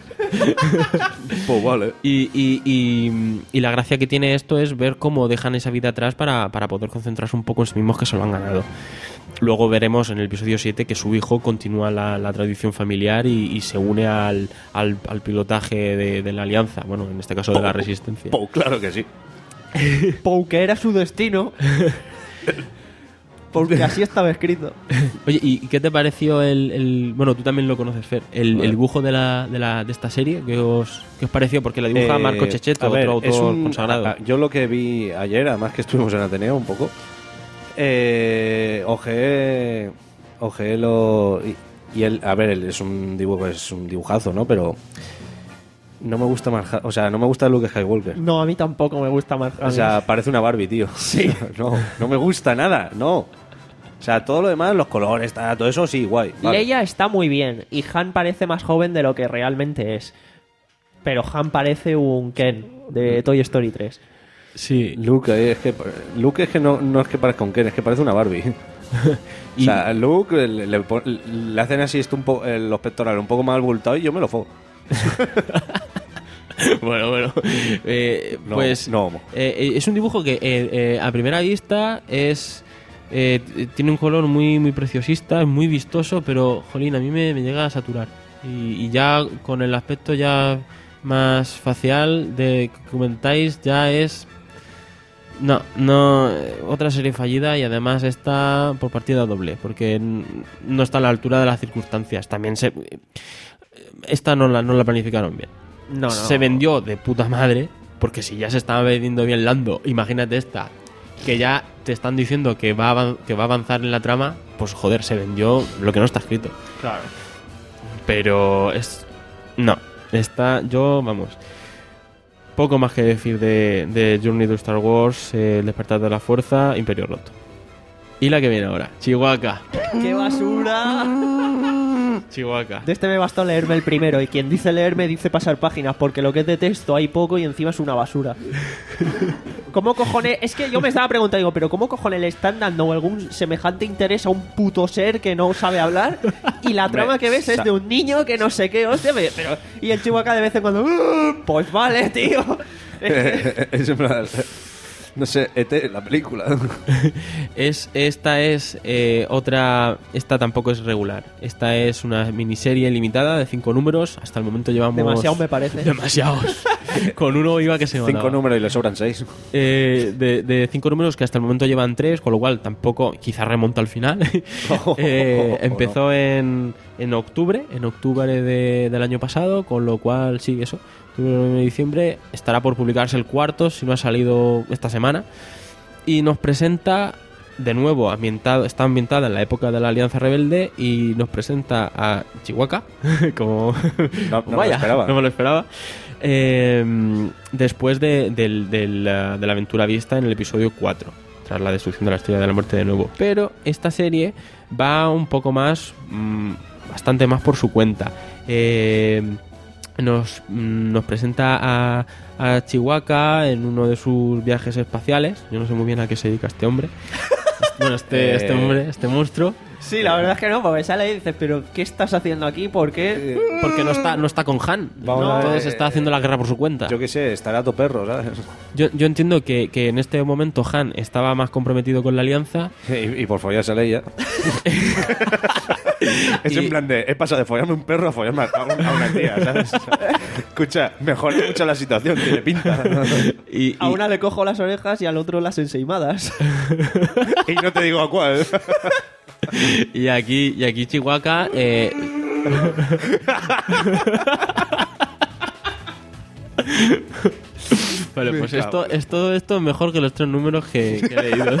Pues vale. Y, y, y, y la gracia que tiene esto es ver cómo dejan esa vida atrás para, para poder concentrarse un poco en sí mismos, que se lo han ganado. Luego veremos en el episodio siete que su hijo continúa la, la tradición familiar y, y se une al, al, al pilotaje de, de la alianza, bueno, en este caso de la resistencia. Pues claro que sí. Poe, que era su destino. porque así estaba escrito. Oye, ¿y qué te pareció el, el- bueno, tú también lo conoces, Fer, el, el dibujo de la, de la de esta serie? ¿Qué os, qué os pareció? Porque la dibuja Eh, Marco Checchetto, a ver, otro es autor un- consagrado. a- a- yo lo que vi ayer, además que estuvimos en Ateneo un poco, eh, ojeé, ojeé lo... Y, y él, a ver, él es un dibujo, es un dibujazo, ¿no? Pero no me gusta más, o sea, no me gusta Luke Skywalker. No, a mí tampoco me gusta más. O sea, parece una Barbie, tío. Sí. No, no me gusta nada, no. O sea, todo lo demás, los colores, ta- todo eso, sí, guay. vale. Leia está muy bien y Han parece más joven de lo que realmente es. Pero Han parece un Ken de Toy Story tres. Sí. Luke, eh, es que, Luke es que no, no es que parezca un Ken, es que parece una Barbie. Y- O sea, Luke le, le pon- le hacen así esto un po- eh, los pectorales un poco más abultados y yo me lo fo. Bueno, bueno. Eh, No, pues no. eh, eh, es un dibujo que eh, eh, a primera vista es eh, t- tiene un color muy muy preciosista, es muy vistoso, pero jolín, a mí me, me llega a saturar. Y, y ya con el aspecto ya más facial de que comentáis ya es no, no eh, otra serie fallida y además está por partida doble, porque n- no está a la altura de las circunstancias. También se esta no la no la planificaron bien. No, no. Se vendió de puta madre, porque si ya se estaba vendiendo bien Lando, imagínate esta, que ya te están diciendo que va a, avan- que va a avanzar en la trama, pues joder, se vendió lo que no está escrito. Claro. Pero es... No, está... Yo, vamos... Poco más que decir de, de Journey to Star Wars, eh, El despertar de la fuerza, Imperio roto. Y la que viene ahora, Chihuahua. ¡Qué basura! Chihuahua. De este me bastó leerme el primero y quien dice leerme dice pasar páginas porque lo que es de texto hay poco y encima es una basura. ¿Cómo cojones? Es que yo me estaba preguntando, digo, pero ¿cómo cojones le están dando algún semejante interés a un puto ser que no sabe hablar? Y la trama que ves es de un niño que no sé qué, hostia, me- pero... Y el Chihuahua de vez en cuando... "Uh, Pues vale, tío". Es en plan, no sé, E T, la película. Es, esta es eh, otra... Esta tampoco es regular. Esta es una miniserie limitada de cinco números. Hasta el momento llevamos... Demasiado me parece. Demasiados. Con uno iba que se Cinco mataba. números y le sobran seis. Eh, de, de cinco números que hasta el momento llevan tres, con lo cual tampoco, quizá remonta al final. Eh, empezó en, en octubre, en octubre de- del año pasado, con lo cual, sí, eso, octubre, noviembre, diciembre, estará por publicarse el cuarto, si no ha salido esta semana, y nos presenta, de nuevo, ambientado, está ambientada en la época de la Alianza Rebelde, y nos presenta a Chihuahua, como... No, no me lo Vaya, esperaba. no me lo esperaba. Eh, después de, del- del, uh, de la aventura vista en el episodio cuatro, tras la destrucción de la Estrella de la Muerte de nuevo. Pero esta serie va un poco más, mm, bastante más por su cuenta. Eh, nos, mm, nos presenta a, a Chihuahua en uno de sus viajes espaciales. Yo no sé muy bien a qué se dedica este hombre. Bueno, este, este hombre, este monstruo. Sí, la verdad es que no, porque sale y dices, pero ¿qué estás haciendo aquí? ¿Por qué? Porque no está, no está con Han. Vamos a ver, Entonces está haciendo la guerra por su cuenta. Yo qué sé, estará a tu perro, ¿sabes? Yo, yo entiendo que, que en este momento Han estaba más comprometido con la alianza. Y, y por follarse a Leia. Es Y- en plan de, he pasado de follarme un perro a follarme a una, a una tía, ¿sabes? Escucha, mejora mucho la situación, tiene pinta. Y, A y- una le cojo las orejas y al otro las enseimadas. Y no te digo a cuál. y aquí, y aquí Chihuahua. Eh... Vale, pues esto, esto, esto es mejor que los tres números que, que he leído.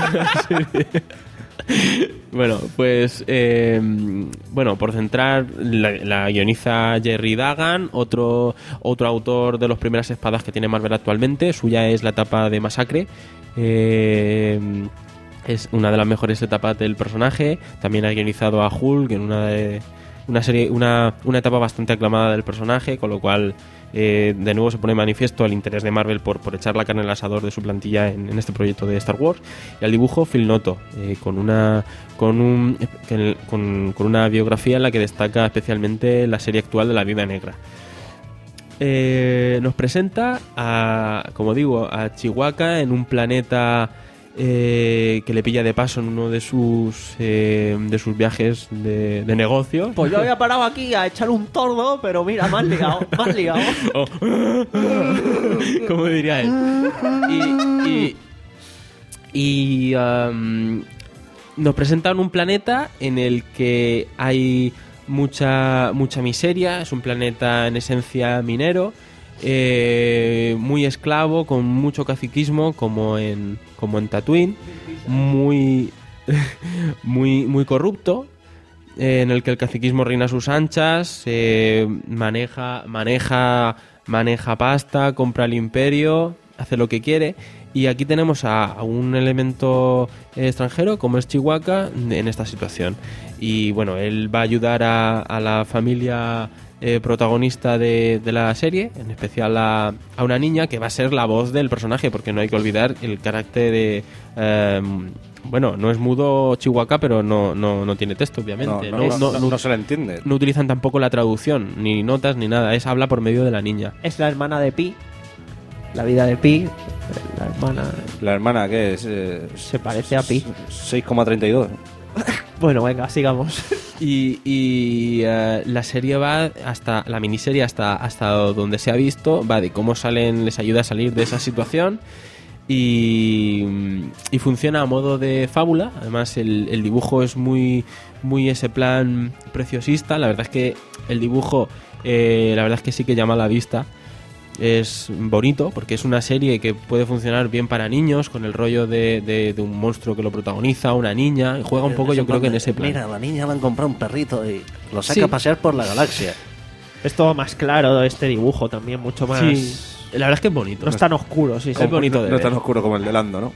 Bueno, pues eh, bueno, por centrar, la, la guioniza Jerry Dagan, otro, otro autor de las primeras espadas que tiene Marvel actualmente. Suya es la etapa de Masacre. Eh, es una de las mejores etapas del personaje. También ha guionizado a Hulk en una de, una serie, una, una etapa bastante aclamada del personaje, con lo cual eh, de nuevo se pone manifiesto el interés de Marvel por, por echar la carne al asador de su plantilla en, en este proyecto de Star Wars. Y al dibujo Phil Noto, eh, con una con un con, con una biografía en la que destaca especialmente la serie actual de La Viuda Negra. Eh, nos presenta a, como digo, a Chihuahua en un planeta eh, que le pilla de paso en uno de sus eh, de sus viajes de, de negocio. Pues yo había parado aquí a echar un tordo, pero mira, más liado, más liado. Oh. ¿Cómo diría él? Y, y, y, um, nos presentan un planeta en el que hay mucha mucha miseria, es un planeta en esencia minero, eh, muy esclavo, con mucho caciquismo, como en como en Tatooine, muy muy muy corrupto, eh, en el que el caciquismo reina a sus anchas, eh, maneja maneja maneja pasta, compra el imperio, hace lo que quiere. Y aquí tenemos a, a un elemento eh, extranjero como es Chewbacca en esta situación. Y bueno, él va a ayudar a, a la familia eh, protagonista de, de la serie, en especial a, a una niña que va a ser la voz del personaje, porque no hay que olvidar el carácter de... Eh, bueno, no es mudo Chewbacca, pero no, no, no tiene texto, obviamente. No, no, no, no, no se le entiende. No utilizan tampoco la traducción, ni notas, ni nada. Es habla por medio de la niña. Es la hermana de Pi. La vida de Pi. La hermana... ¿La hermana qué es? Eh, se parece a Pi. seis coma treinta y dos. Bueno, venga, sigamos. Y, y uh, la serie va hasta... La miniserie hasta, hasta donde se ha visto, va de cómo salen, les ayuda a salir de esa situación. Y, y funciona a modo de fábula. Además el, el dibujo es muy muy ese plan preciosista. La verdad es que el dibujo eh, la verdad es que sí que llama a la vista. Es bonito porque es una serie que puede funcionar bien para niños, con el rollo de, de, de un monstruo que lo protagoniza, una niña, y juega un poco, yo creo que en ese plan. Mira, a la niña le han comprado un perrito y lo saca Sí. a pasear por la galaxia. Es todo más claro este dibujo también, mucho más... Sí, la verdad es que es bonito. No es tan oscuro, sí, sí. Es bonito de No es ver. tan oscuro como el de Lando, ¿no?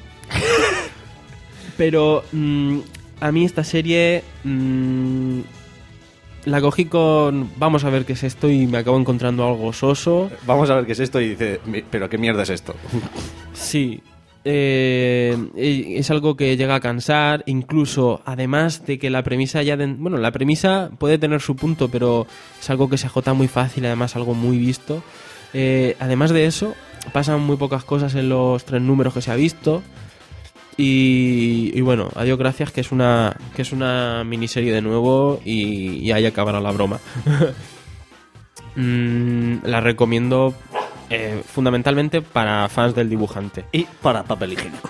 Pero mm, a mí esta serie mm, la cogí con vamos a ver qué es esto y me acabo encontrando algo soso. Vamos a ver qué es esto y dice, "Mi- pero qué mierda es esto". Sí. Eh, es algo que llega a cansar, incluso además de que la premisa ya de- bueno, la premisa puede tener su punto, pero es algo que se agota muy fácil, además algo muy visto. Eh, además de eso, pasan muy pocas cosas en los tres números que se ha visto. Y, y bueno, adiós, gracias, que es una que es una miniserie de nuevo y, y ahí acabará la broma. Mm, la recomiendo eh, fundamentalmente para fans del dibujante. Y para papel higiénico.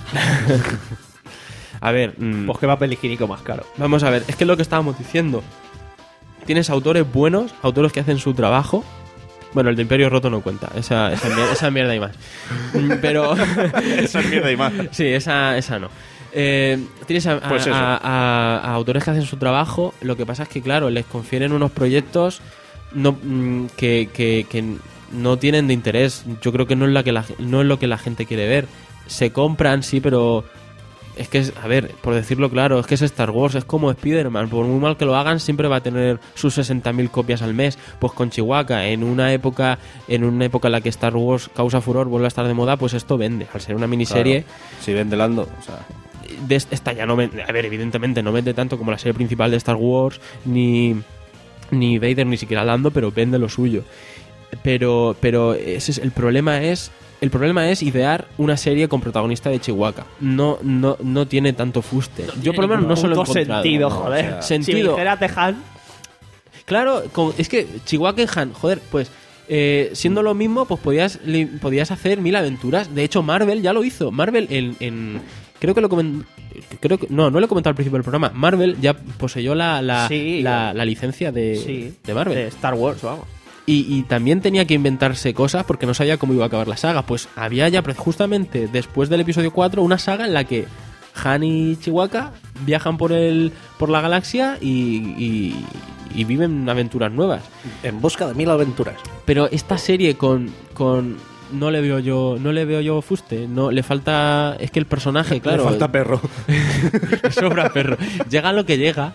A ver, mm, Pues qué papel higiénico más caro. vamos a ver, es que es lo que estábamos diciendo. Tienes autores buenos, autores que hacen su trabajo. Bueno, el de Imperio Roto no cuenta, esa, esa, mier- esa mierda y más. Mm, Pero... Esa es mierda y más. Sí, esa, esa no. Eh, tienes a, a- Pues eso. a- a- a autores que hacen su trabajo. Lo que pasa es que, claro, les confieren unos proyectos no, mm, que, que- que no tienen de interés. Yo creo que no es, la que la, no es lo que la gente quiere ver. Se compran, sí, pero... Es que, es, a ver, por decirlo claro, es que es Star Wars, es como Spider-Man. Por muy mal que lo hagan, siempre va a tener sus sesenta mil copias al mes. Pues con Chewbacca, en una época en una época en la que Star Wars causa furor, vuelve a estar de moda, pues esto vende. Al ser una miniserie... Claro. Si vende Lando, o sea, de est- esta ya no vende, a ver, evidentemente no vende tanto como la serie principal de Star Wars, ni, ni Vader, ni siquiera Lando, pero vende lo suyo. Pero, pero ese es, el problema es el problema es idear una serie con protagonista de Chewbacca. No, no, no tiene tanto fuste. Yo por lo menos no se lo he Puto encontrado. sentido, No, joder. o sea, Si sentido. me dijera Tejan, Claro, con- es que Chihuahua y Han, joder, pues eh, siendo lo mismo, pues podías, li- podías hacer mil aventuras. De hecho, Marvel ya lo hizo. Marvel en... en- creo que lo comen- creo que No, no lo he comentado al principio del programa. Marvel ya poseyó la, la, Sí. la, la licencia de, sí, de Marvel. de Star Wars, vamos. Y, y también tenía que inventarse cosas porque no sabía cómo iba a acabar la saga. Pues había ya pre- justamente después del episodio cuatro una saga en la que Han y Chewbacca viajan por el por la galaxia y, y- y viven aventuras nuevas. En busca de mil aventuras. Pero esta serie con, con no le veo yo no le veo yo fuste, no le falta, es que el personaje, claro, le falta perro. le sobra perro. Llega lo que llega.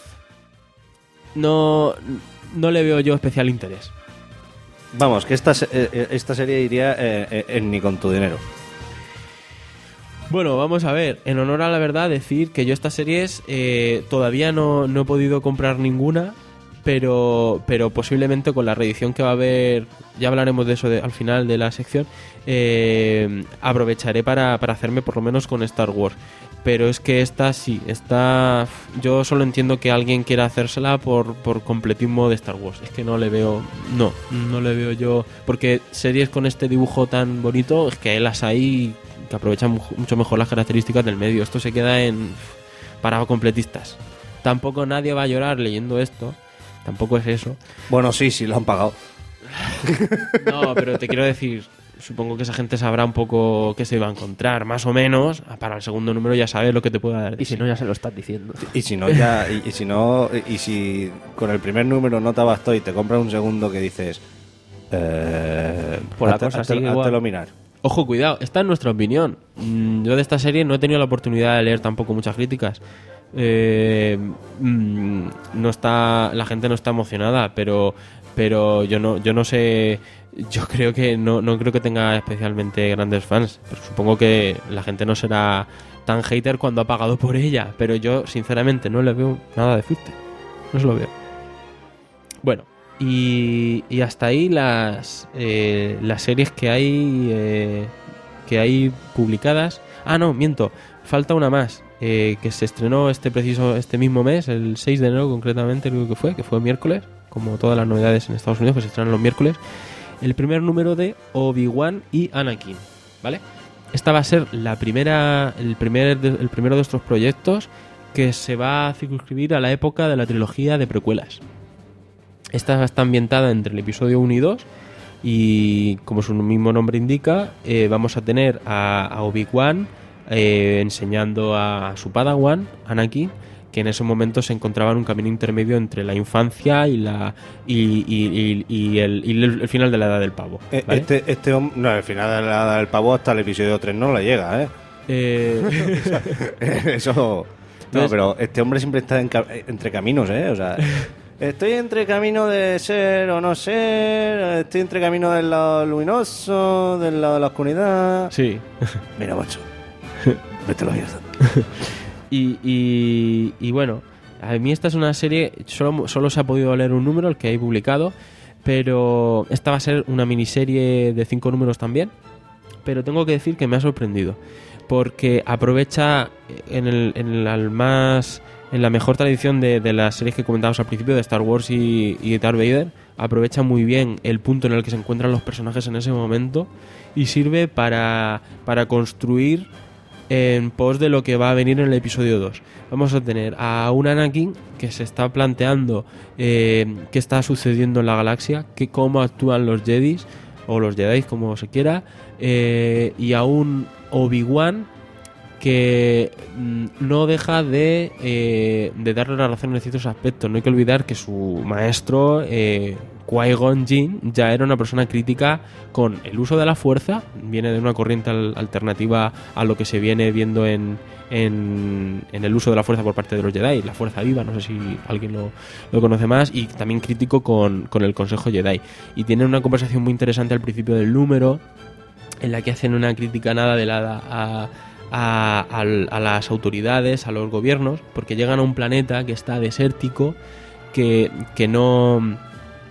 No no le veo yo especial interés. Vamos, que esta, se- eh, esta serie iría eh, eh, en Ni con tu dinero. Bueno, vamos a ver, en honor a la verdad decir que yo estas series eh, todavía no, no he podido comprar ninguna, pero, pero posiblemente con la reedición que va a haber, ya hablaremos de eso de- al final de la sección, eh, aprovecharé para, para hacerme por lo menos con Star Wars. Pero es que esta sí, esta yo solo entiendo que alguien quiera hacérsela por, por completismo de Star Wars. Es que no le veo, no, no le veo yo, porque series con este dibujo tan bonito, es que las hay que aprovechan mu- mucho mejor las características del medio. Esto se queda en para completistas. Tampoco nadie va a llorar leyendo esto. Tampoco es eso. Bueno, sí, sí, lo han pagado. No, pero te quiero decir, supongo que esa gente sabrá un poco qué se va a encontrar, más o menos. Para el segundo número ya sabes lo que te puede dar. Y si no, ya se lo estás diciendo. Y si no, ya, y, y si no, y, y si con el primer número no te bastó y te compras un segundo que dices, eh, Pues la hazte- cosa hazte- sigue igual. háztelo mirar. Ojo, cuidado, esta es nuestra opinión. Mm, Yo de esta serie no he tenido la oportunidad de leer tampoco muchas críticas. Eh, mm, no está, la gente no está emocionada, pero, pero yo no, yo no sé. Yo creo que no, no creo que tenga especialmente grandes fans. Pero supongo que la gente no será tan hater cuando ha pagado por ella. Pero yo, sinceramente, no le veo nada de fuerte. No se lo veo. Bueno. Y, y hasta ahí las eh, las series que hay eh, que hay publicadas. Ah, no, miento, falta una más eh, que se estrenó este preciso este mismo mes, el seis de enero concretamente, creo que fue, que fue miércoles, como todas las novedades en Estados Unidos que se estrenan los miércoles. El primer número de Obi-Wan y Anakin, ¿vale? Esta va a ser la primera el primer de- el primero de estos proyectos que se va a circunscribir a la época de la trilogía de precuelas. Esta está ambientada entre el episodio uno y dos y, como su mismo nombre indica, eh, vamos a tener a, a Obi-Wan eh, enseñando a su Padawan, Anakin, que en ese momento se encontraba en un camino intermedio entre la infancia y la y, y- y- y el, y el- el final de la Edad del Pavo. Eh, ¿vale? Este, este hom- no, al final de la del pavo hasta el episodio tres no le llega, ¿eh? Eh, Eso. No, Entonces- pero este hombre siempre está en ca- entre caminos, ¿eh? O sea, estoy entre camino de ser o no ser, estoy entre camino del lado luminoso, del lado de la oscuridad. Sí. Mira, macho. Vete a la mierda. Y, y, y bueno, a mí esta es una serie, solo, solo se ha podido leer un número, el que hay publicado, pero esta va a ser una miniserie de cinco números también, pero tengo que decir que me ha sorprendido, porque aprovecha en, el, en, el, al más, en la mejor tradición de, de las series que comentábamos al principio, de Star Wars y, y Darth Vader, aprovecha muy bien el punto en el que se encuentran los personajes en ese momento y sirve para, para construir en pos de lo que va a venir en el episodio dos. Vamos a tener a un Anakin que se está planteando eh, qué está sucediendo en la galaxia, que cómo actúan los Jedis o los Jedi, como se quiera, eh, y a un Obi-Wan que mm, no deja de, eh, de darle la razón en ciertos aspectos. No hay que olvidar que su maestro, eh, Qui-Gon Jinn, ya era una persona crítica con el uso de la fuerza, viene de una corriente al- alternativa a lo que se viene viendo en, en, en el uso de la fuerza por parte de los Jedi, la fuerza viva, no sé si alguien lo, lo conoce más, y también crítico con, con el Consejo Jedi. Y tienen una conversación muy interesante al principio del número, en la que hacen una crítica nada de la a, a, al- a las autoridades, a los gobiernos, porque llegan a un planeta que está desértico, que, que no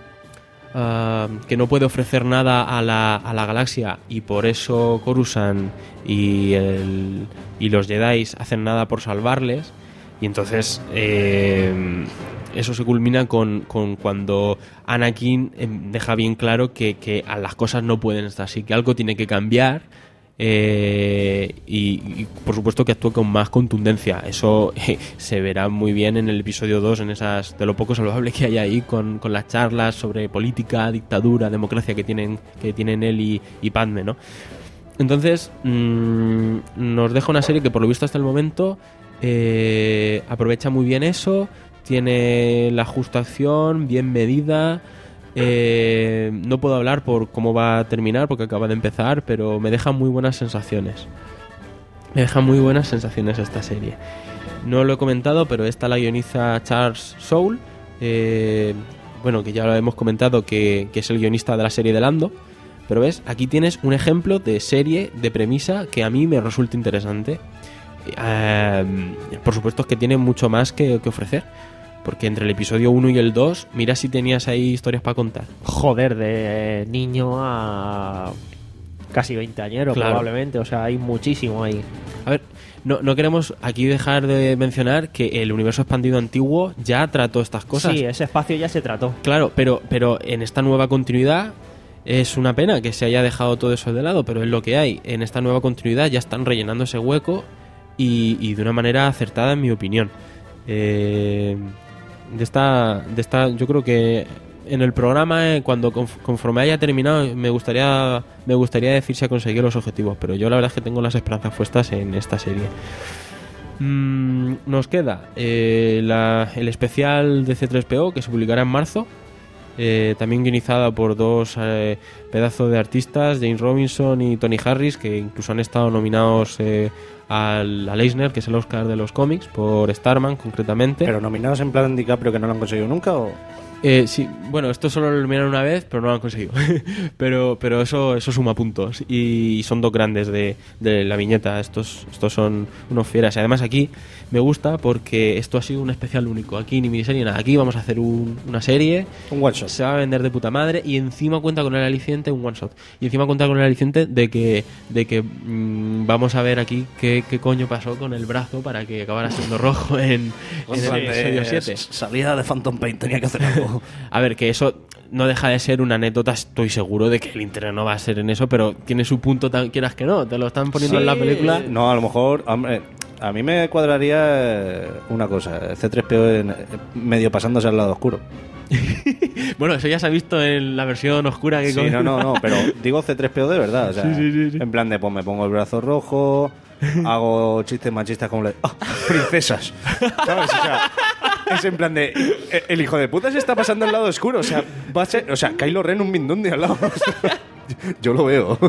ah, que no puede ofrecer nada a la, a la galaxia, y por eso Coruscant y, el, y los Jedi hacen nada por salvarles. Y entonces eh, eso se culmina con, con cuando Anakin eh, deja bien claro que, que a las cosas no pueden estar así, que algo tiene que cambiar, eh, y, y por supuesto que actúa con más contundencia. Eso eh, se verá muy bien en el episodio dos, en esas de lo poco saludable que hay ahí, con, con las charlas sobre política, dictadura, democracia que tienen, que tienen él y, y Padme, ¿no? Entonces mmm, nos deja una serie que por lo visto hasta el momento eh, aprovecha muy bien eso, tiene la justa acción bien medida. Eh, no puedo hablar por cómo va a terminar porque acaba de empezar, pero me deja muy buenas sensaciones. Me deja muy buenas sensaciones esta serie. No lo he comentado, pero esta la guioniza Charles Soule, eh, bueno, que ya lo hemos comentado, que, que es el guionista de la serie de Lando. Pero ves, aquí tienes un ejemplo de serie, de premisa, que a mí me resulta interesante. Eh, por supuesto es que tiene mucho más que, que ofrecer, porque entre el episodio uno y el dos, mira si tenías ahí historias para contar. Joder, de niño a casi veinteañero, Claro. probablemente. O sea, hay muchísimo ahí. A ver, no, no queremos aquí dejar de mencionar que el universo expandido antiguo ya trató estas cosas. Sí, ese espacio ya se trató. Claro, pero, pero en esta nueva continuidad es una pena que se haya dejado todo eso de lado, pero es lo que hay. En esta nueva continuidad ya están rellenando ese hueco y, y de una manera acertada, en mi opinión. Eh, de esta, de esta, yo creo que en el programa, eh, cuando conf- conforme haya terminado, me gustaría, me gustaría decir si ha conseguido los objetivos, pero yo la verdad es que tengo las esperanzas puestas en esta serie. Mm, nos queda eh, la, el especial de C tres P O, que se publicará en marzo. Eh, también guionizada por dos eh, pedazos de artistas, James Robinson y Tony Harris, que incluso han estado nominados eh, al, al Eisner, que es el Oscar de los cómics, por Starman concretamente. ¿Pero nominados en plan DiCaprio, que no lo han conseguido nunca? O... Eh, sí, bueno, esto solo lo nominaron una vez, pero no lo han conseguido. pero pero eso eso suma puntos. Y son dos grandes de, de la viñeta. Estos estos son unos fieras. Y además aquí me gusta porque esto ha sido un especial único. Aquí ni miniserie ni nada. Aquí vamos a hacer un, una serie. Un one shot. Se va a vender de puta madre. Y encima cuenta con el aliciente, un one shot. Y encima cuenta con el aliciente de que, de que mmm, vamos a ver aquí qué, qué coño pasó con el brazo para que acabara siendo rojo en, en el episodio siete. Salida de Phantom Pain, tenía que hacer algo. A ver, que eso no deja de ser una anécdota. Estoy seguro de que el interés no va a ser en eso, pero tiene su punto, tan, quieras que no. Te lo están poniendo Sí. en la película. No, a lo mejor, hombre, a mí me cuadraría una cosa: C tres P O en, medio pasándose al lado oscuro. Bueno, eso ya se ha visto en la versión oscura que Sí, no, no, no, pero digo C tres P O de verdad. O sea, Sí, sí, sí, sí. En plan de, pues me pongo el brazo rojo, hago chistes machistas como le. ¡Ah, princesas! ¿Sabes? O sea, es en plan de. El hijo de puta se está pasando al lado oscuro. O sea, va a ser. O sea, Kylo Ren un Mindundi al lado. Yo lo veo.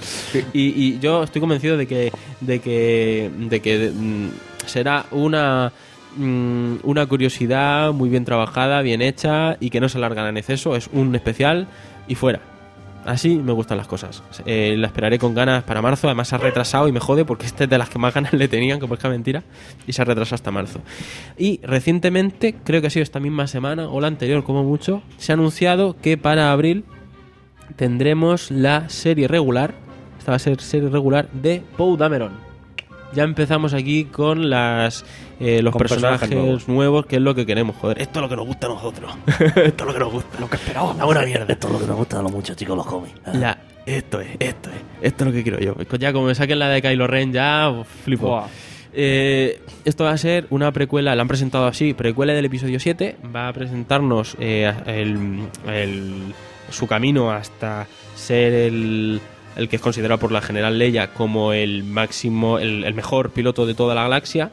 Y, y yo estoy convencido de que de que de que mm, será una mm, una curiosidad muy bien trabajada, bien hecha y que no se alargará en exceso. Es un especial y fuera. Así me gustan las cosas. Eh, la esperaré con ganas para marzo. Además se ha retrasado y me jode porque este es de las que más ganas le tenían, que parezca mentira, y se ha retrasado hasta marzo. Y recientemente, creo que ha sido esta misma semana o la anterior como mucho, se ha anunciado que para abril tendremos la serie regular. Esta va a ser serie regular de Poe Dameron. Ya empezamos aquí con las eh, los Con personajes, personajes nuevos. nuevos, que es lo que queremos, joder. Esto es lo que nos gusta a nosotros. Esto es lo que nos gusta. Lo que esperábamos. La buena mierda. Esto es lo que nos gusta a los muchachos los cómics. La, esto es, esto es, esto es lo que quiero yo. Ya como me saquen la de Kylo Ren ya uf, flipo. Buah. Eh, esto va a ser una precuela, la han presentado así, precuela del episodio siete. Va a presentarnos eh, el, el, su camino hasta ser el, el que es considerado por la General Leia como el máximo, el, el mejor piloto de toda la galaxia.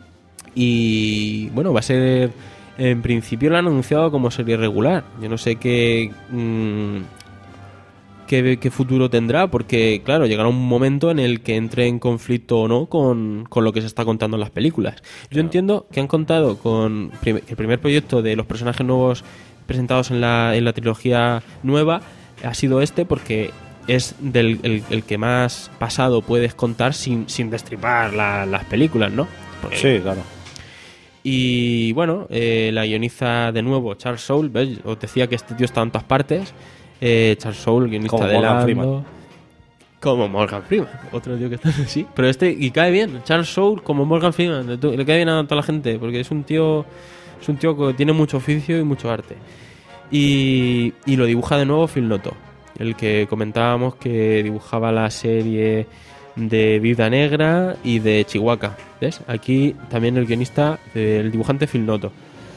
Y bueno, va a ser, en principio lo han anunciado como serie regular. Yo no sé qué mmm, qué, qué futuro tendrá, porque claro, llegará un momento en el que entre en conflicto o no con, con lo que se está contando en las películas. Yo Claro. entiendo que han contado con prim- que el primer proyecto de los personajes nuevos presentados en la, en la trilogía nueva ha sido este, porque es del el, el que más pasado puedes contar sin, sin destripar la- las películas, ¿no? Porque- Sí, claro. Y bueno, eh, la guioniza de nuevo Charles Soule. ¿Ves? Os decía que este tío está en todas partes. Eh, Charles Soule, guionista Como de Morgan Lando. Freeman. Como Morgan Freeman. Otro tío que está así. Pero este, y cae bien. Charles Soule como Morgan Freeman. Le, le cae bien a toda la gente. Porque es un tío. Es un tío que tiene mucho oficio y mucho arte. Y, y lo dibuja de nuevo Phil Noto. El que comentábamos que dibujaba la serie de Viuda Negra y de Chihuahua. ¿Ves? Aquí también el guionista, el dibujante Phil Noto.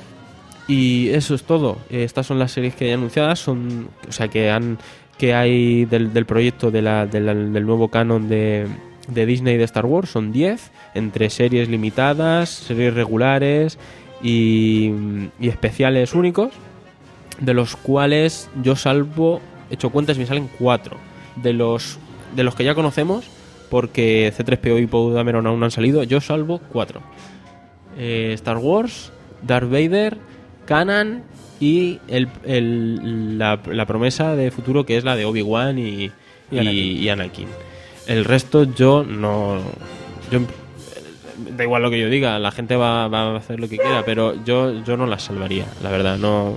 Y eso es todo. Eh, Estas son las series que hay anunciadas. Son, o sea, que han que hay del, del proyecto de la, de la- del nuevo canon de, de Disney de Star Wars. Son diez, entre series limitadas, series regulares y, y especiales únicos, de los cuales yo salvo, he hecho cuentas y me salen cuatro. De los, de los que ya conocemos, porque C tres P O y Poe Dameron aún no han salido, yo salvo cuatro. Eh, Star Wars, Darth Vader, Kanan y el, el- la, la promesa de futuro, que es la de Obi-Wan y, y, Anakin. y Anakin. El resto yo no... Yo, da igual lo que yo diga, la gente va, va a hacer lo que quiera, pero yo, yo no las salvaría, la verdad. No...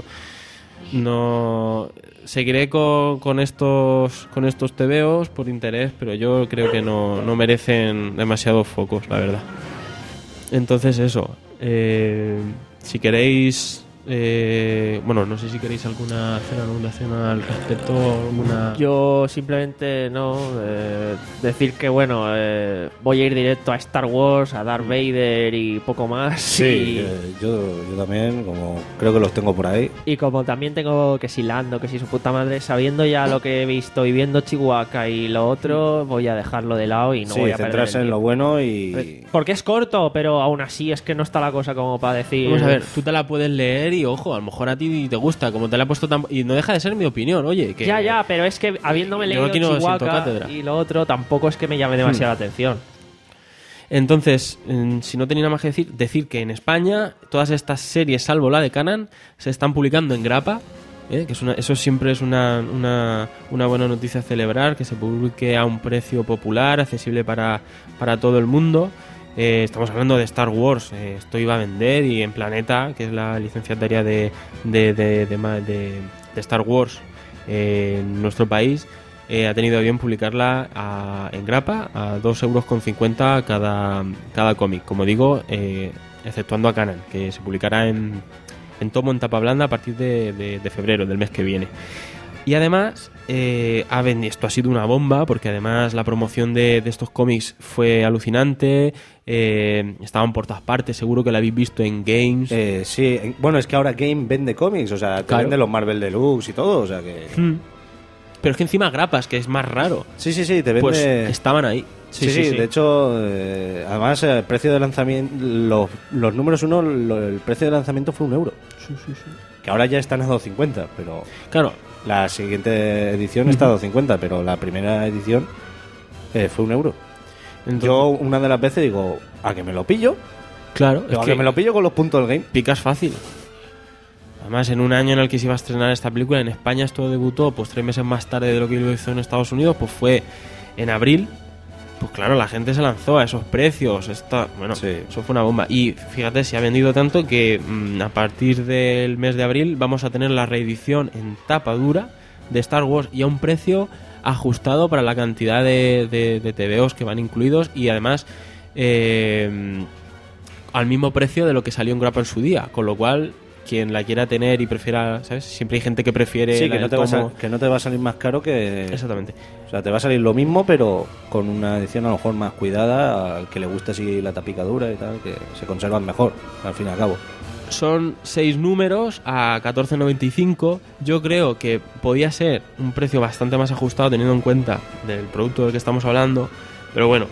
No seguiré con, con estos con estos tebeos por interés, pero yo creo que no, no merecen demasiados focos, la verdad. Entonces eso, eh, si queréis Eh, bueno, no sé si queréis alguna hacer alguna anotación al respecto. Alguna... Yo simplemente no eh, decir que bueno, eh, voy a ir directo a Star Wars, a Darth Vader y poco más. Sí, y, eh, yo, yo también, como creo que los tengo por ahí. y como también tengo que si Lando, que si su puta madre, sabiendo ya lo que he visto y viendo Chihuahua y lo otro, voy a dejarlo de lado y no sí, voy a perder centrarse el en lo tiempo. bueno y... Porque es corto, pero aún así es que no está la cosa como para decir... Vamos a ver, tú te la puedes leer y ojo, a lo mejor a ti te gusta, como te la he puesto tan... Y no deja de ser mi opinión, oye, que... Ya, ya, pero es que habiéndome Yo leído aquí no siento Chihuahua cátedra. y lo otro, tampoco es que me llame demasiada Hmm. atención. Entonces, mm, si no tenía nada más que decir, decir que en España todas estas series, salvo la de Canon, se están publicando en grapa, ¿eh? que es una, eso siempre es una, una, una buena noticia a celebrar, que se publique a un precio popular, accesible para, para todo el mundo. Eh, estamos hablando de Star Wars, eh, esto iba a vender y en Planeta, que es la licenciataria de, de, de, de, ma- de- de Star Wars eh, en nuestro país, eh, ha tenido a bien publicarla a- en grapa a dos euros con cincuenta cada, cada cómic. Como digo, eh, exceptuando a Canon, que se publicará en, en tomo en tapa blanda a partir de, de- de febrero del mes que viene. Y además, eh, ha ven- esto ha sido una bomba, porque además la promoción de, de estos cómics fue alucinante, eh, estaban por todas partes, seguro que la habéis visto en Games. Eh, sí, en- bueno, es que ahora Game vende cómics, o sea, te Claro. vende los Marvel Deluxe y todo, o sea que... Hmm. Pero es que encima grapas, que es más raro. Sí, sí, sí, te vende... Pues estaban ahí. Sí, sí, de hecho, eh, además el precio de lanzamiento, los, los números uno, lo- el precio de lanzamiento fue un euro. Sí, sí, sí. Que ahora ya están a dos cincuenta, pero... Claro. La siguiente edición está a dos cincuenta, pero la primera edición eh, fue un euro. Entonces- Yo una de las veces digo, ¿a que me lo pillo? Claro, Digo, ¿a que me lo pillo con los puntos del game? Picas fácil. Además, en un año en el que se iba a estrenar esta película, en España esto debutó pues tres meses más tarde de lo que lo hizo en Estados Unidos, pues fue en abril. Pues claro, la gente se lanzó a esos precios. Esta, bueno, eso fue una bomba. Y fíjate, se ha vendido tanto que mm, a partir del mes de abril vamos a tener la reedición en tapa dura de Star Wars y a un precio ajustado para la cantidad de, de, de T V Os que van incluidos y además eh, al mismo precio de lo que salió en grapa en su día. Con lo cual, quien la quiera tener y prefiera, ¿sabes? Siempre hay gente que prefiere... Sí, la que no, del te va a tomo. sal- que no te va a salir más caro que... Exactamente. O sea, te va a salir lo mismo, pero con una edición a lo mejor más cuidada, al que le guste así la tapicadura y tal, que se conservan mejor, al fin y al cabo. Son seis números a catorce noventa y cinco. Yo creo que podía ser un precio bastante más ajustado teniendo en cuenta del producto del que estamos hablando. Pero bueno,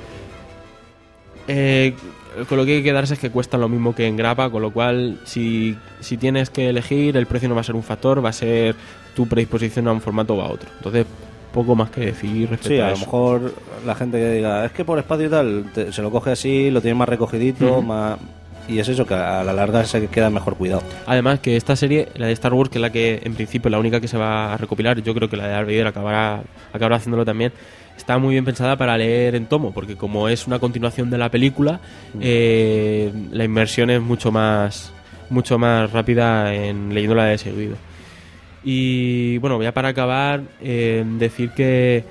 eh, con lo que hay que quedarse es que cuestan lo mismo que en grapa, con lo cual si, si tienes que elegir, el precio no va a ser un factor, va a ser tu predisposición a un formato o a otro. Entonces, poco más que decir respecto Sí, a, a lo eso. mejor la gente que diga, es que por espacio y tal, te- se lo coge así, lo tiene más recogidito, Ujú. más... Y es eso, que a la larga se queda mejor cuidado. Además que esta serie, la de Star Wars, que es la que en principio la única que se va a recopilar, yo creo que la de Darth Vader acabará, acabará haciéndolo también, está muy bien pensada para leer en tomo, porque como es una continuación de la película, eh, la inmersión es mucho más, mucho más rápida en leyéndola de seguido. Y bueno, ya para acabar, eh, decir que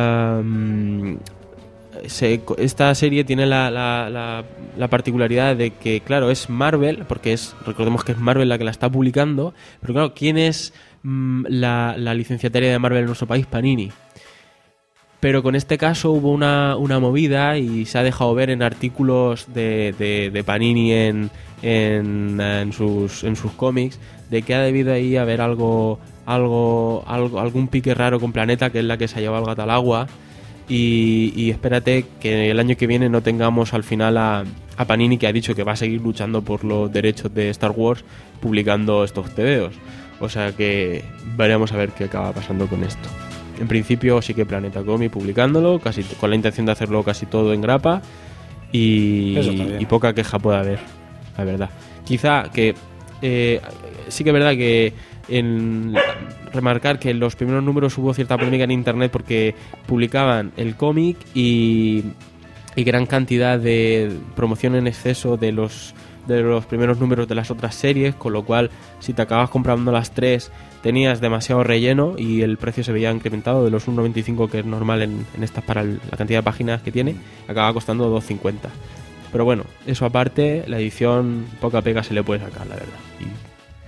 am, se- esta serie tiene la, la, la, la particularidad de que, claro, es Marvel, porque es recordemos que es Marvel la que la está publicando, pero claro, ¿quién es mm, la, la licenciataria de Marvel en nuestro país? Panini. Pero con este caso hubo una, una movida y se ha dejado ver en artículos de, de, de Panini en, en, en sus, en sus cómics de que ha debido ahí haber algo, algo, algo algún pique raro con Planeta, que es la que se ha llevado el gato al agua. Y, y espérate que el año que viene no tengamos al final a, a Panini, que ha dicho que va a seguir luchando por los derechos de Star Wars publicando estos tebeos. O sea que veremos a ver qué acaba pasando con esto. En principio sí que Planeta Comics publicándolo, casi con la intención de hacerlo casi todo en grapa y, Eso está bien. y poca queja puede haber, la verdad. Quizá que eh, sí que es verdad que en remarcar que en los primeros números hubo cierta polémica en internet porque publicaban el cómic y, y gran cantidad de promoción en exceso de los de los primeros números de las otras series, con lo cual si te acabas comprando las tres tenías demasiado relleno y el precio se veía incrementado de los uno noventa y cinco que es normal en, en estas para el- la cantidad de páginas que tiene, acaba costando dos cincuenta. Pero bueno, eso aparte, la edición poca pega se le puede sacar, la verdad.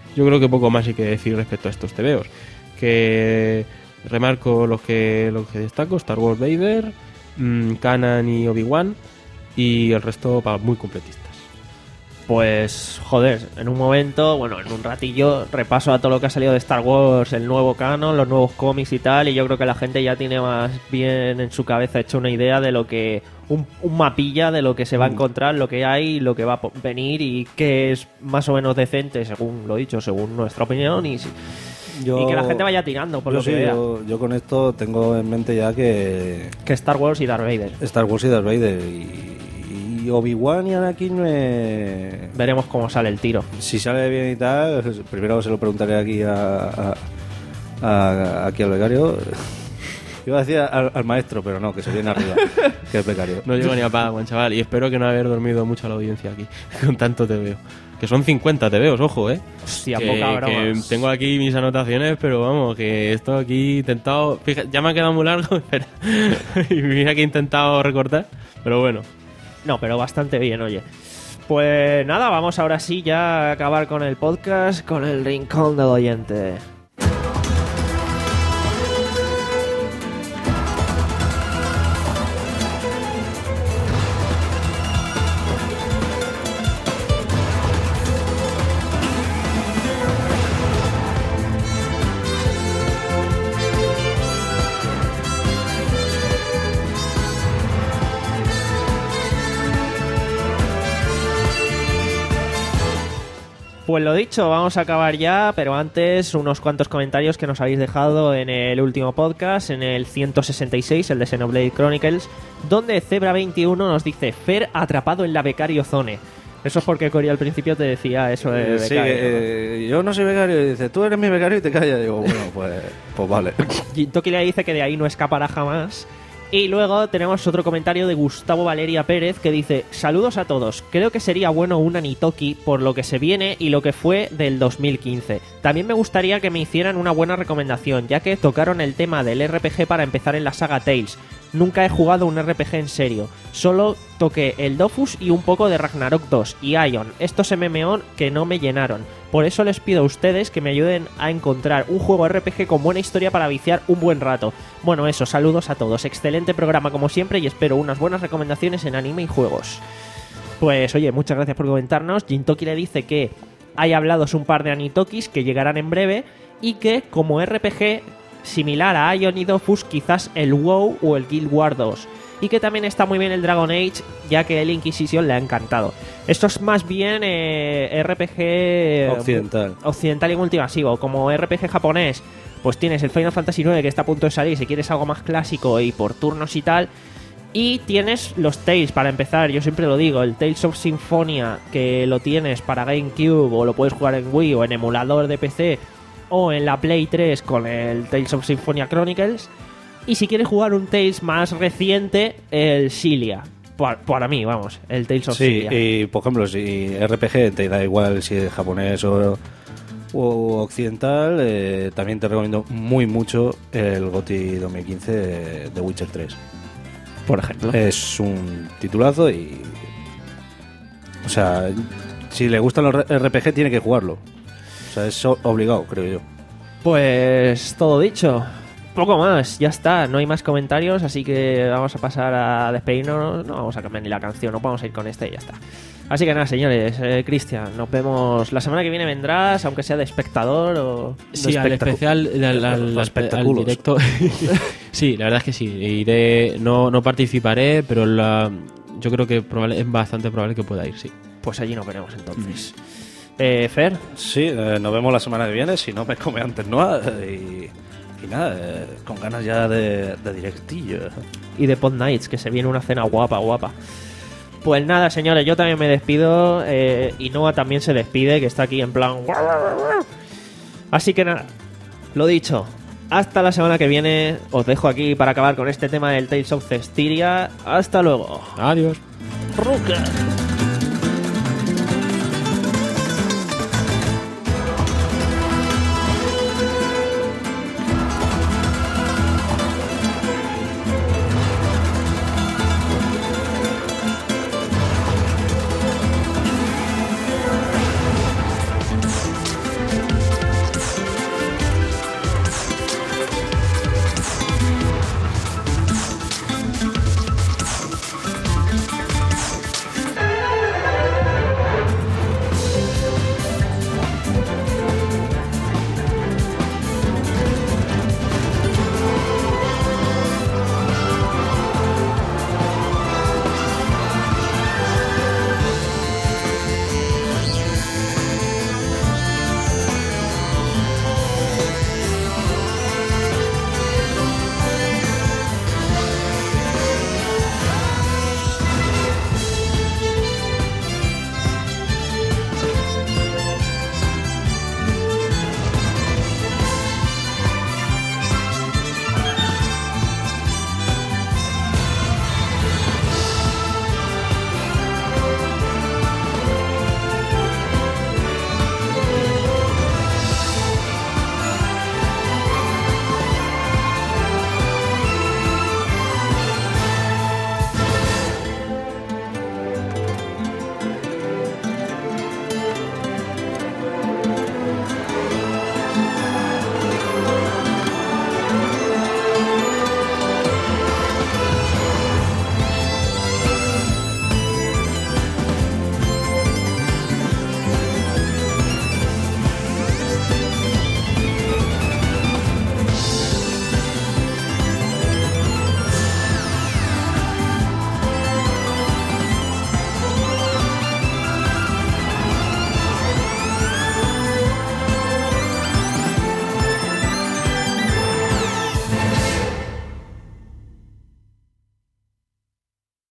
yo creo que poco más hay que decir respecto a estos tebeos. Que remarco los que, los que destaco: Star Wars Vader, mmm, Kanan y Obi-Wan, y el resto pa, muy completistas. Pues, joder, en un momento, bueno, en un ratillo, repaso a todo lo que ha salido de Star Wars, el nuevo canon, los nuevos cómics y tal, y yo creo que la gente ya tiene más bien en su cabeza hecho una idea de lo que, un, un mapilla de lo que se va a encontrar, lo que hay, lo que va a venir y qué es más o menos decente, según lo dicho, según nuestra opinión, y, Yo, y que la gente vaya tirando por yo lo sí, que vea. yo, yo con esto tengo en mente ya que... Que Star Wars y Darth Vader. Star Wars y Darth Vader y... Y Obi-Wan y Anakin me... Veremos cómo sale el tiro. Si sale bien y tal, primero se lo preguntaré aquí a, a, a- aquí al becario. Iba a decir al, al maestro, pero no, que se viene arriba, que es becario. No llego ni a Padawan, chaval, y espero que no haber dormido mucho a la audiencia aquí, con tanto tebeo. Que son cincuenta tebeos, ojo, ¿eh? Hostia, que, poca broma. que tengo aquí mis anotaciones, pero vamos, que esto aquí he intentado... Fíjate, ya me ha quedado muy largo, espera. Y mira que he intentado recortar, pero bueno. No, pero bastante bien, oye. Pues nada, vamos ahora sí ya a acabar con el podcast, con el rincón del oyente. Pues lo dicho, vamos a acabar ya, pero antes unos cuantos comentarios que nos habéis dejado en el último podcast, en el ciento sesenta y seis, el de Xenoblade Chronicles, donde Zebra veintiuno nos dice: Fer atrapado en la becario zone. Eso es porque Cory al principio te decía eso de Sí, becario. eh, yo no soy becario, y dice, tú eres mi becario y te callas. Y digo, bueno, pues, pues vale. Y Toki le dice que de ahí no escapará jamás. Y luego tenemos otro comentario de Gustavo Valeria Pérez que dice: saludos a todos, creo que sería bueno un Anitoki por lo que se viene y lo que fue del dos mil quince. También me gustaría que me hicieran una buena recomendación, ya que tocaron el tema del R P G para empezar en la saga Tales. Nunca he jugado un R P G en serio, solo toqué el Dofus y un poco de Ragnarok dos y Ion, estos M M O que no me llenaron. Por eso les pido a ustedes que me ayuden a encontrar un juego R P G con buena historia para viciar un buen rato. Bueno, eso, saludos a todos, excelente programa como siempre y espero unas buenas recomendaciones en anime y juegos. Pues oye, muchas gracias por comentarnos. Jintoki le dice que hay hablados un par de Anitokis que llegarán en breve y que como R P G similar a Ion y Dofus quizás el WoW o el Guild Wars dos. Y que también está muy bien el Dragon Age, ya que el Inquisition le ha encantado. Esto es más bien eh, R P G Occidental. occidental y multimasivo. Como R P G japonés, pues tienes el Final Fantasy nueve que está a punto de salir, si quieres algo más clásico y por turnos y tal. Y tienes los Tales para empezar, yo siempre lo digo, el Tales of Symphonia, que lo tienes para GameCube o lo puedes jugar en Wii o en emulador de P C o en la Play tres con el Tales of Symphonia Chronicles. Y si quieres jugar un Tales más reciente, el Xillia. Para, para mí, vamos, el Tales of Sí, Xillia. y por ejemplo, si R P G te da igual si es japonés o, o occidental, eh, también te recomiendo muy mucho el GOTY dos mil quince de The Witcher tres. Por ejemplo. Es un titulazo y... O sea, si le gustan los R P G tiene que jugarlo. O sea, es obligado, creo yo. Pues todo dicho. Poco más, ya está, no hay más comentarios, así que vamos a pasar a despedirnos. No vamos a cambiar ni la canción, no vamos a ir con este y ya está. Así que nada, señores, eh, Cristian, nos vemos la semana que viene. ¿Vendrás, aunque sea de espectador o...? Sí, al especial, al, al- al- al directo. Sí, la verdad es que sí. Iré, no, no participaré, pero la, yo creo que probable, es bastante probable que pueda ir, sí. Pues allí nos veremos entonces. Eh, Fer. Sí, eh, nos vemos la semana que viene, si no me come antes, ¿no? Y, y nada, eh, con ganas ya de, de directillo. Y de Pod Nights, que se viene una cena guapa, guapa. Pues nada, señores, yo también me despido. Eh, y Noah también se despide, que está aquí en plan... Así que nada, lo dicho. Hasta la semana que viene. Os dejo aquí para acabar con este tema del Tales of Cestiria. Hasta luego. Adiós. Ruka.